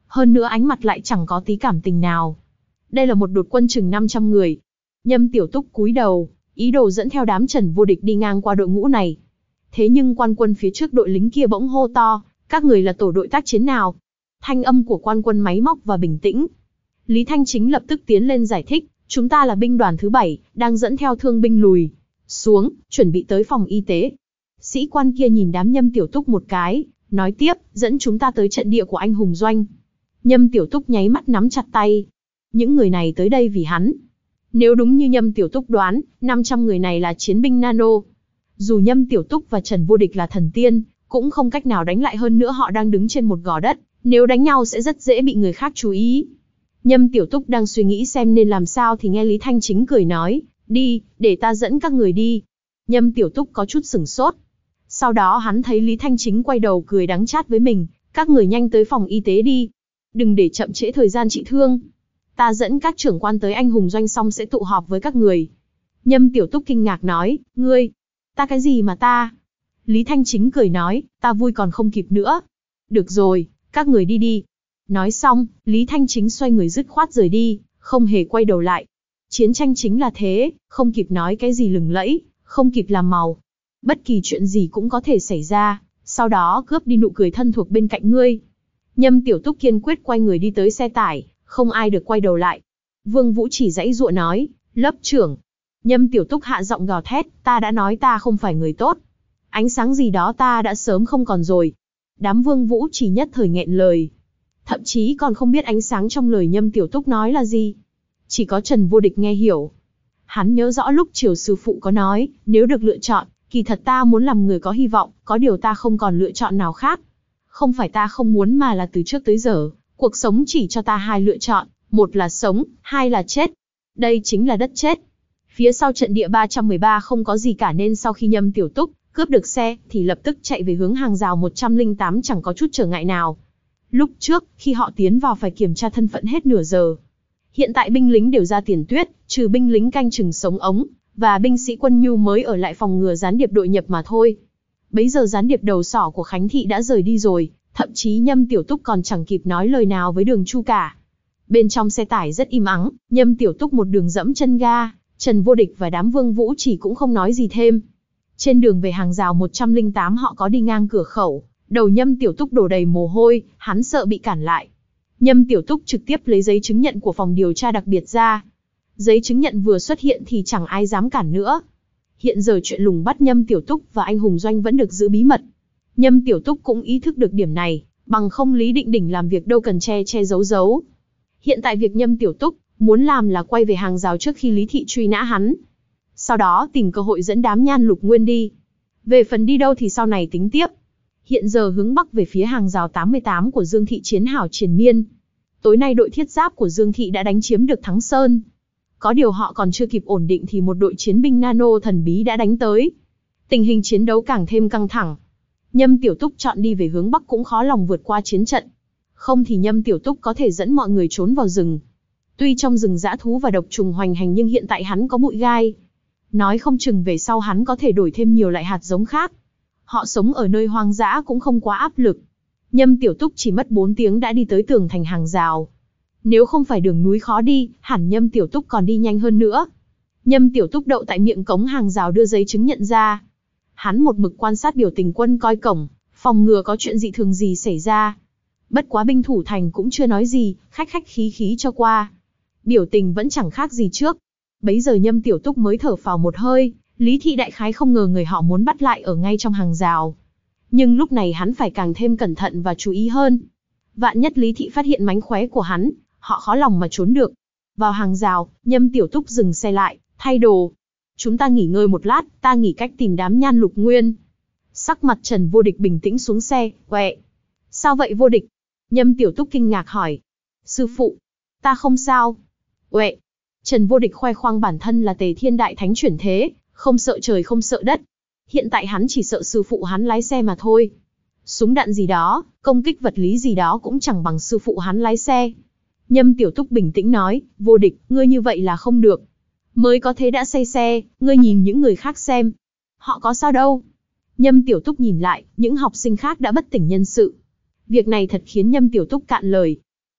Hơn nữa ánh mặt lại chẳng có tí cảm tình nào. Đây là một đột quân chừng năm trăm người. Nhâm Tiểu Túc cúi đầu, ý đồ dẫn theo đám Trần Vô Địch đi ngang qua đội ngũ này. Thế nhưng quan quân phía trước đội lính kia bỗng hô to, các người là tổ đội tác chiến nào? Thanh âm của quan quân máy móc và bình tĩnh. Lý Thanh Chính lập tức tiến lên giải thích, chúng ta là binh đoàn thứ bảy, đang dẫn theo thương binh lùi xuống, chuẩn bị tới phòng y tế. Sĩ quan kia nhìn đám Nhâm Tiểu Túc một cái, nói tiếp, dẫn chúng ta tới trận địa của anh hùng doanh. Nhâm Tiểu Túc nháy mắt nắm chặt tay. Những người này tới đây vì hắn. Nếu đúng như Nhâm Tiểu Túc đoán, năm trăm người này là chiến binh nano. Dù Nhâm Tiểu Túc và Trần Vô Địch là thần tiên, cũng không cách nào đánh lại, hơn nữa họ đang đứng trên một gò đất, nếu đánh nhau sẽ rất dễ bị người khác chú ý. Nhâm Tiểu Túc đang suy nghĩ xem nên làm sao thì nghe Lý Thanh Chính cười nói, đi, để ta dẫn các người đi. Nhâm Tiểu Túc có chút sửng sốt. Sau đó hắn thấy Lý Thanh Chính quay đầu cười đắng chát với mình, các người nhanh tới phòng y tế đi. Đừng để chậm trễ thời gian trị thương. Ta dẫn các trưởng quan tới anh hùng doanh xong sẽ tụ họp với các người. Nhâm Tiểu Túc kinh ngạc nói, ngươi, ta cái gì mà ta? Lý Thanh Chính cười nói, ta vui còn không kịp nữa. Được rồi, các người đi đi. Nói xong, Lý Thanh Chính xoay người dứt khoát rời đi, không hề quay đầu lại. Chiến tranh chính là thế, không kịp nói cái gì lừng lẫy, không kịp làm màu. Bất kỳ chuyện gì cũng có thể xảy ra, sau đó cướp đi nụ cười thân thuộc bên cạnh ngươi. Nhâm Tiểu Túc kiên quyết quay người đi tới xe tải, không ai được quay đầu lại. Vương Vũ chỉ giãy giụa nói, lớp trưởng. Nhâm Tiểu Túc hạ giọng gào thét, ta đã nói ta không phải người tốt. Ánh sáng gì đó ta đã sớm không còn rồi. Đám Vương Vũ chỉ nhất thời nghẹn lời. Thậm chí còn không biết ánh sáng trong lời Nhâm Tiểu Túc nói là gì. Chỉ có Trần Vô Địch nghe hiểu. Hắn nhớ rõ lúc chiều sư phụ có nói, nếu được lựa chọn, kỳ thật ta muốn làm người có hy vọng, có điều ta không còn lựa chọn nào khác. Không phải ta không muốn mà là từ trước tới giờ, cuộc sống chỉ cho ta hai lựa chọn, một là sống, hai là chết. Đây chính là đất chết. Phía sau trận địa ba trăm mười ba không có gì cả nên sau khi Nhâm Tiểu Túc cướp được xe thì lập tức chạy về hướng hàng rào một trăm lẻ tám chẳng có chút trở ngại nào. Lúc trước, khi họ tiến vào phải kiểm tra thân phận hết nửa giờ. Hiện tại binh lính đều ra tiền tuyết, trừ binh lính canh chừng sống ống, và binh sĩ quân nhu mới ở lại phòng ngừa gián điệp đội nhập mà thôi. Bấy giờ gián điệp đầu sỏ của Khánh Thị đã rời đi rồi, thậm chí Nhâm Tiểu Túc còn chẳng kịp nói lời nào với Đường Chu cả. Bên trong xe tải rất im ắng, Nhâm Tiểu Túc một đường dẫm chân ga, Trần Vô Địch và đám Vương Vũ chỉ cũng không nói gì thêm. Trên đường về hàng rào một trăm lẻ tám họ có đi ngang cửa khẩu, đầu Nhâm Tiểu Túc đổ đầy mồ hôi, hắn sợ bị cản lại. Nhâm Tiểu Túc trực tiếp lấy giấy chứng nhận của phòng điều tra đặc biệt ra. Giấy chứng nhận vừa xuất hiện thì chẳng ai dám cản nữa. Hiện giờ chuyện lùng bắt Nhâm Tiểu Túc và anh hùng doanh vẫn được giữ bí mật. Nhâm Tiểu Túc cũng ý thức được điểm này, bằng không Lý Định Đỉnh làm việc đâu cần che che giấu giấu. Hiện tại việc Nhâm Tiểu Túc muốn làm là quay về hàng rào trước khi Lý Thị truy nã hắn. Sau đó tìm cơ hội dẫn đám Nhan Lục Nguyên đi. Về phần đi đâu thì sau này tính tiếp. Hiện giờ hướng bắc về phía hàng rào tám mươi tám của Dương Thị chiến hào triền miên. Tối nay đội thiết giáp của Dương Thị đã đánh chiếm được Thắng Sơn. Có điều họ còn chưa kịp ổn định thì một đội chiến binh nano thần bí đã đánh tới. Tình hình chiến đấu càng thêm căng thẳng. Nhâm Tiểu Túc chọn đi về hướng bắc cũng khó lòng vượt qua chiến trận. Không thì Nhâm Tiểu Túc có thể dẫn mọi người trốn vào rừng. Tuy trong rừng dã thú và độc trùng hoành hành nhưng hiện tại hắn có bụi gai. Nói không chừng về sau hắn có thể đổi thêm nhiều loại hạt giống khác. Họ sống ở nơi hoang dã cũng không quá áp lực. Nhâm Tiểu Túc chỉ mất bốn tiếng đã đi tới tường thành hàng rào. Nếu không phải đường núi khó đi, hẳn Nhâm Tiểu Túc còn đi nhanh hơn nữa. Nhâm Tiểu Túc đậu tại miệng cống hàng rào đưa giấy chứng nhận ra. Hắn một mực quan sát biểu tình quân coi cổng, phòng ngừa có chuyện dị thường gì xảy ra. Bất quá binh thủ thành cũng chưa nói gì, khách khách khí khí cho qua. Biểu tình vẫn chẳng khác gì trước. Bấy giờ Nhâm Tiểu Túc mới thở phào một hơi, Lý Thị đại khái không ngờ người họ muốn bắt lại ở ngay trong hàng rào. Nhưng lúc này hắn phải càng thêm cẩn thận và chú ý hơn. Vạn nhất Lý Thị phát hiện mánh khóe của hắn, họ khó lòng mà trốn được. Vào hàng rào, Nhâm Tiểu Túc dừng xe lại, thay đồ. Chúng ta nghỉ ngơi một lát, ta nghỉ cách tìm đám Nhan Lục Nguyên. Sắc mặt Trần Vô Địch bình tĩnh xuống xe, quẹ. Sao vậy Vô Địch? Nhâm Tiểu Túc kinh ngạc hỏi. Sư phụ, ta không sao. Quẹ. Trần Vô Địch khoe khoang bản thân là Tề Thiên Đại Thánh chuyển thế, không sợ trời không sợ đất. Hiện tại hắn chỉ sợ sư phụ hắn lái xe mà thôi. Súng đạn gì đó, công kích vật lý gì đó cũng chẳng bằng sư phụ hắn lái xe. Nhâm Tiểu Túc bình tĩnh nói, Vô Địch, ngươi như vậy là không được. Mới có thế đã say xe, ngươi nhìn những người khác xem. Họ có sao đâu. Nhâm Tiểu Túc nhìn lại, những học sinh khác đã bất tỉnh nhân sự. Việc này thật khiến Nhâm Tiểu Túc cạn lời.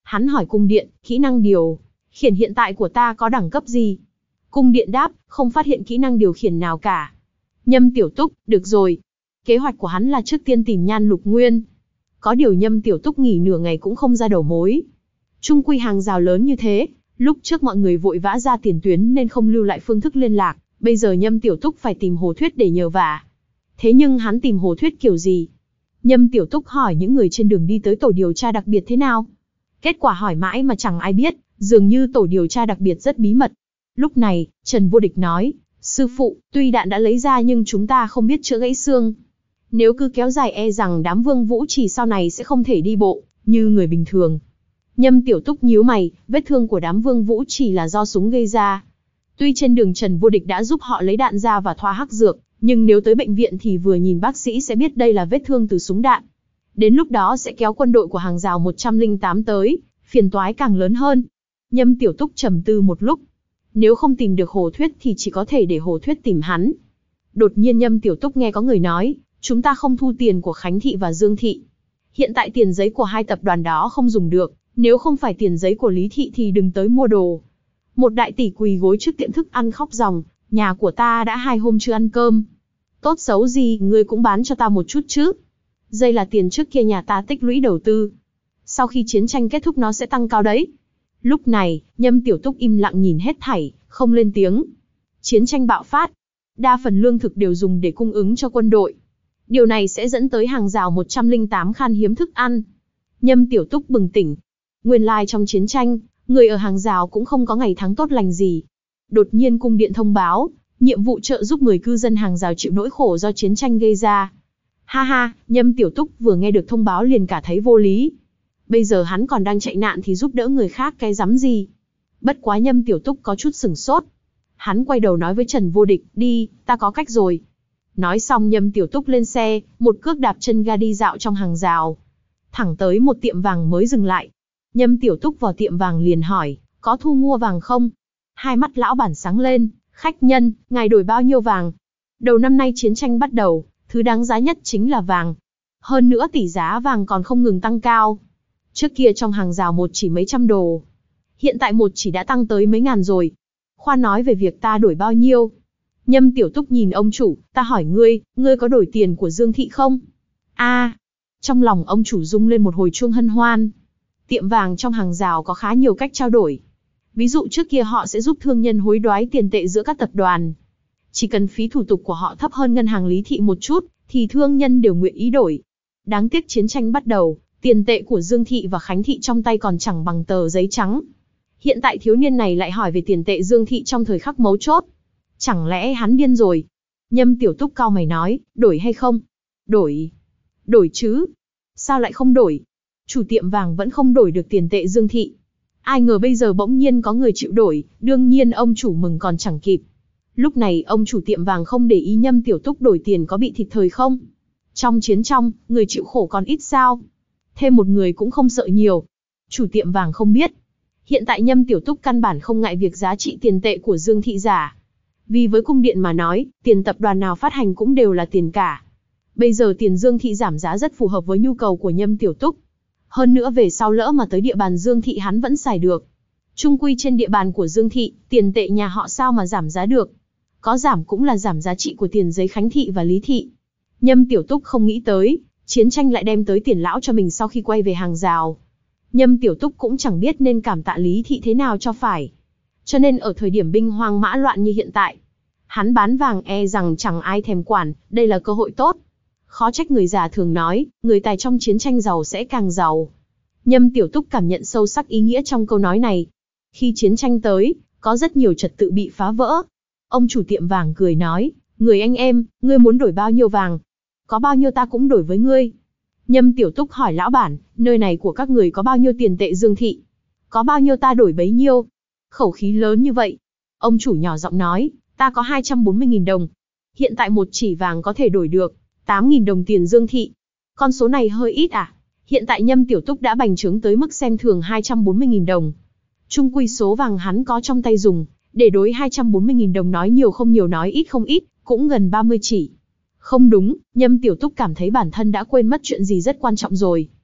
Hắn hỏi cung điện, kỹ năng điều khiển hiện tại của ta có đẳng cấp gì? Cung điện đáp, không phát hiện kỹ năng điều khiển nào cả. Nhâm Tiểu Túc, được rồi. Kế hoạch của hắn là trước tiên tìm Nhan Lục Nguyên. Có điều Nhâm Tiểu Túc nghỉ nửa ngày cũng không ra đầu mối. Chung quy hàng rào lớn như thế, lúc trước mọi người vội vã ra tiền tuyến nên không lưu lại phương thức liên lạc, bây giờ Nhâm Tiểu Túc phải tìm Hồ Thuyết để nhờ vả. Thế nhưng hắn tìm Hồ Thuyết kiểu gì? Nhâm Tiểu Túc hỏi những người trên đường đi tới tổ điều tra đặc biệt thế nào? Kết quả hỏi mãi mà chẳng ai biết, dường như tổ điều tra đặc biệt rất bí mật. Lúc này, Trần Vô Địch nói, sư phụ, tuy đạn đã lấy ra nhưng chúng ta không biết chữa gãy xương. Nếu cứ kéo dài e rằng đám Vương Vũ Trì sau này sẽ không thể đi bộ, như người bình thường. Nhâm Tiểu Túc nhíu mày, vết thương của đám Vương Vũ Trì là do súng gây ra. Tuy trên đường Trần Vô Địch đã giúp họ lấy đạn ra và thoa hắc dược, nhưng nếu tới bệnh viện thì vừa nhìn bác sĩ sẽ biết đây là vết thương từ súng đạn. Đến lúc đó sẽ kéo quân đội của hàng rào một trăm lẻ tám tới, phiền toái càng lớn hơn. Nhâm Tiểu Túc trầm tư một lúc. Nếu không tìm được Hồ Thuyết thì chỉ có thể để Hồ Thuyết tìm hắn. Đột nhiên Nhâm Tiểu Túc nghe có người nói, chúng ta không thu tiền của Khánh Thị và Dương Thị. Hiện tại tiền giấy của hai tập đoàn đó không dùng được, nếu không phải tiền giấy của Lý Thị thì đừng tới mua đồ. Một đại tỷ quỳ gối trước tiệm thức ăn khóc ròng, nhà của ta đã hai hôm chưa ăn cơm. Tốt xấu gì, ngươi cũng bán cho ta một chút chứ. Đây là tiền trước kia nhà ta tích lũy đầu tư. Sau khi chiến tranh kết thúc nó sẽ tăng cao đấy. Lúc này, Nhâm Tiểu Túc im lặng nhìn hết thảy, không lên tiếng. Chiến tranh bạo phát. Đa phần lương thực đều dùng để cung ứng cho quân đội. Điều này sẽ dẫn tới hàng rào một trăm lẻ tám khan hiếm thức ăn. Nhâm Tiểu Túc bừng tỉnh. Nguyên lai trong chiến tranh, người ở hàng rào cũng không có ngày tháng tốt lành gì. Đột nhiên cung điện thông báo, nhiệm vụ trợ giúp người cư dân hàng rào chịu nỗi khổ do chiến tranh gây ra. Ha ha, Nhâm Tiểu Túc vừa nghe được thông báo liền cả thấy vô lý. Bây giờ hắn còn đang chạy nạn thì giúp đỡ người khác cái rắm gì. Bất quá Nhâm Tiểu Túc có chút sửng sốt. Hắn quay đầu nói với Trần Vô Địch, đi, ta có cách rồi. Nói xong Nhâm Tiểu Túc lên xe, một cước đạp chân ga đi dạo trong hàng rào. Thẳng tới một tiệm vàng mới dừng lại. Nhâm Tiểu Túc vào tiệm vàng liền hỏi, có thu mua vàng không? Hai mắt lão bản sáng lên, khách nhân, ngài đổi bao nhiêu vàng? Đầu năm nay chiến tranh bắt đầu, thứ đáng giá nhất chính là vàng. Hơn nữa tỷ giá vàng còn không ngừng tăng cao. Trước kia trong hàng rào một chỉ mấy trăm đồ. Hiện tại một chỉ đã tăng tới mấy ngàn rồi. Khoan nói về việc ta đổi bao nhiêu. Nhâm Tiểu Túc nhìn ông chủ, ta hỏi ngươi, ngươi có đổi tiền của Dương Thị không? A, à, trong lòng ông chủ rung lên một hồi chuông hân hoan. Tiệm vàng trong hàng rào có khá nhiều cách trao đổi. Ví dụ trước kia họ sẽ giúp thương nhân hối đoái tiền tệ giữa các tập đoàn. Chỉ cần phí thủ tục của họ thấp hơn ngân hàng Lý Thị một chút, thì thương nhân đều nguyện ý đổi. Đáng tiếc chiến tranh bắt đầu, tiền tệ của Dương Thị và Khánh Thị trong tay còn chẳng bằng tờ giấy trắng. Hiện tại thiếu niên này lại hỏi về tiền tệ Dương Thị trong thời khắc mấu chốt. Chẳng lẽ hắn điên rồi? Nhâm Tiểu Túc cau mày nói, đổi hay không? Đổi. Đổi chứ. Sao lại không đổi? Chủ tiệm vàng vẫn không đổi được tiền tệ Dương Thị. Ai ngờ bây giờ bỗng nhiên có người chịu đổi, đương nhiên ông chủ mừng còn chẳng kịp. Lúc này ông chủ tiệm vàng không để ý Nhâm Tiểu Túc đổi tiền có bị thịt thời không? Trong chiến trong, người chịu khổ còn ít sao? Thêm một người cũng không sợ nhiều. Chủ tiệm vàng không biết. Hiện tại Nhâm Tiểu Túc căn bản không ngại việc giá trị tiền tệ của Dương Thị giả. Vì với cung điện mà nói, tiền tập đoàn nào phát hành cũng đều là tiền cả. Bây giờ tiền Dương Thị giảm giá rất phù hợp với nhu cầu của Nhâm Tiểu Túc. Hơn nữa về sau lỡ mà tới địa bàn Dương Thị hắn vẫn xài được. Chung quy trên địa bàn của Dương Thị, tiền tệ nhà họ sao mà giảm giá được. Có giảm cũng là giảm giá trị của tiền giấy Khánh Thị và Lý Thị. Nhâm Tiểu Túc không nghĩ tới, chiến tranh lại đem tới tiền lão cho mình sau khi quay về hàng rào. Nhâm Tiểu Túc cũng chẳng biết nên cảm tạ Lý Thị thế nào cho phải. Cho nên ở thời điểm binh hoang mã loạn như hiện tại, hắn bán vàng e rằng chẳng ai thèm quản, đây là cơ hội tốt. Khó trách người già thường nói, người tài trong chiến tranh giàu sẽ càng giàu. Nhâm Tiểu Túc cảm nhận sâu sắc ý nghĩa trong câu nói này. Khi chiến tranh tới, có rất nhiều trật tự bị phá vỡ. Ông chủ tiệm vàng cười nói, người anh em, ngươi muốn đổi bao nhiêu vàng? Có bao nhiêu ta cũng đổi với ngươi. Nhâm Tiểu Túc hỏi lão bản, nơi này của các người có bao nhiêu tiền tệ Dương Thị? Có bao nhiêu ta đổi bấy nhiêu. Khẩu khí lớn như vậy. Ông chủ nhỏ giọng nói, ta có hai trăm bốn mươi nghìn đồng. Hiện tại một chỉ vàng có thể đổi được tám nghìn đồng tiền Dương Thị. Con số này hơi ít à? Hiện tại Nhâm Tiểu Túc đã bành trướng tới mức xem thường hai trăm bốn mươi nghìn đồng. Chung quy số vàng hắn có trong tay dùng, để đối hai trăm bốn mươi nghìn đồng nói nhiều không nhiều nói ít không ít, cũng gần ba mươi chỉ. Không đúng, Nhâm Tiểu Túc cảm thấy bản thân đã quên mất chuyện gì rất quan trọng rồi.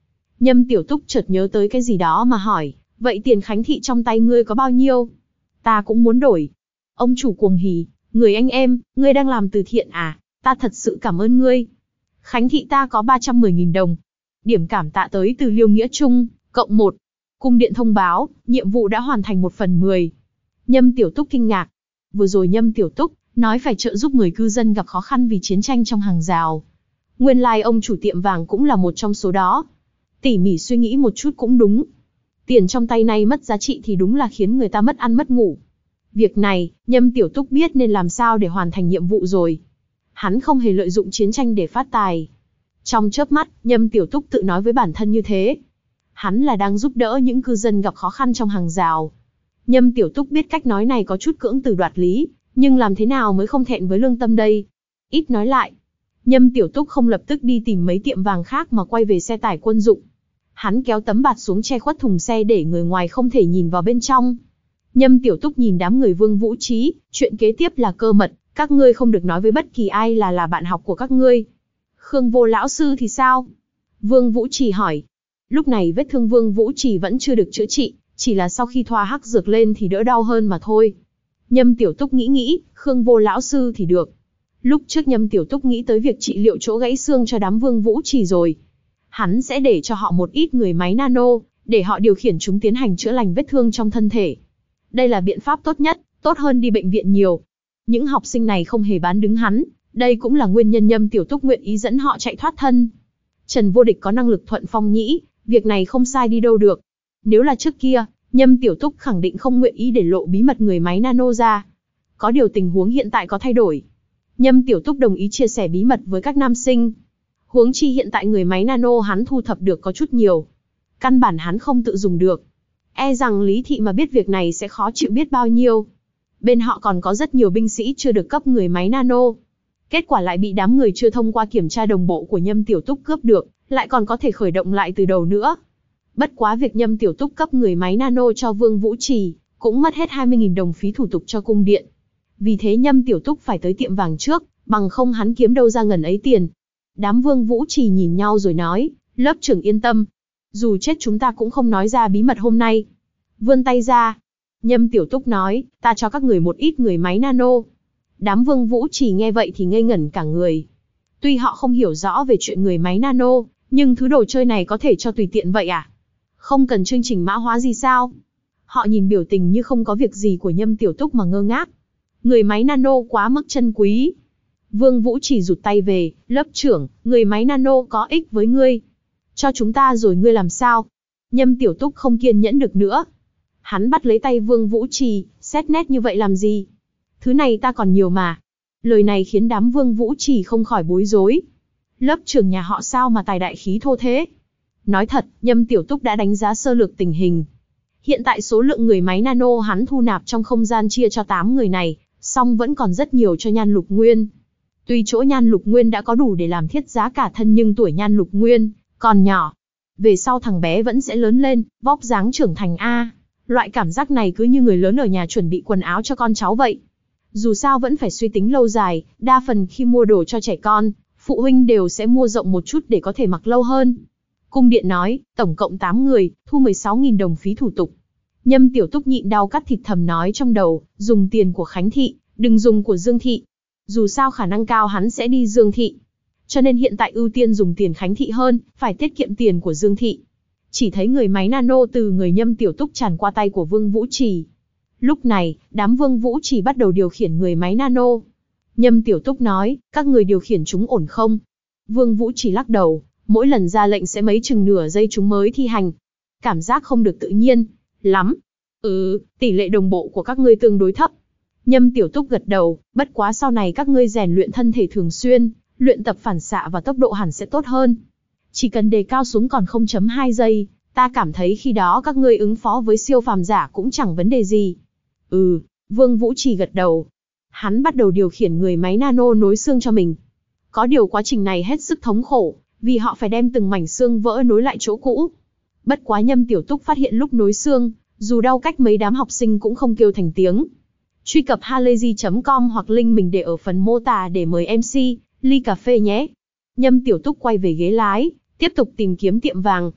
Nhâm Tiểu Túc chợt nhớ tới cái gì đó mà hỏi, vậy tiền khánh thị trong tay ngươi có bao nhiêu? Ta cũng muốn đổi. Ông chủ cuồng hỉ, người anh em, ngươi đang làm từ thiện à? Ta thật sự cảm ơn ngươi. Khánh thị ta có ba trăm mười nghìn đồng. Điểm cảm tạ tới từ Liêu Nghĩa Trung, cộng một. Cung điện thông báo, nhiệm vụ đã hoàn thành một phần mười. Nhâm Tiểu Túc kinh ngạc. Vừa rồi Nhâm Tiểu Túc nói phải trợ giúp người cư dân gặp khó khăn vì chiến tranh trong hàng rào. Nguyên lai like ông chủ tiệm vàng cũng là một trong số đó. Tỉ mỉ suy nghĩ một chút cũng đúng. Tiền trong tay này mất giá trị thì đúng là khiến người ta mất ăn mất ngủ. Việc này, Nhâm Tiểu Túc biết nên làm sao để hoàn thành nhiệm vụ rồi. Hắn không hề lợi dụng chiến tranh để phát tài. Trong chớp mắt, Nhâm Tiểu Túc tự nói với bản thân như thế. Hắn là đang giúp đỡ những cư dân gặp khó khăn trong hàng rào. Nhâm Tiểu Túc biết cách nói này có chút cưỡng từ đoạt lý, nhưng làm thế nào mới không thẹn với lương tâm đây? Ít nói lại, Nhâm Tiểu Túc không lập tức đi tìm mấy tiệm vàng khác mà quay về xe tải quân dụng. Hắn kéo tấm bạt xuống che khuất thùng xe để người ngoài không thể nhìn vào bên trong. Nhâm Tiểu Túc nhìn đám người Vương Vũ Trí, chuyện kế tiếp là cơ mật, các ngươi không được nói với bất kỳ ai là là bạn học của các ngươi. Khương Vô lão sư thì sao? Vương Vũ Trì hỏi. Lúc này vết thương Vương Vũ Trì vẫn chưa được chữa trị, chỉ là sau khi thoa hắc dược lên thì đỡ đau hơn mà thôi. Nhâm Tiểu Túc nghĩ nghĩ, Khương Vô lão sư thì được. Lúc trước Nhâm Tiểu Túc nghĩ tới việc trị liệu chỗ gãy xương cho đám Vương Vũ Trì rồi. Hắn sẽ để cho họ một ít người máy nano, để họ điều khiển chúng tiến hành chữa lành vết thương trong thân thể. Đây là biện pháp tốt nhất, tốt hơn đi bệnh viện nhiều. Những học sinh này không hề bán đứng hắn, đây cũng là nguyên nhân Nhâm Tiểu Túc nguyện ý dẫn họ chạy thoát thân. Trần Vô Địch có năng lực thuận phong nhĩ, việc này không sai đi đâu được. Nếu là trước kia, Nhâm Tiểu Túc khẳng định không nguyện ý để lộ bí mật người máy nano ra. Có điều tình huống hiện tại có thay đổi. Nhâm Tiểu Túc đồng ý chia sẻ bí mật với các nam sinh. Huống chi hiện tại người máy nano hắn thu thập được có chút nhiều. Căn bản hắn không tự dùng được. E rằng Lý Thị mà biết việc này sẽ khó chịu biết bao nhiêu. Bên họ còn có rất nhiều binh sĩ chưa được cấp người máy nano. Kết quả lại bị đám người chưa thông qua kiểm tra đồng bộ của Nhâm Tiểu Túc cướp được, lại còn có thể khởi động lại từ đầu nữa. Bất quá việc Nhâm Tiểu Túc cấp người máy nano cho Vương Vũ Trì, cũng mất hết hai mươi nghìn đồng phí thủ tục cho cung điện. Vì thế Nhâm Tiểu Túc phải tới tiệm vàng trước, bằng không hắn kiếm đâu ra ngần ấy tiền. Đám Vương Vũ Trì nhìn nhau rồi nói, lớp trưởng yên tâm. Dù chết chúng ta cũng không nói ra bí mật hôm nay. Vươn tay ra. Nhâm Tiểu Túc nói, ta cho các người một ít người máy nano. Đám Vương Vũ Trì nghe vậy thì ngây ngẩn cả người. Tuy họ không hiểu rõ về chuyện người máy nano, nhưng thứ đồ chơi này có thể cho tùy tiện vậy à? Không cần chương trình mã hóa gì sao? Họ nhìn biểu tình như không có việc gì của Nhâm Tiểu Túc mà ngơ ngác. Người máy nano quá mức chân quý. Vương Vũ Trì rụt tay về, lớp trưởng, người máy nano có ích với ngươi. Cho chúng ta rồi ngươi làm sao? Nhâm Tiểu Túc không kiên nhẫn được nữa. Hắn bắt lấy tay Vương Vũ Trì, xét nét như vậy làm gì? Thứ này ta còn nhiều mà. Lời này khiến đám Vương Vũ Trì không khỏi bối rối. Lớp trưởng nhà họ sao mà tài đại khí thô thế? Nói thật, Nhâm Tiểu Túc đã đánh giá sơ lược tình hình. Hiện tại số lượng người máy nano hắn thu nạp trong không gian chia cho tám người này, song vẫn còn rất nhiều cho Nhan Lục Nguyên. Tuy chỗ Nhan Lục Nguyên đã có đủ để làm thiết giá cả thân nhưng tuổi Nhan Lục Nguyên còn nhỏ. Về sau thằng bé vẫn sẽ lớn lên, vóc dáng trưởng thành a. Loại cảm giác này cứ như người lớn ở nhà chuẩn bị quần áo cho con cháu vậy. Dù sao vẫn phải suy tính lâu dài, đa phần khi mua đồ cho trẻ con, phụ huynh đều sẽ mua rộng một chút để có thể mặc lâu hơn. Cung điện nói, tổng cộng tám người, thu mười sáu nghìn đồng phí thủ tục. Nhâm Tiểu Túc nhịn đau cắt thịt thầm nói trong đầu, dùng tiền của Khánh Thị, đừng dùng của Dương Thị. Dù sao khả năng cao hắn sẽ đi Dương Thị. Cho nên hiện tại ưu tiên dùng tiền Khánh Thị hơn, phải tiết kiệm tiền của Dương Thị. Chỉ thấy người máy nano từ người Nhâm Tiểu Túc tràn qua tay của Vương Vũ Trì. Lúc này, đám Vương Vũ Trì bắt đầu điều khiển người máy nano. Nhâm Tiểu Túc nói, các người điều khiển chúng ổn không? Vương Vũ Trì lắc đầu, mỗi lần ra lệnh sẽ mấy chừng nửa giây chúng mới thi hành. Cảm giác không được tự nhiên lắm. Ừ, tỷ lệ đồng bộ của các ngươi tương đối thấp. Nhâm Tiểu Túc gật đầu, bất quá sau này các ngươi rèn luyện thân thể thường xuyên, luyện tập phản xạ và tốc độ hẳn sẽ tốt hơn. Chỉ cần đề cao xuống còn không phẩy hai giây, ta cảm thấy khi đó các ngươi ứng phó với siêu phàm giả cũng chẳng vấn đề gì. Ừ, Vương Vũ Trì gật đầu. Hắn bắt đầu điều khiển người máy nano nối xương cho mình. Có điều quá trình này hết sức thống khổ, vì họ phải đem từng mảnh xương vỡ nối lại chỗ cũ. Bất quá Nhâm Tiểu Túc phát hiện lúc nối xương, dù đau cách mấy đám học sinh cũng không kêu thành tiếng. Truy cập halayzi chấm com hoặc link mình để ở phần mô tả để mời em xê, ly cà phê nhé. Nhâm Tiểu Túc quay về ghế lái, tiếp tục tìm kiếm tiệm vàng.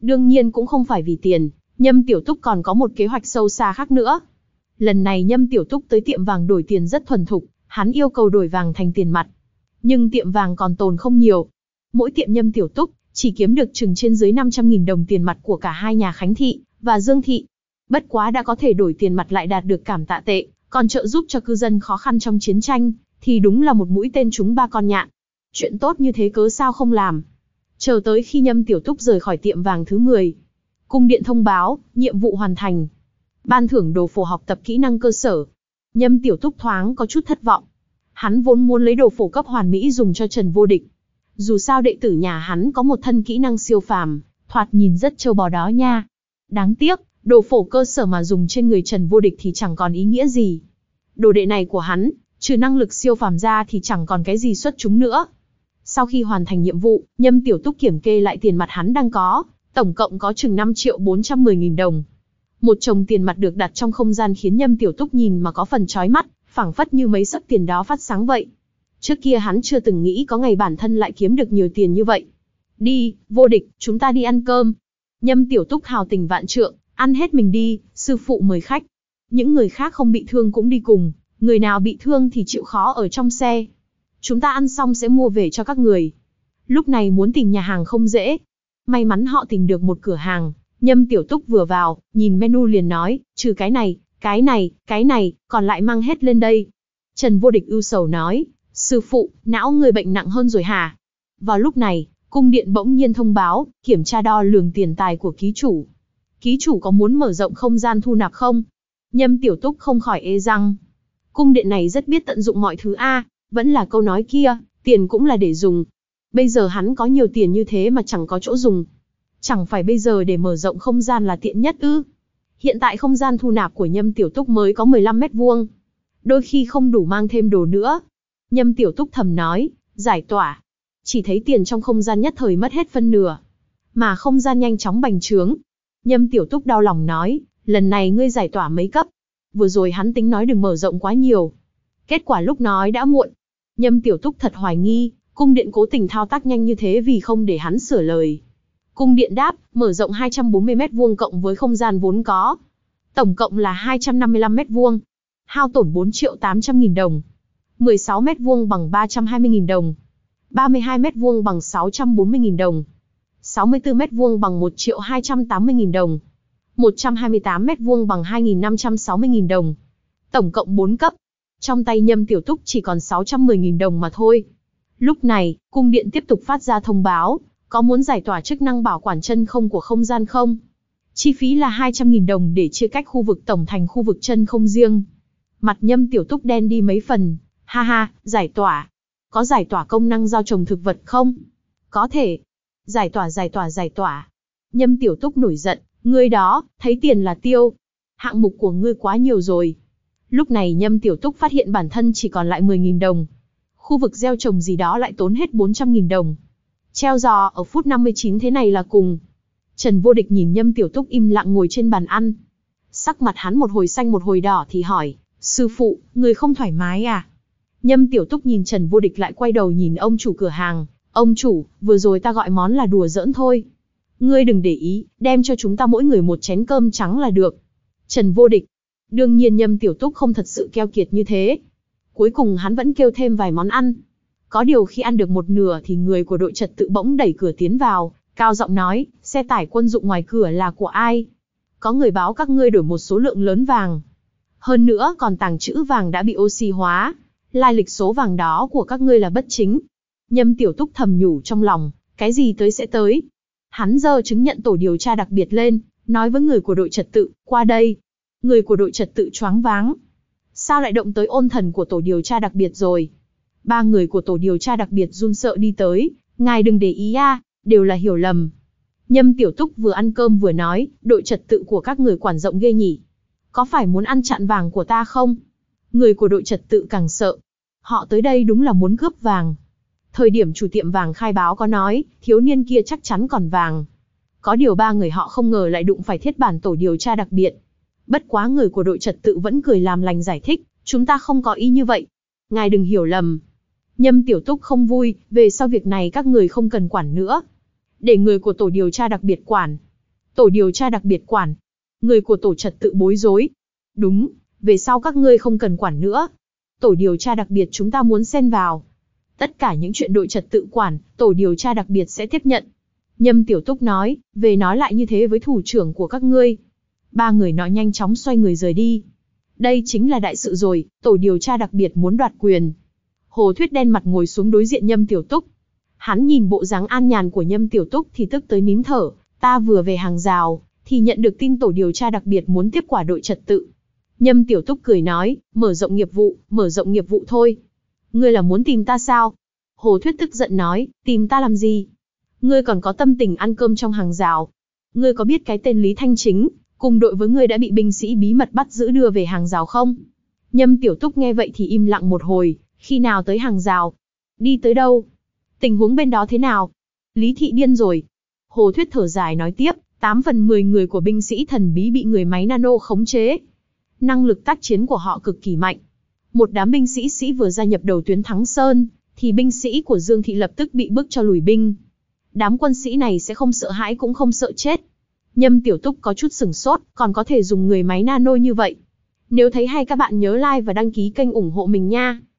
Đương nhiên cũng không phải vì tiền, Nhâm Tiểu Túc còn có một kế hoạch sâu xa khác nữa. Lần này Nhâm Tiểu Túc tới tiệm vàng đổi tiền rất thuần thục, hắn yêu cầu đổi vàng thành tiền mặt. Nhưng tiệm vàng còn tồn không nhiều. Mỗi tiệm Nhâm Tiểu Túc chỉ kiếm được chừng trên dưới năm trăm nghìn đồng tiền mặt của cả hai nhà Khánh Thị và Dương Thị. Bất quá đã có thể đổi tiền mặt lại đạt được cảm tạ tệ, còn trợ giúp cho cư dân khó khăn trong chiến tranh, thì đúng là một mũi tên trúng ba con nhạn. Chuyện tốt như thế cớ sao không làm. Chờ tới khi Nhâm Tiểu Túc rời khỏi tiệm vàng thứ mười. Cung điện thông báo, nhiệm vụ hoàn thành. Ban thưởng đồ phổ học tập kỹ năng cơ sở. Nhâm Tiểu Túc thoáng có chút thất vọng. Hắn vốn muốn lấy đồ phổ cấp hoàn mỹ dùng cho Trần Vô Địch. Dù sao đệ tử nhà hắn có một thân kỹ năng siêu phàm, thoạt nhìn rất trâu bò đó nha. Đáng tiếc, đồ phổ cơ sở mà dùng trên người Trần Vô Địch thì chẳng còn ý nghĩa gì. Đồ đệ này của hắn, trừ năng lực siêu phàm ra thì chẳng còn cái gì xuất chúng nữa. Sau khi hoàn thành nhiệm vụ, Nhâm Tiểu Túc kiểm kê lại tiền mặt hắn đang có, tổng cộng có chừng năm triệu bốn trăm mười nghìn đồng. Một chồng tiền mặt được đặt trong không gian khiến Nhâm Tiểu Túc nhìn mà có phần chói mắt, phảng phất như mấy sấp tiền đó phát sáng vậy. Trước kia hắn chưa từng nghĩ có ngày bản thân lại kiếm được nhiều tiền như vậy. Đi, Vô Địch, chúng ta đi ăn cơm. Nhâm Tiểu Túc hào tình vạn trượng, ăn hết mình đi, sư phụ mời khách. Những người khác không bị thương cũng đi cùng, người nào bị thương thì chịu khó ở trong xe. Chúng ta ăn xong sẽ mua về cho các người. Lúc này muốn tìm nhà hàng không dễ. May mắn họ tìm được một cửa hàng. Nhâm Tiểu Túc vừa vào, nhìn menu liền nói, trừ cái này, cái này, cái này, còn lại mang hết lên đây. Trần Vô Địch ưu sầu nói, sư phụ, não người bệnh nặng hơn rồi hả? Vào lúc này, cung điện bỗng nhiên thông báo, kiểm tra đo lường tiền tài của ký chủ. Ký chủ có muốn mở rộng không gian thu nạp không? Nhâm Tiểu Túc không khỏi ê răng. Cung điện này rất biết tận dụng mọi thứ a, vẫn là câu nói kia, tiền cũng là để dùng. Bây giờ hắn có nhiều tiền như thế mà chẳng có chỗ dùng. Chẳng phải bây giờ để mở rộng không gian là tiện nhất ư? Hiện tại không gian thu nạp của Nhâm Tiểu Túc mới có mười lăm mét vuông. Đôi khi không đủ mang thêm đồ nữa. Nhâm Tiểu Túc thầm nói, giải tỏa. Chỉ thấy tiền trong không gian nhất thời mất hết phân nửa. Mà không gian nhanh chóng bành trướng. Nhâm Tiểu Túc đau lòng nói, lần này ngươi giải tỏa mấy cấp? Vừa rồi hắn tính nói đừng mở rộng quá nhiều. Kết quả lúc nói đã muộn. Nhâm Tiểu Túc thật hoài nghi, cung điện cố tình thao tác nhanh như thế vì không để hắn sửa lời. Cung điện đáp, mở rộng hai trăm bốn mươi mét vuông cộng với không gian vốn có. Tổng cộng là hai trăm năm mươi lăm mét vuông. Hao tổn bốn triệu tám trăm nghìn đồng. mười sáu mét vuông bằng ba trăm hai mươi nghìn đồng. ba mươi hai mét vuông bằng sáu trăm bốn mươi nghìn đồng. sáu mươi tư mét vuông bằng một triệu hai trăm tám mươi nghìn đồng. một trăm hai mươi tám mét vuông bằng hai nghìn năm trăm sáu mươi nghìn đồng. Tổng cộng bốn cấp. Trong tay Nhâm Tiểu Túc chỉ còn sáu trăm mười nghìn đồng mà thôi. Lúc này, cung điện tiếp tục phát ra thông báo, có muốn giải tỏa chức năng bảo quản chân không của không gian không? Chi phí là hai trăm nghìn đồng để chia cách khu vực tổng thành khu vực chân không riêng. Mặt Nhâm Tiểu Túc đen đi mấy phần. Ha ha, giải tỏa. Có giải tỏa công năng gieo trồng thực vật không? Có thể. Giải tỏa giải tỏa giải tỏa. Nhâm Tiểu Túc nổi giận, ngươi đó, thấy tiền là tiêu. Hạng mục của ngươi quá nhiều rồi. Lúc này Nhâm Tiểu Túc phát hiện bản thân chỉ còn lại mười nghìn đồng. Khu vực gieo trồng gì đó lại tốn hết bốn trăm nghìn đồng. Treo giò ở phút năm mươi chín thế này là cùng. Trần Vô Địch nhìn Nhâm Tiểu Túc im lặng ngồi trên bàn ăn. Sắc mặt hắn một hồi xanh một hồi đỏ thì hỏi, sư phụ, người không thoải mái à? Nhâm Tiểu Túc nhìn Trần Vô Địch lại quay đầu nhìn ông chủ cửa hàng. Ông chủ, vừa rồi ta gọi món là đùa giỡn thôi. Ngươi đừng để ý, đem cho chúng ta mỗi người một chén cơm trắng là được. Trần Vô Địch. Đương nhiên Nhâm Tiểu Túc không thật sự keo kiệt như thế. Cuối cùng hắn vẫn kêu thêm vài món ăn. Có điều khi ăn được một nửa thì người của đội trật tự bỗng đẩy cửa tiến vào, cao giọng nói, xe tải quân dụng ngoài cửa là của ai? Có người báo các ngươi đổi một số lượng lớn vàng. Hơn nữa còn tàng trữ vàng đã bị oxy hóa. Lai lịch số vàng đó của các ngươi là bất chính. Nhâm Tiểu Túc thầm nhủ trong lòng, cái gì tới sẽ tới. Hắn giơ chứng nhận tổ điều tra đặc biệt lên, nói với người của đội trật tự, qua đây. Người của đội trật tự choáng váng. Sao lại động tới ôn thần của tổ điều tra đặc biệt rồi? Ba người của tổ điều tra đặc biệt run sợ đi tới, ngài đừng để ý a, à, đều là hiểu lầm. Nhâm Tiểu Túc vừa ăn cơm vừa nói, đội trật tự của các người quản rộng ghê nhỉ. Có phải muốn ăn chặn vàng của ta không? Người của đội trật tự càng sợ. Họ tới đây đúng là muốn cướp vàng. Thời điểm chủ tiệm vàng khai báo có nói, thiếu niên kia chắc chắn còn vàng. Có điều ba người họ không ngờ lại đụng phải thiết bản tổ điều tra đặc biệt. Bất quá người của đội trật tự vẫn cười làm lành giải thích, chúng ta không có ý như vậy. Ngài đừng hiểu lầm. Nhâm Tiểu Túc không vui, về sau việc này các người không cần quản nữa. Để người của tổ điều tra đặc biệt quản. Tổ điều tra đặc biệt quản. Người của tổ trật tự bối rối. Đúng, về sau các ngươi không cần quản nữa. Tổ điều tra đặc biệt chúng ta muốn xen vào. Tất cả những chuyện đội trật tự quản, tổ điều tra đặc biệt sẽ tiếp nhận. Nhâm Tiểu Túc nói, về nói lại như thế với thủ trưởng của các ngươi. Ba người nọ nhanh chóng xoay người rời đi. Đây chính là đại sự rồi, tổ điều tra đặc biệt muốn đoạt quyền. Hồ Thuyết đen mặt ngồi xuống đối diện Nhâm Tiểu Túc. Hắn nhìn bộ dáng an nhàn của Nhâm Tiểu Túc thì tức tới nín thở, ta vừa về hàng rào, thì nhận được tin tổ điều tra đặc biệt muốn tiếp quả đội trật tự. Nhâm Tiểu Túc cười nói, mở rộng nghiệp vụ, mở rộng nghiệp vụ thôi. Ngươi là muốn tìm ta sao? Hồ Thuyết tức giận nói, tìm ta làm gì? Ngươi còn có tâm tình ăn cơm trong hàng rào. Ngươi có biết cái tên Lý Thanh Chính, cùng đội với ngươi đã bị binh sĩ bí mật bắt giữ đưa về hàng rào không? Nhâm Tiểu Túc nghe vậy thì im lặng một hồi, khi nào tới hàng rào? Đi tới đâu? Tình huống bên đó thế nào? Lý Thị điên rồi. Hồ Thuyết thở dài nói tiếp, tám phần mười người của binh sĩ thần bí bị người máy nano khống chế. Năng lực tác chiến của họ cực kỳ mạnh. Một đám binh sĩ sĩ vừa gia nhập đầu tuyến Thắng Sơn, thì binh sĩ của Dương Thị lập tức bị bức cho lùi binh. Đám quân sĩ này sẽ không sợ hãi cũng không sợ chết. Nhâm Tiểu Túc có chút sửng sốt, còn có thể dùng người máy nano như vậy. Nếu thấy hay các bạn nhớ like và đăng ký kênh ủng hộ mình nha.